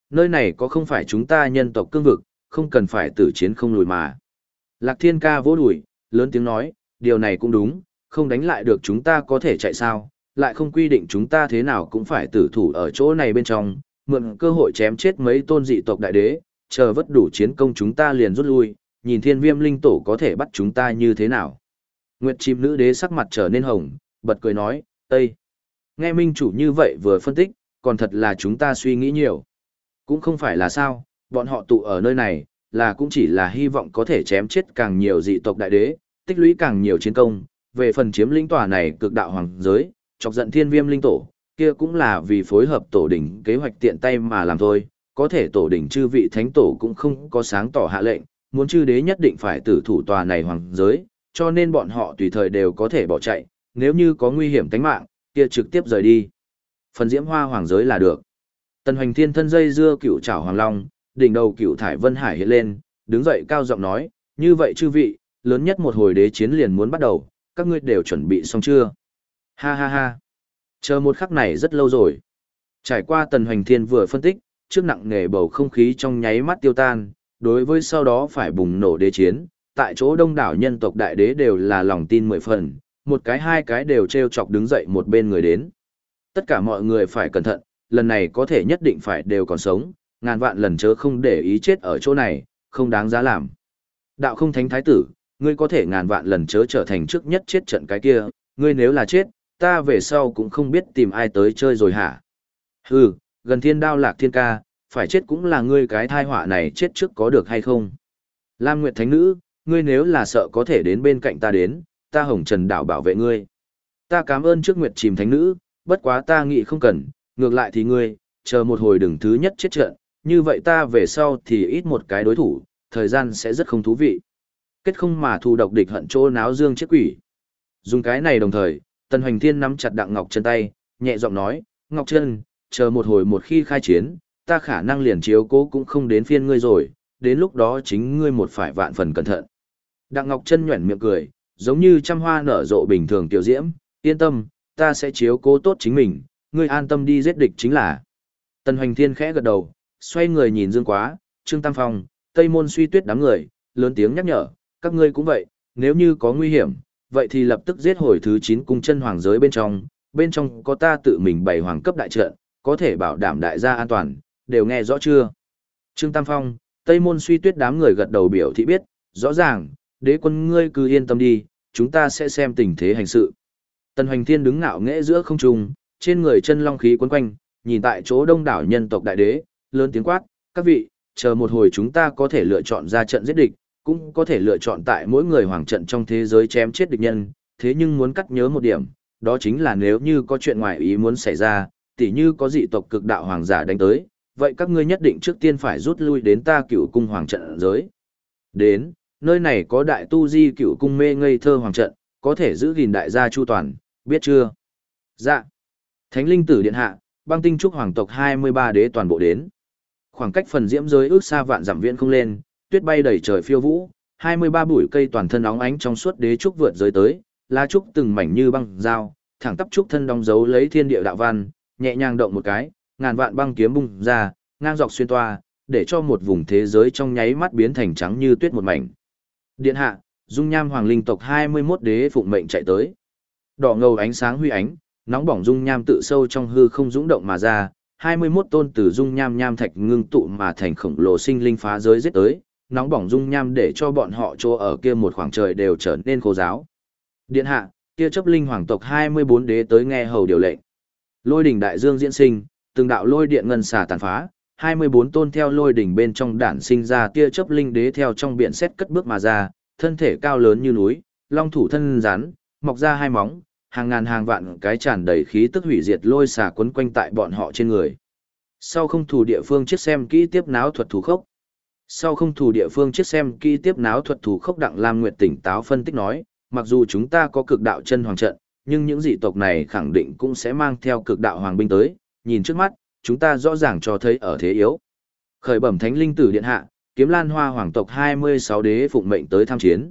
Nơi này có không phải chúng ta nhân tộc cương vực, không cần phải tử chiến không lùi mà. Lạc Thiên Ca vỗ đùi, lớn tiếng nói, điều này cũng đúng, không đánh lại được chúng ta có thể chạy sao, lại không quy định chúng ta thế nào cũng phải tử thủ ở chỗ này bên trong, mượn cơ hội chém chết mấy tôn dị tộc đại đế, chờ vất đủ chiến công chúng ta liền rút lui, nhìn Thiên Viêm linh tổ có thể bắt chúng ta như thế nào. Nguyệt Chim nữ đế sắc mặt trở nên hồng, bật cười nói, Tây. Nghe minh chủ như vậy vừa phân tích, còn thật là chúng ta suy nghĩ nhiều. Cũng không phải là sao, bọn họ tụ ở nơi này, là cũng chỉ là hy vọng có thể chém chết càng nhiều dị tộc đại đế, tích lũy càng nhiều chiến công, về phần chiếm lĩnh tòa này cực đạo hoàng giới, chọc giận Thiên Viêm linh tổ, kia cũng là vì phối hợp tổ đỉnh kế hoạch tiện tay mà làm thôi, có thể tổ đỉnh chư vị thánh tổ cũng không có sáng tỏ hạ lệnh, muốn chư đế nhất định phải tử thủ tòa này hoàng giới, cho nên bọn họ tùy thời đều có thể bỏ chạy, nếu như có nguy hiểm tính mạng, kia trực tiếp rời đi. Phần diễm hoa hoàng giới là được. Tần Hoành Thiên thân dây dưa cựu trảo hoàng long, đỉnh đầu cựu thải vân hải hiện lên, đứng dậy cao giọng nói, như vậy chư vị, lớn nhất một hồi đế chiến liền muốn bắt đầu, các ngươi đều chuẩn bị xong chưa? Ha ha ha. Chờ một khắc này rất lâu rồi. Trải qua Tần Hoành Thiên vừa phân tích, trước nặng nề bầu không khí trong nháy mắt tiêu tan, đối với sau đó phải bùng nổ đế chiến, tại chỗ đông đảo nhân tộc đại đế đều là lòng tin 10 phần, một cái hai cái đều treo chọc đứng dậy một bên người đến. Tất cả mọi người phải cẩn thận, lần này có thể nhất định phải đều còn sống, ngàn vạn lần chớ không để ý chết ở chỗ này, không đáng giá làm. Đạo không thánh thái tử, ngươi có thể ngàn vạn lần chớ trở thành trước nhất chết trận cái kia, ngươi nếu là chết, ta về sau cũng không biết tìm ai tới chơi rồi hả? Hừ, gần thiên đao Lạc Thiên Ca, phải chết cũng là ngươi cái thai họa này chết trước có được hay không? Lam Nguyệt Thánh Nữ, ngươi nếu là sợ có thể đến bên cạnh ta đến, ta Hồng Trần Đảo bảo vệ ngươi. Ta cảm ơn trước Nguyệt Chìm Thánh Nữ, bất quá ta nghĩ không cần, ngược lại thì ngươi, chờ một hồi đừng thứ nhất chết trận, như vậy ta về sau thì ít một cái đối thủ, thời gian sẽ rất không thú vị. Kết không mà thù độc địch hận chỗ náo dương chết quỷ. Dùng cái này đồng thời, Tần Hoành Thiên nắm chặt Đặng Ngọc Chân tay, nhẹ giọng nói, Ngọc Chân, chờ một hồi một khi khai chiến, ta khả năng liền chiếu cố cũng không đến phiên ngươi rồi, đến lúc đó chính ngươi một phải vạn phần cẩn thận. Đặng Ngọc Chân nhoẻn miệng cười, giống như trăm hoa nở rộ bình thường tiểu diễm, yên tâm, ta sẽ chiếu cố tốt chính mình, ngươi an tâm đi giết địch chính là. Tần Hoành Thiên khẽ gật đầu, xoay người nhìn Dương Quá, Trương Tam Phong, Tây Môn Suy Tuyết đám người, lớn tiếng nhắc nhở, các ngươi cũng vậy, nếu như có nguy hiểm, vậy thì lập tức giết hồi thứ 9 cung chân hoàng giới bên trong có ta tự mình bày hoàng cấp đại trận, có thể bảo đảm đại gia an toàn, đều nghe rõ chưa? Trương Tam Phong, Tây Môn Suy Tuyết đám người gật đầu biểu thị biết, rõ ràng, đế quân ngươi cứ yên tâm đi, chúng ta sẽ xem tình thế hành sự. Tần Hoành Thiên đứng ngạo nghễ giữa không trung, trên người chân long khí quấn quanh, nhìn tại chỗ đông đảo nhân tộc đại đế, lớn tiếng quát, các vị, chờ một hồi chúng ta có thể lựa chọn ra trận giết địch, cũng có thể lựa chọn tại mỗi người hoàng trận trong thế giới chém chết địch nhân, thế nhưng muốn cắt nhớ một điểm, đó chính là nếu như có chuyện ngoài ý muốn xảy ra, tỉ như có dị tộc cực đạo hoàng giả đánh tới, vậy các ngươi nhất định trước tiên phải rút lui đến ta Cửu cung hoàng trận giới. Đến, nơi này có đại tu di Cửu cung mê ngây thơ hoàng trận, có thể giữ gìn đại gia chu toàn, biết chưa? Dạ. Thánh linh tử điện hạ, băng tinh trúc hoàng tộc 23 đế toàn bộ đến. Khoảng cách phần diễm giới ước xa vạn dặm viễn không lên, tuyết bay đầy trời phiêu vũ, 23 bụi cây toàn thân óng ánh trong suốt đế trúc vượt giới tới, lá trúc từng mảnh như băng dao, thẳng tắp trúc thân đóng dấu lấy thiên địa đạo văn, nhẹ nhàng động một cái, ngàn vạn băng kiếm bung ra, ngang dọc xuyên toa, để cho một vùng thế giới trong nháy mắt biến thành trắng như tuyết một mảnh. Điện hạ, dung nham hoàng linh tộc 21 đế phụng mệnh chạy tới. Đỏ ngầu ánh sáng huy ánh, nóng bỏng dung nham tự sâu trong hư không dũng động mà ra, 21 tôn từ dung nham nham thạch ngưng tụ mà thành khổng lồ sinh linh phá giới giết tới, nóng bỏng dung nham để cho bọn họ chỗ ở kia một khoảng trời đều trở nên khô giáo. Điện hạ, kia chấp linh hoàng tộc 24 đế tới nghe hầu điều lệnh. Lôi đỉnh đại dương diễn sinh, từng đạo lôi điện ngân xà tàn phá, 24 tôn theo lôi đỉnh bên trong đản sinh ra tia chấp linh đế theo trong biển sét cất bước mà ra, thân thể cao lớn như núi, long thủ thân rắn, mọc ra hai móng, hàng ngàn hàng vạn cái tràn đầy khí tức hủy diệt lôi xà quấn quanh tại bọn họ trên người. Sau không thủ địa phương chiếc xem kỹ tiếp náo thuật thủ khốc. Sau không thủ địa phương chiếc xem kỹ tiếp náo thuật thủ khốc Đặng Lam Nguyệt tỉnh táo phân tích nói, mặc dù chúng ta có cực đạo chân hoàng trận, nhưng những dị tộc này khẳng định cũng sẽ mang theo cực đạo hoàng binh tới, nhìn trước mắt, chúng ta rõ ràng cho thấy ở thế yếu. Khởi bẩm thánh linh tử điện hạ, Kiếm Lan Hoa hoàng tộc 26 đế phụng mệnh tới tham chiến.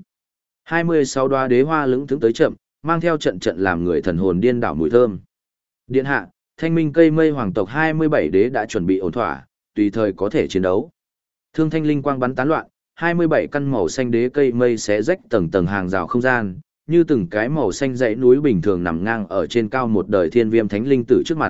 26 đoá đế hoa lững thững tới chậm, mang theo trận trận làm người thần hồn điên đảo mùi thơm. Điện hạ, Thanh Minh cây mây hoàng tộc 27 đế đã chuẩn bị ổn thỏa, tùy thời có thể chiến đấu. Thương thanh linh quang bắn tán loạn, 27 căn màu xanh đế cây mây xé rách tầng tầng hàng rào không gian, như từng cái màu xanh dãy núi bình thường nằm ngang ở trên cao một đời thiên viêm thánh linh tử trước mặt.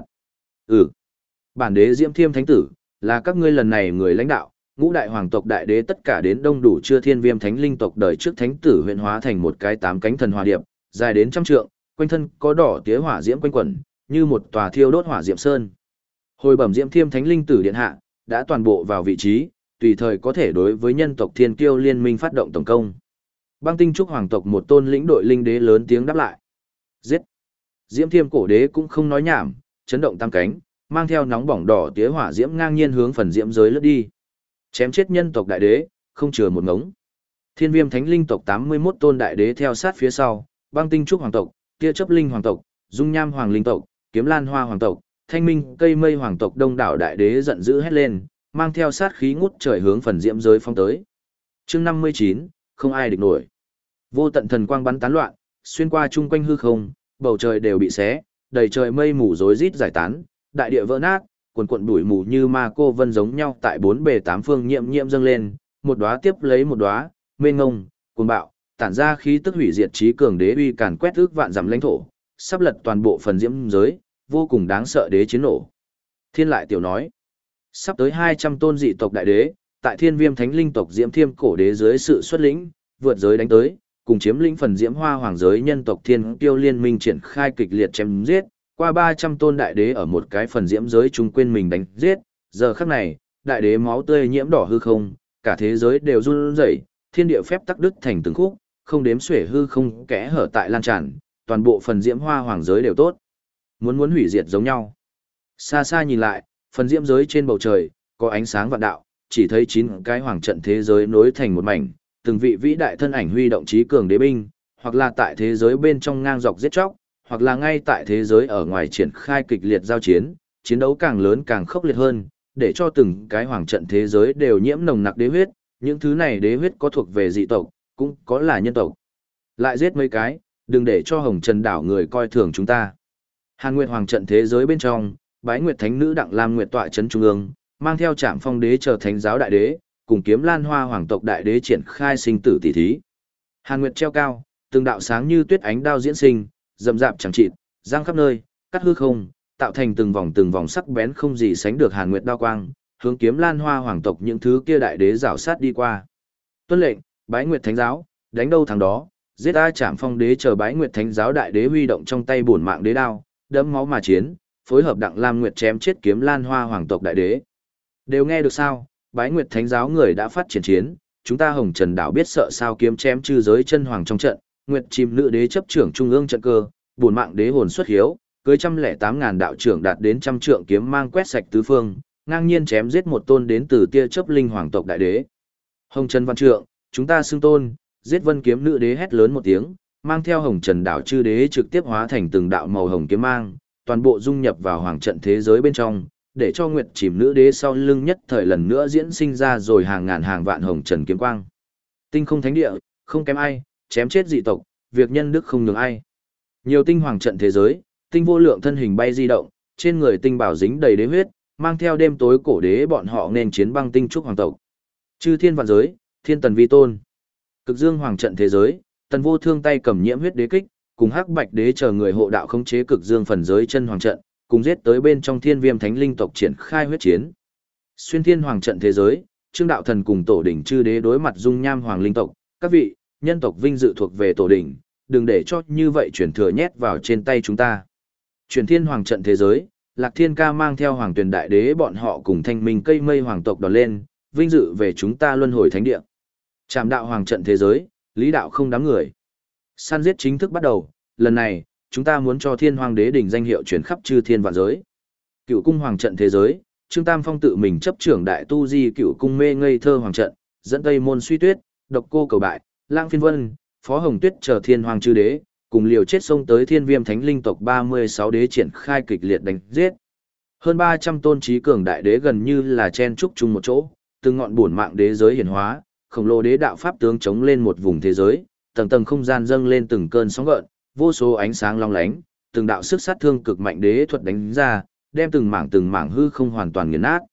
Bản đế Diễm Thiêm Thánh Tử, là các ngươi lần này người lãnh đạo, ngũ đại hoàng tộc đại đế tất cả đến đông đủ chưa thiên viêm thánh linh tộc đời trước thánh tử huyện hóa thành một cái 8 cánh thần hỏa điệp, dài đến 100 trượng, quanh thân có đỏ tía hỏa diễm quanh quẩn, như một tòa thiêu đốt hỏa diệm sơn. Hồi bẩm Diễm Thiêm Thánh Linh Tử điện hạ, đã toàn bộ vào vị trí, tùy thời có thể đối với nhân tộc Thiên Kiêu liên minh phát động tổng công. Băng Tinh Trúc hoàng tộc một tôn lĩnh đội linh đế lớn tiếng đáp lại. Giết! Diễm Thiêm cổ đế cũng không nói nhảm, chấn động tam cánh, mang theo nóng bỏng đỏ tía hỏa diễm ngang nhiên hướng phần diễm giới lướt đi. Chém chết nhân tộc đại đế, không chừa một ngống. Thiên Viêm Thánh Linh tộc 81 tôn đại đế theo sát phía sau, Băng Tinh Trúc hoàng tộc, Tia Chớp Linh hoàng tộc, Dung Nham hoàng linh tộc, Kiếm Lan Hoa hoàng tộc, Thanh Minh Cây Mây hoàng tộc đông đảo đại đế giận dữ hét lên, mang theo sát khí ngút trời hướng phần diễm giới phong tới. Chương 59, không ai địch nổi. Vô tận thần quang bắn tán loạn, xuyên qua chung quanh hư không, bầu trời đều bị xé, đầy trời mây mù rối rít giải tán, đại địa vỡ nát, quần quần bụi mù như ma cô vân giống nhau tại bốn bề tám phương nhiễm nhiễm dâng lên, một đóa tiếp lấy một đóa, mênh ngông, cuồng bạo, tản ra khí tức hủy diệt trí cường đế uy càn quét ước vạn dặm lãnh thổ, sắp lật toàn bộ phần diễm giới, vô cùng đáng sợ đế chiến nổ. Thiên lại tiểu nói, sắp tới 200 tôn dị tộc đại đế, tại Thiên Viêm Thánh Linh tộc Diễm Thiêm cổ đế dưới sự xuất lĩnh, vượt giới đánh tới, cùng chiếm lĩnh phần Diễm Hoa hoàng giới nhân tộc Thiên Kiêu liên minh triển khai kịch liệt chém giết, qua 300 tôn đại đế ở một cái phần Diễm giới chung quên mình đánh giết, giờ khắc này, đại đế máu tươi nhiễm đỏ hư không, cả thế giới đều run rẩy, thiên địa phép tắc đứt thành từng khúc, không đếm xuể hư không kẽ hở tại lan tràn, toàn bộ phần Diễm Hoa hoàng giới đều tốt. Muốn hủy diệt giống nhau. Xa xa nhìn lại, phần diễm giới trên bầu trời, có ánh sáng vạn đạo, chỉ thấy 9 cái hoàng trận thế giới nối thành một mảnh, từng vị vĩ đại thân ảnh huy động trí cường đế binh, hoặc là tại thế giới bên trong ngang dọc giết chóc, hoặc là ngay tại thế giới ở ngoài triển khai kịch liệt giao chiến, chiến đấu càng lớn càng khốc liệt hơn, để cho từng cái hoàng trận thế giới đều nhiễm nồng nặc đế huyết, những thứ này đế huyết có thuộc về dị tộc, cũng có là nhân tộc. Lại giết mấy cái, đừng để cho Hồng Trần đảo người coi thường chúng ta. Hàn Nguyệt hoàng trận thế giới bên trong, Bái Nguyệt Thánh Nữ Đặng Lam Nguyệt tọa trấn trung ương, mang theo Trảm Phong Đế chờ thánh giáo đại đế, cùng Kiếm Lan Hoa hoàng tộc đại đế triển khai sinh tử tỷ thí. Hàn Nguyệt treo cao, từng đạo sáng như tuyết ánh đao diễn sinh, rậm rạp chẳng chịt, giang khắp nơi, cắt hư không, tạo thành từng vòng sắc bén không gì sánh được Hàn Nguyệt đao quang, hướng Kiếm Lan Hoa hoàng tộc những thứ kia đại đế rảo sát đi qua. Tuân lệnh, Bái Nguyệt Thánh giáo, đánh đâu thắng đó, giết a Trảm Phong Đế chờ Bái Nguyệt Thánh giáo đại đế huy động trong tay bổn mạng đế đao, đẫm máu mà chiến, phối hợp Đặng Lam Nguyệt chém chết Kiếm Lan Hoa hoàng tộc đại đế. Đều nghe được sao? Bái Nguyệt Thánh giáo người đã phát triển chiến, chúng ta Hồng Trần đảo biết sợ sao kiếm chém chư giới chân hoàng trong trận, Nguyệt Chim nữ đế chấp trưởng trung ương trận cơ, bổn mạng đế hồn xuất hiếu, cưới 108.000 đạo trưởng đạt đến 100 trượng kiếm mang quét sạch tứ phương, ngang nhiên chém giết một tôn đến từ tia chấp linh hoàng tộc đại đế. Hồng Trần văn trượng, chúng ta xưng tôn, giết Vân kiếm nữ đế hét lớn một tiếng, mang theo Hồng Trần đảo chư đế trực tiếp hóa thành từng đạo màu hồng kiếm mang, toàn bộ dung nhập vào hoàng trận thế giới bên trong, để cho Nguyệt Chìm nữ đế sau lưng nhất thời lần nữa diễn sinh ra rồi hàng ngàn hàng vạn hồng trần kiếm quang. Tinh không thánh địa, không kém ai, chém chết dị tộc, việc nhân đức không nhường ai. Nhiều tinh hoàng trận thế giới, tinh vô lượng thân hình bay di động, trên người tinh bảo dính đầy đế huyết, mang theo đêm tối cổ đế bọn họ nên chiến băng tinh trúc hoàng tộc. Chư thiên vạn giới, thiên tần vi tôn. Cực dương hoàng trận thế giới, tần vô thương tay cầm nhiễm huyết đế kích, cùng hắc bạch đế chờ người hộ đạo khống chế cực dương phần giới chân hoàng trận, cùng giết tới bên trong thiên viêm thánh linh tộc triển khai huyết chiến. Xuyên thiên hoàng trận thế giới, Trương Đạo Thần cùng tổ đỉnh chư đế đối mặt dung nham hoàng linh tộc, các vị, nhân tộc vinh dự thuộc về tổ đỉnh, đừng để cho như vậy chuyển thừa nhét vào trên tay chúng ta. Chuyển thiên hoàng trận thế giới, Lạc Thiên Ca mang theo hoàng tuyển đại đế bọn họ cùng thanh minh cây mây hoàng tộc đón lên, vinh dự về chúng ta luân hồi thánh địa. Trảm đạo hoàng trận thế giới, Lý Đạo không đám người. Săn giết chính thức bắt đầu, lần này, chúng ta muốn cho thiên hoàng đế đỉnh danh hiệu chuyển khắp chư thiên vạn giới. Cựu cung hoàng trận thế giới, Trương Tam Phong tự mình chấp trưởng đại tu di cựu cung mê ngây thơ hoàng trận, dẫn tây môn suy tuyết, độc cô cầu bại, lang phiên vân, phó hồng tuyết chờ thiên hoàng chư đế, cùng liều chết xông tới thiên viêm thánh linh tộc 36 đế triển khai kịch liệt đánh giết. Hơn 300 tôn trí cường đại đế gần như là chen trúc chung một chỗ, từng ngọn bổn mạng đế giới hiển hóa, khổng lồ đế đạo pháp tướng chống lên một vùng thế giới, tầng tầng không gian dâng lên từng cơn sóng gợn, vô số ánh sáng long lánh, từng đạo sức sát thương cực mạnh đế thuật đánh ra, đem từng mảng hư không hoàn toàn nghiền nát.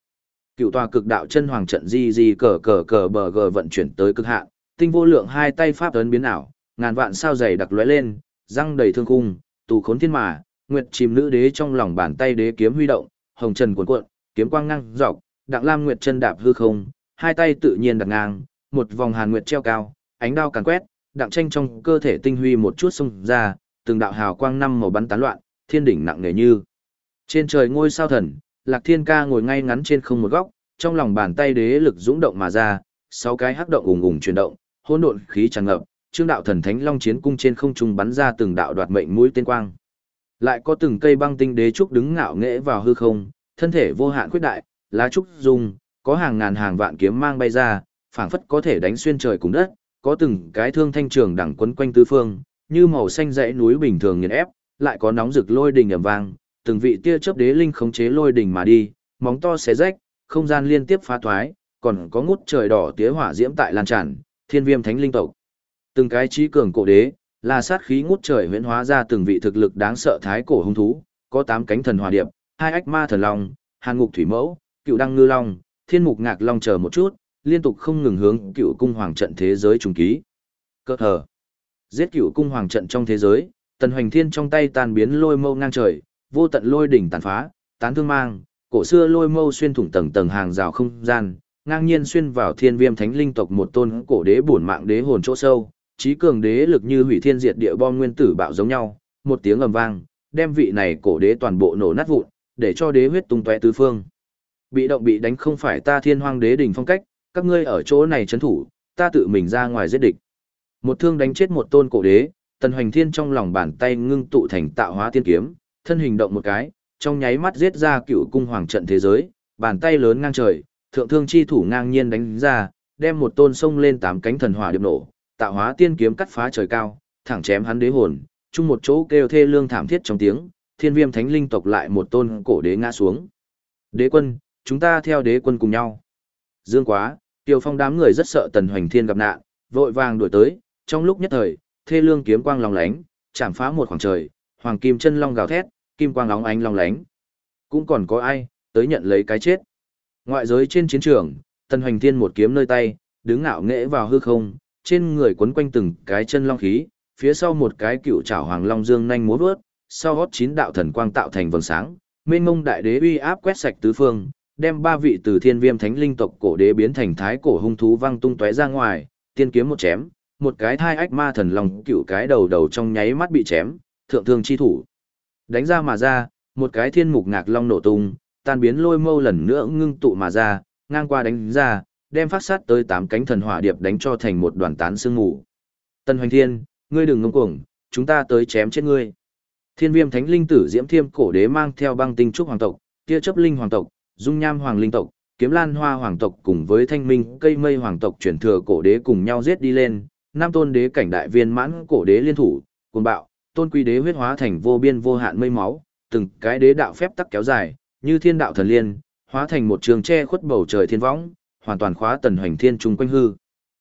Cựu tòa cực đạo chân hoàng trận di di cờ cờ cờ bờ gờ vận chuyển tới cực hạn, tinh vô lượng hai tay pháp ấn biến ảo, ngàn vạn sao dày đặc lóe lên, răng đầy thương khung, tù khốn thiên mà, nguyệt chìm nữ đế trong lòng bàn tay đế kiếm huy động, hồng trần cuộn cuộn, kiếm quang ngang dọc, đặng lam nguyệt chân đạp hư không, hai tay tự nhiên đặt ngang, một vòng hàn nguyệt treo cao, ánh đao càn quét, đặng tranh trong cơ thể tinh huy một chút xông ra, từng đạo hào quang năm màu bắn tán loạn, thiên đỉnh nặng nề như trên trời ngôi sao thần. Lạc Thiên Ca ngồi ngay ngắn trên không một góc, trong lòng bàn tay đế lực dũng động mà ra, sáu cái hắc động ùng ùng chuyển động, hỗn độn khí tràn ngập, Trương đạo thần thánh long chiến cung trên không trung bắn ra từng đạo đoạt mệnh mũi tên quang. Lại có từng cây băng tinh đế trúc đứng ngạo nghễ vào hư không, thân thể vô hạn khuyết đại, lá trúc rung, có hàng ngàn hàng vạn kiếm mang bay ra, phảng phất có thể đánh xuyên trời cùng đất, có từng cái thương thanh trường đẳng quấn quanh tứ phương, như màu xanh dãy núi bình thường nghiền ép, lại có nóng rực lôi đình ầm vang, từng vị tia chớp đế linh khống chế lôi đình mà đi, móng to xé rách, không gian liên tiếp phá thoái, còn có ngút trời đỏ tía hỏa diễm tại lan tràn, thiên viêm thánh linh tộc. Từng cái trí cường cổ đế, là sát khí ngút trời huyễn hóa ra từng vị thực lực đáng sợ thái cổ hung thú, có 8 cánh thần hỏa điệp, 2 ách ma thần long, hàn ngục thủy mẫu, cựu đăng ngư long, thiên mục ngạc long chờ một chút, liên tục không ngừng hướng cựu cung hoàng trận thế giới trùng ký. Cơ hờ. Giết cựu cung hoàng trận trong thế giới, Tần Hoành Thiên trong tay tan biến lôi mâu ngang trời, vô tận lôi đỉnh tàn phá, tán thương mang, cổ xưa lôi mâu xuyên thủng tầng tầng hàng rào không gian, ngang nhiên xuyên vào thiên viêm thánh linh tộc một tôn cổ đế bổn mạng đế hồn chỗ sâu, trí cường đế lực như hủy thiên diệt địa bom nguyên tử bạo giống nhau, một tiếng ầm vang, đem vị này cổ đế toàn bộ nổ nát vụn, để cho đế huyết tung tóe tứ phương. Bị động bị đánh không phải ta Thiên Hoang Đế đỉnh phong cách, các ngươi ở chỗ này trấn thủ, ta tự mình ra ngoài giết địch. Một thương đánh chết một tôn cổ đế, Tần Hoành Thiên trong lòng bàn tay ngưng tụ thành tạo hóa tiên kiếm, thân hình động một cái, trong nháy mắt giết ra cựu cung hoàng trận thế giới, bàn tay lớn ngang trời, thượng thương chi thủ ngang nhiên đánh ra, đem một tôn sông lên 8 cánh thần hỏa điệp nổ, tạo hóa tiên kiếm cắt phá trời cao, thẳng chém hắn đế hồn, chung một chỗ kêu thê lương thảm thiết trong tiếng, thiên viêm thánh linh tộc lại một tôn cổ đế ngã xuống. Đế quân, chúng ta theo đế quân cùng nhau. Dương quá, Tiêu Phong đám người rất sợ Tần Hoành Thiên gặp nạn, vội vàng đuổi tới, trong lúc nhất thời, thê lương kiếm quang long lánh, chạm phá một khoảng trời, hoàng kim chân long gào thét, kim quang óng ánh long lánh. Cũng còn có ai tới nhận lấy cái chết. Ngoại giới trên chiến trường, Tần Hoành Thiên một kiếm nơi tay, đứng ngạo nghễ vào hư không, trên người quấn quanh từng cái chân long khí, phía sau một cái cựu trảo hoàng long dương nhanh múa vớt, sau gót 9 đạo thần quang tạo thành vầng sáng, mênh mông đại đế uy áp quét sạch tứ phương, đem 3 vị từ thiên viêm thánh linh tộc cổ đế biến thành thái cổ hung thú văng tung tóe ra ngoài, tiên kiếm một chém, một cái thai ách ma thần long cựu cái đầu trong nháy mắt bị chém, thượng thương chi thủ. Đánh ra mà ra, một cái thiên mục ngạc long nổ tung, tan biến lôi mâu lần nữa ngưng tụ mà ra, ngang qua đánh ra, đem phát sát tới 8 cánh thần hỏa điệp đánh cho thành một đoàn tán sương mù. Tần Hoành Thiên, ngươi đừng ngông cuồng, chúng ta tới chém chết ngươi. Thiên viêm thánh linh tử diễm thiêm cổ đế mang theo băng tinh trúc hoàng tộc, tia chấp linh hoàng tộc, dung nham hoàng linh tộc, kiếm lan hoa hoàng tộc cùng với thanh minh cây mây hoàng tộc chuyển thừa cổ đế cùng nhau giết đi lên, nam tôn đế cảnh đại viên mãn cổ đế liên thủ, cuồng bạo, tôn quy đế huyết hóa thành vô biên vô hạn mây máu, từng cái đế đạo phép tắc kéo dài, như thiên đạo thần liên, hóa thành một trường che khuất bầu trời thiên võng, hoàn toàn khóa Tần Hoành Thiên chung quanh hư.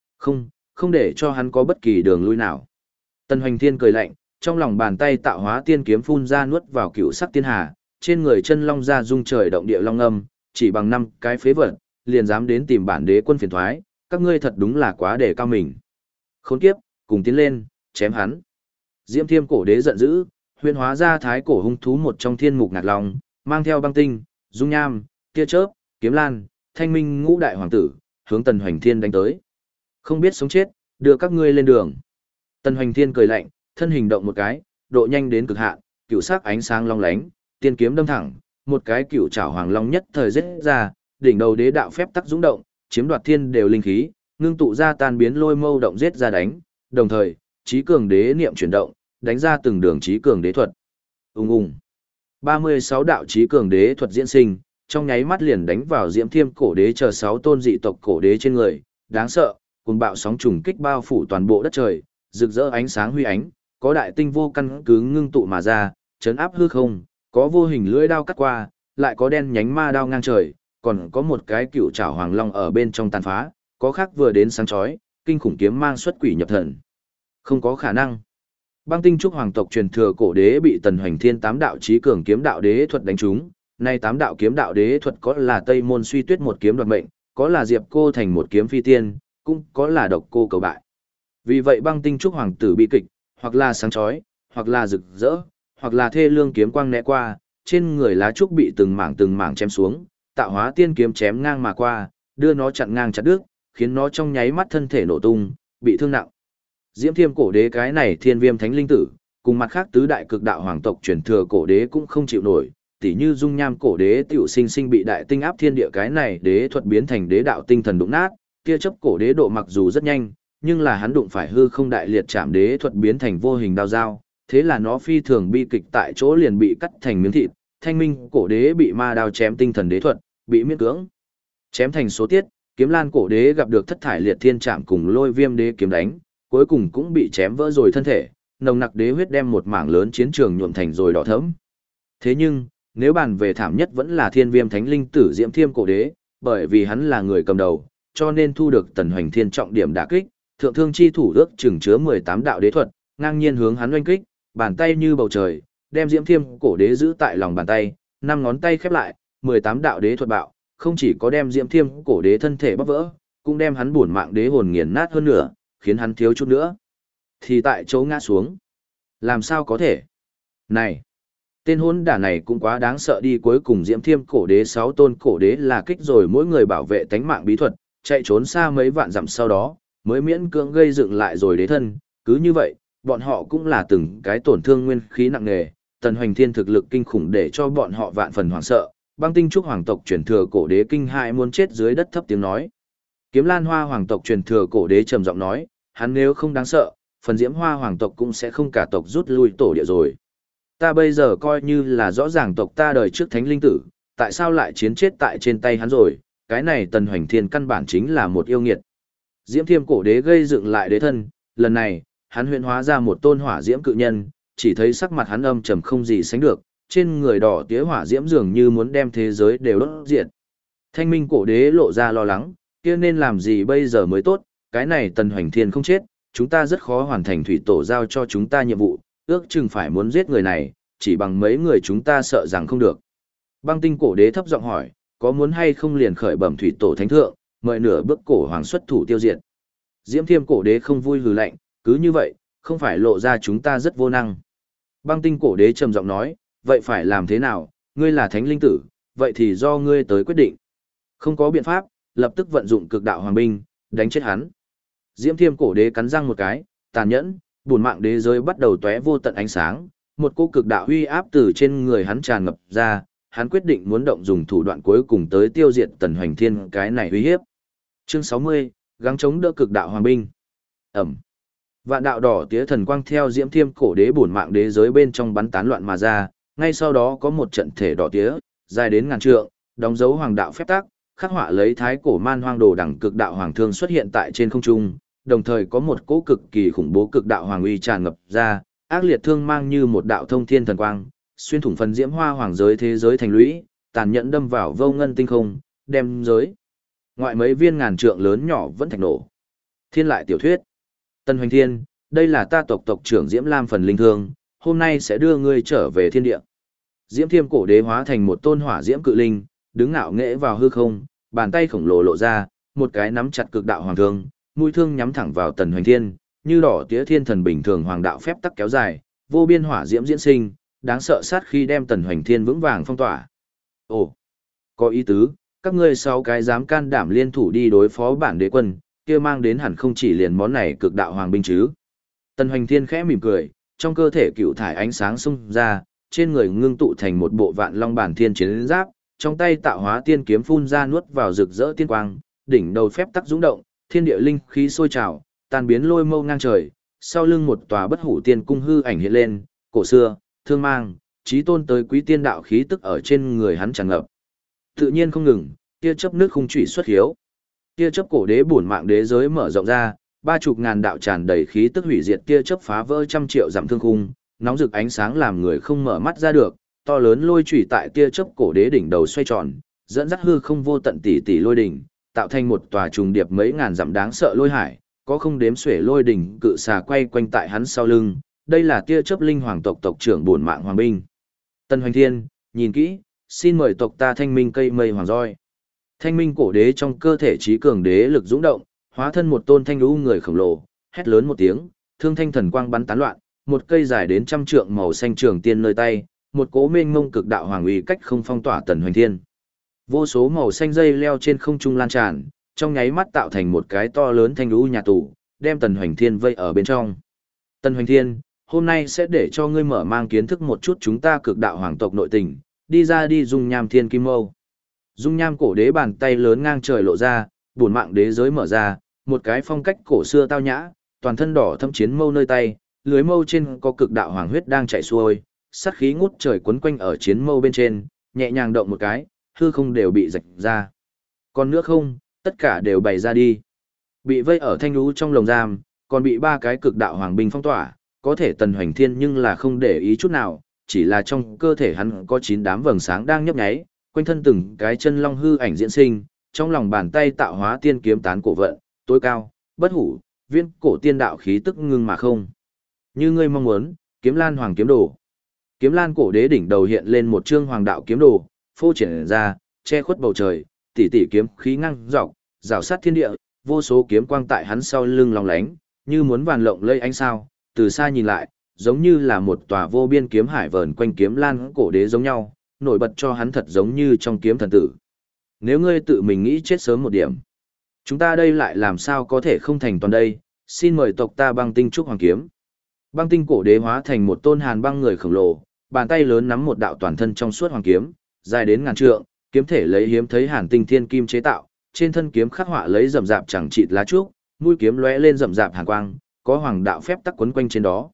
Không để cho hắn có bất kỳ đường lui nào. Tần Hoành Thiên cười lạnh, trong lòng bàn tay tạo hóa tiên kiếm phun ra nuốt vào cựu sắc tiên hà, trên người chân long ra rung trời động địa long âm, chỉ bằng 5 cái phế vật, liền dám đến tìm bản đế quân phiền thoái, các ngươi thật đúng là quá đề cao mình. Khốn kiếp, cùng tiến lên, chém hắn. Diễm Thiêm cổ đế giận dữ, huyễn hóa ra thái cổ hung thú một trong thiên mục ngạc long, mang theo băng tinh, dung nham, tia chớp, kiếm lan, thanh minh ngũ đại hoàng tử, hướng Tần Hoành Thiên đánh tới. Không biết sống chết, đưa các ngươi lên đường. Tần Hoành Thiên cười lạnh, thân hình động một cái, độ nhanh đến cực hạn, cựu sắc ánh sáng long lánh, tiên kiếm đâm thẳng, một cái cựu trảo hoàng long nhất thời giết ra, đỉnh đầu đế đạo phép tắc dũng động, chiếm đoạt thiên đều linh khí, ngưng tụ ra tan biến lôi mâu động giết ra đánh, đồng thời, trí cường đế niệm chuyển động, đánh ra từng đường trí cường đế thuật. Ùng ùng. 36 đạo trí cường đế thuật diễn sinh, trong nháy mắt liền đánh vào Diễm Thiêm cổ đế chờ 6 tôn dị tộc cổ đế trên người, đáng sợ, cuồng bạo sóng trùng kích bao phủ toàn bộ đất trời, rực rỡ ánh sáng huy ánh, có đại tinh vô căn cứ ngưng tụ mà ra, chấn áp hư không, có vô hình lưỡi đao cắt qua, lại có đen nhánh ma đao ngang trời, còn có một cái cựu trảo hoàng long ở bên trong tàn phá, có khác vừa đến sáng chói, kinh khủng kiếm mang xuất quỷ nhập thần. Không có khả năng. Băng tinh trúc hoàng tộc truyền thừa cổ đế bị Tần Hoành Thiên 8 đạo chí cường kiếm đạo đế thuật đánh trúng, Nay tám đạo kiếm đạo đế thuật có là Tây Môn Suy Tuyết một kiếm đoạt mệnh, có là Diệp Cô Thành một kiếm phi tiên, cũng có là Độc Cô cầu bại. Vì vậy Băng Tinh Trúc hoàng tử bi kịch, hoặc là sáng chói, hoặc là rực rỡ, hoặc là thê lương kiếm quang né qua, trên người lá trúc bị từng mảng chém xuống, tạo hóa tiên kiếm chém ngang mà qua, đưa nó chặn ngang chặt đứt, khiến nó trong nháy mắt thân thể nổ tung, bị thương nặng. Diễm Thiêm cổ đế cái này Thiên Viêm thánh linh tử, cùng mặt khác tứ đại cực đạo hoàng tộc truyền thừa cổ đế cũng không chịu nổi, tỉ như Dung Nham cổ đế tiểu sinh bị đại tinh áp thiên địa cái này đế thuật biến thành đế đạo tinh thần đụng nát, kia chấp cổ đế độ mặc dù rất nhanh, nhưng là hắn đụng phải hư không đại liệt chạm đế thuật biến thành vô hình đao dao, thế là nó phi thường bi kịch tại chỗ liền bị cắt thành miếng thịt. Thanh Minh cổ đế bị ma đao chém tinh thần đế thuật, bị miễn cưỡng chém thành số tiết. Kiếm Lan cổ đế gặp được thất thải liệt thiên trạm cùng Lôi Viêm đế kiếm đánh, cuối cùng cũng bị chém vỡ rồi thân thể, nồng nặc đế huyết đem một mảng lớn chiến trường nhuộm thành rồi đỏ thẫm. Thế nhưng, nếu bàn về thảm nhất vẫn là Thiên Viêm thánh linh tử Diễm Thiêm cổ đế, bởi vì hắn là người cầm đầu, cho nên thu được Tần Hoành Thiên trọng điểm đả kích, thượng thương chi thủ ước chừng chứa 18 đạo đế thuật, ngang nhiên hướng hắn oanh kích, bàn tay như bầu trời, đem Diễm Thiêm cổ đế giữ tại lòng bàn tay, năm ngón tay khép lại, 18 đạo đế thuật bạo, không chỉ có đem Diễm Thiêm cổ đế thân thể bóc vỡ, cũng đem hắn bổn mạng đế hồn nghiền nát hơn nữa, khiến hắn thiếu chút nữa thì tại chỗ ngã xuống. Làm sao có thể? Này, tên hỗn đản này cũng quá đáng sợ đi, cuối cùng Diễm Thiêm cổ đế 6 tôn cổ đế là kích rồi mỗi người bảo vệ tánh mạng bí thuật, chạy trốn xa mấy vạn dặm sau đó, mới miễn cưỡng gây dựng lại rồi đế thân, cứ như vậy, bọn họ cũng là từng cái tổn thương nguyên khí nặng nề. Tần Hoành Thiên thực lực kinh khủng để cho bọn họ vạn phần hoảng sợ, Băng Tinh Trúc hoàng tộc truyền thừa cổ đế kinh hãi muốn chết dưới đất thấp tiếng nói. Kiếm Lan Hoa hoàng tộc truyền thừa cổ đế trầm giọng nói, hắn nếu không đáng sợ, phần Diễm Hoa hoàng tộc cũng sẽ không cả tộc rút lui tổ địa rồi. Ta bây giờ coi như là rõ ràng tộc ta đời trước thánh linh tử, tại sao lại chiến chết tại trên tay hắn rồi, cái này Tần Hoành Thiên căn bản chính là một yêu nghiệt. Diễm Thiêm cổ đế gây dựng lại đế thân, lần này, hắn huyễn hóa ra một tôn hỏa diễm cự nhân, chỉ thấy sắc mặt hắn âm trầm không gì sánh được, trên người đỏ tía hỏa diễm dường như muốn đem thế giới đều đốt diệt. Thanh Minh cổ đế lộ ra lo lắng, kia nên làm gì bây giờ mới tốt, cái này Tần Hoành Thiên không chết, chúng ta rất khó hoàn thành thủy tổ giao cho chúng ta nhiệm vụ, ước chừng phải muốn giết người này, chỉ bằng mấy người chúng ta sợ rằng không được. Băng Tinh cổ đế thấp giọng hỏi, có muốn hay không liền khởi bẩm thủy tổ thánh thượng, mời nửa bước cổ hoàng xuất thủ tiêu diệt. Diễm Thiêm cổ đế không vui hừ lạnh, cứ như vậy, không phải lộ ra chúng ta rất vô năng. Băng Tinh cổ đế trầm giọng nói, vậy phải làm thế nào, ngươi là thánh linh tử, vậy thì do ngươi tới quyết định. Không có biện pháp, lập tức vận dụng cực đạo hoàng binh, đánh chết hắn. Diễm Thiêm cổ đế cắn răng một cái, tàn nhẫn, bùn mạng đế giới bắt đầu tóe vô tận ánh sáng, một cỗ cực đạo uy áp từ trên người hắn tràn ngập ra, hắn quyết định muốn động dùng thủ đoạn cuối cùng tới tiêu diệt Tần Hoành Thiên cái này uy hiếp. Chương 60, gắng chống đỡ cực đạo hoàng binh. Ẩm. Vạn đạo đỏ tía thần quang theo Diễm Thiêm cổ đế bổn mạng đế giới bên trong bắn tán loạn mà ra, ngay sau đó có một trận thể đỏ tía, dài đến ngàn trượng, đóng dấu hoàng đạo phép tắc, khắc họa lấy thái cổ man hoang đồ đẳng cực đạo hoàng thương xuất hiện tại trên không trung, đồng thời có một cỗ cực kỳ khủng bố cực đạo hoàng uy tràn ngập ra, ác liệt thương mang như một đạo thông thiên thần quang, xuyên thủng phần Diễm Hoa hoàng giới thế giới thành lũy, tàn nhẫn đâm vào vô ngân tinh không, đem giới ngoại mấy viên ngàn trượng lớn nhỏ vẫn thạch nổ. Thiên lại tiểu thuyết. Tần Hoành Thiên, đây là ta tộc tộc trưởng Diễm Lam phần linh thương, hôm nay sẽ đưa ngươi trở về thiên địa. Diễm Thiêm cổ đế hóa thành một tôn hỏa diễm cự linh, đứng ngạo nghễ vào hư không, bàn tay khổng lồ lộ ra, một cái nắm chặt cực đạo hoàng thương, mũi thương nhắm thẳng vào Tần Hoành Thiên, như đỏ tía thiên thần bình thường hoàng đạo phép tắc kéo dài, vô biên hỏa diễm diễn sinh, đáng sợ sát khi đem Tần Hoành Thiên vững vàng phong tỏa. Ồ, có ý tứ, các ngươi 6 cái dám can đảm liên thủ đi đối phó bản đế quân, kia mang đến hẳn không chỉ liền món này cực đạo hoàng binh chứ. Tần Hoành Thiên khẽ mỉm cười, trong cơ thể cựu thải ánh sáng xung ra, trên người ngưng tụ thành một bộ vạn long bản thiên chiến giáp, trong tay tạo hóa tiên kiếm phun ra nuốt vào rực rỡ tiên quang, đỉnh đầu phép tắc dũng động, thiên địa linh khí sôi trào, tan biến lôi mâu ngang trời, sau lưng một tòa bất hủ tiên cung hư ảnh hiện lên, cổ xưa, thương mang, chí tôn tới quý tiên đạo khí tức ở trên người hắn tràn ngập. Tự nhiên không ngừng, tia chớp nước khung chủy xuất hiếu. Tia chớp cổ đế bổn mạng đế giới mở rộng ra, 30.000 đạo tràn đầy khí tức hủy diệt tia chớp phá vỡ trăm triệu dặm thương khung, nóng rực ánh sáng làm người không mở mắt ra được, to lớn lôi chủy tại tia chớp cổ đế đỉnh đầu xoay tròn, dẫn dắt hư không vô tận tỷ tỷ lôi đỉnh, tạo thành một tòa trùng điệp mấy ngàn dặm đáng sợ lôi hải, có không đếm xuể lôi đỉnh cự xà quay quanh tại hắn sau lưng, đây là tia chớp linh hoàng tộc tộc trưởng bổn mạng hoàng binh. Tần Hoành Thiên, nhìn kỹ, xin mời tộc ta thanh minh cây mây hoàng roi. Thanh minh cổ đế trong cơ thể trí cường đế lực dũng động, hóa thân một tôn thanh lũ người khổng lồ, hét lớn một tiếng, thương thanh thần quang bắn tán loạn, một cây dài đến trăm trượng màu xanh trường tiên nơi tay, một cỗ mênh mông cực đạo hoàng uy cách không phong tỏa Tần Hoành Thiên. Vô số màu xanh dây leo trên không trung lan tràn, trong nháy mắt tạo thành một cái to lớn thanh lũ nhà tù, đem Tần Hoành Thiên vây ở bên trong. Tần Hoành Thiên, hôm nay sẽ để cho ngươi mở mang kiến thức một chút chúng ta cực đạo hoàng tộc nội tình, đi ra đi dung nham thiên kim mâu. Dung nham cổ đế bàn tay lớn ngang trời lộ ra, bổn mạng đế giới mở ra, một cái phong cách cổ xưa tao nhã, toàn thân đỏ thâm chiến mâu nơi tay, lưới mâu trên có cực đạo hoàng huyết đang chảy xuôi, sát khí ngút trời quấn quanh ở chiến mâu bên trên, nhẹ nhàng động một cái, hư không đều bị rạch ra. Còn nữa không, tất cả đều bày ra đi. Bị vây ở thanh lũ trong lồng giam, còn bị ba cái cực đạo hoàng binh phong tỏa, có thể Tần Hoành Thiên nhưng là không để ý chút nào, chỉ là trong cơ thể hắn có 9 đám vầng sáng đang nhấp nháy, quanh thân từng cái chân long hư ảnh diễn sinh, trong lòng bàn tay tạo hóa tiên kiếm tán cổ vận, tối cao, bất hủ, viên cổ tiên đạo khí tức ngưng mà không. Như ngươi mong muốn, Kiếm Lan Hoàng kiếm đồ. Kiếm Lan cổ đế đỉnh đầu hiện lên một chương hoàng đạo kiếm đồ, phô triển ra, che khuất bầu trời, tỷ tỷ kiếm khí ngang dọc, rào sát thiên địa, vô số kiếm quang tại hắn sau lưng long lánh, như muốn vàn lộng lây ánh sao, từ xa nhìn lại, giống như là một tòa vô biên kiếm hải vờn quanh Kiếm Lan cổ đế giống nhau, nổi bật cho hắn thật giống như trong kiếm thần tử. Nếu ngươi tự mình nghĩ chết sớm một điểm, chúng ta đây lại làm sao có thể không thành toàn đây, xin mời tộc ta Băng Tinh Trúc Hoàng kiếm. Băng Tinh cổ đế hóa thành một tôn hàn băng người khổng lồ, bàn tay lớn nắm một đạo toàn thân trong suốt hoàng kiếm, dài đến ngàn trượng, kiếm thể lấy hiếm thấy hàn tinh thiên kim chế tạo, trên thân kiếm khắc họa lấy rậm rạp chẳng chịt lá trúc, mũi kiếm lóe lên rậm rạp hàn quang, có hoàng đạo phép tắc quấn quanh trên đó.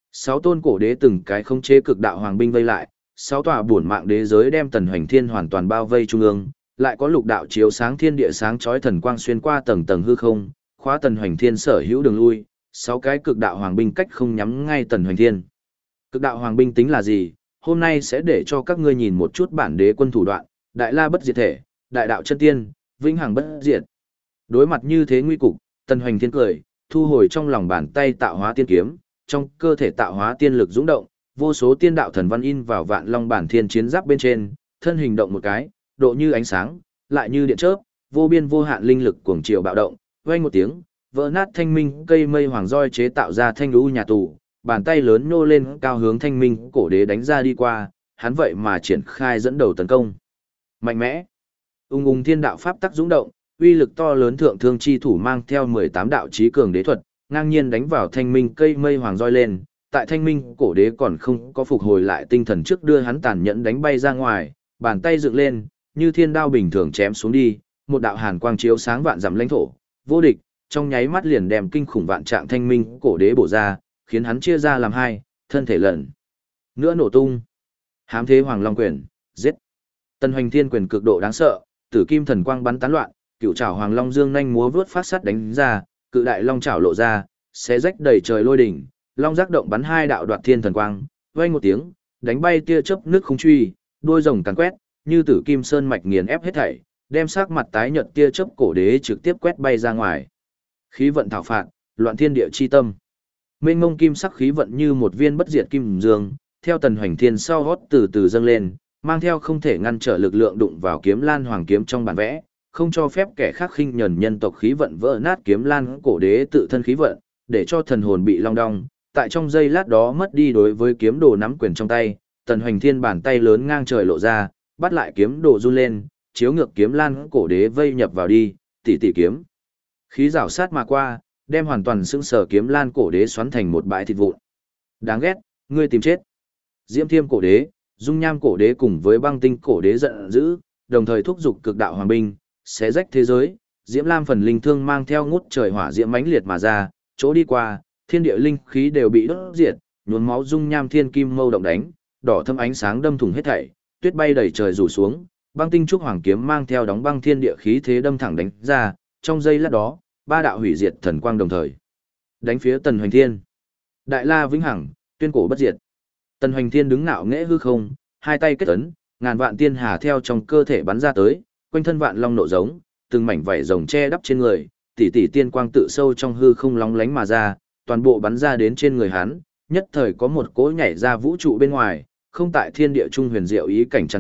6 tôn cổ đế từng cái khống chế cực đạo hoàng binh vây lại, 6 tòa bổn mạng đế giới đem Tần Hoành Thiên hoàn toàn bao vây trung ương, lại có lục đạo chiếu sáng thiên địa sáng chói thần quang xuyên qua tầng tầng hư không, khóa Tần Hoành Thiên sở hữu đường lui, 6 cái cực đạo hoàng binh cách không nhắm ngay Tần Hoành Thiên. Cực đạo hoàng binh tính là gì? Hôm nay sẽ để cho các ngươi nhìn một chút bản đế quân thủ đoạn, đại la bất diệt thể, đại đạo chân tiên, vĩnh hằng bất diệt. Đối mặt như thế nguy cục, Tần Hoành Thiên cười, thu hồi trong lòng bàn tay tạo hóa tiên kiếm, trong cơ thể tạo hóa tiên lực dũng động, vô số tiên đạo thần văn in vào vạn long bản thiên chiến giáp bên trên, thân hình động một cái, độ như ánh sáng, lại như điện chớp, vô biên vô hạn linh lực cuồng triều bạo động, vang một tiếng, vỡ nát thanh minh cây mây hoàng roi chế tạo ra thanh lũ nhà tù, bàn tay lớn nô lên cao hướng thanh minh cổ đế đánh ra đi qua, hắn vậy mà triển khai dẫn đầu tấn công. Mạnh mẽ, ung ung thiên đạo pháp tắc dũng động, uy lực to lớn thượng thương chi thủ mang theo 18 đạo chí cường đế thuật, ngang nhiên đánh vào thanh minh cây mây hoàng roi lên, tại thanh minh cổ đế còn không có phục hồi lại tinh thần trước đưa hắn tàn nhẫn đánh bay ra ngoài, bàn tay dựng lên, như thiên đao bình thường chém xuống đi, một đạo hàn quang chiếu sáng vạn dặm lãnh thổ, vô địch, trong nháy mắt liền đem kinh khủng vạn trạng thanh minh cổ đế bổ ra, khiến hắn chia ra làm hai, thân thể lần nữa nổ tung. Hám thế hoàng long quyền, giết. Tần Hoành Thiên quyền cực độ đáng sợ, tử kim thần quang bắn tán loạn, cựu trảo hoàng long dương nhanh múa vớt phát sắt đánh ra, cự đại long trảo lộ ra, xé rách đầy trời lôi đỉnh, long giác động bắn 2 đạo đoạt thiên thần quang, vang một tiếng, đánh bay tia chớp nước không truy, đuôi rồng càn quét, như tử kim sơn mạch nghiền ép hết thảy, đem sắc mặt tái nhợt tia chớp cổ đế trực tiếp quét bay ra ngoài. Khí vận thảo phạt, loạn thiên địa chi tâm. Mênh mông kim sắc khí vận như một viên bất diệt kim dương, theo Tần Hoành Thiên sau hót từ từ dâng lên, mang theo không thể ngăn trở lực lượng đụng vào Kiếm Lan Hoàng kiếm trong bản vẽ, không cho phép kẻ khác khinh nhẫn nhân tộc khí vận vỡ nát Kiếm Lan cổ đế tự thân khí vận, để cho thần hồn bị long đong, tại trong giây lát đó mất đi đối với kiếm đồ nắm quyền trong tay, Tần Hoành Thiên bàn tay lớn ngang trời lộ ra, bắt lại kiếm đồ run lên, chiếu ngược Kiếm Lan cổ đế vây nhập vào đi, tỷ kiếm. Khí rảo sát mà qua, đem hoàn toàn sững sờ Kiếm Lan cổ đế xoắn thành một bãi thịt vụn. Đáng ghét, ngươi tìm chết. Diễm Thiêm cổ đế, Dung Nham cổ đế cùng với Băng Tinh cổ đế giận dữ, đồng thời thúc giục cực đạo hoàng binh, xé rách thế giới. Diễm Lam phần linh thương mang theo ngút trời hỏa diễm mãnh liệt mà ra, chỗ đi qua, thiên địa linh khí đều bị đốt diệt, nhuốm máu Dung Nham thiên kim mâu động đánh, đỏ thâm ánh sáng đâm thủng hết thảy, tuyết bay đầy trời rủ xuống, Băng Tinh trúc hoàng kiếm mang theo đóng băng thiên địa khí thế đâm thẳng đánh ra, trong giây lát đó, 3 đạo hủy diệt thần quang đồng thời đánh phía Tần Hoành Thiên. Đại la vĩnh hằng, tuyên cổ bất diệt. Tần Hoành Thiên đứng ngạo nghễ hư không, hai tay kết ấn, ngàn vạn tiên hà theo trong cơ thể bắn ra tới, quanh thân vạn long nộ giống, từng mảnh vảy rồng che đắp trên người, tỷ tỷ tiên quang tự sâu trong hư không lóng lánh mà ra, toàn bộ bắn ra đến trên người hắn, nhất thời có một cỗ nhảy ra vũ trụ bên ngoài, không tại thiên địa trung huyền diệu ý cảnh tràn ngập,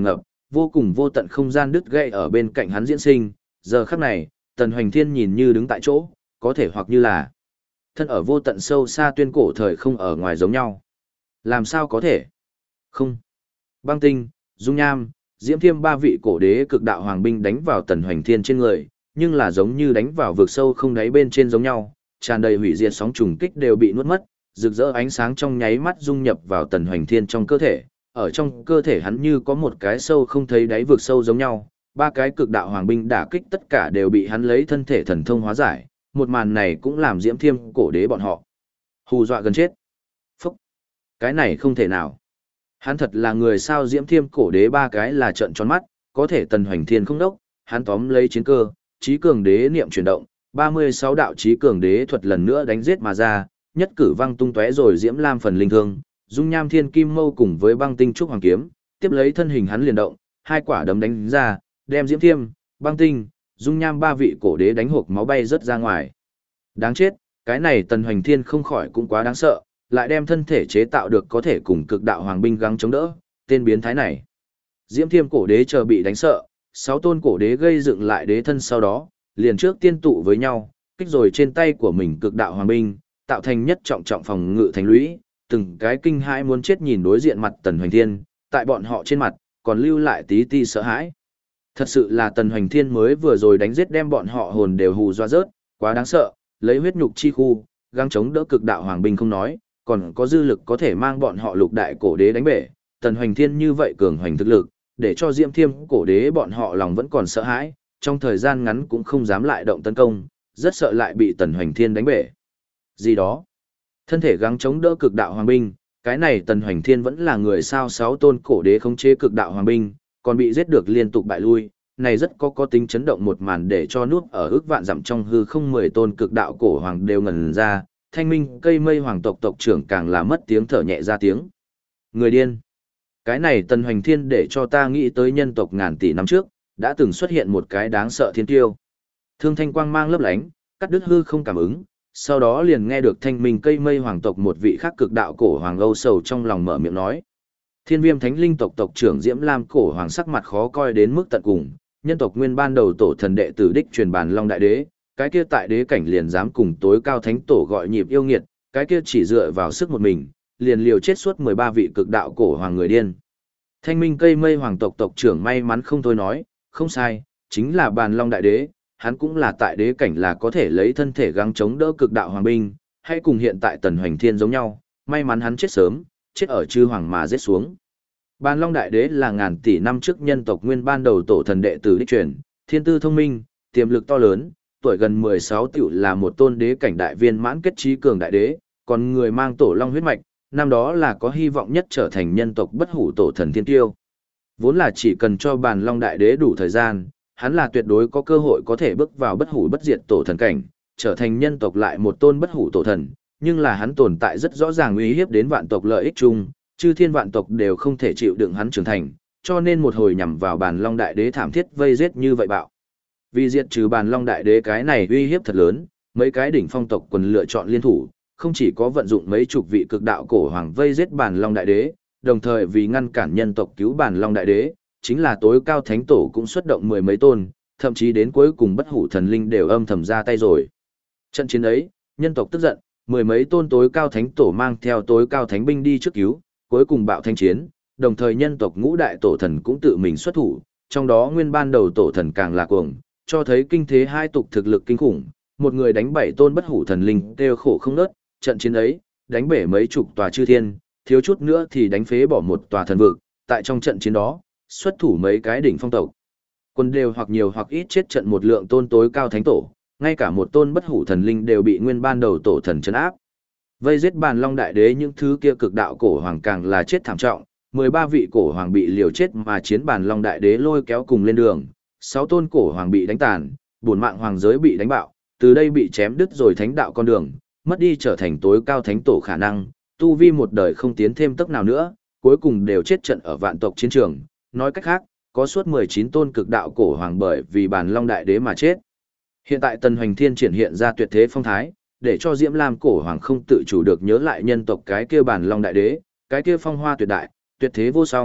vô cùng vô tận không gian đứt gãy ở bên cạnh hắn diễn sinh, giờ khắc này, Tần Hoành Thiên nhìn như đứng tại chỗ, có thể hoặc như là thân ở vô tận sâu xa tuyên cổ thời không ở ngoài giống nhau. Làm sao có thể? Không. Băng Tinh, Dung Nham, Diễm Thiêm ba vị cổ đế cực đạo hoàng binh đánh vào Tần Hoành Thiên trên người, nhưng là giống như đánh vào vực sâu không đáy bên trên giống nhau, tràn đầy hủy diệt sóng trùng kích đều bị nuốt mất, rực rỡ ánh sáng trong nháy mắt dung nhập vào Tần Hoành Thiên trong cơ thể, ở trong cơ thể hắn như có một cái sâu không thấy đáy vực sâu giống nhau, ba cái cực đạo hoàng binh đả kích tất cả đều bị hắn lấy thân thể thần thông hóa giải, một màn này cũng làm Diễm Thiêm cổ đế bọn họ hù dọa gần chết. Phúc! Cái này không thể nào. Hắn thật là người sao? Diễm Thiêm cổ đế ba cái là trợn tròn mắt, có thể Tần Hoành Thiên không đốc, hắn tóm lấy chiến cơ, trí cường đế niệm chuyển động, 36 đạo trí cường đế thuật lần nữa đánh giết mà ra, nhất cử văng tung tóe rồi Diễm Lam phần linh thương, Dung Nham Thiên Kim Mâu cùng với Băng Tinh Trúc Hoàng Kiếm, tiếp lấy thân hình hắn liền động, hai quả đấm đánh ra, đem Diễm Thiêm, Băng Tinh, Dung Nham ba vị cổ đế đánh hộc máu bay rất ra ngoài. Đáng chết, cái này Tần Hoành Thiên không khỏi cũng quá đáng sợ, lại đem thân thể chế tạo được có thể cùng cực đạo hoàng binh gắng chống đỡ, tên biến thái này. Diễm Thiêm cổ đế chờ bị đánh sợ, 6 tôn cổ đế gây dựng lại đế thân sau đó, liền trước tiên tụ với nhau, kích rồi trên tay của mình cực đạo hoàng binh, tạo thành nhất trọng trọng phòng ngự thành lũy, từng cái kinh hãi muốn chết nhìn đối diện mặt Tần Hoành Thiên, tại bọn họ trên mặt, còn lưu lại tí ti sợ hãi. Thật sự là Tần Hoành Thiên mới vừa rồi đánh giết đem bọn họ hồn đều hù dọa rớt, quá đáng sợ, lấy huyết nhục chi khu, gắng chống đỡ cực đạo hoàng binh không nói, còn có dư lực có thể mang bọn họ lục đại cổ đế đánh bể. Tần Hoành Thiên như vậy cường hoành thực lực, để cho Diễm Thiêm cổ đế bọn họ lòng vẫn còn sợ hãi, trong thời gian ngắn cũng không dám lại động tấn công, rất sợ lại bị Tần Hoành Thiên đánh bể. Gì đó? Thân thể gắng chống đỡ cực đạo hoàng binh, cái này Tần Hoành Thiên vẫn là người sao 6 tôn cổ đế khống chế cực đạo hoàng binh, còn bị giết được liên tục bại lui, này rất có tính chấn động một màn để cho núp ở ước vạn dặm trong hư không 10 tôn cực đạo cổ hoàng đều ngẩn ra, Thanh Minh cây mây hoàng tộc tộc trưởng càng là mất tiếng thở nhẹ ra tiếng. Người điên. Cái này Tần Hoành Thiên để cho ta nghĩ tới nhân tộc ngàn tỷ năm trước, đã từng xuất hiện một cái đáng sợ thiên tiêu. Thương thanh quang mang lấp lánh, cắt đứt hư không cảm ứng, sau đó liền nghe được Thanh Minh cây mây hoàng tộc một vị khác cực đạo cổ hoàng âu sầu trong lòng mở miệng nói. Thiên Viêm Thánh Linh tộc tộc trưởng Diễm Lam cổ hoàng sắc mặt khó coi đến mức tận cùng, nhân tộc nguyên ban đầu tổ thần đệ tử đích truyền bàn Long Đại Đế, cái kia tại đế cảnh liền dám cùng tối cao thánh tổ gọi nhịp yêu nghiệt, cái kia chỉ dựa vào sức một mình, liền liều chết suốt 13 vị cực đạo cổ hoàng người điên. Thanh Minh cây mây hoàng tộc tộc trưởng may mắn không thôi nói, không sai, chính là bàn Long Đại Đế, hắn cũng là tại đế cảnh là có thể lấy thân thể gắng chống đỡ cực đạo hoàng binh, hay cùng hiện tại Tần Hoành Thiên giống nhau, may mắn hắn chết sớm, chết ở chư hoàng mà giết xuống. Bàn Long Đại Đế là ngàn tỷ năm trước nhân tộc nguyên ban đầu tổ thần đệ tử đích truyền, thiên tư thông minh, tiềm lực to lớn, tuổi gần 16 tiểu là một tôn đế cảnh đại viên mãn kết trí cường đại đế, còn người mang tổ long huyết mạch, năm đó là có hy vọng nhất trở thành nhân tộc bất hủ tổ thần thiên tiêu. Vốn là chỉ cần cho bàn Long Đại Đế đủ thời gian, hắn là tuyệt đối có cơ hội có thể bước vào bất hủ bất diệt tổ thần cảnh, trở thành nhân tộc lại một tôn bất hủ tổ thần, nhưng là hắn tồn tại rất rõ ràng uy hiếp đến vạn tộc lợi ích chung, chư thiên vạn tộc đều không thể chịu đựng hắn trưởng thành, cho nên một hồi nhằm vào bàn Long Đại Đế thảm thiết vây giết như vậy bạo. Vì diệt trừ bàn Long Đại Đế cái này uy hiếp thật lớn, mấy cái đỉnh phong tộc quần lựa chọn liên thủ, không chỉ có vận dụng mấy chục vị cực đạo cổ hoàng vây giết bàn Long Đại Đế, đồng thời vì ngăn cản nhân tộc cứu bàn Long Đại Đế, chính là tối cao thánh tổ cũng xuất động mười mấy tôn, thậm chí đến cuối cùng bất hủ thần linh đều âm thầm ra tay rồi. Trận chiến ấy, nhân tộc tức giận, mười mấy tôn tối cao thánh tổ mang theo tối cao thánh binh đi trước cứu, cuối cùng bạo thanh chiến, đồng thời nhân tộc ngũ đại tổ thần cũng tự mình xuất thủ, trong đó nguyên ban đầu tổ thần càng là cuồng, cho thấy kinh thế hai tục thực lực kinh khủng, một người đánh 7 tôn bất hủ thần linh kêu khổ không nớt, trận chiến ấy, đánh bể mấy chục tòa chư thiên, thiếu chút nữa thì đánh phế bỏ một tòa thần vực, tại trong trận chiến đó, xuất thủ mấy cái đỉnh phong tộc. Quân đều hoặc nhiều hoặc ít chết trận một lượng tôn tối cao thánh tổ, ngay cả một tôn bất hủ thần linh đều bị nguyên ban đầu tổ thần trấn áp. Vây giết bàn Long Đại Đế những thứ kia cực đạo cổ hoàng càng là chết thảm trọng, 13 vị cổ hoàng bị liều chết mà chiến bàn Long Đại Đế lôi kéo cùng lên đường, 6 tôn cổ hoàng bị đánh tàn, bổn mạng hoàng giới bị đánh bạo, từ đây bị chém đứt rồi thánh đạo con đường, mất đi trở thành tối cao thánh tổ khả năng, tu vi một đời không tiến thêm tốc nào nữa, cuối cùng đều chết trận ở vạn tộc chiến trường, nói cách khác, có suốt 19 tôn cực đạo cổ hoàng bởi vì bàn Long Đại Đế mà chết. Hiện tại Tần Hoành Thiên triển hiện ra tuyệt thế phong thái, để cho Diễm Lam cổ hoàng không tự chủ được nhớ lại nhân tộc cái kia bàn Long Đại Đế, cái kia phong hoa tuyệt đại, tuyệt thế vô song,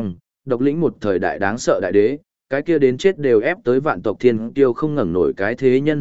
độc lĩnh một thời đại đáng sợ đại đế, cái kia đến chết đều ép tới vạn tộc thiên tiêu không ngẩng nổi cái thế nhân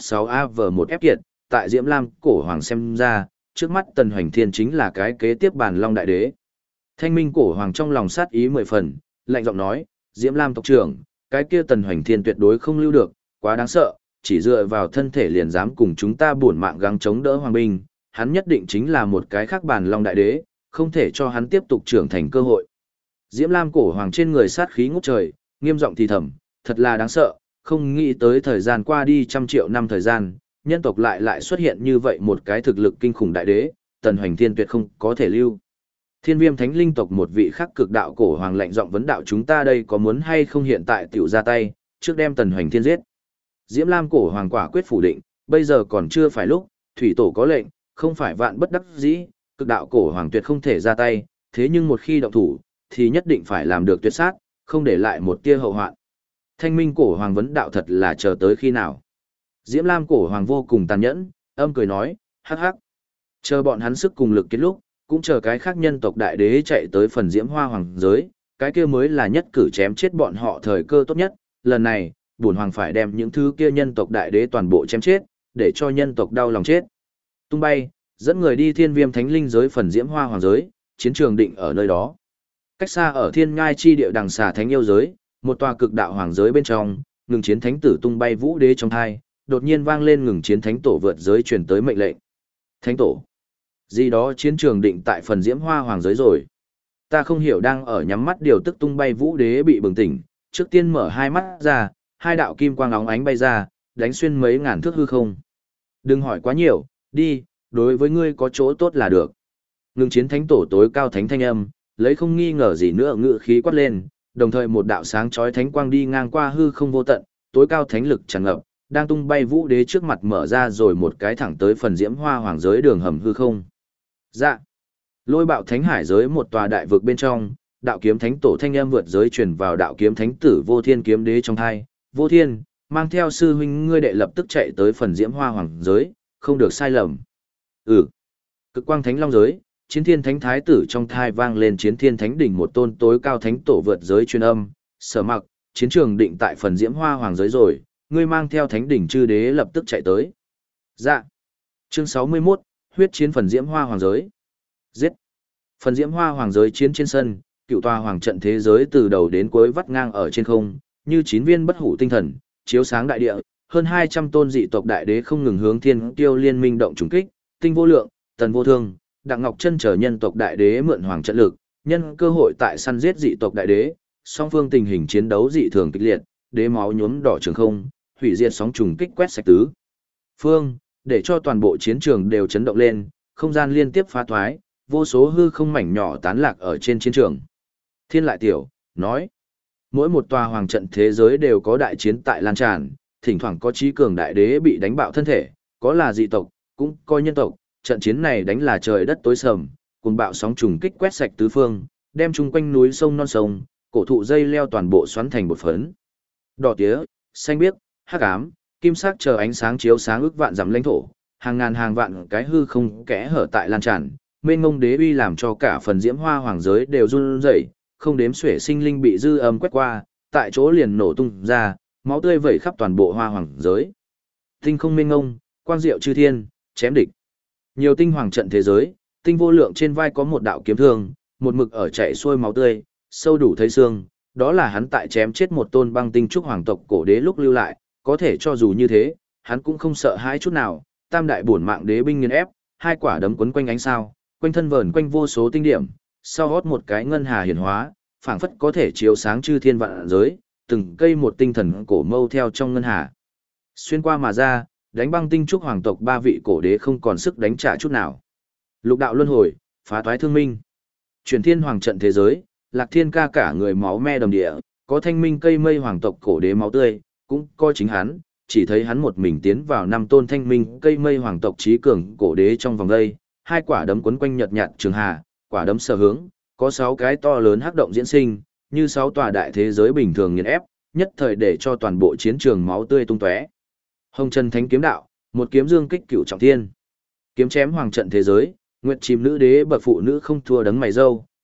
GS6AV1 ép kiệt, tại Diễm Lam cổ hoàng xem ra, trước mắt Tần Hoành Thiên chính là cái kế tiếp bàn long đại đế. Thanh minh cổ hoàng trong lòng sát ý 10 phần, lạnh giọng nói, Diễm Lam tộc trưởng, cái kia Tần Hoành Thiên tuyệt đối không lưu được, quá đáng sợ, chỉ dựa vào thân thể liền dám cùng chúng ta buồn mạng gắng chống đỡ hoàng binh, hắn nhất định chính là một cái khác bàn long đại đế, không thể cho hắn tiếp tục trưởng thành cơ hội. Diễm Lam cổ hoàng trên người sát khí ngút trời, nghiêm giọng thì thầm, thật là đáng sợ, không nghĩ tới thời gian qua đi trăm triệu năm thời gian, nhân tộc lại xuất hiện như vậy một cái thực lực kinh khủng đại đế, Tần Hoành Thiên tuyệt không có thể lưu. Thiên Viêm Thánh Linh tộc một vị khắc cực đạo cổ hoàng lạnh giọng vấn đạo, chúng ta đây có muốn hay không hiện tại tiểu ra tay, trước đem Tần Hoành Thiên giết. Diễm Lam cổ hoàng quả quyết phủ định, bây giờ còn chưa phải lúc, thủy tổ có lệnh, không phải vạn bất đắc dĩ, cực đạo cổ hoàng tuyệt không thể ra tay, thế nhưng một khi động thủ, thì nhất định phải làm được tuyệt sát, không để lại một tia hậu hoạn. Thanh minh cổ hoàng vấn đạo, thật là chờ tới khi nào. Diễm Lam cổ hoàng vô cùng tàn nhẫn, âm cười nói, hắc hắc. Chờ bọn hắn sức cùng lực kết lúc, cũng chờ cái khác nhân tộc đại đế chạy tới phần Diễm Hoa hoàng giới, cái kia mới là nhất cử chém chết bọn họ thời cơ tốt nhất. Lần này, bổn hoàng phải đem những thứ kia nhân tộc đại đế toàn bộ chém chết, để cho nhân tộc đau lòng chết. Tung bay, dẫn người đi Thiên Viêm Thánh Linh giới phần Diễm Hoa hoàng giới, chiến trường định ở nơi đó. Cách xa ở Thiên Ngai chi địa đằng xà thánh yêu giới, một tòa cực đạo hoàng giới bên trong, ngừng chiến thánh tử tung bay vũ đế trong thai, đột nhiên vang lên ngừng chiến thánh tổ vượt giới truyền tới mệnh lệnh. Thánh tổ, gì đó chiến trường định tại phần Diễm Hoa hoàng giới rồi. Ta không hiểu, đang ở nhắm mắt điều tức tung bay vũ đế bị bừng tỉnh, trước tiên mở hai mắt ra, hai đạo kim quang óng ánh bay ra, đánh xuyên mấy ngàn thước hư không. Đừng hỏi quá nhiều, đi, đối với ngươi có chỗ tốt là được. Ngừng chiến thánh tổ tối cao thánh thanh âm, lấy không nghi ngờ gì nữa ngự khí quát lên, đồng thời một đạo sáng chói thánh quang đi ngang qua hư không vô tận, tối cao thánh lực tràn ngập, đang tung bay vũ đế trước mặt mở ra rồi một cái thẳng tới phần Diễm Hoa hoàng giới đường hầm hư không. Dạ. Lôi bạo thánh hải giới một tòa đại vực bên trong, đạo kiếm thánh tổ thanh âm vượt giới truyền vào đạo kiếm thánh tử Vô Thiên kiếm đế trong thai. Vô Thiên, mang theo sư huynh ngươi đệ lập tức chạy tới phần Diễm Hoa hoàng giới, không được sai lầm. Ừ. Cực quang thánh long giới, Chiến Thiên Thánh Thái tử trong thai vang lên Chiến Thiên Thánh đỉnh một tôn tối cao thánh tổ vượt giới truyền âm, Sở Mặc, chiến trường định tại phần Diễm Hoa hoàng giới rồi, ngươi mang theo Thánh đỉnh chư đế lập tức chạy tới. Dạ. Chương 61, huyết chiến phần Diễm Hoa hoàng giới. Giết. Phần Diễm Hoa hoàng giới chiến trên sân, cựu tòa hoàng trận thế giới từ đầu đến cuối vắt ngang ở trên không, như 9 viên bất hủ tinh thần, chiếu sáng đại địa, hơn 200 tôn dị tộc đại đế không ngừng hướng thiên tiêu liên minh động trùng kích, Tinh Vô Lượng, Tần Vô Thương, Đặng Ngọc Chân chờ nhân tộc đại đế mượn hoàng trận lực, nhân cơ hội tại săn giết dị tộc đại đế, song phương tình hình chiến đấu dị thường kịch liệt, đế máu nhuốm đỏ trường không, hủy diệt sóng trùng kích quét sạch tứ phương, để cho toàn bộ chiến trường đều chấn động lên, không gian liên tiếp phá thoái, vô số hư không mảnh nhỏ tán lạc ở trên chiến trường. Thiên Lại Tiểu nói, mỗi một tòa hoàng trận thế giới đều có đại chiến tại lan tràn, thỉnh thoảng có trí cường đại đế bị đánh bạo thân thể, có là dị tộc, cũng có nhân tộc, trận chiến này đánh là trời đất tối sầm, cùng bạo sóng trùng kích quét sạch tứ phương, đem chung quanh núi sông non sông, cổ thụ dây leo toàn bộ xoắn thành bột phấn. Đỏ tía, xanh biếc, hắc ám, kim sắc chờ ánh sáng chiếu sáng ước vạn dặm lãnh thổ, hàng ngàn hàng vạn cái hư không kẽ hở tại lan tràn, mênh mông đế uy làm cho cả phần Diễm Hoa hoàng giới đều run rẩy, không đếm xuể sinh linh bị dư âm quét qua, tại chỗ liền nổ tung ra, máu tươi vẩy khắp toàn bộ Hoa hoàng giới. Tinh không mênh mông, quang diệu chư thiên, chém địch. Nhiều tinh hoàng trận thế giới, Tinh Vô Lượng trên vai có một đạo kiếm thương, một mực ở chảy xuôi máu tươi, sâu đủ thấy xương, đó là hắn tại chém chết một tôn băng tinh trúc hoàng tộc cổ đế lúc lưu lại, có thể cho dù như thế, hắn cũng không sợ hãi chút nào, tam đại bổn mạng đế binh nghiền ép, hai quả đấm quấn quanh ánh sao, quanh thân vờn quanh vô số tinh điểm, sau hót một cái ngân hà hiển hóa, phảng phất có thể chiếu sáng chư thiên vạn giới, từng cây một tinh thần cổ mâu theo trong ngân hà. Xuyên qua mà ra, đánh băng tinh trúc hoàng tộc ba vị cổ đế không còn sức đánh trả chút nào. Lục đạo luân hồi, phá toái thương minh. Chuyển thiên hoàng trận thế giới, Lạc Thiên ca cả người máu me đầm địa, có thanh minh cây mây hoàng tộc cổ đế máu tươi, cũng coi chính hắn, chỉ thấy hắn một mình tiến vào năm tôn thanh minh cây mây hoàng tộc trí cường cổ đế trong vòng đây, hai quả đấm quấn quanh nhật nhạt trường hà, quả đấm sở hướng, có 6 cái to lớn hắc động diễn sinh, như 6 tòa đại thế giới bình thường nghiền ép, nhất thời để cho toàn bộ chiến trường máu tươi tung tóe. Hồng Trần Thánh kiếm đạo, một kiếm dương kích cửu trọng thiên. Kiếm chém hoàng trận thế giới, nguyệt chìm nữ đế bậc phụ nữ không thua đấng mày râu,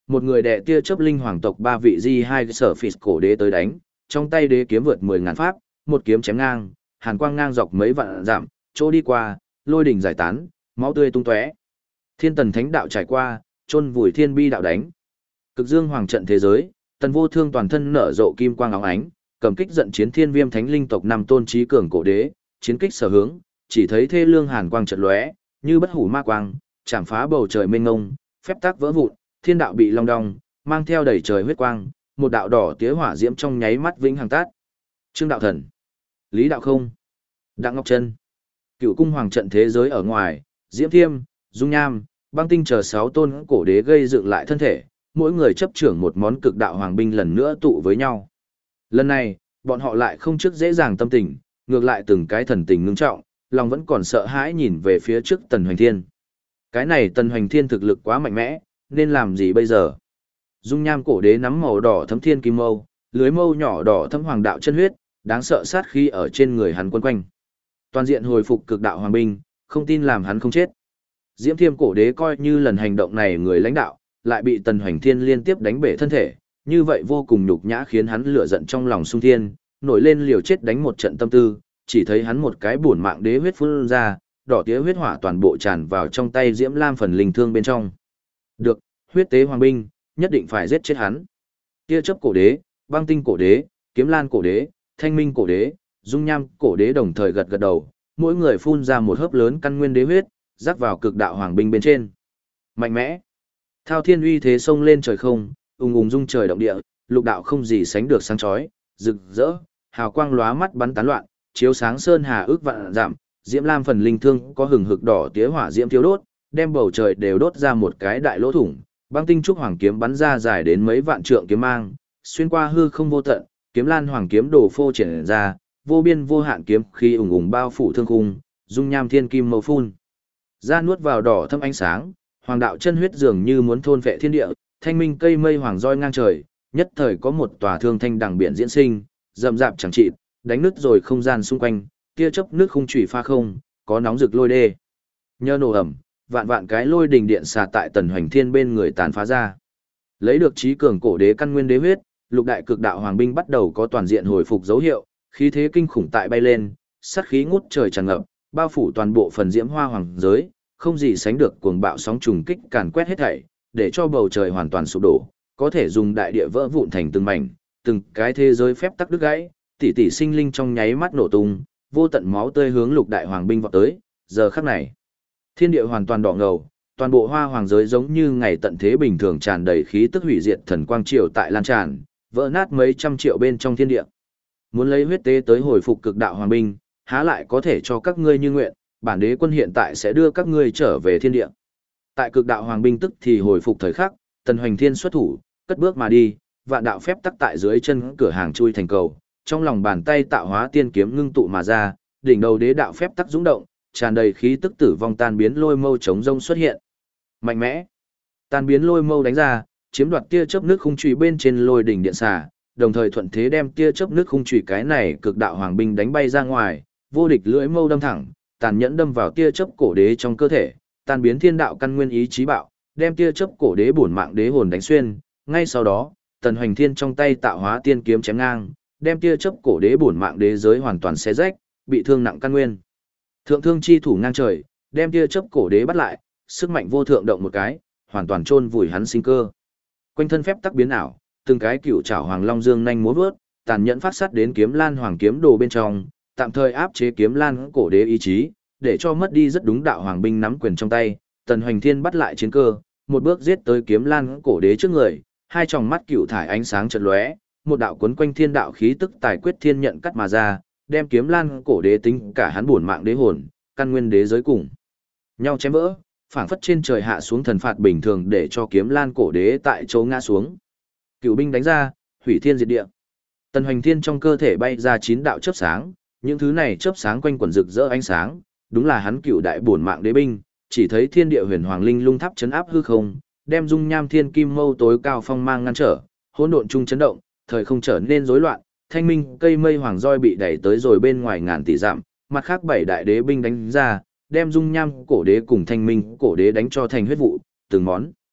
một người đệ tia chớp linh hoàng tộc ba vị di hai sở phỉ cổ đế tới đánh, trong tay đế kiếm vượt 10.000 pháp, một kiếm chém ngang, hàn quang ngang dọc mấy vạn dặm, chỗ đi qua, lôi đỉnh giải tán, máu tươi tung tóe. Thiên tần thánh đạo trải qua, chôn vùi thiên bi đạo đánh. Cực dương hoàng trận thế giới, tần vô thương toàn thân nở rộ kim quang óng ánh, cầm kích giận chiến thiên viêm thánh linh tộc năm tôn trí cường cổ đế, chiến kích sở hướng, chỉ thấy thê lương hàn quang chợt lóe, như bất hủ ma quang, chạm phá bầu trời mênh mông, phép tắc vỡ vụn, thiên đạo bị long đong, mang theo đầy trời huyết quang, một đạo đỏ tía hỏa diễm trong nháy mắt vĩnh hằng tát. Trương đạo thần, Lý đạo không, Đặng Ngọc Trân, Cựu cung hoàng trận thế giới ở ngoài, Diễm Thiêm, Dung Nham, Băng Tinh chờ 6 tôn cổ đế gây dựng lại thân thể, mỗi người chấp trưởng một món cực đạo hoàng binh lần nữa tụ với nhau. Lần này, bọn họ lại không trước dễ dàng tâm tình, ngược lại từng cái thần tình ngưng trọng, lòng vẫn còn sợ hãi nhìn về phía trước Tần Hoành Thiên. Cái này Tần Hoành Thiên thực lực quá mạnh mẽ, nên làm gì bây giờ? Dung Nham cổ đế nắm màu đỏ thấm thiên kim mâu, lưới mâu nhỏ đỏ thấm hoàng đạo chân huyết, đáng sợ sát khí ở trên người hắn quấn quanh. Toàn diện hồi phục cực đạo hoàng binh, không tin làm hắn không chết. Diễm Thiêm cổ đế coi như lần hành động này người lãnh đạo, lại bị Tần Hoành Thiên liên tiếp đánh bể thân thể, như vậy vô cùng nhục nhã khiến hắn lửa giận trong lòng sung thiên, nổi lên liều chết đánh một trận tâm tư, chỉ thấy hắn một cái bổn mạng đế huyết phun ra, đỏ tía huyết hỏa toàn bộ tràn vào trong tay Diễm Lam phần linh thương bên trong. Được, huyết tế hoàng binh, nhất định phải giết chết hắn. Tia chớp cổ đế, băng tinh cổ đế, kiếm lan cổ đế, thanh minh cổ đế, dung nham cổ đế đồng thời gật gật đầu, mỗi người phun ra một hớp lớn căn nguyên đế huyết, rắc vào cực đạo hoàng binh bên trên. Mạnh mẽ. Thao thiên uy thế sông lên trời không, ùng ùng rung trời động địa, lục đạo không gì sánh được sáng chói, rực rỡ, hào quang lóa mắt bắn tán loạn, chiếu sáng sơn hà ước vạn dặm, Diễm Lam phần linh thương có hừng hực đỏ tía hỏa diễm thiêu đốt, đem bầu trời đều đốt ra một cái đại lỗ thủng, băng tinh trúc hoàng kiếm bắn ra dài đến mấy vạn trượng kiếm mang, xuyên qua hư không vô tận, kiếm lan hoàng kiếm đổ phô triển ra, vô biên vô hạn kiếm khí ùng ùng bao phủ thương khung, dung nham thiên kim màu phun ra nuốt vào đỏ thâm ánh sáng, hoàng đạo chân huyết dường như muốn thôn vệ thiên địa, thanh minh cây mây hoàng roi ngang trời, nhất thời có một tòa thương thanh đằng biển diễn sinh, rậm rạp chẳng trị, đánh nứt rồi không gian xung quanh, tia chớp nước không chủy pha không, có nóng rực lôi đê. Nhờ nổ ẩm, vạn vạn cái lôi đình điện xà tại Tần Hoành Thiên bên người tàn phá ra. Lấy được trí cường cổ đế căn nguyên đế huyết, lục đại cực đạo hoàng binh bắt đầu có toàn diện hồi phục dấu hiệu, khí thế kinh khủng tại bay lên, sát khí ngút trời tràn ngập, bao phủ toàn bộ phần diễm hoa hoàng giới, không gì sánh được cuồng bạo sóng trùng kích càn quét hết thảy, để cho bầu trời hoàn toàn sụp đổ, có thể dùng đại địa vỡ vụn thành từng mảnh, từng cái thế giới phép tắc đứt gãy, tỷ tỷ sinh linh trong nháy mắt nổ tung, vô tận máu tươi hướng lục đại hoàng binh vọt tới, giờ khắc này, thiên địa hoàn toàn đỏ ngầu, toàn bộ hoa hoàng giới giống như ngày tận thế bình thường tràn đầy khí tức hủy diệt thần quang triều tại lan tràn, vỡ nát mấy trăm triệu bên trong thiên địa. Muốn lấy huyết tế tới hồi phục cực đạo hoàng binh, há lại có thể cho các ngươi như nguyện, bản đế quân hiện tại sẽ đưa các ngươi trở về thiên địa. Tại cực đạo hoàng binh tức thì hồi phục thời khắc, Tần Hoành Thiên xuất thủ, cất bước mà đi, vạn đạo phép tắc tại dưới chân cửa hàng chui thành cầu, trong lòng bàn tay tạo hóa tiên kiếm ngưng tụ mà ra, đỉnh đầu đế đạo phép tắc dũng động, tràn đầy khí tức tử vong tan biến lôi mâu chống rông xuất hiện. Mạnh mẽ, tan biến lôi mâu đánh ra, chiếm đoạt tia chớp nước khung chùy bên trên lôi đỉnh điện xà, đồng thời thuận thế đem tia chớp nước khung chùy cái này cực đạo hoàng binh đánh bay ra ngoài, vô địch lưỡi mâu đâm thẳng, tàn nhẫn đâm vào tia chớp cổ đế trong cơ thể, tan biến thiên đạo căn nguyên ý chí bạo, đem tia chớp cổ đế bổn mạng đế hồn đánh xuyên, ngay sau đó, Tần Hoành Thiên trong tay tạo hóa tiên kiếm chém ngang, đem tia chớp cổ đế bổn mạng đế giới hoàn toàn xé rách, bị thương nặng căn nguyên. Thượng thương chi thủ ngang trời, đem tia chớp cổ đế bắt lại, sức mạnh vô thượng động một cái, hoàn toàn chôn vùi hắn sinh cơ. Quanh thân phép tắc biến ảo, từng cái cựu trảo hoàng long dương nhanh múa vớt, tàn nhẫn phát sát đến kiếm lan hoàng kiếm đồ bên trong, tạm thời áp chế kiếm lan cổ đế ý chí, để cho mất đi rất đúng đạo hoàng binh nắm quyền trong tay. Tần Hoành Thiên bắt lại chiến cơ, một bước giết tới kiếm lan cổ đế trước người, hai tròng mắt cựu thải ánh sáng chợt lóe, một đạo cuốn quanh thiên đạo khí tức tài quyết thiên nhận cắt mà ra, đem kiếm lan cổ đế tính cả hắn bổn mạng đế hồn, căn nguyên đế giới cùng nhau chém vỡ, phảng phất trên trời hạ xuống thần phạt bình thường để cho kiếm lan cổ đế tại chỗ ngã xuống. Cựu binh đánh ra, hủy thiên diệt địa. Tần Hoành Thiên trong cơ thể bay ra 9 đạo chớp sáng, những thứ này chớp sáng quanh quẩn rực rỡ ánh sáng, đúng là hắn cựu đại bổn mạng đế binh, chỉ thấy thiên địa huyền hoàng linh lung tháp chấn áp hư không, đem dung nham thiên kim mâu tối cao phong mang ngăn trở, hỗn độn trung chấn động, thời không trở nên rối loạn, thanh minh cây mây hoàng roi bị đẩy tới rồi bên ngoài ngàn tỷ dặm, mặt khác 7 đại đế binh đánh ra, đem dung nham cổ đế cùng thanh minh cổ đế đánh cho thành huyết vụ, từng món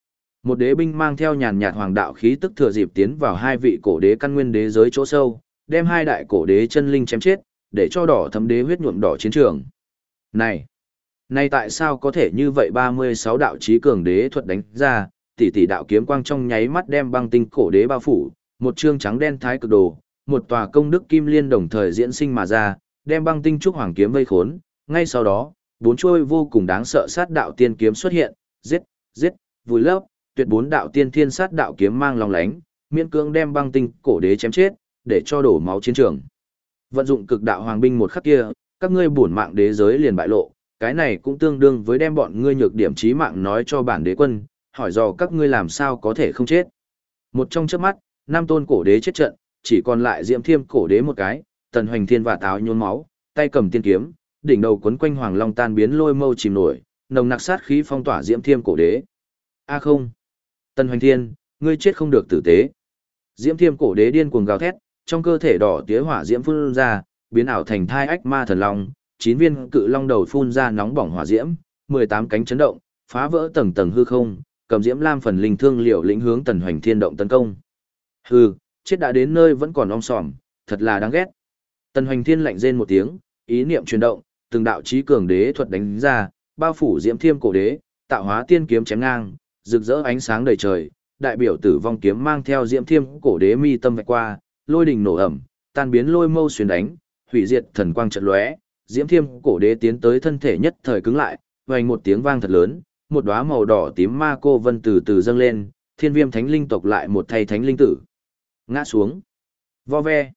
Một đế binh mang theo nhàn nhạt hoàng đạo khí tức thừa dịp tiến vào hai vị cổ đế căn nguyên đế giới chỗ sâu, đem hai đại cổ đế chân linh chém chết, để cho đỏ thấm đế huyết nhuộm đỏ chiến trường. Này tại sao có thể như vậy 36 đạo chí cường đế thuật đánh ra, tỷ tỷ đạo kiếm quang trong nháy mắt đem băng tinh cổ đế bao phủ, một chương trắng đen thái cực đồ, một tòa công đức kim liên đồng thời diễn sinh mà ra, đem băng tinh trúc hoàng kiếm vây khốn, ngay sau đó, bốn chuôi vô cùng đáng sợ sát đạo tiên kiếm xuất hiện, giết, vùi lấp, tuyệt bốn đạo tiên thiên sát đạo kiếm mang lòng lánh, miễn cưỡng đem băng tinh cổ đế chém chết, để cho đổ máu chiến trường. Vận dụng cực đạo hoàng binh một khắc kia, các ngươi bổn mạng đế giới liền bại lộ, cái này cũng tương đương với đem bọn ngươi nhược điểm chí mạng nói cho bản đế quân, hỏi dò các ngươi làm sao có thể không chết. Một trong chớp mắt, năm tôn cổ đế chết trận, chỉ còn lại Diễm Thiêm cổ đế một cái, Tần Hoành Thiên và táo nhốn máu, tay cầm tiên kiếm, đỉnh đầu quấn quanh hoàng long tan biến lôi mâu chìm nổi, nồng nặc sát khí phong tỏa Diễm Thiêm cổ đế. A không, Tần Hoành Thiên, ngươi chết không được tử tế. Diễm Thiêm cổ đế điên cuồng gào thét, trong cơ thể đỏ tía hỏa diễm phun ra, biến ảo thành thai ách ma thần long, 9 viên cự long đầu phun ra nóng bỏng hỏa diễm, 18 cánh chấn động, phá vỡ tầng tầng hư không, cầm diễm lam phần linh thương liều lĩnh hướng Tần Hoành Thiên động tấn công. Hừ, chết đã đến nơi vẫn còn om sòm, thật là đáng ghét. Tần Hoành Thiên lạnh rên một tiếng, ý niệm chuyển động, từng đạo chí cường đế thuật đánh ra, bao phủ Diễm Thiêm cổ đế, tạo hóa tiên kiếm chém ngang, rực rỡ ánh sáng đầy trời, đại biểu tử vong kiếm mang theo Diễm Thiêm cổ đế mi tâm vạch qua, lôi đình nổ ẩm, tan biến lôi mâu xuyên đánh, hủy diệt thần quang chợt lóe, Diễm Thiêm cổ đế tiến tới thân thể nhất thời cứng lại, vang một tiếng vang thật lớn, một đóa màu đỏ tím ma cô vân từ từ dâng lên, Thiên Viêm Thánh Linh tộc lại một thay thánh linh tử ngã xuống. Vo ve.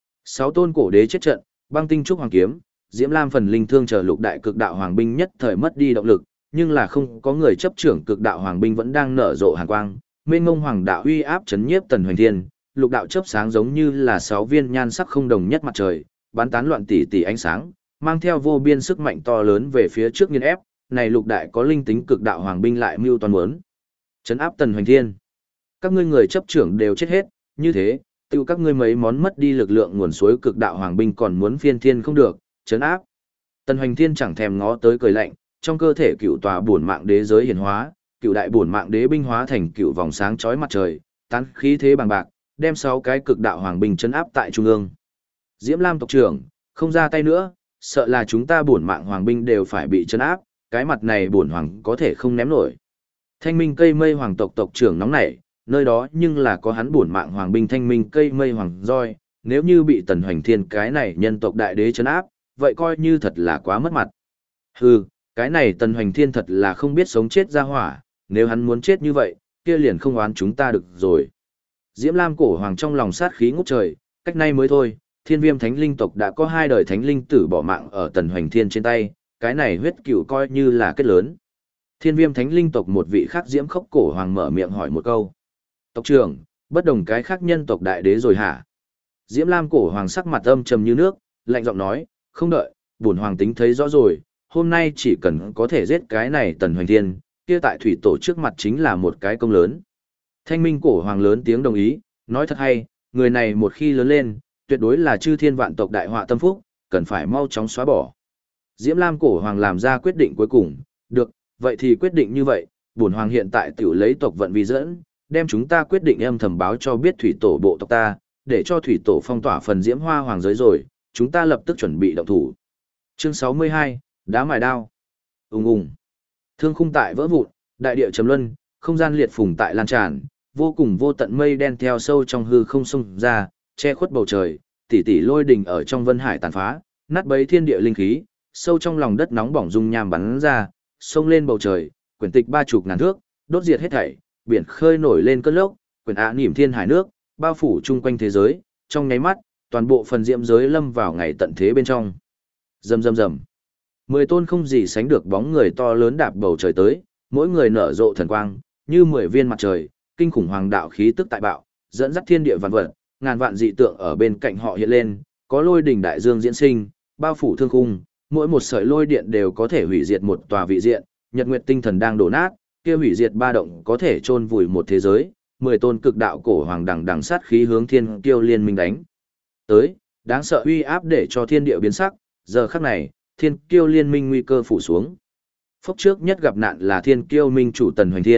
6 tôn cổ đế chết trận, băng tinh trúc hoàng kiếm, diễm lam phần linh thương chờ lục đại cực đạo hoàng binh nhất thời mất đi động lực, nhưng là không có người chấp trưởng cực đạo hoàng binh vẫn đang nở rộ hàn quang, mênh mông hoàng đạo uy áp chấn nhiếp Tần Hoành Thiên, lục đạo chớp sáng giống như là 6 viên nhan sắc không đồng nhất mặt trời, bắn tán loạn tỷ tỷ ánh sáng, mang theo vô biên sức mạnh to lớn về phía trước nghiền ép, này lục đại có linh tính cực đạo hoàng binh lại mưu toàn muốn trấn áp Tần Hoành Thiên. Các ngươi người chấp trưởng đều chết hết, như thế, tiêu các ngươi mấy món mất đi lực lượng nguồn suối cực đạo hoàng binh còn muốn phiên thiên không được, trấn áp. Tần Hoành Thiên chẳng thèm ngó tới cười lạnh, trong cơ thể cựu tòa bổn mạng đế giới hiển hóa, cựu đại bổn mạng đế binh hóa thành cựu vòng sáng chói mặt trời, tán khí thế bằng bạc, đem 6 cái cực đạo hoàng binh trấn áp tại trung ương. Diễm Lam tộc trưởng, không ra tay nữa, sợ là chúng ta bổn mạng hoàng binh đều phải bị trấn áp, cái mặt này bổn hoàng có thể không ném nổi. Thanh Minh cây mây hoàng tộc tộc trưởng nóng nảy, nơi đó nhưng là có hắn bổn mạng hoàng binh Thanh Minh cây mây hoàng roi, nếu như bị Tần Hoành Thiên cái này nhân tộc đại đế trấn áp, vậy coi như thật là quá mất mặt. Hừ, cái này Tần Hoành Thiên thật là không biết sống chết ra hỏa, nếu hắn muốn chết như vậy, kia liền không oán chúng ta được rồi. Diễm Lam cổ hoàng trong lòng sát khí ngút trời, cách nay mới thôi, Thiên Viêm Thánh Linh tộc đã có 2 đời thánh linh tử bỏ mạng ở Tần Hoành Thiên trên tay, cái này huyết cựu coi như là kết lớn. Thiên Viêm Thánh Linh tộc một vị khác Diễm Khốc cổ hoàng mở miệng hỏi một câu. Tộc trưởng, bất đồng cái khác nhân tộc đại đế rồi hả? Diễm Lam cổ hoàng sắc mặt âm trầm như nước, lạnh giọng nói, không đợi, bổn hoàng tính thấy rõ rồi, hôm nay chỉ cần có thể giết cái này Tần Hoành Thiên, kia tại thủy tổ trước mặt chính là một cái công lớn. Thanh Minh cổ hoàng lớn tiếng đồng ý, nói thật hay, người này một khi lớn lên, tuyệt đối là chư thiên vạn tộc đại họa tâm phúc, cần phải mau chóng xóa bỏ. Diễm Lam cổ hoàng làm ra quyết định cuối cùng, được, vậy thì quyết định như vậy, bổn hoàng hiện tại tiểu lấy tộc vận vi dẫn, đem chúng ta quyết định âm thầm báo cho biết thủy tổ bộ tộc ta, để cho thủy tổ phong tỏa phần diễm hoa hoàng giới rồi, chúng ta lập tức chuẩn bị động thủ. Chương 62, đá mài đao. Ùng ùng. Thương khung tại vỡ vụn, đại địa trầm luân, không gian liệt phùng tại lan tràn, vô cùng vô tận mây đen theo sâu trong hư không xông ra, che khuất bầu trời, tỷ tỷ lôi đình ở trong vân hải tàn phá, nát bấy thiên địa linh khí, sâu trong lòng đất nóng bỏng dung nham bắn ra, xông lên bầu trời, quyển tịch 30 ngàn thước, đốt diệt hết thảy, biển khơi nổi lên cơn lốc, quyển ạ nỉm thiên hải nước, bao phủ chung quanh thế giới, trong nháy mắt, toàn bộ phần diễm giới lâm vào ngày tận thế bên trong. Rầm rầm rầm. 10 tôn không gì sánh được bóng người to lớn đạp bầu trời tới, mỗi người nở rộ thần quang, như 10 viên mặt trời, kinh khủng hoàng đạo khí tức tại bạo, dẫn dắt thiên địa vạn vật, ngàn vạn dị tượng ở bên cạnh họ hiện lên, có lôi đỉnh đại dương diễn sinh, bao phủ thương khung, mỗi một sợi lôi điện đều có thể hủy diệt một tòa vị diện, nhật nguyệt tinh thần đang đổ nát, kia hủy diệt ba động có thể chôn vùi một thế giới, 10 tôn cực đạo cổ hoàng đằng đằng sát khí hướng thiên kiêu liên minh đánh tới, đáng sợ uy áp để cho thiên địa biến sắc, giờ khắc này, thiên kiêu liên minh nguy cơ phủ xuống. Phốc trước nhất gặp nạn là thiên kiêu minh chủ Tần Hoành Thiên,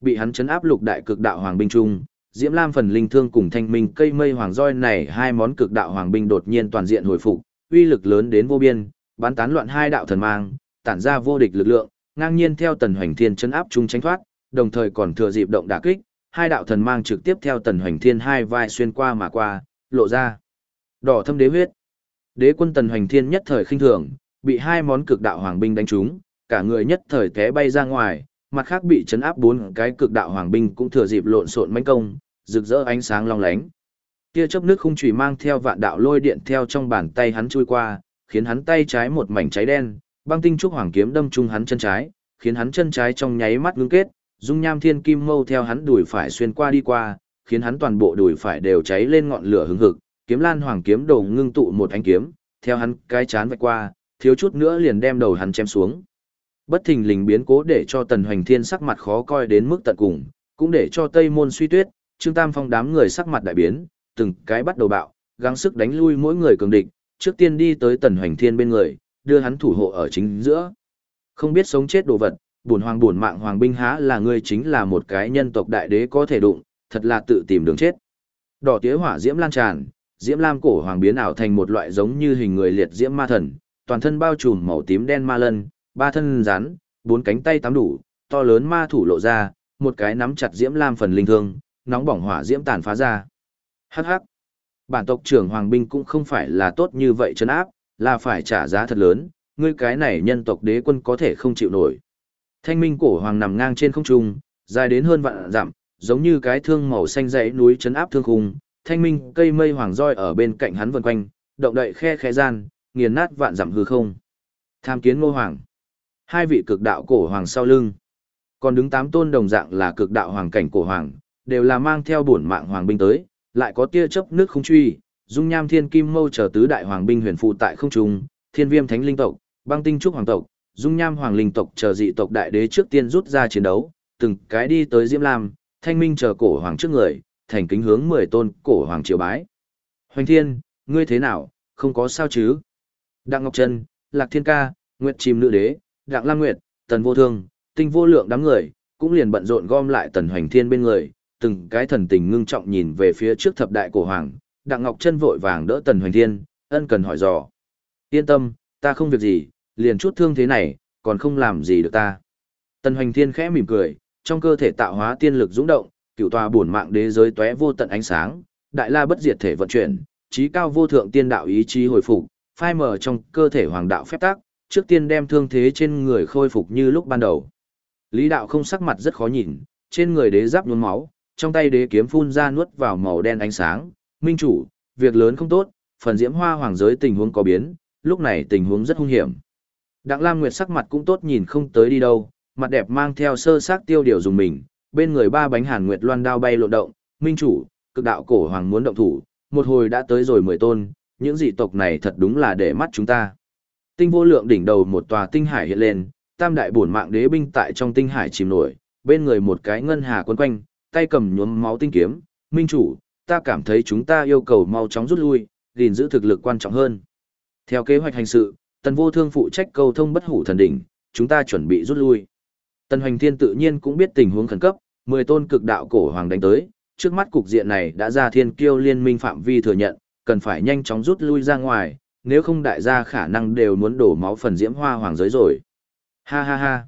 Bị hắn chấn áp lục đại cực đạo hoàng binh trung, Diễm Lam phần linh thương cùng Thanh Minh cây mây hoàng roi này hai món cực đạo hoàng binh đột nhiên toàn diện hồi phục, uy lực lớn đến vô biên, bắn tán loạn hai đạo thần mang, tản ra vô địch lực lượng, ngang nhiên theo Tần Hoành Thiên chấn áp trung tránh thoát, đồng thời còn thừa dịp động đả kích, hai đạo thần mang trực tiếp theo Tần Hoành Thiên hai vai xuyên qua mà qua, lộ ra đỏ thâm đế huyết. Đế quân Tần Hoành Thiên nhất thời khinh thường, bị hai món cực đạo hoàng binh đánh trúng, cả người nhất thời té bay ra ngoài, mặt khác bị chấn áp bốn cái cực đạo hoàng binh cũng thừa dịp lộn xộn mãnh công, rực rỡ ánh sáng long lánh. Tia chớp nước khung chùy mang theo vạn đạo lôi điện theo trong bàn tay hắn chui qua, khiến hắn tay trái một mảnh cháy đen, băng tinh trúc hoàng kiếm đâm trúng hắn chân trái, khiến hắn chân trái trong nháy mắt ngưng kết, dung nham thiên kim mâu theo hắn đùi phải xuyên qua đi qua, khiến hắn toàn bộ đùi phải đều cháy lên ngọn lửa hừng hực, kiếm lan hoàng kiếm đầu ngưng tụ một ánh kiếm, theo hắn cái chán vạch qua, thiếu chút nữa liền đem đầu hắn chém xuống. Bất thình lình biến cố để cho Tần Hoành Thiên sắc mặt khó coi đến mức tận cùng, cũng để cho Tây Môn Suy Tuyết, Trương Tam Phong đám người sắc mặt đại biến, từng cái bắt đầu bạo, gắng sức đánh lui mỗi người cường địch, trước tiên đi tới Tần Hoành Thiên bên người, đưa hắn thủ hộ ở chính giữa. Không biết sống chết đồ vật, bổn mạng hoàng binh há là ngươi chính là một cái nhân tộc đại đế có thể đụng, thật là tự tìm đường chết. Đỏ tía hỏa diễm lan tràn, diễm lam cổ hoàng biến ảo thành một loại giống như hình người liệt diễm ma thần, toàn thân bao trùm màu tím đen ma lân, ba thân rắn, bốn cánh tay tám đủ, to lớn ma thủ lộ ra, một cái nắm chặt diễm lam phần linh thương, nóng bỏng hỏa diễm tàn phá ra. Hắc hắc. Bản tộc trưởng hoàng binh cũng không phải là tốt như vậy trấn áp, là phải trả giá thật lớn, ngươi cái này nhân tộc đế quân có thể không chịu nổi. Thanh minh cổ hoàng nằm ngang trên không trung, dài đến hơn vạn dặm, giống như cái thương màu xanh dãy núi trấn áp thương khung, thanh minh cây mây hoàng roi ở bên cạnh hắn vần quanh, động đậy khe khẽ gian, nghiền nát vạn dặm hư không. Tham kiến Ngô Hoàng. Hai vị cực đạo cổ hoàng sau lưng. Còn đứng tám tôn đồng dạng là cực đạo hoàng cảnh cổ hoàng, đều là mang theo bổn mạng hoàng binh tới, lại có tia chớp nước không truy, dung nham thiên kim mâu chờ tứ đại hoàng binh huyền phụ tại không trung, thiên viêm thánh linh tộc, băng tinh trúc hoàng tộc, dung nham hoàng linh tộc chờ dị tộc đại đế trước tiên rút ra chiến đấu, từng cái đi tới Diễm Lam, Thanh Minh chờ cổ hoàng trước người, thành kính hướng 10 tôn cổ hoàng triều bái. Hoành Thiên, ngươi thế nào, không có sao chứ? Đặng Ngọc Trân, Lạc Thiên Ca, Nguyệt Chim Nữ Đế, Đặng Lam Nguyệt, Tần Vô Thương, Tinh Vô Lượng đám người, cũng liền bận rộn gom lại Tần Hoành Thiên bên người, từng cái thần tình ngưng trọng nhìn về phía trước thập đại cổ hoàng, Đặng Ngọc Trân vội vàng đỡ Tần Hoành Thiên, ân cần hỏi dò. Yên tâm, ta không việc gì, liền chút thương thế này, còn không làm gì được ta. Tần Hoành Thiên khẽ mỉm cười, trong cơ thể tạo hóa tiên lực dũng động, cửu tòa bổn mạng đế giới tóe vô tận ánh sáng, đại la bất diệt thể vận chuyển, trí cao vô thượng tiên đạo ý chí hồi phục, phai mờ trong cơ thể hoàng đạo phép tắc, trước tiên đem thương thế trên người khôi phục như lúc ban đầu. Lý đạo không sắc mặt rất khó nhìn, trên người đế giáp nhuốm máu, trong tay đế kiếm phun ra nuốt vào màu đen ánh sáng, minh chủ, việc lớn không tốt, phần diễm hoa hoàng giới tình huống có biến, lúc này tình huống rất hung hiểm. Đặng Lam Nguyệt sắc mặt cũng tốt nhìn không tới đi đâu, mặt đẹp mang theo sơ xác tiêu điều dùng mình, bên người ba bánh hàn nguyệt loan đao bay lộn động, minh chủ, cực đạo cổ hoàng muốn động thủ, một hồi đã tới rồi 10 tôn, những dị tộc này thật đúng là để mắt chúng ta. Tinh Vô Lượng đỉnh đầu một tòa tinh hải hiện lên, tam đại bổn mạng đế binh tại trong tinh hải chìm nổi, bên người một cái ngân hà quấn quanh, tay cầm nhuốm máu tinh kiếm, minh chủ, ta cảm thấy chúng ta yêu cầu mau chóng rút lui, gìn giữ thực lực quan trọng hơn. Theo kế hoạch hành sự, Tần Vô Thương phụ trách cầu thông bất hủ thần đỉnh, chúng ta chuẩn bị rút lui. Tần Hoành Thiên tự nhiên cũng biết tình huống khẩn cấp, 10 tôn cực đạo cổ hoàng đánh tới, trước mắt cục diện này đã ra thiên kiêu liên minh phạm vi thừa nhận, cần phải nhanh chóng rút lui ra ngoài, nếu không đại gia khả năng đều muốn đổ máu phần diễm hoa hoàng giới rồi. Ha ha ha.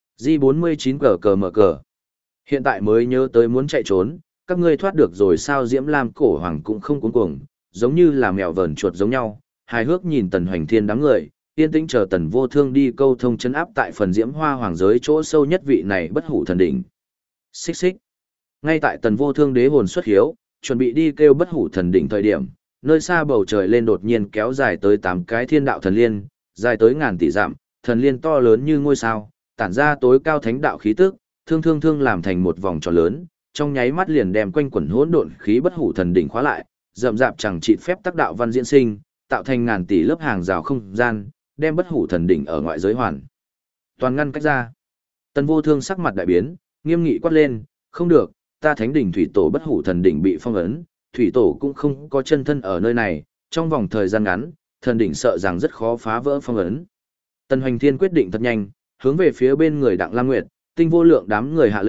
G49 cờ mở cờ. Hiện tại mới nhớ tới muốn chạy trốn, các ngươi thoát được rồi sao? Diễm Lam cổ hoàng cũng không cuống cuồng, giống như là mèo vờn chuột giống nhau, hài hước nhìn Tần Hoành Thiên đám người, yên tĩnh chờ Tần Vô Thương đi câu thông chấn áp tại phần diễm hoa hoàng giới chỗ sâu nhất vị này bất hủ thần đỉnh. Xích xích. Ngay tại Tần Vô Thương đế hồn xuất hiếu, chuẩn bị đi kêu bất hủ thần đỉnh thời điểm, nơi xa bầu trời lên đột nhiên kéo dài tới 8 cái thiên đạo thần liên, dài tới ngàn tỷ dặm, thần liên to lớn như ngôi sao, tản ra tối cao thánh đạo khí tức, thương làm thành một vòng tròn lớn, trong nháy mắt liền đem quanh quẩn hỗn độn khí bất hủ thần đỉnh khóa lại, rậm rạp chẳng trị phép tác đạo văn diễn sinh, tạo thành ngàn tỷ lớp hàng rào không gian, đem bất hủ thần đỉnh ở ngoại giới hoàn toàn ngăn cách ra. Tần Vô Thương sắc mặt đại biến, nghiêm nghị quát lên, không được, ta thánh đỉnh thủy tổ bất hủ thần đỉnh bị phong ấn, thủy tổ cũng không có chân thân ở nơi này, trong vòng thời gian ngắn, thần đỉnh sợ rằng rất khó phá vỡ phong ấn. Tần Hoành Thiên quyết định thật nhanh, hướng về phía bên người Đặng Lam Nguyệt, Tinh Vô Lượng đám người hạ lệnh,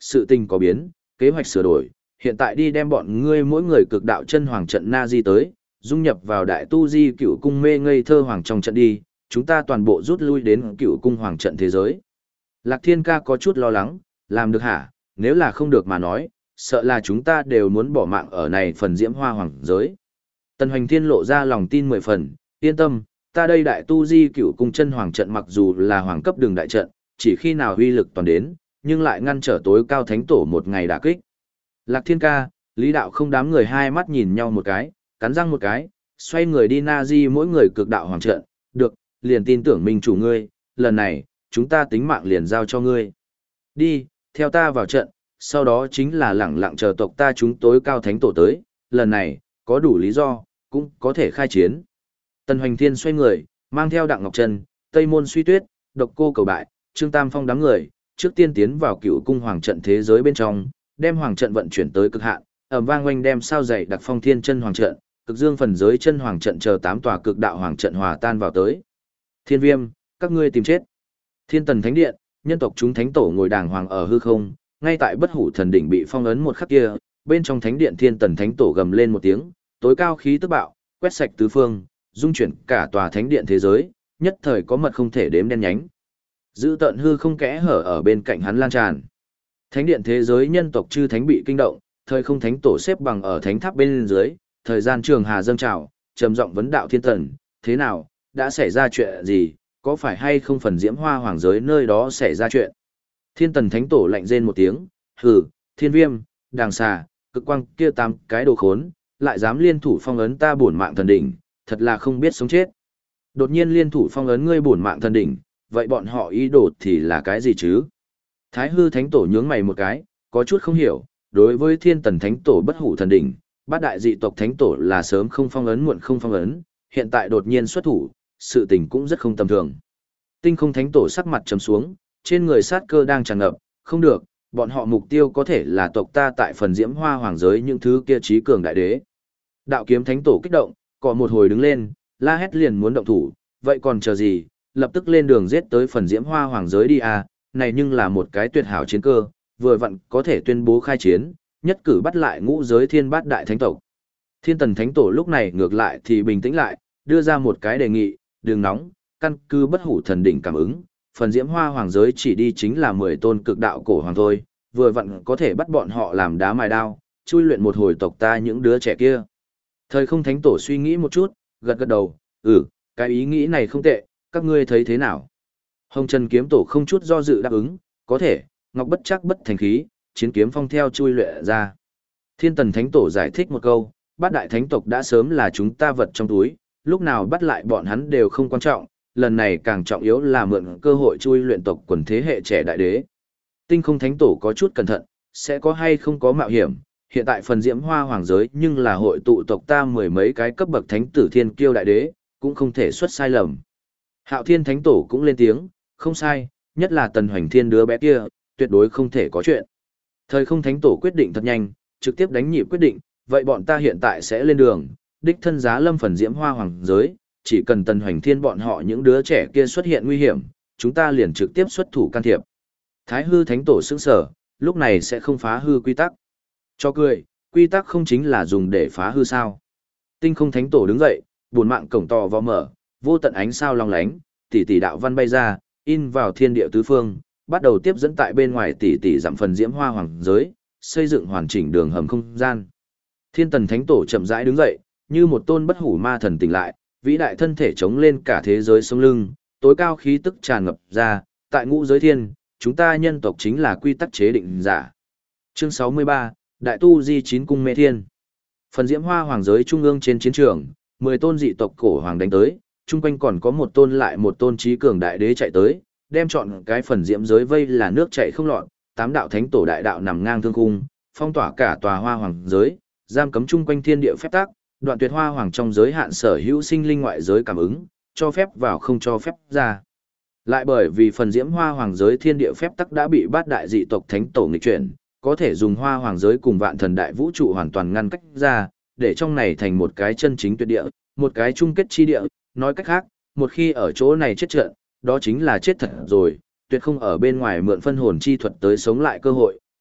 sự tình có biến, kế hoạch sửa đổi, hiện tại đi đem bọn ngươi mỗi người cực đạo chân hoàng trận na di tới, dung nhập vào đại tu di cựu cung mê ngây thơ hoàng trong trận đi, chúng ta toàn bộ rút lui đến cựu cung hoàng trận thế giới. Lạc Thiên Ca có chút lo lắng, làm được hả, nếu là không được mà nói, sợ là chúng ta đều muốn bỏ mạng ở này phần diễm hoa hoàng giới. Tần Hoành Thiên lộ ra lòng tin 10 phần, yên tâm, ta đây đại tu di cựu cung chân hoàng trận mặc dù là hoàng cấp đường đại trận, chỉ khi nào huy lực toàn đến, nhưng lại ngăn trở tối cao thánh tổ một ngày đả kích. Lạc Thiên Ca, Lý Đạo không đám người hai mắt nhìn nhau một cái, cắn răng một cái, xoay người đi na di mỗi người cực đạo hoàng trận, được, liền tin tưởng mình chủ ngươi, lần này, chúng ta tính mạng liền giao cho ngươi. Đi, theo ta vào trận, sau đó chính là lẳng lặng chờ tộc ta chúng tối cao thánh tổ tới, lần này, có đủ lý do, cũng có thể khai chiến. Tần Hoành Thiên xoay người, mang theo Đặng Ngọc Trân, Tây Môn Suy Tuyết, Độc Cô Cầu Bại, Trương Tam Phong đám người, trước tiên tiến vào cựu cung hoàng trận thế giới bên trong, đem hoàng trận vận chuyển tới cực hạn, ầm vang oanh đem sao dày đặc phong thiên chân hoàng trận, cực dương phần giới chân hoàng trận chờ 8 tòa cực đạo hoàng trận hòa tan vào tới. Thiên Viêm, các ngươi tìm chết. Thiên Tần Thánh Điện, nhân tộc chúng thánh tổ ngồi đàng hoàng ở hư không, ngay tại Bất Hủ Thần đỉnh bị phong ấn một khắc kia, bên trong thánh điện Thiên Tần Thánh tổ gầm lên một tiếng, tối cao khí tức bạo, quét sạch tứ phương, dung chuyển cả tòa thánh điện thế giới, nhất thời có mật không thể đếm đen nhánh. Giữ tận hư không kẽ hở ở bên cạnh hắn lan tràn. Thánh điện thế giới nhân tộc chư thánh bị kinh động, thời không thánh tổ xếp bằng ở thánh tháp bên dưới, thời gian trường hà dâng trào, trầm giọng vấn đạo Thiên Tần, thế nào, đã xảy ra chuyện gì, có phải hay không phần diễm hoa hoàng giới nơi đó xảy ra chuyện? Thiên Tần thánh tổ lạnh rên một tiếng, hừ, Thiên Viêm, Đàng Xà, Cực Quang kia 8 cái đồ khốn, lại dám liên thủ phong ấn ta bổn mạng thần đỉnh, thật là không biết sống chết. Đột nhiên liên thủ phong ấn ngươi bổn mạng thần đỉnh, vậy bọn họ ý đồ thì là cái gì chứ? Thái hư thánh tổ nhướng mày một cái, có chút không hiểu, đối với Thiên Tần thánh tổ Bất Hủ Thần đỉnh, bát đại dị tộc thánh tổ là sớm không phong ấn muộn không phong ấn, hiện tại đột nhiên xuất thủ, sự tình cũng rất không tầm thường. Tinh không thánh tổ sắc mặt trầm xuống, trên người sát cơ đang tràn ngập, không được, bọn họ mục tiêu có thể là tộc ta tại phần diễm hoa hoàng giới những thứ kia trí cường đại đế. Đạo kiếm thánh tổ kích động, cọ một hồi đứng lên, la hét liền muốn động thủ, vậy còn chờ gì, lập tức lên đường giết tới phần diễm hoa hoàng giới đi à, này nhưng là một cái tuyệt hảo chiến cơ, vừa vặn có thể tuyên bố khai chiến, nhất cử bắt lại ngũ giới thiên bát đại thánh tộc. Thiên Tần thánh tổ lúc này ngược lại thì bình tĩnh lại, đưa ra một cái đề nghị, đừng nóng, căn cứ Bất Hủ Thần đỉnh cảm ứng, phần diễm hoa hoàng giới chỉ đi chính là 10 tôn cực đạo cổ hoàng thôi, vừa vặn có thể bắt bọn họ làm đá mài đao, chui luyện một hồi tộc ta những đứa trẻ kia. Thời không thánh tổ suy nghĩ một chút, gật gật đầu, cái ý nghĩ này không tệ, các ngươi thấy thế nào? Hồng Trần kiếm tổ không chút do dự đáp ứng, có thể, ngọc bất chắc bất thành khí, chiến kiếm phong theo chui luyện ra. Thiên Tần thánh tổ giải thích một câu, bát đại thánh tộc đã sớm là chúng ta vật trong túi, lúc nào bắt lại bọn hắn đều không quan trọng, lần này càng trọng yếu là mượn cơ hội chui luyện tộc quần thế hệ trẻ đại đế. Tinh không thánh tổ có chút cẩn thận, sẽ có hay không có mạo hiểm, hiện tại phần diễm hoa hoàng giới nhưng là hội tụ tộc ta 10 mấy cái cấp bậc thánh tử thiên kiêu đại đế, cũng không thể xuất sai lầm. Hạo Thiên thánh tổ cũng lên tiếng, không sai, nhất là Tần Hoành Thiên đứa bé kia, tuyệt đối không thể có chuyện. Thời không thánh tổ quyết định thật nhanh, trực tiếp đánh nhịp quyết định, vậy bọn ta hiện tại sẽ lên đường, đích thân giá lâm phần diễm hoa hoàng giới, chỉ cần Tần Hoành Thiên bọn họ những đứa trẻ kia xuất hiện nguy hiểm, chúng ta liền trực tiếp xuất thủ can thiệp. Thái hư thánh tổ sững sở, lúc này sẽ không phá hư quy tắc. Cho cười, quy tắc không chính là dùng để phá hư sao. Tinh không thánh tổ đứng dậy, buồn mạng cổng to vò mở, vô tận ánh sao long lánh, tỷ tỷ đạo văn bay ra, in vào thiên địa tứ phương, bắt đầu tiếp dẫn tại bên ngoài tỷ tỷ dặm phần diễm hoa hoàng giới, xây dựng hoàn chỉnh đường hầm không gian. Thiên Tần thánh tổ chậm rãi đứng dậy, như một tôn bất hủ ma thần tỉnh lại, vĩ đại thân thể chống lên cả thế giới sống lưng, tối cao khí tức tràn ngập ra, tại ngũ giới thiên, chúng ta nhân tộc chính là quy tắc chế định giả. Chương 63, Đại tu di 9 cung mê thiên. Phần diễm hoa hoàng giới trung ương trên chiến trường, 10 tôn dị tộc cổ hoàng đánh tới, chung quanh còn có một tôn lại một tôn trí cường đại đế chạy tới, đem chọn cái phần diễm giới vây là nước chảy không lọt, 8 đạo thánh tổ đại đạo nằm ngang thương khung, phong tỏa cả tòa hoa hoàng giới, giam cấm chung quanh thiên địa phép tắc, đoạn tuyệt hoa hoàng trong giới hạn sở hữu sinh linh ngoại giới cảm ứng, cho phép vào không cho phép ra. Lại bởi vì phần diễm hoa hoàng giới thiên địa phép tắc đã bị bát đại dị tộc thánh tổ nghịch chuyển, có thể dùng hoa hoàng giới cùng vạn thần đại vũ trụ hoàn toàn ngăn cách ra, để trong này thành một cái chân chính tuyệt địa, một cái chung kết chi địa, nói cách khác, một khi ở chỗ này chết trận, đó chính là chết thật rồi, tuyệt không ở bên ngoài mượn phân hồn chi thuật tới sống lại cơ hội,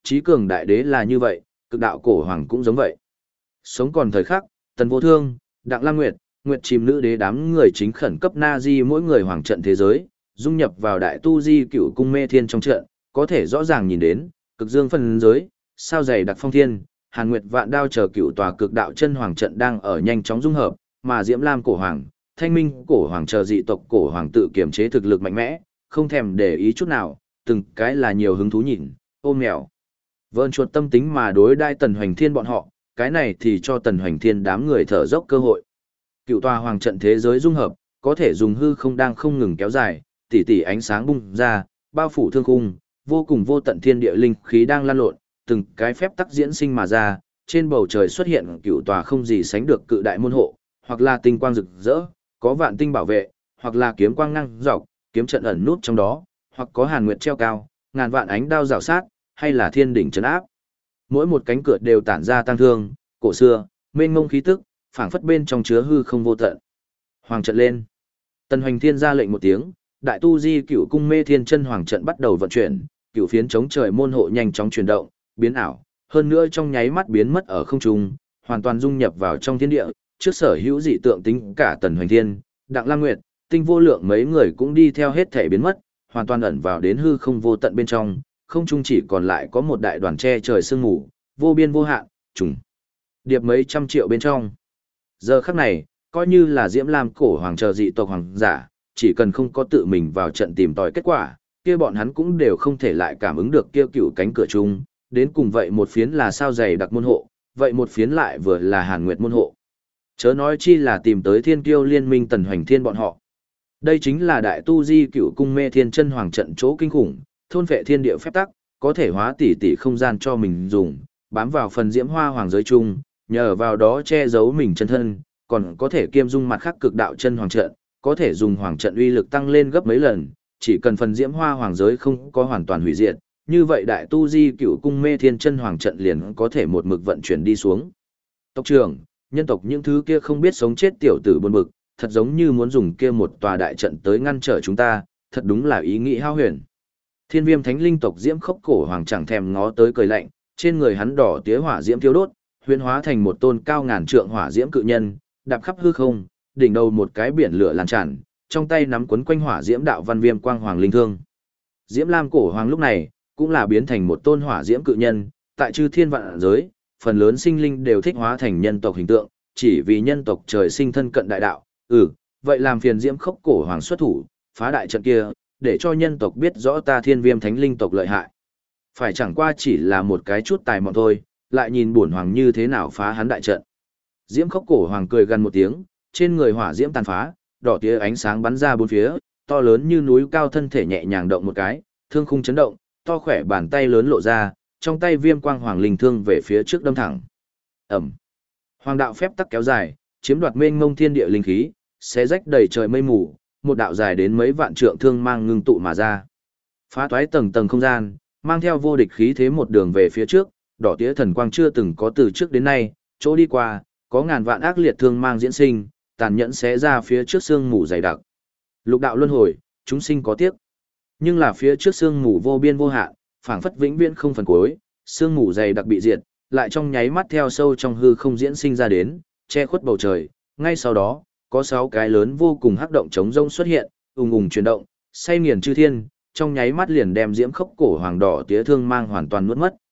trí cường đại đế là như vậy, cực đạo cổ hoàng cũng giống vậy. Sống còn thời khắc, Tần Vô Thương, Đặng Lam Nguyệt, Nguyệt Chìm Nữ Đế đám người chính khẩn cấp na di mỗi người hoàng trận thế giới, dung nhập vào đại tu di cựu cung mê thiên trong trận, có thể rõ ràng nhìn đến, cực dương phân giới, sao dày đặc phong thiên, Hàn Nguyệt Vạn Đao chờ cựu tòa cực đạo chân hoàng trận đang ở nhanh chóng dung hợp, mà Diễm Lam cổ hoàng, Thanh Minh cổ hoàng chờ dị tộc cổ hoàng tự kiểm chế thực lực mạnh mẽ, không thèm để ý chút nào, từng cái là nhiều hứng thú nhìn, ôm mèo. Vơn chuột tâm tính mà đối đai Tần Hoành Thiên bọn họ, cái này thì cho Tần Hoành Thiên đám người thở dốc cơ hội. Cựu tòa hoàng trận thế giới dung hợp, có thể dùng hư không đang không ngừng kéo dài, tỉ tỉ ánh sáng bung ra, bao phủ thương khung, vô cùng vô tận thiên địa linh khí đang lan lộn, từng cái phép tắc diễn sinh mà ra, trên bầu trời xuất hiện cựu tòa không gì sánh được cự đại môn hộ, hoặc là tinh quang rực rỡ, có vạn tinh bảo vệ, hoặc là kiếm quang năng dọc, kiếm trận ẩn nút trong đó, hoặc có hàn nguyệt treo cao, ngàn vạn ánh đao rào sát, hay là thiên đỉnh trấn áp. Mỗi một cánh cửa đều tản ra tăng thương, cổ xưa, mênh mông khí tức, phảng phất bên trong chứa hư không vô tận. Hoàng trận lên. Tần Hoành Thiên ra lệnh một tiếng, đại tu di cửu cung mê thiên chân hoàng trận bắt đầu vận chuyển, cửu phiến chống trời môn hộ nhanh chóng chuyển động, biến ảo, hơn nữa trong nháy mắt biến mất ở không trung, hoàn toàn dung nhập vào trong thiên địa, trước sở hữu dị tượng tính cả Tần Hoành Thiên, Đặng Lam Nguyệt, Tinh Vô Lượng mấy người cũng đi theo hết thể biến mất, hoàn toàn ẩn vào đến hư không vô tận bên trong, không trung chỉ còn lại có một đại đoàn che trời sương mù, vô biên vô hạn, trùng điệp mấy trăm triệu bên trong. Giờ khắc này, coi như là Diễm Lam cổ hoàng chờ dị tộc hoàng giả, chỉ cần không có tự mình vào trận tìm tòi kết quả, kia bọn hắn cũng đều không thể lại cảm ứng được kia cựu cánh cửa chung, đến cùng vậy một phiến là sao dày đặc môn hộ, vậy một phiến lại vừa là Hàn Nguyệt môn hộ. Chớ nói chi là tìm tới Thiên Kiêu liên minh Tần Hoành Thiên bọn họ. Đây chính là đại tu di cựu cung mê thiên chân hoàng trận chỗ kinh khủng, thôn vệ thiên địa phép tắc, có thể hóa tỷ tỷ không gian cho mình dùng, bám vào phần diễm hoa hoàng giới chung, nhờ vào đó che giấu mình chân thân, còn có thể kiêm dung mặt khác cực đạo chân hoàng trận, có thể dùng hoàng trận uy lực tăng lên gấp mấy lần, chỉ cần phần diễm hoa hoàng giới không có hoàn toàn hủy diệt, như vậy đại tu di cựu cung mê thiên chân hoàng trận liền có thể một mực vận chuyển đi xuống. Tộc trưởng, nhân tộc những thứ kia không biết sống chết tiểu tử buồn bực, thật giống như muốn dùng kia một tòa đại trận tới ngăn trở chúng ta, thật đúng là ý nghĩ hao huyền. Thiên Viêm Thánh Linh tộc Diễm Khốc cổ hoàng chẳng thèm ngó tới cười lạnh, trên người hắn đỏ tía hỏa diễm thiêu đốt, huyễn hóa thành một tôn cao ngàn trượng hỏa diễm cự nhân, đạp khắp hư không, đỉnh đầu một cái biển lửa lan tràn, trong tay nắm quấn quanh hỏa diễm đạo văn viêm quang hoàng linh thương. Diễm Lam cổ hoàng lúc này cũng là biến thành một tôn hỏa diễm cự nhân, tại chư thiên vạn giới, phần lớn sinh linh đều thích hóa thành nhân tộc hình tượng, chỉ vì nhân tộc trời sinh thân cận đại đạo. Vậy làm phiền Diễm Khốc cổ hoàng xuất thủ, phá đại trận kia, để cho nhân tộc biết rõ ta Thiên Viêm Thánh Linh tộc lợi hại. Phải chẳng qua chỉ là một cái chút tài mọn thôi, lại nhìn bổn hoàng như thế nào phá hắn đại trận. Diễm Khốc cổ hoàng cười gần một tiếng, trên người hỏa diễm tàn phá, đỏ tía ánh sáng bắn ra bốn phía, to lớn như núi cao thân thể nhẹ nhàng động một cái, thương khung chấn động, to khỏe bàn tay lớn lộ ra, trong tay viêm quang hoàng linh thương về phía trước đâm thẳng. Ẩm. Hoàng đạo phép tắc kéo dài, chiếm đoạt mênh mông thiên địa linh khí, xé rách đầy trời mây mù, một đạo dài đến mấy vạn trượng thương mang ngưng tụ mà ra. Phá toái tầng tầng không gian, mang theo vô địch khí thế một đường về phía trước, đỏ tía thần quang chưa từng có từ trước đến nay, chỗ đi qua, có ngàn vạn ác liệt thương mang diễn sinh, tàn nhẫn xé ra phía trước sương mù dày đặc. Lục đạo luân hồi, chúng sinh có tiếc. Nhưng là phía trước sương mù vô biên vô hạn, phảng phất vĩnh viễn không phần cuối, sương mù dày đặc bị diệt, lại trong nháy mắt theo sâu trong hư không diễn sinh ra đến, che khuất bầu trời, ngay sau đó, có 6 cái lớn vô cùng hắc động trống rông xuất hiện, ùng ùng chuyển động, say nghiền chư thiên, trong nháy mắt liền đem Diễm Khốc cổ hoàng đỏ tía thương mang hoàn toàn nuốt mất.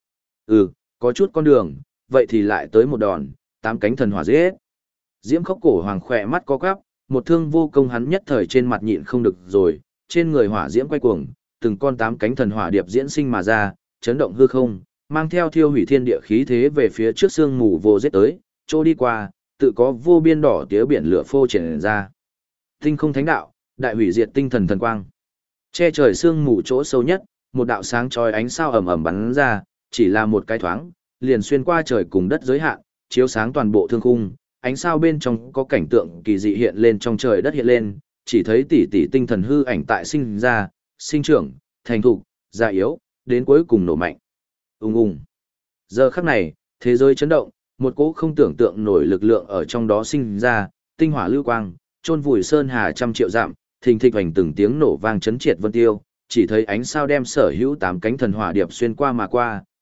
Có chút con đường, vậy thì lại tới một đòn, 8 cánh thần hỏa giết. Diễm Khốc cổ hoàng khỏe mắt có quắp, một thương vô công hắn nhất thời trên mặt nhịn không được rồi, trên người hỏa diễm quay cuồng, từng con 8 cánh thần hỏa điệp diễn sinh mà ra, chấn động hư không, mang theo thiêu hủy thiên địa khí thế về phía trước sương mù vô giết tới, chỗ đi qua, tự có vô biên đỏ tía biển lửa phô triển ra. Tinh không thánh đạo, đại hủy diệt tinh thần thần quang. Che trời sương mù chỗ sâu nhất, một đạo sáng chói ánh sao ầm ầm bắn ra, chỉ là một cái thoáng, liền xuyên qua trời cùng đất giới hạn, chiếu sáng toàn bộ thương khung, ánh sao bên trong có cảnh tượng kỳ dị hiện lên trong trời đất hiện lên, chỉ thấy tỷ tỷ tinh thần hư ảnh tại sinh ra, sinh trưởng, thành thục, già yếu, đến cuối cùng nổ mạnh. Ùng ùng. Giờ khắc này, thế giới chấn động, một cỗ không tưởng tượng nổi lực lượng ở trong đó sinh ra, tinh hỏa lưu quang, chôn vùi sơn hà trăm triệu dặm, thình thịch hoành từng tiếng nổ vang chấn triệt vân tiêu, chỉ thấy ánh sao đem sở hữu 8 cánh thần hỏa điệp xuyên qua mà qua,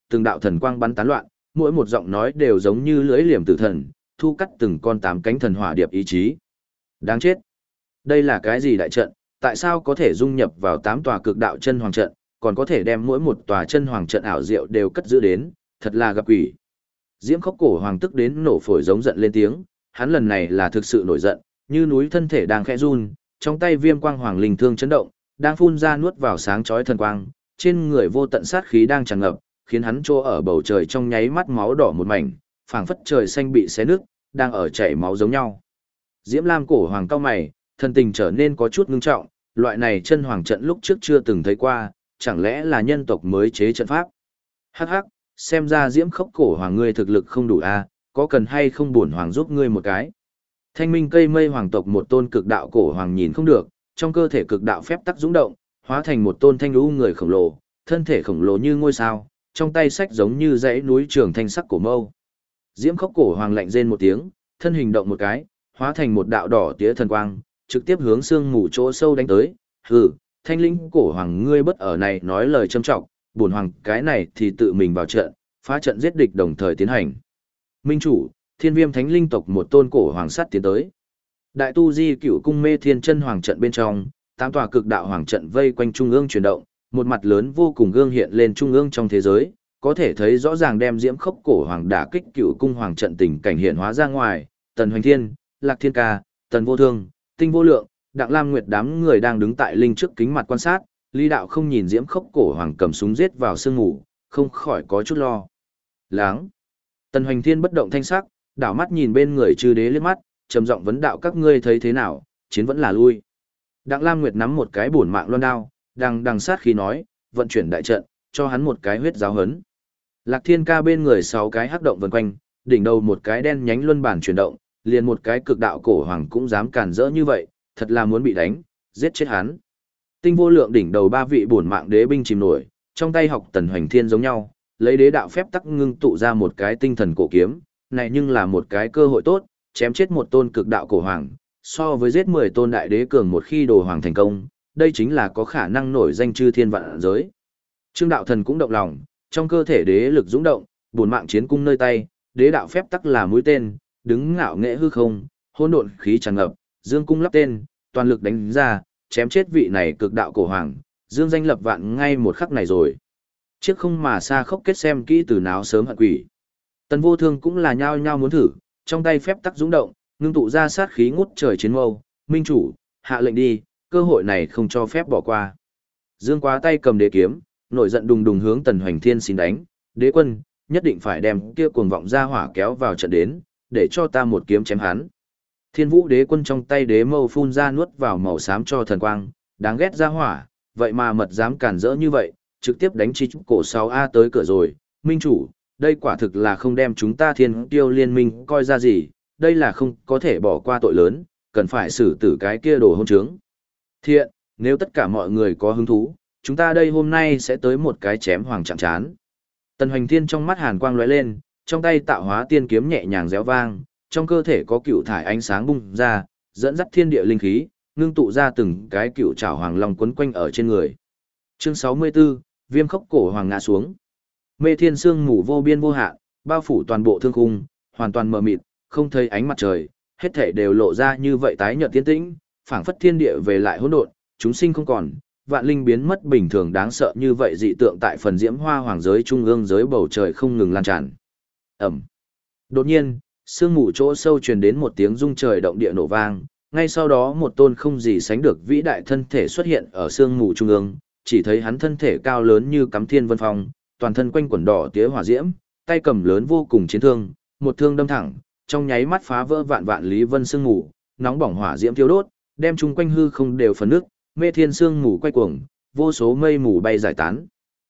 từng đạo thần quang bắn tán loạn, mỗi một giọng nói đều giống như lưỡi liềm tử thần, thu cắt từng con tám cánh thần hỏa điệp ý chí. Đáng chết! Đây là cái gì đại trận, tại sao có thể dung nhập vào 8 tòa cực đạo chân hoàng trận, còn có thể đem mỗi một tòa chân hoàng trận ảo diệu đều cất giữ đến, thật là gặp quỷ. Diễm Khốc Cổ Hoàng tức đến nổ phổi giống giận lên tiếng, hắn lần này là thực sự nổi giận, như núi thân thể đang khẽ run, trong tay viêm quang hoàng linh thương chấn động, đang phun ra nuốt vào sáng chói thần quang, trên người vô tận sát khí đang tràn ngập, khiến hắn trô ở bầu trời trong nháy mắt máu đỏ một mảnh, phảng phất trời xanh bị xé nứt, đang ở chảy máu giống nhau. Diễm Lam Cổ Hoàng cau mày, thân tình trở nên có chút ngưng trọng, loại này chân hoàng trận lúc trước chưa từng thấy qua, chẳng lẽ là nhân tộc mới chế trận pháp? Hắc hắc, xem ra Diễm Khốc Cổ Hoàng ngươi thực lực không đủ a, có cần hay không bổn hoàng giúp ngươi một cái? Thanh Minh Cây Mây hoàng tộc một tôn cực đạo cổ hoàng nhìn không được, trong cơ thể cực đạo phép tắc dũng động, hóa thành một tôn thanh lũ người khổng lồ, thân thể khổng lồ như ngôi sao, trong tay sách giống như dãy núi trường thanh sắc cổ mâu. Diễm Khốc Cổ Hoàng lạnh rên một tiếng, thân hình động một cái, hóa thành một đạo đỏ tía thần quang, trực tiếp hướng xương mù chỗ sâu đánh tới. Hừ, Thanh Linh Cổ Hoàng ngươi bất ở này nói lời châm trọng, bổn hoàng cái này thì tự mình vào trận, phá trận giết địch đồng thời tiến hành. Minh chủ, Thiên Viêm Thánh Linh tộc một tôn cổ hoàng sắt tiến tới. Đại tu di cựu cung mê thiên chân hoàng trận bên trong, 8 tòa cực đạo hoàng trận vây quanh trung ương chuyển động, một mặt lớn vô cùng gương hiện lên trung ương trong thế giới, có thể thấy rõ ràng đem Diễm Khốc Cổ Hoàng đả kích cựu cung hoàng trận tình cảnh hiện hóa ra ngoài. Tần Hoành Thiên, Lạc Thiên Ca, Tần Vô Thương, Tinh Vô Lượng, Đặng Lam Nguyệt đám người đang đứng tại linh trước kính mặt quan sát, Lý Đạo không nhìn Diễm Khốc Cổ Hoàng cầm súng giết vào sương ngủ, không khỏi có chút lo lắng. Tần Hoành Thiên bất động thanh sắc, đảo mắt nhìn bên người chư đế liếc mắt, trầm giọng vấn đạo các ngươi thấy thế nào, chiến vẫn là lui. Đặng Lam Nguyệt nắm một cái bổn mạng loan đao, đằng sát khí nói, vận chuyển đại trận, cho hắn một cái huyết giáo hấn. Lạc Thiên Ca bên người 6 cái hắc động vần quanh, đỉnh đầu một cái đen nhánh luân bản chuyển động, liền một cái cực đạo cổ hoàng cũng dám cản rỡ như vậy, thật là muốn bị đánh, giết chết hắn. Tinh Vô Lượng đỉnh đầu 3 vị bổn mạng đế binh chìm nổi, trong tay học Tần Hoành Thiên giống nhau, lấy đế đạo phép tắc ngưng tụ ra một cái tinh thần cổ kiếm, này nhưng là một cái cơ hội tốt, chém chết một tôn cực đạo cổ hoàng, so với giết 10 tôn đại đế cường một khi đồ hoàng thành công, đây chính là có khả năng nổi danh chư thiên vạn giới. Trương Đạo Thần cũng động lòng, trong cơ thể đế lực dũng động, bổn mạng chiến cung nơi tay, đế đạo phép tắc là mũi tên, đứng ngạo nghệ hư không, hỗn độn khí tràn ngập, dương cung lắp tên, toàn lực đánh ra, chém chết vị này cực đạo cổ hoàng, dương danh lập vạn ngay một khắc này rồi. Chiếc không mà xa khốc kết xem kỹ từ náo sớm hận quỷ. Tần Vô Thương cũng là nhao nhao muốn thử, trong tay phép tắc dũng động, ngưng tụ ra sát khí ngút trời chiến mâu, minh chủ, hạ lệnh đi, cơ hội này không cho phép bỏ qua. Dương Quá tay cầm đế kiếm, nổi giận đùng đùng hướng Tần Hoành Thiên xin đánh, đế quân, nhất định phải đem kia cuồng vọng ra hỏa kéo vào trận đến, để cho ta một kiếm chém hắn. Thiên Vũ đế quân trong tay đế mâu phun ra nuốt vào màu xám cho thần quang, đáng ghét ra hỏa, vậy mà mật dám cản rỡ như vậy, trực tiếp đánh chi trúc cổ 6A tới cửa rồi, minh chủ, đây quả thực là không đem chúng ta Thiên Tiêu liên minh coi ra gì, đây là không có thể bỏ qua tội lớn, cần phải xử tử cái kia đồ hôn trướng. Thiện, nếu tất cả mọi người có hứng thú, chúng ta đây hôm nay sẽ tới một cái chém hoàng chạm chán. Tần Hoành Thiên trong mắt hàn quang lóe lên, trong tay tạo hóa tiên kiếm nhẹ nhàng réo vang, trong cơ thể có cựu thải ánh sáng bung ra, dẫn dắt thiên địa linh khí, ngưng tụ ra từng cái cựu trảo hoàng long quấn quanh ở trên người. Chương 64, Viêm Khốc Cổ Hoàng ngã xuống. Mê thiên sương mù vô biên vô hạn, bao phủ toàn bộ thương khung, hoàn toàn mờ mịt, không thấy ánh mặt trời, hết thảy đều lộ ra như vậy tái nhợt tiến tĩnh, phảng phất thiên địa về lại hỗn độn, chúng sinh không còn, vạn linh biến mất bình thường đáng sợ như vậy dị tượng tại phần diễm hoa hoàng giới trung ương giới bầu trời không ngừng lan tràn. Ầm. Đột nhiên, sương mù chỗ sâu truyền đến một tiếng rung trời động địa nổ vang, ngay sau đó một tôn không gì sánh được vĩ đại thân thể xuất hiện ở sương mù trung ương, chỉ thấy hắn thân thể cao lớn như cắm thiên vân phong, toàn thân quanh quần đỏ tía hỏa diễm, tay cầm lớn vô cùng chiến thương, một thương đâm thẳng, trong nháy mắt phá vỡ vạn vạn lý vân sương mù, nóng bỏng hỏa diễm thiêu đốt, đem chung quanh hư không đều phần nước, mê thiên sương mù quay cuồng, vô số mây mù bay giải tán.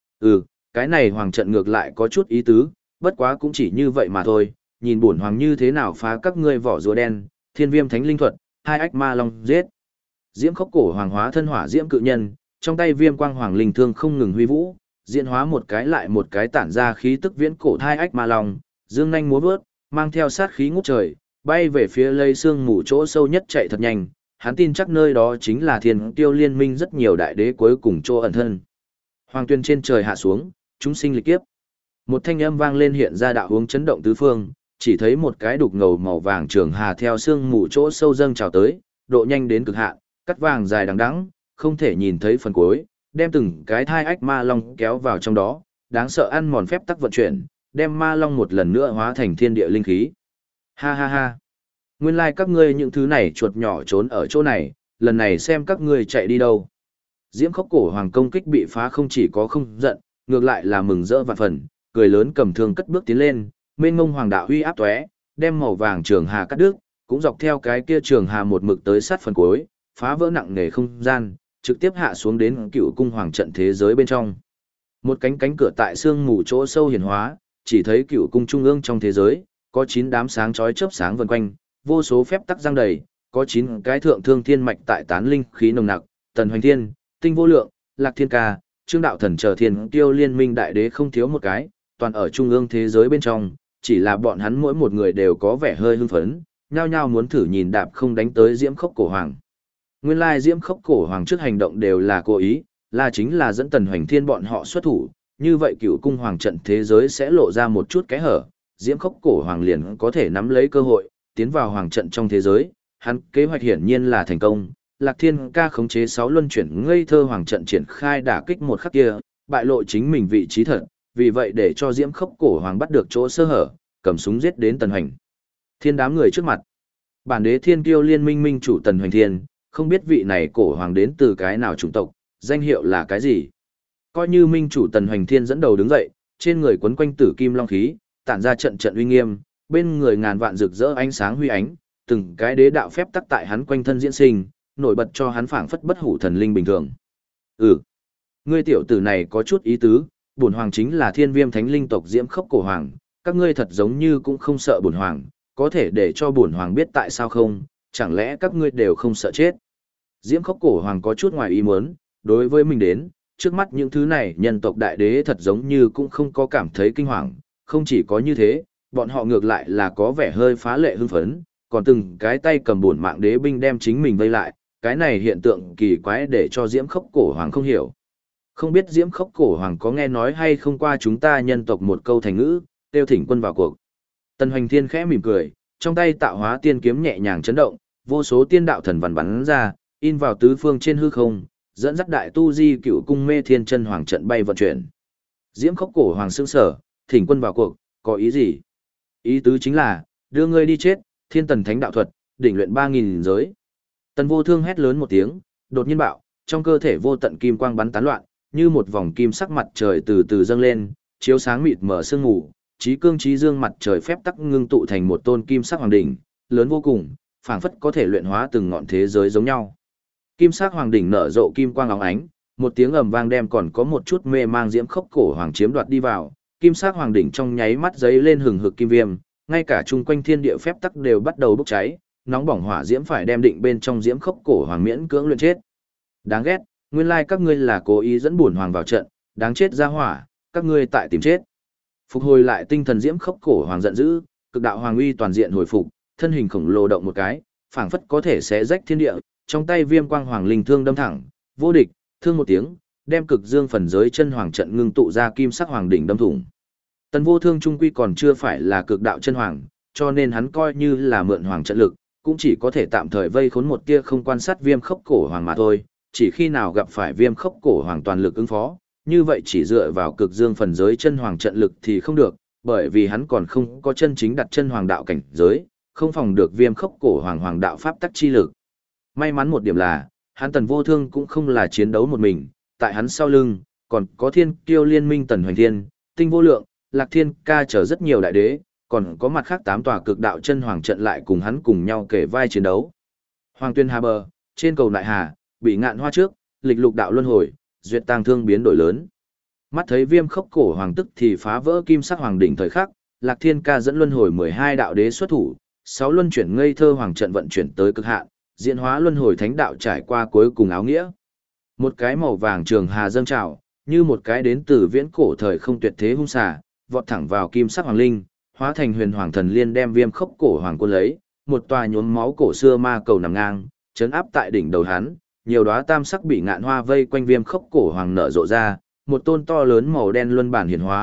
Cái này hoàng trận ngược lại có chút ý tứ, bất quá cũng chỉ như vậy mà thôi, nhìn bổn hoàng như thế nào phá các ngươi vỏ rùa đen, thiên viêm thánh linh thuật, hai ách ma long giết. Diễm Khốc Cổ Hoàng hóa thân hỏa diễm cự nhân, trong tay viêm quang hoàng linh thương không ngừng huy vũ, diễn hóa một cái lại một cái tản ra khí tức viễn cổ thai ách ma long, dương nhanh múa vớt, mang theo sát khí ngút trời, bay về phía lây sương mù chỗ sâu nhất chạy thật nhanh, hắn tin chắc nơi đó chính là Thiên Tiêu liên minh rất nhiều đại đế cuối cùng chỗ ẩn thân. Hoàng tuyên trên trời hạ xuống, chúng sinh lịch kiếp. Một thanh âm vang lên hiện ra đạo hướng chấn động tứ phương, chỉ thấy một cái đục ngầu màu vàng trường hà theo sương mù chỗ sâu dâng trào tới, độ nhanh đến cực hạn, cắt vàng dài đằng đẵng, không thể nhìn thấy phần cuối, đem từng cái thai ách ma long kéo vào trong đó, đáng sợ ăn mòn phép tắc vận chuyển, đem ma long một lần nữa hóa thành thiên địa linh khí. Ha ha ha. Nguyên lai các ngươi những thứ này chuột nhỏ trốn ở chỗ này, lần này xem các ngươi chạy đi đâu. Diễm Khốc Cổ Hoàng công kích bị phá không chỉ có không giận, ngược lại là mừng rỡ vạn phần, cười lớn cầm thương cất bước tiến lên, mênh mông hoàng đạo uy áp tóe, đem màu vàng trường hà cắt đứt, cũng dọc theo cái kia trường hà một mực tới sát phần cuối, phá vỡ nặng nề không gian, trực tiếp hạ xuống đến Cựu Cung Hoàng trận thế giới bên trong. Một cánh cánh cửa tại xương mù chỗ sâu hiển hóa, chỉ thấy Cựu Cung trung ương trong thế giới, có 9 đám sáng chói chớp sáng vần quanh, vô số phép tắc giăng đầy, có 9 cái thượng thương thiên mạch tại tán linh khí nồng nặc, Tần Hoành Thiên, Tinh Vô Lượng, Lạc Thiên Ca, Trương Đạo Thần chờ thiên tiêu liên minh đại đế không thiếu một cái, toàn ở trung ương thế giới bên trong, chỉ là bọn hắn mỗi một người đều có vẻ hơi hưng phấn, nhao nhao muốn thử nhìn đạp không đánh tới Diễm Khốc Cổ Hoàng. Nguyên lai Diễm Khốc Cổ Hoàng trước hành động đều là cố ý, là chính là dẫn Tần Hoành Thiên bọn họ xuất thủ, như vậy Cựu Cung Hoàng trận thế giới sẽ lộ ra một chút cái hở, Diễm Khốc Cổ Hoàng liền có thể nắm lấy cơ hội, tiến vào hoàng trận trong thế giới, hắn kế hoạch hiển nhiên là thành công. Lạc Thiên Ca khống chế 6 luân chuyển ngây thơ hoàng trận triển khai đả kích một khắc kia, bại lộ chính mình vị trí thật, vì vậy để cho Diễm Khốc Cổ Hoàng bắt được chỗ sơ hở, cầm súng giết đến Tần Hoành Thiên đám người trước mặt. Bản đế thiên kiêu liên minh minh chủ Tần Hoành Thiên, không biết vị này cổ hoàng đến từ cái nào chủng tộc, danh hiệu là cái gì. Coi như minh chủ Tần Hoành Thiên dẫn đầu đứng dậy, trên người quấn quanh tử kim long khí, tản ra trận trận uy nghiêm, bên người ngàn vạn rực rỡ ánh sáng huy ánh, từng cái đế đạo phép tắc tại hắn quanh thân diễn sinh, nổi bật cho hắn phảng phất bất hủ thần linh bình thường. Ngươi tiểu tử này có chút ý tứ, bổn hoàng chính là Thiên Viêm Thánh Linh tộc Diễm Khốc Cổ Hoàng, các ngươi thật giống như cũng không sợ bổn hoàng, có thể để cho bổn hoàng biết tại sao không, chẳng lẽ các ngươi đều không sợ chết? Diễm Khốc Cổ Hoàng có chút ngoài ý muốn, đối với mình đến, trước mắt những thứ này nhân tộc đại đế thật giống như cũng không có cảm thấy kinh hoàng, không chỉ có như thế, bọn họ ngược lại là có vẻ hơi phá lệ hưng phấn, còn từng cái tay cầm bổn mạng đế binh đem chính mình vây lại, cái này hiện tượng kỳ quái để cho Diễm Khốc Cổ Hoàng không hiểu. Không biết Diễm Khốc Cổ Hoàng có nghe nói hay không qua chúng ta nhân tộc một câu thành ngữ, tiêu thỉnh quân vào cuộc. Tần Hoành Thiên khẽ mỉm cười, trong tay tạo hóa tiên kiếm nhẹ nhàng chấn động, vô số tiên đạo thần văn bắn ra, in vào tứ phương trên hư không, dẫn dắt đại tu di Cựu Cung Mê Thiên Chân Hoàng trận bay vận chuyển. Diễm Khốc Cổ Hoàng sững sờ, thỉnh quân vào cuộc, có ý gì? Ý tứ chính là, đưa ngươi đi chết, Thiên Tần Thánh đạo thuật, đỉnh luyện 3000 giới. Tần Vô Thương hét lớn một tiếng, đột nhiên bạo, trong cơ thể vô tận kim quang bắn tán loạn, như một vòng kim sắc mặt trời từ từ dâng lên, chiếu sáng mịt mờ sương mù, trí cương trí dương mặt trời phép tắc ngưng tụ thành một tôn kim sắc hoàng đỉnh, lớn vô cùng, phảng phất có thể luyện hóa từng ngọn thế giới giống nhau. Kim sắc hoàng đỉnh nở rộ kim quang óng ánh, một tiếng ầm vang đem còn có một chút mê mang Diễm Khốc Cổ Hoàng chiếm đoạt đi vào, kim sắc hoàng đỉnh trong nháy mắt giấy lên hừng hực kim viêm, ngay cả chung quanh thiên địa phép tắc đều bắt đầu bốc cháy, nóng bỏng hỏa diễm phải đem định bên trong Diễm Khốc Cổ Hoàng miễn cưỡng luyện chết. Đáng ghét, nguyên lai các ngươi là cố ý dẫn bổn hoàng vào trận, đáng chết ra hỏa, các ngươi tại tìm chết. Phục hồi lại tinh thần Diễm Khốc Cổ Hoàng giận dữ, cực đạo hoàng uy toàn diện hồi phục, thân hình khổng lồ động một cái, phảng phất có thể xé rách thiên địa, trong tay viêm quang hoàng linh thương đâm thẳng, vô địch, thương một tiếng, đem cực dương phần giới chân hoàng trận ngưng tụ ra kim sắc hoàng đỉnh đâm thủng. Tần Vô Thương trung quy còn chưa phải là cực đạo chân hoàng, cho nên hắn coi như là mượn hoàng trận lực, cũng chỉ có thể tạm thời vây khốn một tia không quan sát Viêm Khốc Cổ Hoàng mà thôi, chỉ khi nào gặp phải Viêm Khốc Cổ Hoàng toàn lực ứng phó, như vậy chỉ dựa vào cực dương phần giới chân hoàng trận lực thì không được, bởi vì hắn còn không có chân chính đặt chân hoàng đạo cảnh giới, không phòng được Viêm Khốc Cổ Hoàng hoàng đạo pháp tắc chi lực. May mắn một điểm là, hắn Tần Vô Thương cũng không là chiến đấu một mình, tại hắn sau lưng, còn có thiên kiêu liên minh Tần Hoành Thiên, Tinh Vô Lượng, Lạc Thiên Ca chở rất nhiều đại đế, còn có mặt khác 8 tòa cực đạo chân hoàng trận lại cùng hắn cùng nhau kể vai chiến đấu. Hoàng Tuyên Hà bờ, trên cầu Nại Hà, bị ngạn hoa trước, lịch lục đạo luân hồi, duyệt tang thương biến đổi lớn. Mắt thấy Viêm Khốc Cổ Hoàng tức thì phá vỡ kim sắc hoàng đỉnh thời khắc, Lạc Thiên Ca dẫn luân hồi 12 đạo đế xuất thủ, 6 luân chuyển ngây thơ hoàng trận vận chuyển tới cực hạn, diễn hóa luân hồi thánh đạo trải qua cuối cùng áo nghĩa. Một cái màu vàng trường hà dâng trào, như một cái đến từ viễn cổ thời không tuyệt thế hung xà, vọt thẳng vào kim sắc hoàng linh, hóa thành huyền hoàng thần liên đem Viêm Khốc Cổ Hoàng quân lấy, một tòa nhuốm máu cổ xưa ma cầu nằm ngang, chấn áp tại đỉnh đầu hắn, nhiều đóa tam sắc bị ngạn hoa vây quanh Viêm Khốc Cổ Hoàng nở rộ ra, một tôn to lớn màu đen luân bản hiển hóa,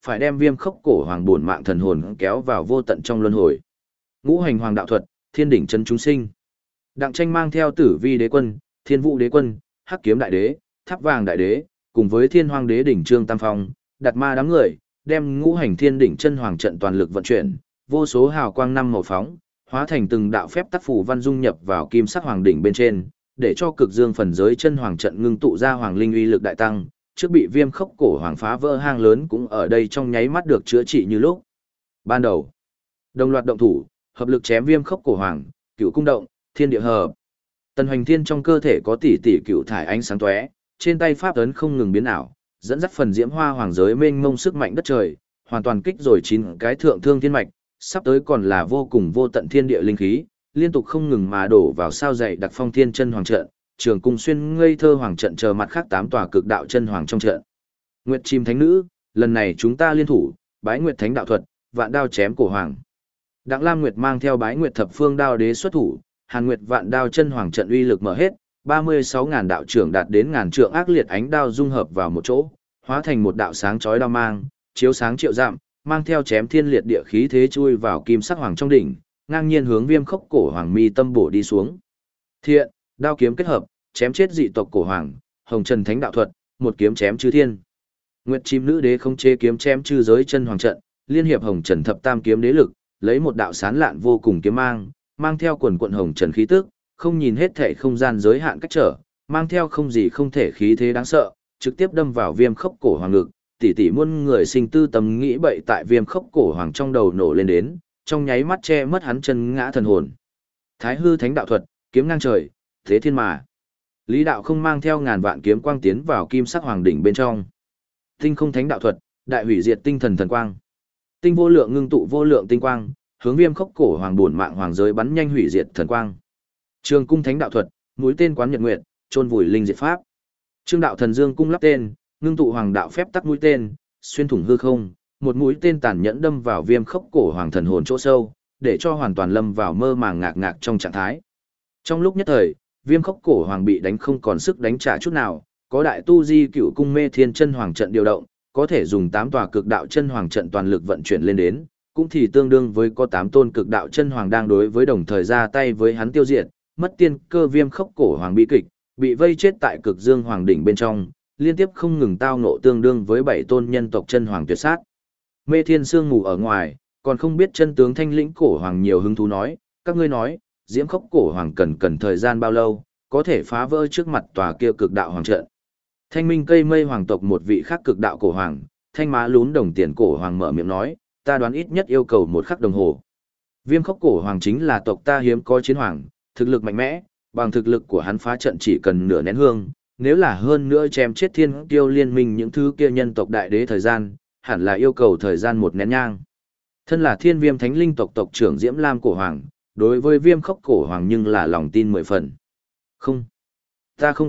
phải đem Viêm Khốc Cổ Hoàng bổn mạng thần hồn kéo vào vô tận trong luân hồi. Ngũ hành hoàng đạo thuật, thiên đỉnh chân chúng sinh. Đặng Tranh mang theo Tử Vi đế quân, Thiên Vũ đế quân, Hắc Kiếm đại đế, Tháp Vàng đại đế, cùng với Thiên Hoang đế đỉnh Trương Tam Phong, đặt ma đám người, đem ngũ hành thiên đỉnh chân hoàng trận toàn lực vận chuyển, vô số hào quang năm màu phóng, hóa thành từng đạo phép tắc phù văn dung nhập vào kim sắc hoàng đỉnh bên trên, để cho cực dương phần giới chân hoàng trận ngưng tụ ra hoàng linh uy lực đại tăng, trước bị Viêm Khốc Cổ Hoàng phá vỡ hang lớn cũng ở đây trong nháy mắt được chữa trị như lúc ban đầu. Đồng loạt động thủ, hợp lực chém Viêm Khốc Cổ Hoàng, Cửu cung động, thiên địa hợp. Tần Hoành Thiên trong cơ thể có tỷ tỷ cựu thải ánh sáng tóe, trên tay pháp ấn không ngừng biến ảo, dẫn dắt phần diễm hoa hoàng giới mênh mông sức mạnh đất trời, hoàn toàn kích rồi 9 cái thượng thương thiên mạch, sắp tới còn là vô cùng vô tận thiên địa linh khí, liên tục không ngừng mà đổ vào sao dày đặc phong thiên chân hoàng trận, trường cung xuyên ngây thơ hoàng trận chờ mặt khác 8 tòa cực đạo chân hoàng trong trận. Nguyệt chim thánh nữ, lần này chúng ta liên thủ, bái Nguyệt thánh đạo thuật, vạn đao chém cổ hoàng. Đặng Lam Nguyệt mang theo bái Nguyệt thập phương đao đế xuất thủ, Hàn Nguyệt vạn đao chân hoàng trận uy lực mở hết, 36.000 đạo trưởng đạt đến ngàn trượng ác liệt ánh đao dung hợp vào một chỗ, hóa thành một đạo sáng chói đao mang, chiếu sáng triệu dặm, mang theo chém thiên liệt địa khí thế chui vào kim sắc hoàng trong đỉnh, ngang nhiên hướng Viêm Khốc Cổ Hoàng mi tâm bổ đi xuống. Thiện, đao kiếm kết hợp, chém chết dị tộc cổ hoàng, Hồng Trần Thánh đạo thuật, một kiếm chém chư thiên. Nguyệt chim nữ đế không chế kiếm chém chư giới chân hoàng trận, liên hiệp Hồng Trần thập tam kiếm đế lực, lấy một đạo sán lạn vô cùng kiếm mang theo quần quận Hồng Trần khí tức, không nhìn hết thể không gian giới hạn cách trở, mang theo không gì không thể khí thế đáng sợ, trực tiếp đâm vào Viêm Khốc Cổ Hoàng ngực, tỷ tỷ muôn người sinh tư tầm nghĩ bậy tại Viêm Khốc Cổ Hoàng trong đầu nổ lên đến, trong nháy mắt che mất hắn chân ngã thần hồn. Thái hư thánh đạo thuật, kiếm ngang trời, thế thiên mà. Lý đạo không mang theo ngàn vạn kiếm quang tiến vào kim sắc hoàng đỉnh bên trong. Tinh không thánh đạo thuật, đại hủy diệt tinh thần thần quang. Tinh vô lượng ngưng tụ vô lượng tinh quang, hướng Viêm Khốc Cổ Hoàng bổn mạng hoàng giới bắn nhanh hủy diệt thần quang. Trường cung thánh đạo thuật, mũi tên quán nhật nguyệt, chôn vùi linh diệt pháp. Trương đạo thần dương cung lắp tên, ngưng tụ hoàng đạo phép tắc mũi tên, xuyên thủng hư không, một mũi tên tàn nhẫn đâm vào Viêm Khốc Cổ Hoàng thần hồn chỗ sâu, để cho hoàn toàn lâm vào mơ màng ngạc ngạc trong trạng thái. Trong lúc nhất thời, Viêm Khốc Cổ Hoàng bị đánh không còn sức đánh trả chút nào, có đại tu di cựu cung mê thiên chân hoàng trận điều động, có thể dùng 8 tòa cực đạo chân hoàng trận toàn lực vận chuyển lên đến, cũng thì tương đương với có 8 tôn cực đạo chân hoàng đang đối với đồng thời ra tay với hắn tiêu diệt, mất tiên cơ Viêm Khốc Cổ Hoàng bị kịch, bị vây chết tại Cực Dương Hoàng đỉnh bên trong, liên tiếp không ngừng tao ngộ tương đương với 7 tôn nhân tộc chân hoàng tuyệt sát. Mê Thiên sương mù ở ngoài, còn không biết chân tướng Thanh Lĩnh Cổ Hoàng nhiều hứng thú nói, các ngươi nói, Diễm Khốc Cổ Hoàng cần thời gian bao lâu, có thể phá vỡ trước mặt tòa kia cực đạo hoàng trận. Thanh Minh Cây Mây hoàng tộc một vị khác cực đạo cổ hoàng, thanh má lún đồng tiền cổ hoàng mở miệng nói, ta đoán ít nhất yêu cầu 1 khắc đồng hồ. Viêm Khốc Cổ Hoàng chính là tộc ta hiếm có chiến hoàng, thực lực mạnh mẽ, bằng thực lực của hắn phá trận chỉ cần nửa nén hương, nếu là hơn nữa chém chết thiên kiêu liên minh những thứ kia nhân tộc đại đế thời gian, hẳn là yêu cầu thời gian 1 nén nhang. Thân là Thiên Viêm Thánh Linh tộc tộc trưởng Diễm Lam Cổ Hoàng, đối với Viêm Khốc Cổ Hoàng nhưng là lòng tin 10 phần. Không, ta không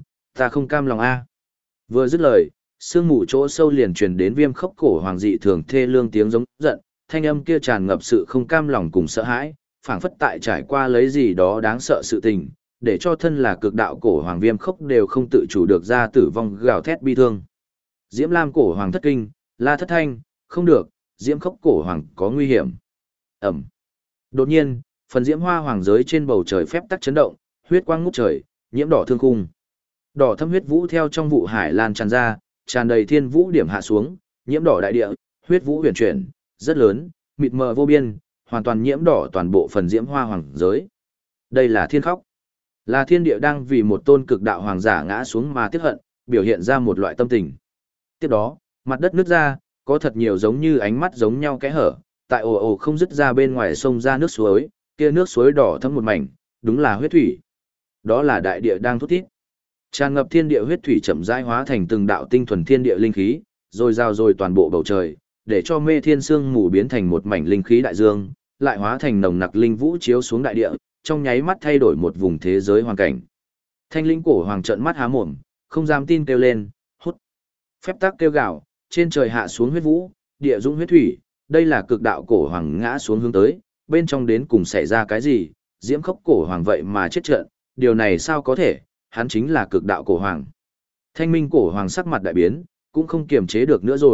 cam lòng a. Vừa dứt lời, sương mù chỗ sâu liền truyền đến Viêm Khốc Cổ Hoàng dị thường thê lương tiếng giống giận, thanh âm kia tràn ngập sự không cam lòng cùng sợ hãi, phảng phất tại trải qua lấy gì đó đáng sợ sự tình, để cho thân là cực đạo cổ hoàng Viêm Khốc đều không tự chủ được ra tử vong gào thét bi thương. Diễm Lam Cổ Hoàng thất kinh, la thất thanh, không được, Diễm Khốc Cổ Hoàng có nguy hiểm. Ẩm. Đột nhiên, phần diễm hoa hoàng giới trên bầu trời phép tắc chấn động, huyết quang ngút trời, nhiễm đỏ thương khung. Đỏ thâm huyết vũ theo trong vụ hải lan tràn ra, tràn đầy thiên vũ điểm hạ xuống, nhiễm đỏ đại địa, huyết vũ huyền chuyển, rất lớn, mịt mờ vô biên, hoàn toàn nhiễm đỏ toàn bộ phần diễm hoa hoàng giới. Đây là thiên khóc. Là thiên địa đang vì một tôn cực đạo hoàng giả ngã xuống mà tiếc hận, biểu hiện ra một loại tâm tình. Tiếp đó, mặt đất nứt ra, có thật nhiều giống như ánh mắt giống nhau kẽ hở, tại ồ ồ không dứt ra bên ngoài sông ra nước suối, kia nước suối đỏ thẫm một mảnh, đúng là huyết thủy. Đó là đại địa đang thút thít. Tràn ngập thiên địa huyết thủy chậm rãi hóa thành từng đạo tinh thuần thiên địa linh khí, rồi rào rồi toàn bộ bầu trời, để cho mê thiên sương mù biến thành một mảnh linh khí đại dương, lại hóa thành nồng nặc linh vũ chiếu xuống đại địa, trong nháy mắt thay đổi một vùng thế giới hoàn cảnh. Thanh Linh Cổ Hoàng trợn mắt há mồm, không dám tin kêu lên, hút. Phép tắc kêu gào, trên trời hạ xuống huyết vũ, địa dũng huyết thủy, đây là cực đạo cổ hoàng ngã xuống hướng tới, bên trong đến cùng xảy ra cái gì, Diễm Khốc Cổ Hoàng vậy mà chết trận, điều này sao có thể, hắn chính là cực đạo cổ hoàng. Thanh Minh Cổ Hoàng sắc mặt đại biến, cũng không kiềm chế được nữa rồi,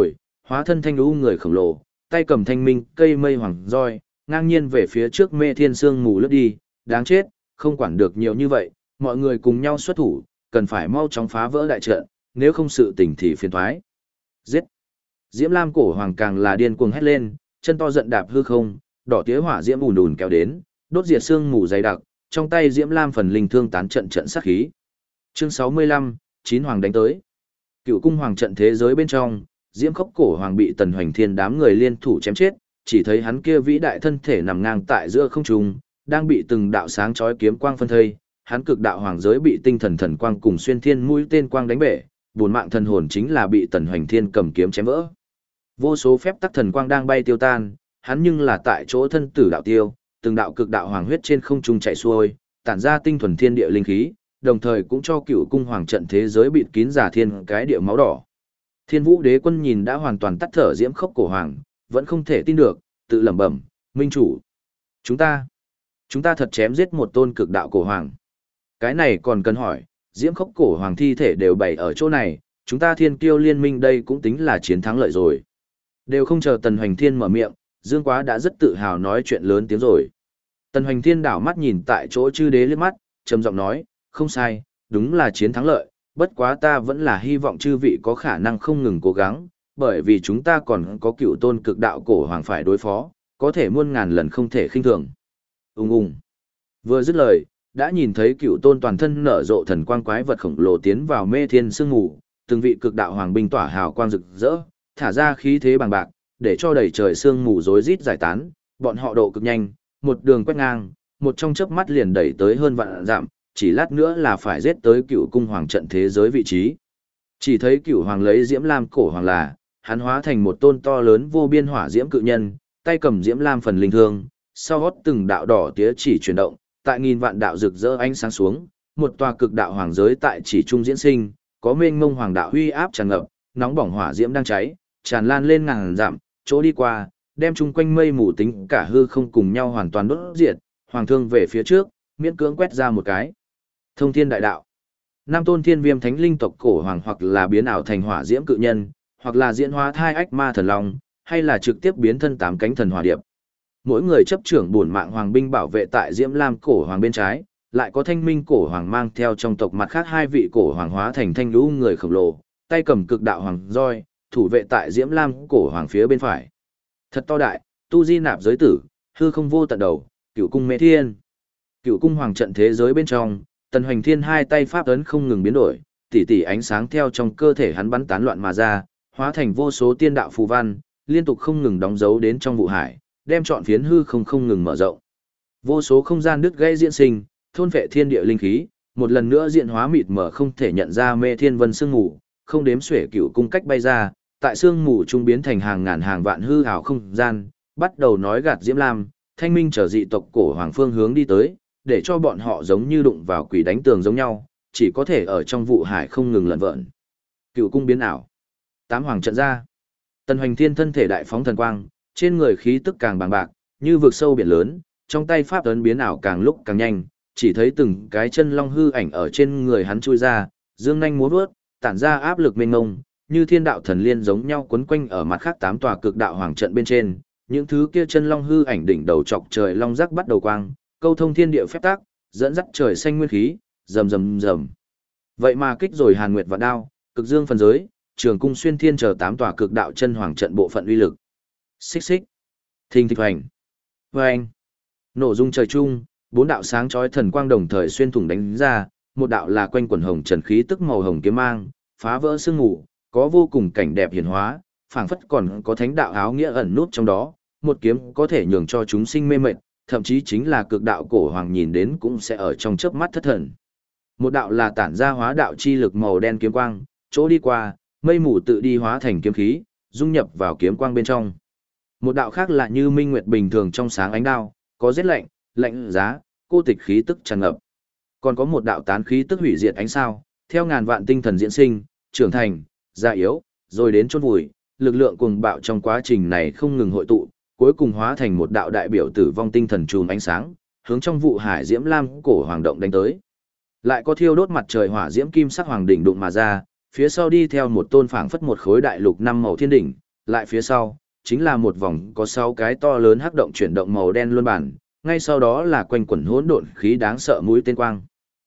hóa thân thanh lũ người khổng lồ, tay cầm thanh minh cây mây hoàng roi, ngang nhiên về phía trước Mê Thiên sương mù lướt đi, đáng chết, không quản được nhiều như vậy, mọi người cùng nhau xuất thủ, cần phải mau chóng phá vỡ đại trận, nếu không sự tình thì phiền toái. Giết! Diễm Lam cổ hoàng càng là điên cuồng hét lên, chân to giận đạp hư không, đỏ tía hỏa diễm ùn ùn kéo đến, đốt diệt sương mù dày đặc, trong tay Diễm Lam phần linh thương tán trận trận sát khí. Chương 65, Chín hoàng đánh tới. Cựu cung hoàng trận thế giới bên trong, Diễm Khốc cổ hoàng bị Tần Hoành Thiên đám người liên thủ chém chết, chỉ thấy hắn kia vĩ đại thân thể nằm ngang tại giữa không trung, đang bị từng đạo sáng chói kiếm quang phân thây, hắn cực đạo hoàng giới bị tinh thần thần quang cùng xuyên thiên mũi tên quang đánh bể, bổn mạng thần hồn chính là bị Tần Hoành Thiên cầm kiếm chém vỡ. Vô số phép tắc thần quang đang bay tiêu tan, hắn nhưng là tại chỗ thân tử đạo tiêu, từng đạo cực đạo hoàng huyết trên không trung chạy xuôi, tản ra tinh thuần thiên địa linh khí, đồng thời cũng cho cựu cung hoàng trận thế giới bịt kín giả thiên cái địa máu đỏ. Thiên Vũ Đế Quân nhìn đã hoàn toàn tắt thở Diễm Khốc cổ hoàng, vẫn không thể tin được, tự lẩm bẩm, "Minh chủ, chúng ta thật chém giết một tôn cực đạo cổ hoàng." Cái này còn cần hỏi, Diễm Khốc cổ hoàng thi thể đều bày ở chỗ này, chúng ta Thiên Kiêu liên minh đây cũng tính là chiến thắng lợi rồi. Đều không chờ Tần Hoành Thiên mở miệng, Dương Quá đã rất tự hào nói chuyện lớn tiếng rồi. Tần Hoành Thiên đảo mắt nhìn tại chỗ chư đế liếc mắt, trầm giọng nói, "Không sai, đúng là chiến thắng lợi, bất quá ta vẫn là hy vọng chư vị có khả năng không ngừng cố gắng, bởi vì chúng ta còn có cựu tôn cực đạo cổ hoàng phải đối phó, có thể muôn ngàn lần không thể khinh thường." Ung ung. Vừa dứt lời, đã nhìn thấy cựu tôn toàn thân nở rộ thần quang quái vật khổng lồ tiến vào Mê Thiên sương mù, từng vị cực đạo hoàng binh tỏa hào quang rực rỡ, thả ra khí thế bằng bạc, để cho đầy trời sương mù rối rít giải tán, bọn họ độ cực nhanh, một đường quét ngang, một trong chớp mắt liền đẩy tới hơn vạn dặm, chỉ lát nữa là phải giết tới cựu cung hoàng trận thế giới vị trí. Chỉ thấy cựu hoàng lấy Diễm Lam cổ hoàng là, hắn hóa thành một tôn to lớn vô biên hỏa diễm cự nhân, tay cầm Diễm Lam phần linh thương, sau gót từng đạo đỏ tía chỉ chuyển động, tại nghìn vạn đạo rực rỡ ánh sáng xuống, một tòa cực đạo hoàng giới tại chỉ trung diễn sinh, có mênh mông hoàng đạo huy áp tràn ngập, nóng bỏng hỏa diễm đang cháy, tràn lan lên ngàn dặm, chỗ đi qua, đem chung quanh mây mù tính cả hư không cùng nhau hoàn toàn đốt diệt, hoàng thương về phía trước, miễn cưỡng quét ra một cái. Thông thiên đại đạo. Nam tôn thiên viêm thánh linh tộc cổ hoàng hoặc là biến ảo thành hỏa diễm cự nhân, hoặc là diễn hóa thai ách ma thần long, hay là trực tiếp biến thân tám cánh thần hỏa điệp. Mỗi người chấp trưởng bổn mạng hoàng binh bảo vệ tại Diễm Lam cổ hoàng bên trái, lại có thanh minh cổ hoàng mang theo trong tộc mặt khác hai vị cổ hoàng hóa thành thanh lũ người khổng lồ, tay cầm cực đạo hoàng roi, thủ vệ tại Diễm Lam cổ hoàng phía bên phải. Thật to đại, tu di nạp giới tử, hư không vô tận đầu, cựu cung Mê Thiên. Cựu cung hoàng trận thế giới bên trong, Tần Hoành Thiên hai tay pháp ấn không ngừng biến đổi, tỉ tỉ ánh sáng theo trong cơ thể hắn bắn tán loạn mà ra, hóa thành vô số tiên đạo phù văn, liên tục không ngừng đóng dấu đến trong vụ hải, đem trọn phiến hư không ngừng mở rộng. Vô số không gian đứt gãy diễn sinh, thôn phệ thiên địa linh khí, một lần nữa diện hóa mịt mờ không thể nhận ra Mê Thiên vân sương mù, không đếm xuể cựu cung cách bay ra, tại sương mù trung biến thành hàng ngàn hàng vạn hư ảo không gian, bắt đầu nói gạt Diễm Lam, Thanh Minh trở dị tộc cổ hoàng phương hướng đi tới, để cho bọn họ giống như đụng vào quỷ đánh tường giống nhau, chỉ có thể ở trong vụ hải không ngừng lẩn vợn. Cựu cung biến ảo, tám hoàng trận ra. Tần Hoành Thiên thân thể đại phóng thần quang, trên người khí tức càng bằng bạc, như vực sâu biển lớn, trong tay pháp ấn biến ảo càng lúc càng nhanh, chỉ thấy từng cái chân long hư ảnh ở trên người hắn chui ra, dương nhanh múa vuốt, tản ra áp lực mênh mông, như thiên đạo thần liên giống nhau quấn quanh ở mặt khác tám tòa cực đạo hoàng trận bên trên, những thứ kia chân long hư ảnh đỉnh đầu chọc trời long rắc bắt đầu quang, câu thông thiên địa phép tắc, dẫn dắt trời xanh nguyên khí, rầm rầm rầm. Vậy mà kích rồi Hàn Nguyệt và đao, cực dương phần giới, trường cung xuyên thiên chờ tám tòa cực đạo chân hoàng trận bộ phận uy lực. Xích xích, thình thịch hoành, vâng, nổ rung trời chung, bốn đạo sáng chói thần quang đồng thời xuyên thủng đánh ra, một đạo là quanh quần hồng trần khí tức màu hồng kiếm mang, phá vỡ sương mù, có vô cùng cảnh đẹp hiển hóa, phảng phất còn có thánh đạo áo nghĩa ẩn nút trong đó, một kiếm có thể nhường cho chúng sinh mê mệt, thậm chí chính là cực đạo cổ hoàng nhìn đến cũng sẽ ở trong chớp mắt thất thần. Một đạo là tản ra hóa đạo chi lực màu đen kiếm quang, chỗ đi qua, mây mù tự đi hóa thành kiếm khí, dung nhập vào kiếm quang bên trong. Một đạo khác là như minh nguyệt bình thường trong sáng ánh đao, có rét lạnh, lạnh giá, cô tịch khí tức tràn ngập. Còn có một đạo tán khí tức hủy diệt ánh sao, theo ngàn vạn tinh thần diễn sinh, trưởng thành, già yếu, rồi đến chôn vùi, lực lượng cuồng bạo trong quá trình này không ngừng hội tụ, cuối cùng hóa thành một đạo đại biểu tử vong tinh thần chùm ánh sáng, hướng trong vụ hải diễm lam cổ hoàng động đánh tới. Lại có thiêu đốt mặt trời hỏa diễm kim sắc hoàng đỉnh đụng mà ra, phía sau đi theo một tôn phảng phất một khối đại lục năm màu thiên đỉnh, lại phía sau, chính là một vòng có 6 cái to lớn hắc động chuyển động màu đen luân bản, ngay sau đó là quanh quẩn hỗn độn khí đáng sợ mũi tên quang.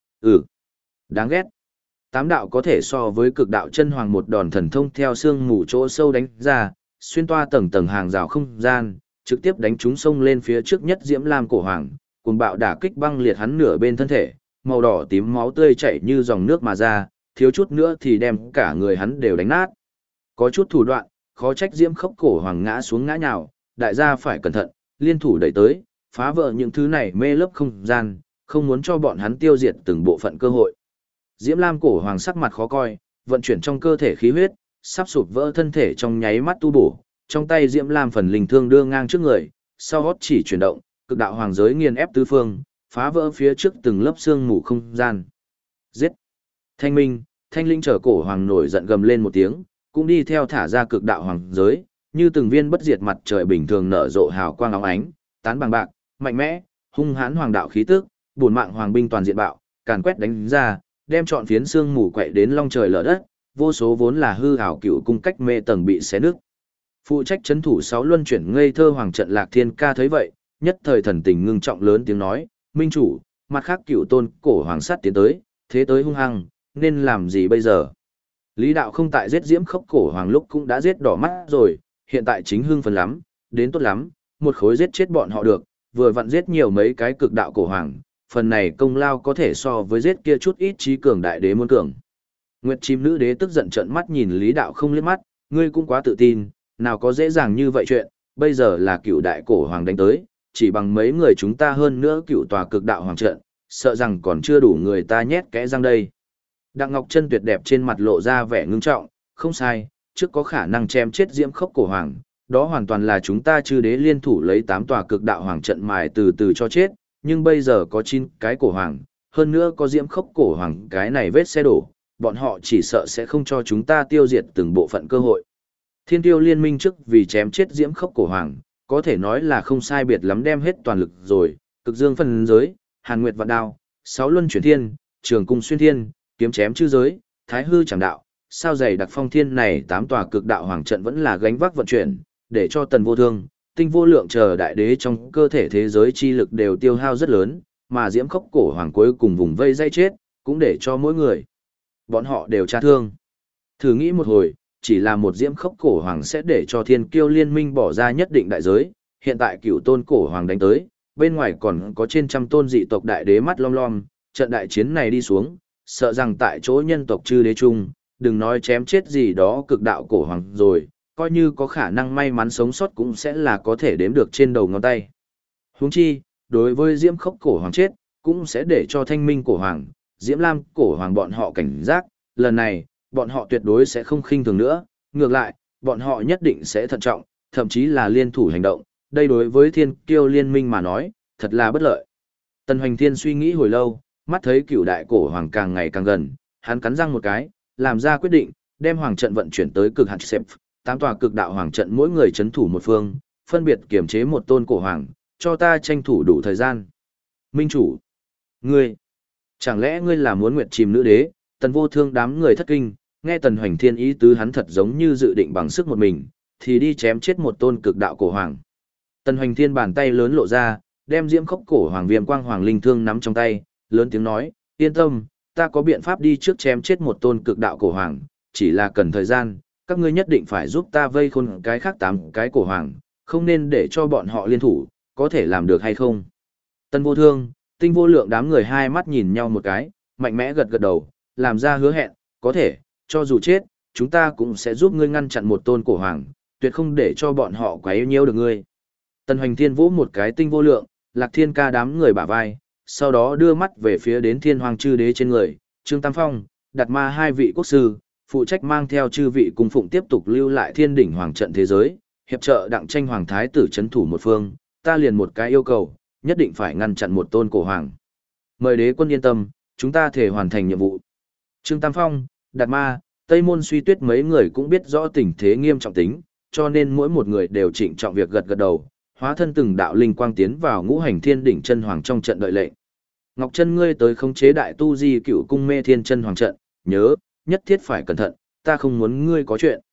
Đáng ghét. Tám đạo có thể so với cực đạo chân hoàng một đòn thần thông theo xương mù chỗ sâu đánh ra, xuyên toa tầng tầng hàng rào không gian, trực tiếp đánh trúng sông lên phía trước nhất Diễm Lam cổ hoàng, cùng bạo đả kích băng liệt hắn nửa bên thân thể, màu đỏ tím máu tươi chảy như dòng nước mà ra, thiếu chút nữa thì đem cả người hắn đều đánh nát. Có chút thủ đoạn, khó trách Diễm Khốc cổ hoàng ngã xuống ngã nhào, đại gia phải cẩn thận, liên thủ đẩy tới, phá vỡ những thứ này mê lấp không gian, không muốn cho bọn hắn tiêu diệt từng bộ phận cơ hội. Diễm Lam cổ hoàng sắc mặt khó coi, vận chuyển trong cơ thể khí huyết, sắp sụp vỡ thân thể trong nháy mắt tu bổ, trong tay Diễm Lam phần linh thương đưa ngang trước người, sau hót chỉ chuyển động, cực đạo hoàng giới nghiền ép tứ phương, phá vỡ phía trước từng lớp xương mù không gian. Giết! Thanh minh, thanh linh trở cổ hoàng nổi giận gầm lên một tiếng, cũng đi theo thả ra cực đạo hoàng giới, như từng viên bất diệt mặt trời bình thường nở rộ hào quang óng ánh, tán bằng bạc, mạnh mẽ, hung hãn hoàng đạo khí tức, bổn mạng hoàng binh toàn diện bạo, càn quét đánh ra, đem trọn phiến xương mù quậy đến long trời lở đất, vô số vốn là hư ảo cựu cung cách mê tầng bị xé nứt. Phụ trách chấn thủ 6 luân chuyển ngây thơ hoàng trận Lạc Thiên Ca thấy vậy, nhất thời thần tình ngưng trọng lớn tiếng nói, "Minh chủ, mặt khác cựu tôn cổ hoàng sát tiến tới, thế tới hung hăng, nên làm gì bây giờ?" Lý đạo không tại giết Diễm Khốc cổ hoàng lúc cũng đã giết đỏ mắt rồi, hiện tại chính hưng phấn lắm, đến tốt lắm, một khối giết chết bọn họ được, vừa vặn giết nhiều mấy cái cực đạo cổ hoàng, phần này công lao có thể so với giết kia chút ít trí cường đại đế muôn cường. Nguyệt chim nữ đế tức giận trợn mắt nhìn Lý đạo không liếc mắt, ngươi cũng quá tự tin, nào có dễ dàng như vậy chuyện, bây giờ là cựu đại cổ hoàng đánh tới, chỉ bằng mấy người chúng ta hơn nữa cựu tòa cực đạo hoàng trận, sợ rằng còn chưa đủ người ta nhét kẽ răng đây. Đặng Ngọc Chân tuyệt đẹp trên mặt lộ ra vẻ ngưng trọng, không sai, trước có khả năng chém chết Diễm Khốc cổ hoàng, đó hoàn toàn là chúng ta chư đế liên thủ lấy 8 tòa cực đạo hoàng trận mài từ từ cho chết, nhưng bây giờ có 9 cái cổ hoàng, hơn nữa có Diễm Khốc cổ hoàng cái này vết xe đổ, bọn họ chỉ sợ sẽ không cho chúng ta tiêu diệt từng bộ phận cơ hội. Thiên Tiêu liên minh trước vì chém chết Diễm Khốc cổ hoàng, có thể nói là không sai biệt lắm đem hết toàn lực rồi, cực dương phân giới, Hàn Nguyệt vạn đao, 6 luân chuyển thiên, Trường cung xuyên thiên, kiếm chém chư giới, Thái hư chẳng đạo, sao dày đặc phong thiên này 8 tòa cực đạo hoàng trận vẫn là gánh vác vận chuyển, để cho Tần Vô Thương, Tinh Vô Lượng chờ đại đế trong cơ thể thế giới chi lực đều tiêu hao rất lớn, mà Diễm Khốc cổ hoàng cuối cùng vùng vây dây chết, cũng để cho mỗi người bọn họ đều tra thương. Thử nghĩ một hồi, chỉ là một Diễm Khốc cổ hoàng sẽ để cho Thiên Kiêu liên minh bỏ ra nhất định đại giới, hiện tại cửu tôn cổ hoàng đánh tới, bên ngoài còn có trên trăm tôn dị tộc đại đế mắt lom lom, trận đại chiến này đi xuống, sợ rằng tại chỗ nhân tộc chư đế chung, đừng nói chém chết gì đó cực đạo cổ hoàng rồi, coi như có khả năng may mắn sống sót cũng sẽ là có thể đếm được trên đầu ngón tay. Huống chi, đối với Diễm Khốc cổ hoàng chết, cũng sẽ để cho Thanh Minh cổ hoàng, Diễm Lam cổ hoàng bọn họ cảnh giác, lần này, bọn họ tuyệt đối sẽ không khinh thường nữa, ngược lại, bọn họ nhất định sẽ thận trọng, thậm chí là liên thủ hành động, đây đối với Thiên Kiêu liên minh mà nói, thật là bất lợi. Tần Hoành Thiên suy nghĩ hồi lâu, mắt thấy cửu đại cổ hoàng càng ngày càng gần, hắn cắn răng một cái, làm ra quyết định, đem hoàng trận vận chuyển tới cực hạn xếp, 8 tòa cực đạo hoàng trận mỗi người chấn thủ một phương, phân biệt kiểm chế một tôn cổ hoàng, cho ta tranh thủ đủ thời gian. Minh chủ, ngươi, chẳng lẽ ngươi là muốn Nguyệt chìm nữ đế? Tần Vô Thương đám người thất kinh, nghe Tần Hoành Thiên ý tứ hắn thật giống như dự định bằng sức một mình, thì đi chém chết một tôn cực đạo cổ hoàng. Tần Hoành Thiên bàn tay lớn lộ ra, đem Diễm Khốc cổ hoàng viêm quang hoàng linh thương nắm trong tay, lớn tiếng nói, yên tâm, ta có biện pháp đi trước chém chết một tôn cực đạo cổ hoàng, chỉ là cần thời gian, các ngươi nhất định phải giúp ta vây khôn cái khác 8 cái cổ hoàng, không nên để cho bọn họ liên thủ, có thể làm được hay không? Tần Vô Thương, Tinh Vô Lượng đám người hai mắt nhìn nhau một cái, mạnh mẽ gật gật đầu, làm ra hứa hẹn, có thể, cho dù chết, chúng ta cũng sẽ giúp ngươi ngăn chặn một tôn cổ hoàng, tuyệt không để cho bọn họ quấy nhiễu được ngươi. Tần Hoành Thiên vỗ một cái Tinh Vô Lượng, Lạc Thiên Ca đám người bả vai, sau đó đưa mắt về phía đến Thiên Hoàng chư đế trên người, Trương Tam Phong, Đạt Ma hai vị quốc sư, phụ trách mang theo chư vị cung phụng tiếp tục lưu lại Thiên đỉnh hoàng trận thế giới, hiệp trợ Đặng Tranh hoàng thái tử trấn thủ một phương, ta liền một cái yêu cầu, nhất định phải ngăn chặn một tôn cổ hoàng. Mời đế quân yên tâm, chúng ta thể hoàn thành nhiệm vụ. Trương Tam Phong, Đạt Ma, Tây Môn Suy Tuyết mấy người cũng biết rõ tình thế nghiêm trọng tính, cho nên mỗi một người đều trịnh trọng việc gật gật đầu, hóa thân từng đạo linh quang tiến vào ngũ hành thiên đỉnh chân hoàng trong trận đợi lệnh. Ngọc Chân ngươi tới khống chế đại tu di cựu cung mê thiên chân hoàng trận, nhớ, nhất thiết phải cẩn thận, ta không muốn ngươi có chuyện.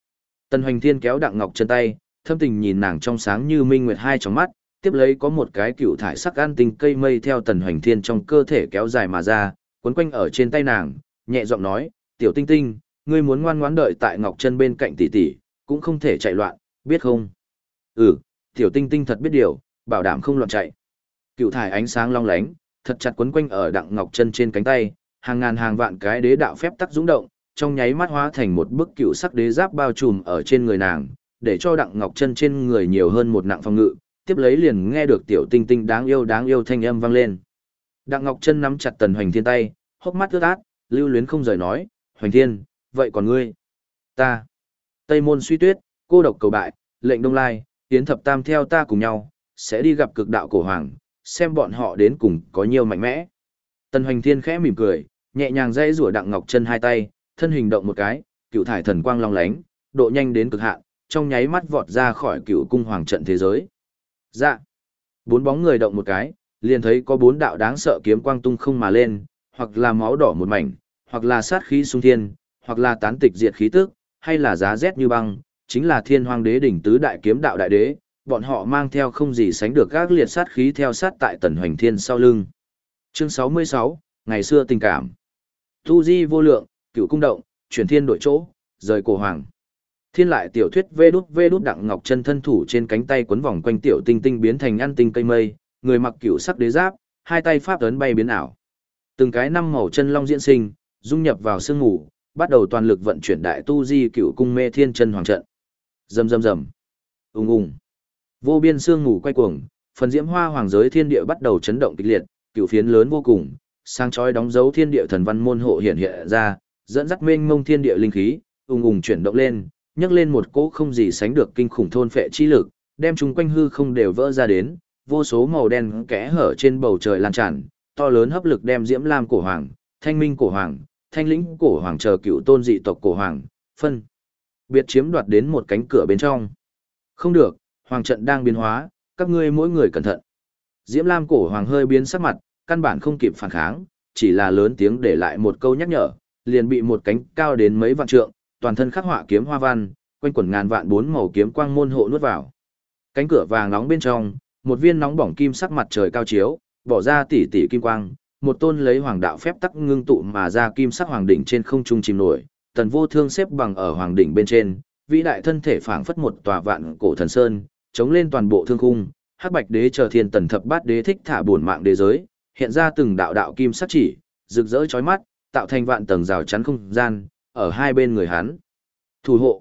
Tần Hoành Thiên kéo Đặng Ngọc Chân tay, thâm tình nhìn nàng trong sáng như minh nguyệt hai tròng mắt, tiếp lấy có một cái cựu thải sắc an tinh cây mây theo Tần Hoành Thiên trong cơ thể kéo dài mà ra, quấn quanh ở trên tay nàng, nhẹ giọng nói, "Tiểu Tinh Tinh, ngươi muốn ngoan ngoãn đợi tại Ngọc Chân bên cạnh tỷ tỷ, cũng không thể chạy loạn, biết không?" "Ừ, Tiểu Tinh Tinh thật biết điều, bảo đảm không loạn chạy." Cựu thải ánh sáng long lánh, thật chặt quấn quanh ở Đặng Ngọc Chân trên cánh tay, hàng ngàn hàng vạn cái đế đạo phép tắc dũng động, trong nháy mắt hóa thành một bức cựu sắc đế giáp bao trùm ở trên người nàng, để cho Đặng Ngọc Chân trên người nhiều hơn một nặng phòng ngự, tiếp lấy liền nghe được Tiểu Tinh Tinh đáng yêu thanh âm vang lên. Đặng Ngọc Chân nắm chặt Tần Hoành Thiên tay, hốc mắt ướt át, lưu luyến không rời nói, "Hoành Thiên, vậy còn ngươi?" "Ta." "Tây Môn Suy Tuyết, cô độc cầu bại, lệnh Đông Lai, Yến Thập Tam theo ta cùng nhau, sẽ đi gặp cực đạo cổ hoàng, xem bọn họ đến cùng có nhiều mạnh mẽ." Tần Hoành Thiên khẽ mỉm cười, nhẹ nhàng dây rủa Đặng Ngọc Chân hai tay, thân hình động một cái, cựu thải thần quang long lánh, độ nhanh đến cực hạn, trong nháy mắt vọt ra khỏi cựu cung hoàng trận thế giới. Dạ. Bốn bóng người động một cái, liền thấy có bốn đạo đáng sợ kiếm quang tung không mà lên, hoặc là máu đỏ một mảnh, hoặc là sát khí xung thiên, hoặc là tán tịch diệt khí tức, hay là giá rét như băng, chính là Thiên Hoang Đế đỉnh tứ đại kiếm đạo đại đế, bọn họ mang theo không gì sánh được các liệt sát khí theo sát tại Tần Hoành Thiên sau lưng. Chương 66, ngày xưa tình cảm. Tu di vô lượng, cựu cung động, chuyển thiên đổi chỗ, rời cổ hoàng. Thiên lại tiểu thuyết vê đút Đặng Ngọc Chân thân thủ trên cánh tay quấn vòng quanh Tiểu Tinh Tinh biến thành ăn tinh cây mây, người mặc cựu sắc đế giáp, hai tay pháp ấn bay biến ảo. Từng cái năm màu chân long diễn sinh, dung nhập vào sương ngủ, bắt đầu toàn lực vận chuyển đại tu di cựu cung mê thiên chân hoàng trận. Rầm rầm rầm. Ùng ùng. Vô biên sương ngủ quay cuồng, phần diễm hoa hoàng giới thiên địa bắt đầu chấn động kịch liệt, cựu phiến lớn vô cùng, sáng chói đóng dấu thiên địa thần văn môn hộ hiện hiện ra, dẫn dắt mênh mông thiên địa linh khí, ùng ùng chuyển động lên, nhấc lên một cỗ không gì sánh được kinh khủng thôn phệ chi lực, đem chúng quanh hư không đều vỡ ra đến, vô số màu đen kẽ hở trên bầu trời lan tràn, to lớn hấp lực đem Diễm Lam cổ hoàng, Thanh Minh cổ hoàng, Thanh Lĩnh cổ hoàng chờ cựu tôn dị tộc cổ hoàng, phân biệt chiếm đoạt đến một cánh cửa bên trong. Không được, hoàng trận đang biến hóa, các ngươi mỗi người cẩn thận. Diễm Lam cổ hoàng hơi biến sắc mặt, căn bản không kịp phản kháng, chỉ là lớn tiếng để lại một câu nhắc nhở, liền bị một cánh cao đến mấy vạn trượng, toàn thân khắc họa kiếm hoa văn, quanh quẩn ngàn vạn bốn màu kiếm quang môn hộ nuốt vào. Cánh cửa vàng nóng bên trong, một viên nóng bỏng kim sắc mặt trời cao chiếu, bỏ ra tỉ tỉ kim quang, một tôn lấy hoàng đạo phép tắc ngưng tụ mà ra kim sắc hoàng đỉnh trên không trung chìm nổi, Tần Vô Thương xếp bằng ở hoàng đỉnh bên trên, vĩ đại thân thể phảng phất một tòa vạn cổ thần sơn, chống lên toàn bộ thương khung, Hắc Bạch Đế chờ thiên tần thập bát đế thích thả bổn mạng đế giới, hiện ra từng đạo đạo kim sắc chỉ, rực rỡ chói mắt, tạo thành vạn tầng rào chắn không gian, ở hai bên người hắn. Thủ hộ.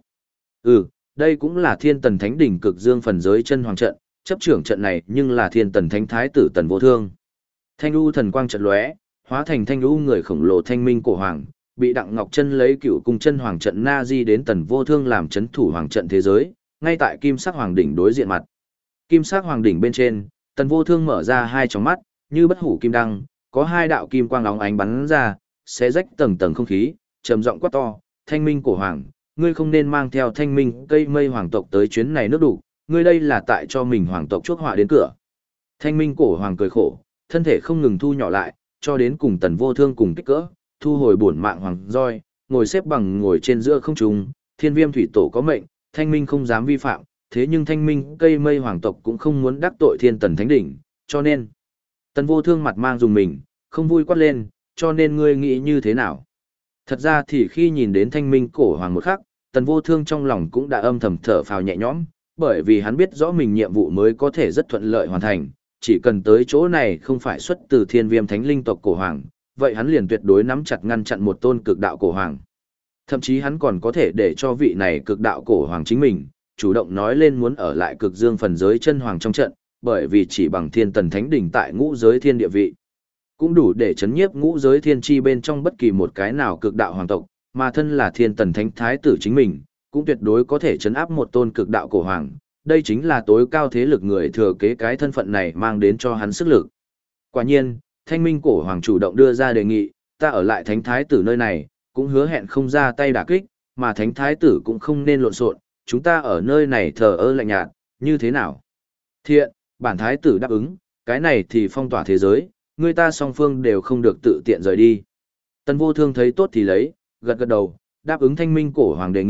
Đây cũng là Thiên Tần Thánh đỉnh cực dương phần giới chân hoàng trận, chấp trưởng trận này nhưng là Thiên Tần Thánh thái tử Tần Vô Thương. Thanh u thần quang trận lóe, hóa thành thanh u người khổng lồ Thanh Minh cổ hoàng, bị Đặng Ngọc Chân lấy cựu cung chân hoàng trận na di đến Tần Vô Thương làm chấn thủ hoàng trận thế giới, ngay tại kim sắc hoàng đỉnh đối diện mặt. Kim sắc hoàng đỉnh bên trên, Tần Vô Thương mở ra hai tròng mắt, như bất hủ kim đăng, có hai đạo kim quang óng ánh bắn ra, xé rách tầng tầng không khí, trầm giọng quát to, Thanh Minh cổ hoàng, ngươi không nên mang theo Thanh Minh cây mây hoàng tộc tới chuyến này nước đủ, ngươi đây là tại cho mình hoàng tộc chuốc họa đến cửa. Thanh Minh cổ hoàng cười khổ, thân thể không ngừng thu nhỏ lại, cho đến cùng Tần Vô Thương cùng kích cỡ, thu hồi bổn mạng hoàng roi, ngồi xếp bằng ngồi trên giữa không trung, Thiên Viêm thủy tổ có mệnh, Thanh Minh không dám vi phạm, thế nhưng Thanh Minh cây mây hoàng tộc cũng không muốn đắc tội Thiên Tần Thánh đỉnh, cho nên Tần Vô Thương mặt mang dùng mình, không vui quát lên, cho nên ngươi nghĩ như thế nào? Thật ra thì khi nhìn đến Thanh Minh cổ hoàng một khắc, Tần Vô Thương trong lòng cũng đã âm thầm thở phào nhẹ nhõm, bởi vì hắn biết rõ mình nhiệm vụ mới có thể rất thuận lợi hoàn thành, chỉ cần tới chỗ này không phải xuất từ Thiên Viêm Thánh linh tộc cổ hoàng, vậy hắn liền tuyệt đối nắm chặt ngăn chặn một tôn cực đạo cổ hoàng. Thậm chí hắn còn có thể để cho vị này cực đạo cổ hoàng chính mình chủ động nói lên muốn ở lại cực dương phần giới chân hoàng trong trận, bởi vì chỉ bằng Thiên Tần Thánh đỉnh tại ngũ giới thiên địa vị, cũng đủ để chấn nhiếp ngũ giới thiên chi bên trong bất kỳ một cái nào cực đạo hoàng tộc, mà thân là Thiên Tần Thánh thái tử chính mình, cũng tuyệt đối có thể chấn áp một tôn cực đạo cổ hoàng. Đây chính là tối cao thế lực người thừa kế cái thân phận này mang đến cho hắn sức lực. Quả nhiên, Thanh Minh cổ hoàng chủ động đưa ra đề nghị, ta ở lại Thánh thái tử nơi này, cũng hứa hẹn không ra tay đả kích, mà Thánh thái tử cũng không nên lộn xộn, chúng ta ở nơi này thờ ơ lạnh nhạt, như thế nào? Thiện, bản thái tử đáp ứng, cái này thì phong tỏa thế giới, người ta song phương đều không được tự tiện rời đi. Tần Vô Thương thấy tốt thì lấy, gật gật đầu, đáp ứng Thanh Minh cổ hoàng đề nghị,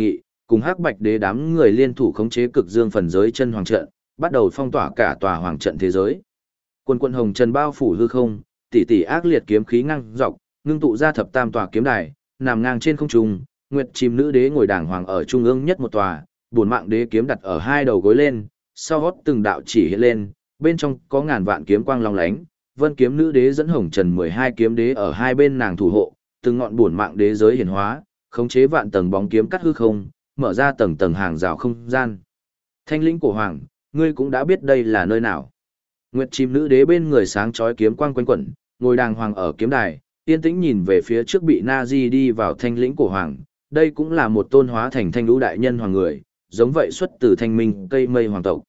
cùng Hắc Bạch Đế đám người liên thủ khống chế cực dương phần giới chân hoàng trận, bắt đầu phong tỏa cả tòa hoàng trận thế giới. Quần quần hồng trần bao phủ hư không, tỷ tỷ ác liệt kiếm khí ngang dọc, ngưng tụ ra thập tam tòa kiếm đài, nằm ngang trên không trung, Nguyệt Chìm Nữ Đế ngồi đàng hoàng ở trung ương nhất một tòa, Bổn Mạng Đế kiếm đặt ở hai đầu gối lên, sau hót từng đạo chỉ hiện lên, bên trong có ngàn vạn kiếm quang long lánh, Vân Kiếm Nữ Đế dẫn hồng trần 12 kiếm đế ở hai bên nàng thủ hộ, từng ngọn Bổn Mạng Đế giới hiển hóa, khống chế vạn tầng bóng kiếm cắt hư không, mở ra tầng tầng hàng rào không gian. Thanh lĩnh cổ hoàng, ngươi cũng đã biết đây là nơi nào. Nguyệt Chim Nữ Đế bên người sáng chói kiếm quang quanh quẩn, ngồi đàng hoàng ở kiếm đài, yên tĩnh nhìn về phía trước bị Nazi đi vào thanh lĩnh cổ hoàng, đây cũng là một tôn hóa thành thanh lũ đại nhân hoàng người, giống vậy xuất từ thanh minh cây mây hoàng tộc.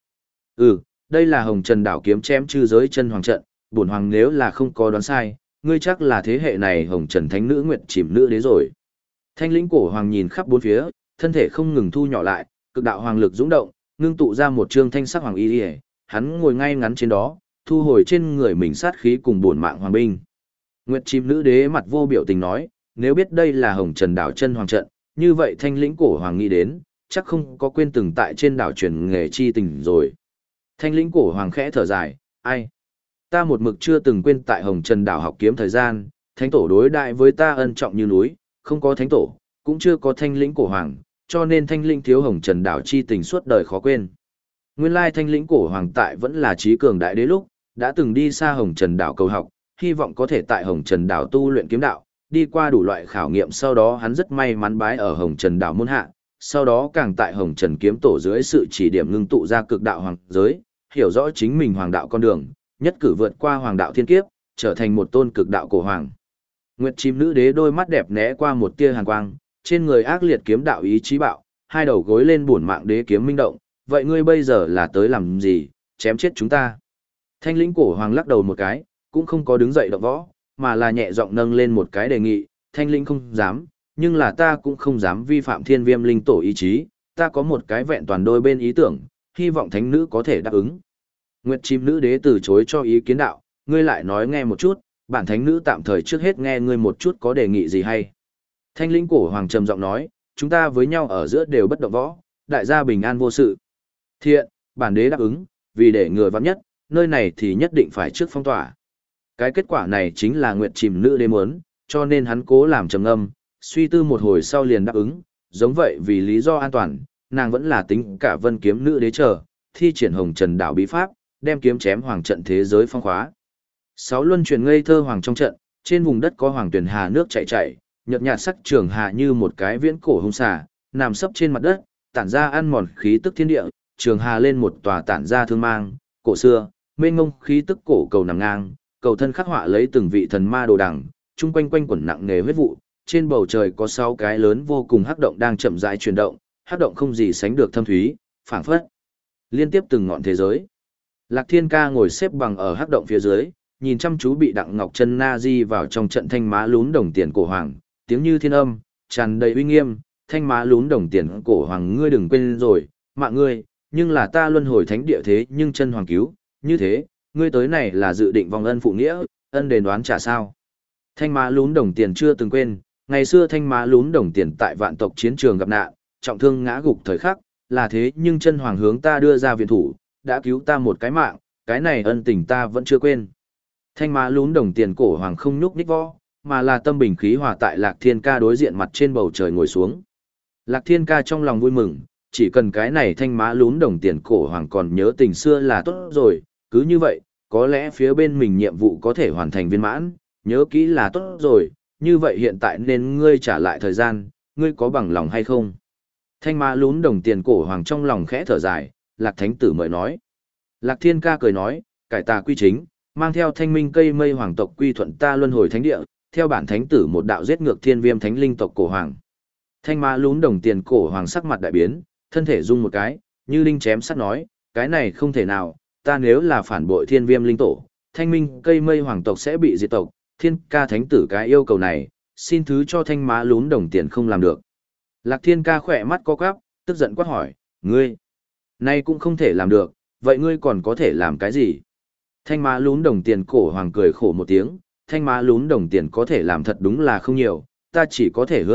Đây là Hồng Trần đảo kiếm chém chư giới chân hoàng trận, bổn hoàng nếu là không có đoán sai, ngươi chắc là thế hệ này Hồng Trần thánh nữ Nguyệt Chim Nữ Đế rồi. Thanh lĩnh cổ hoàng nhìn khắp bốn phía, thân thể không ngừng thu nhỏ lại, cực đạo hoàng lực dũng động, ngưng tụ ra một trương thanh sắc hoàng y, hắn ngồi ngay ngắn trên đó, thu hồi trên người mình sát khí cùng bổn mạng hoàng binh. Nguyệt Chim Nữ Đế mặt vô biểu tình nói, nếu biết đây là Hồng Trần đảo chân hoàng trận, như vậy thanh lĩnh cổ hoàng nghĩ đến, chắc không có quên từng tại trên đảo truyền nghề chi tình rồi. Thanh lĩnh cổ hoàng khẽ thở dài, ai? Ta một mực chưa từng quên tại Hồng Trần đảo học kiếm thời gian, thánh tổ đối đại với ta ân trọng như núi, không có thánh tổ, cũng chưa có thanh lĩnh cổ hoàng, cho nên thanh lĩnh thiếu Hồng Trần đảo chi tình suốt đời khó quên. Nguyên lai thanh lĩnh cổ hoàng tại vẫn là trí cường đại đế lúc, đã từng đi xa Hồng Trần đảo cầu học, hy vọng có thể tại Hồng Trần đảo tu luyện kiếm đạo, đi qua đủ loại khảo nghiệm, sau đó hắn rất may mắn bái ở Hồng Trần đảo môn hạ, sau đó càng tại Hồng Trần kiếm tổ dưới sự chỉ điểm ngưng tụ ra cực đạo hoàng giới, hiểu rõ chính mình hoàng đạo con đường, nhất cử vượt qua hoàng đạo thiên kiếp, trở thành một tôn cực đạo cổ hoàng. Nguyệt Chim Nữ Đế đôi mắt đẹp né qua một tia hàn quang, trên người ác liệt kiếm đạo ý chí bạo, hai đầu gối lên bổn mạng đế kiếm minh động, vậy ngươi bây giờ là tới làm gì, chém chết chúng ta. Thanh lĩnh cổ hoàng lắc đầu một cái, cũng không có đứng dậy động võ, mà là nhẹ giọng nâng lên một cái đề nghị, thanh lĩnh không dám, nhưng là ta cũng không dám vi phạm thiên viêm linh tổ ý chí, ta có một cái vẹn toàn đôi bên ý tưởng, hy vọng thánh nữ có thể đáp ứng. Nguyệt Chim Nữ Đế từ chối cho ý kiến đạo, ngươi lại nói nghe một chút, bản thánh nữ tạm thời trước hết nghe ngươi một chút có đề nghị gì hay. Thanh lĩnh cổ hoàng trầm giọng nói, chúng ta với nhau ở giữa đều bất động võ, đại gia bình an vô sự. Thiện, bản đế đáp ứng, vì để ngừa vắng nhất, nơi này thì nhất định phải trước phong tỏa. Cái kết quả này chính là Nguyệt Chim Nữ Đế muốn, cho nên hắn cố làm trầm ngâm, suy tư một hồi sau liền đáp ứng, giống vậy vì lý do an toàn, nàng vẫn là tính cả Vân Kiếm Nữ Đế chờ, thi triển Hồng Trần đảo bí pháp, đem kiếm chém hoàng trận thế giới phong khóa. Sáu luân truyền ngây thơ hoàng trong trận, trên vùng đất có hoàng tuyển hà nước chảy chảy, nhợt nhạt sắc trường hà như một cái viễn cổ hung xà, nằm sấp trên mặt đất, tản ra ăn mòn khí tức thiên địa, trường hà lên một tòa tản ra thương mang, cổ xưa, mênh ngông khí tức cổ cầu nằm ngang, cầu thân khắc họa lấy từng vị thần ma đồ đằng, chung quanh quanh quẩn nặng nề huyết vụ, trên bầu trời có 6 cái lớn vô cùng hắc động đang chậm rãi chuyển động, hắc động không gì sánh được thâm thúy, phảng phất liên tiếp từng ngọn thế giới. Lạc Thiên Ca ngồi xếp bằng ở hắc động phía dưới, nhìn chăm chú bị Đặng Ngọc Chân na di vào trong trận thanh má lún đồng tiền cổ hoàng, tiếng như thiên âm, tràn đầy uy nghiêm, thanh má lún đồng tiền cổ hoàng ngươi đừng quên rồi, mạng ngươi, nhưng là ta luân hồi thánh địa thế nhưng chân hoàng cứu, như thế, ngươi tới này là dự định vong ân phụ nghĩa, ân đền đoán trả sao. Thanh má lún đồng tiền chưa từng quên, ngày xưa thanh má lún đồng tiền tại vạn tộc chiến trường gặp nạn, trọng thương ngã gục thời khắc, là thế nhưng chân hoàng hướng ta đưa ra viện thủ, đã cứu ta một cái mạng, cái này ân tình ta vẫn chưa quên. Thanh má lún đồng tiền cổ hoàng không nhúc nhích võ, mà là tâm bình khí hòa tại Lạc Thiên Ca đối diện mặt trên bầu trời ngồi xuống. Lạc Thiên Ca trong lòng vui mừng, chỉ cần cái này thanh má lún đồng tiền cổ hoàng còn nhớ tình xưa là tốt rồi, cứ như vậy, có lẽ phía bên mình nhiệm vụ có thể hoàn thành viên mãn, nhớ kỹ là tốt rồi, như vậy hiện tại nên ngươi trả lại thời gian, ngươi có bằng lòng hay không? Thanh má lún đồng tiền cổ hoàng trong lòng khẽ thở dài, Lạc Thánh Tử mời nói. Lạc Thiên Ca cười nói, cải tà quy chính, mang theo thanh minh cây mây hoàng tộc quy thuận ta luân hồi thánh địa, theo bản thánh tử một đạo giết ngược thiên viêm thánh linh tộc cổ hoàng. Thanh má lún đồng tiền cổ hoàng sắc mặt đại biến, thân thể rung một cái, như linh chém sắt nói, cái này không thể nào, ta nếu là phản bội thiên viêm linh tổ, thanh minh cây mây hoàng tộc sẽ bị diệt tộc, Thiên Ca thánh tử cái yêu cầu này, xin thứ cho thanh má lún đồng tiền không làm được. Lạc Thiên Ca khỏe mắt co quắp, tức giận quát hỏi, ngươi, nay cũng không thể làm được, vậy ngươi còn có thể làm cái gì? Thanh má lún đồng tiền cổ hoàng cười khổ một tiếng, thanh má lún đồng tiền có thể làm thật đúng là không nhiều, ta chỉ có thể hứa hẹn,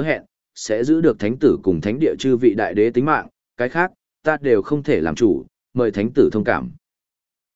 sẽ giữ được thánh tử cùng thánh địa chư vị đại đế tính mạng, cái khác, ta đều không thể làm chủ, mời thánh tử thông cảm.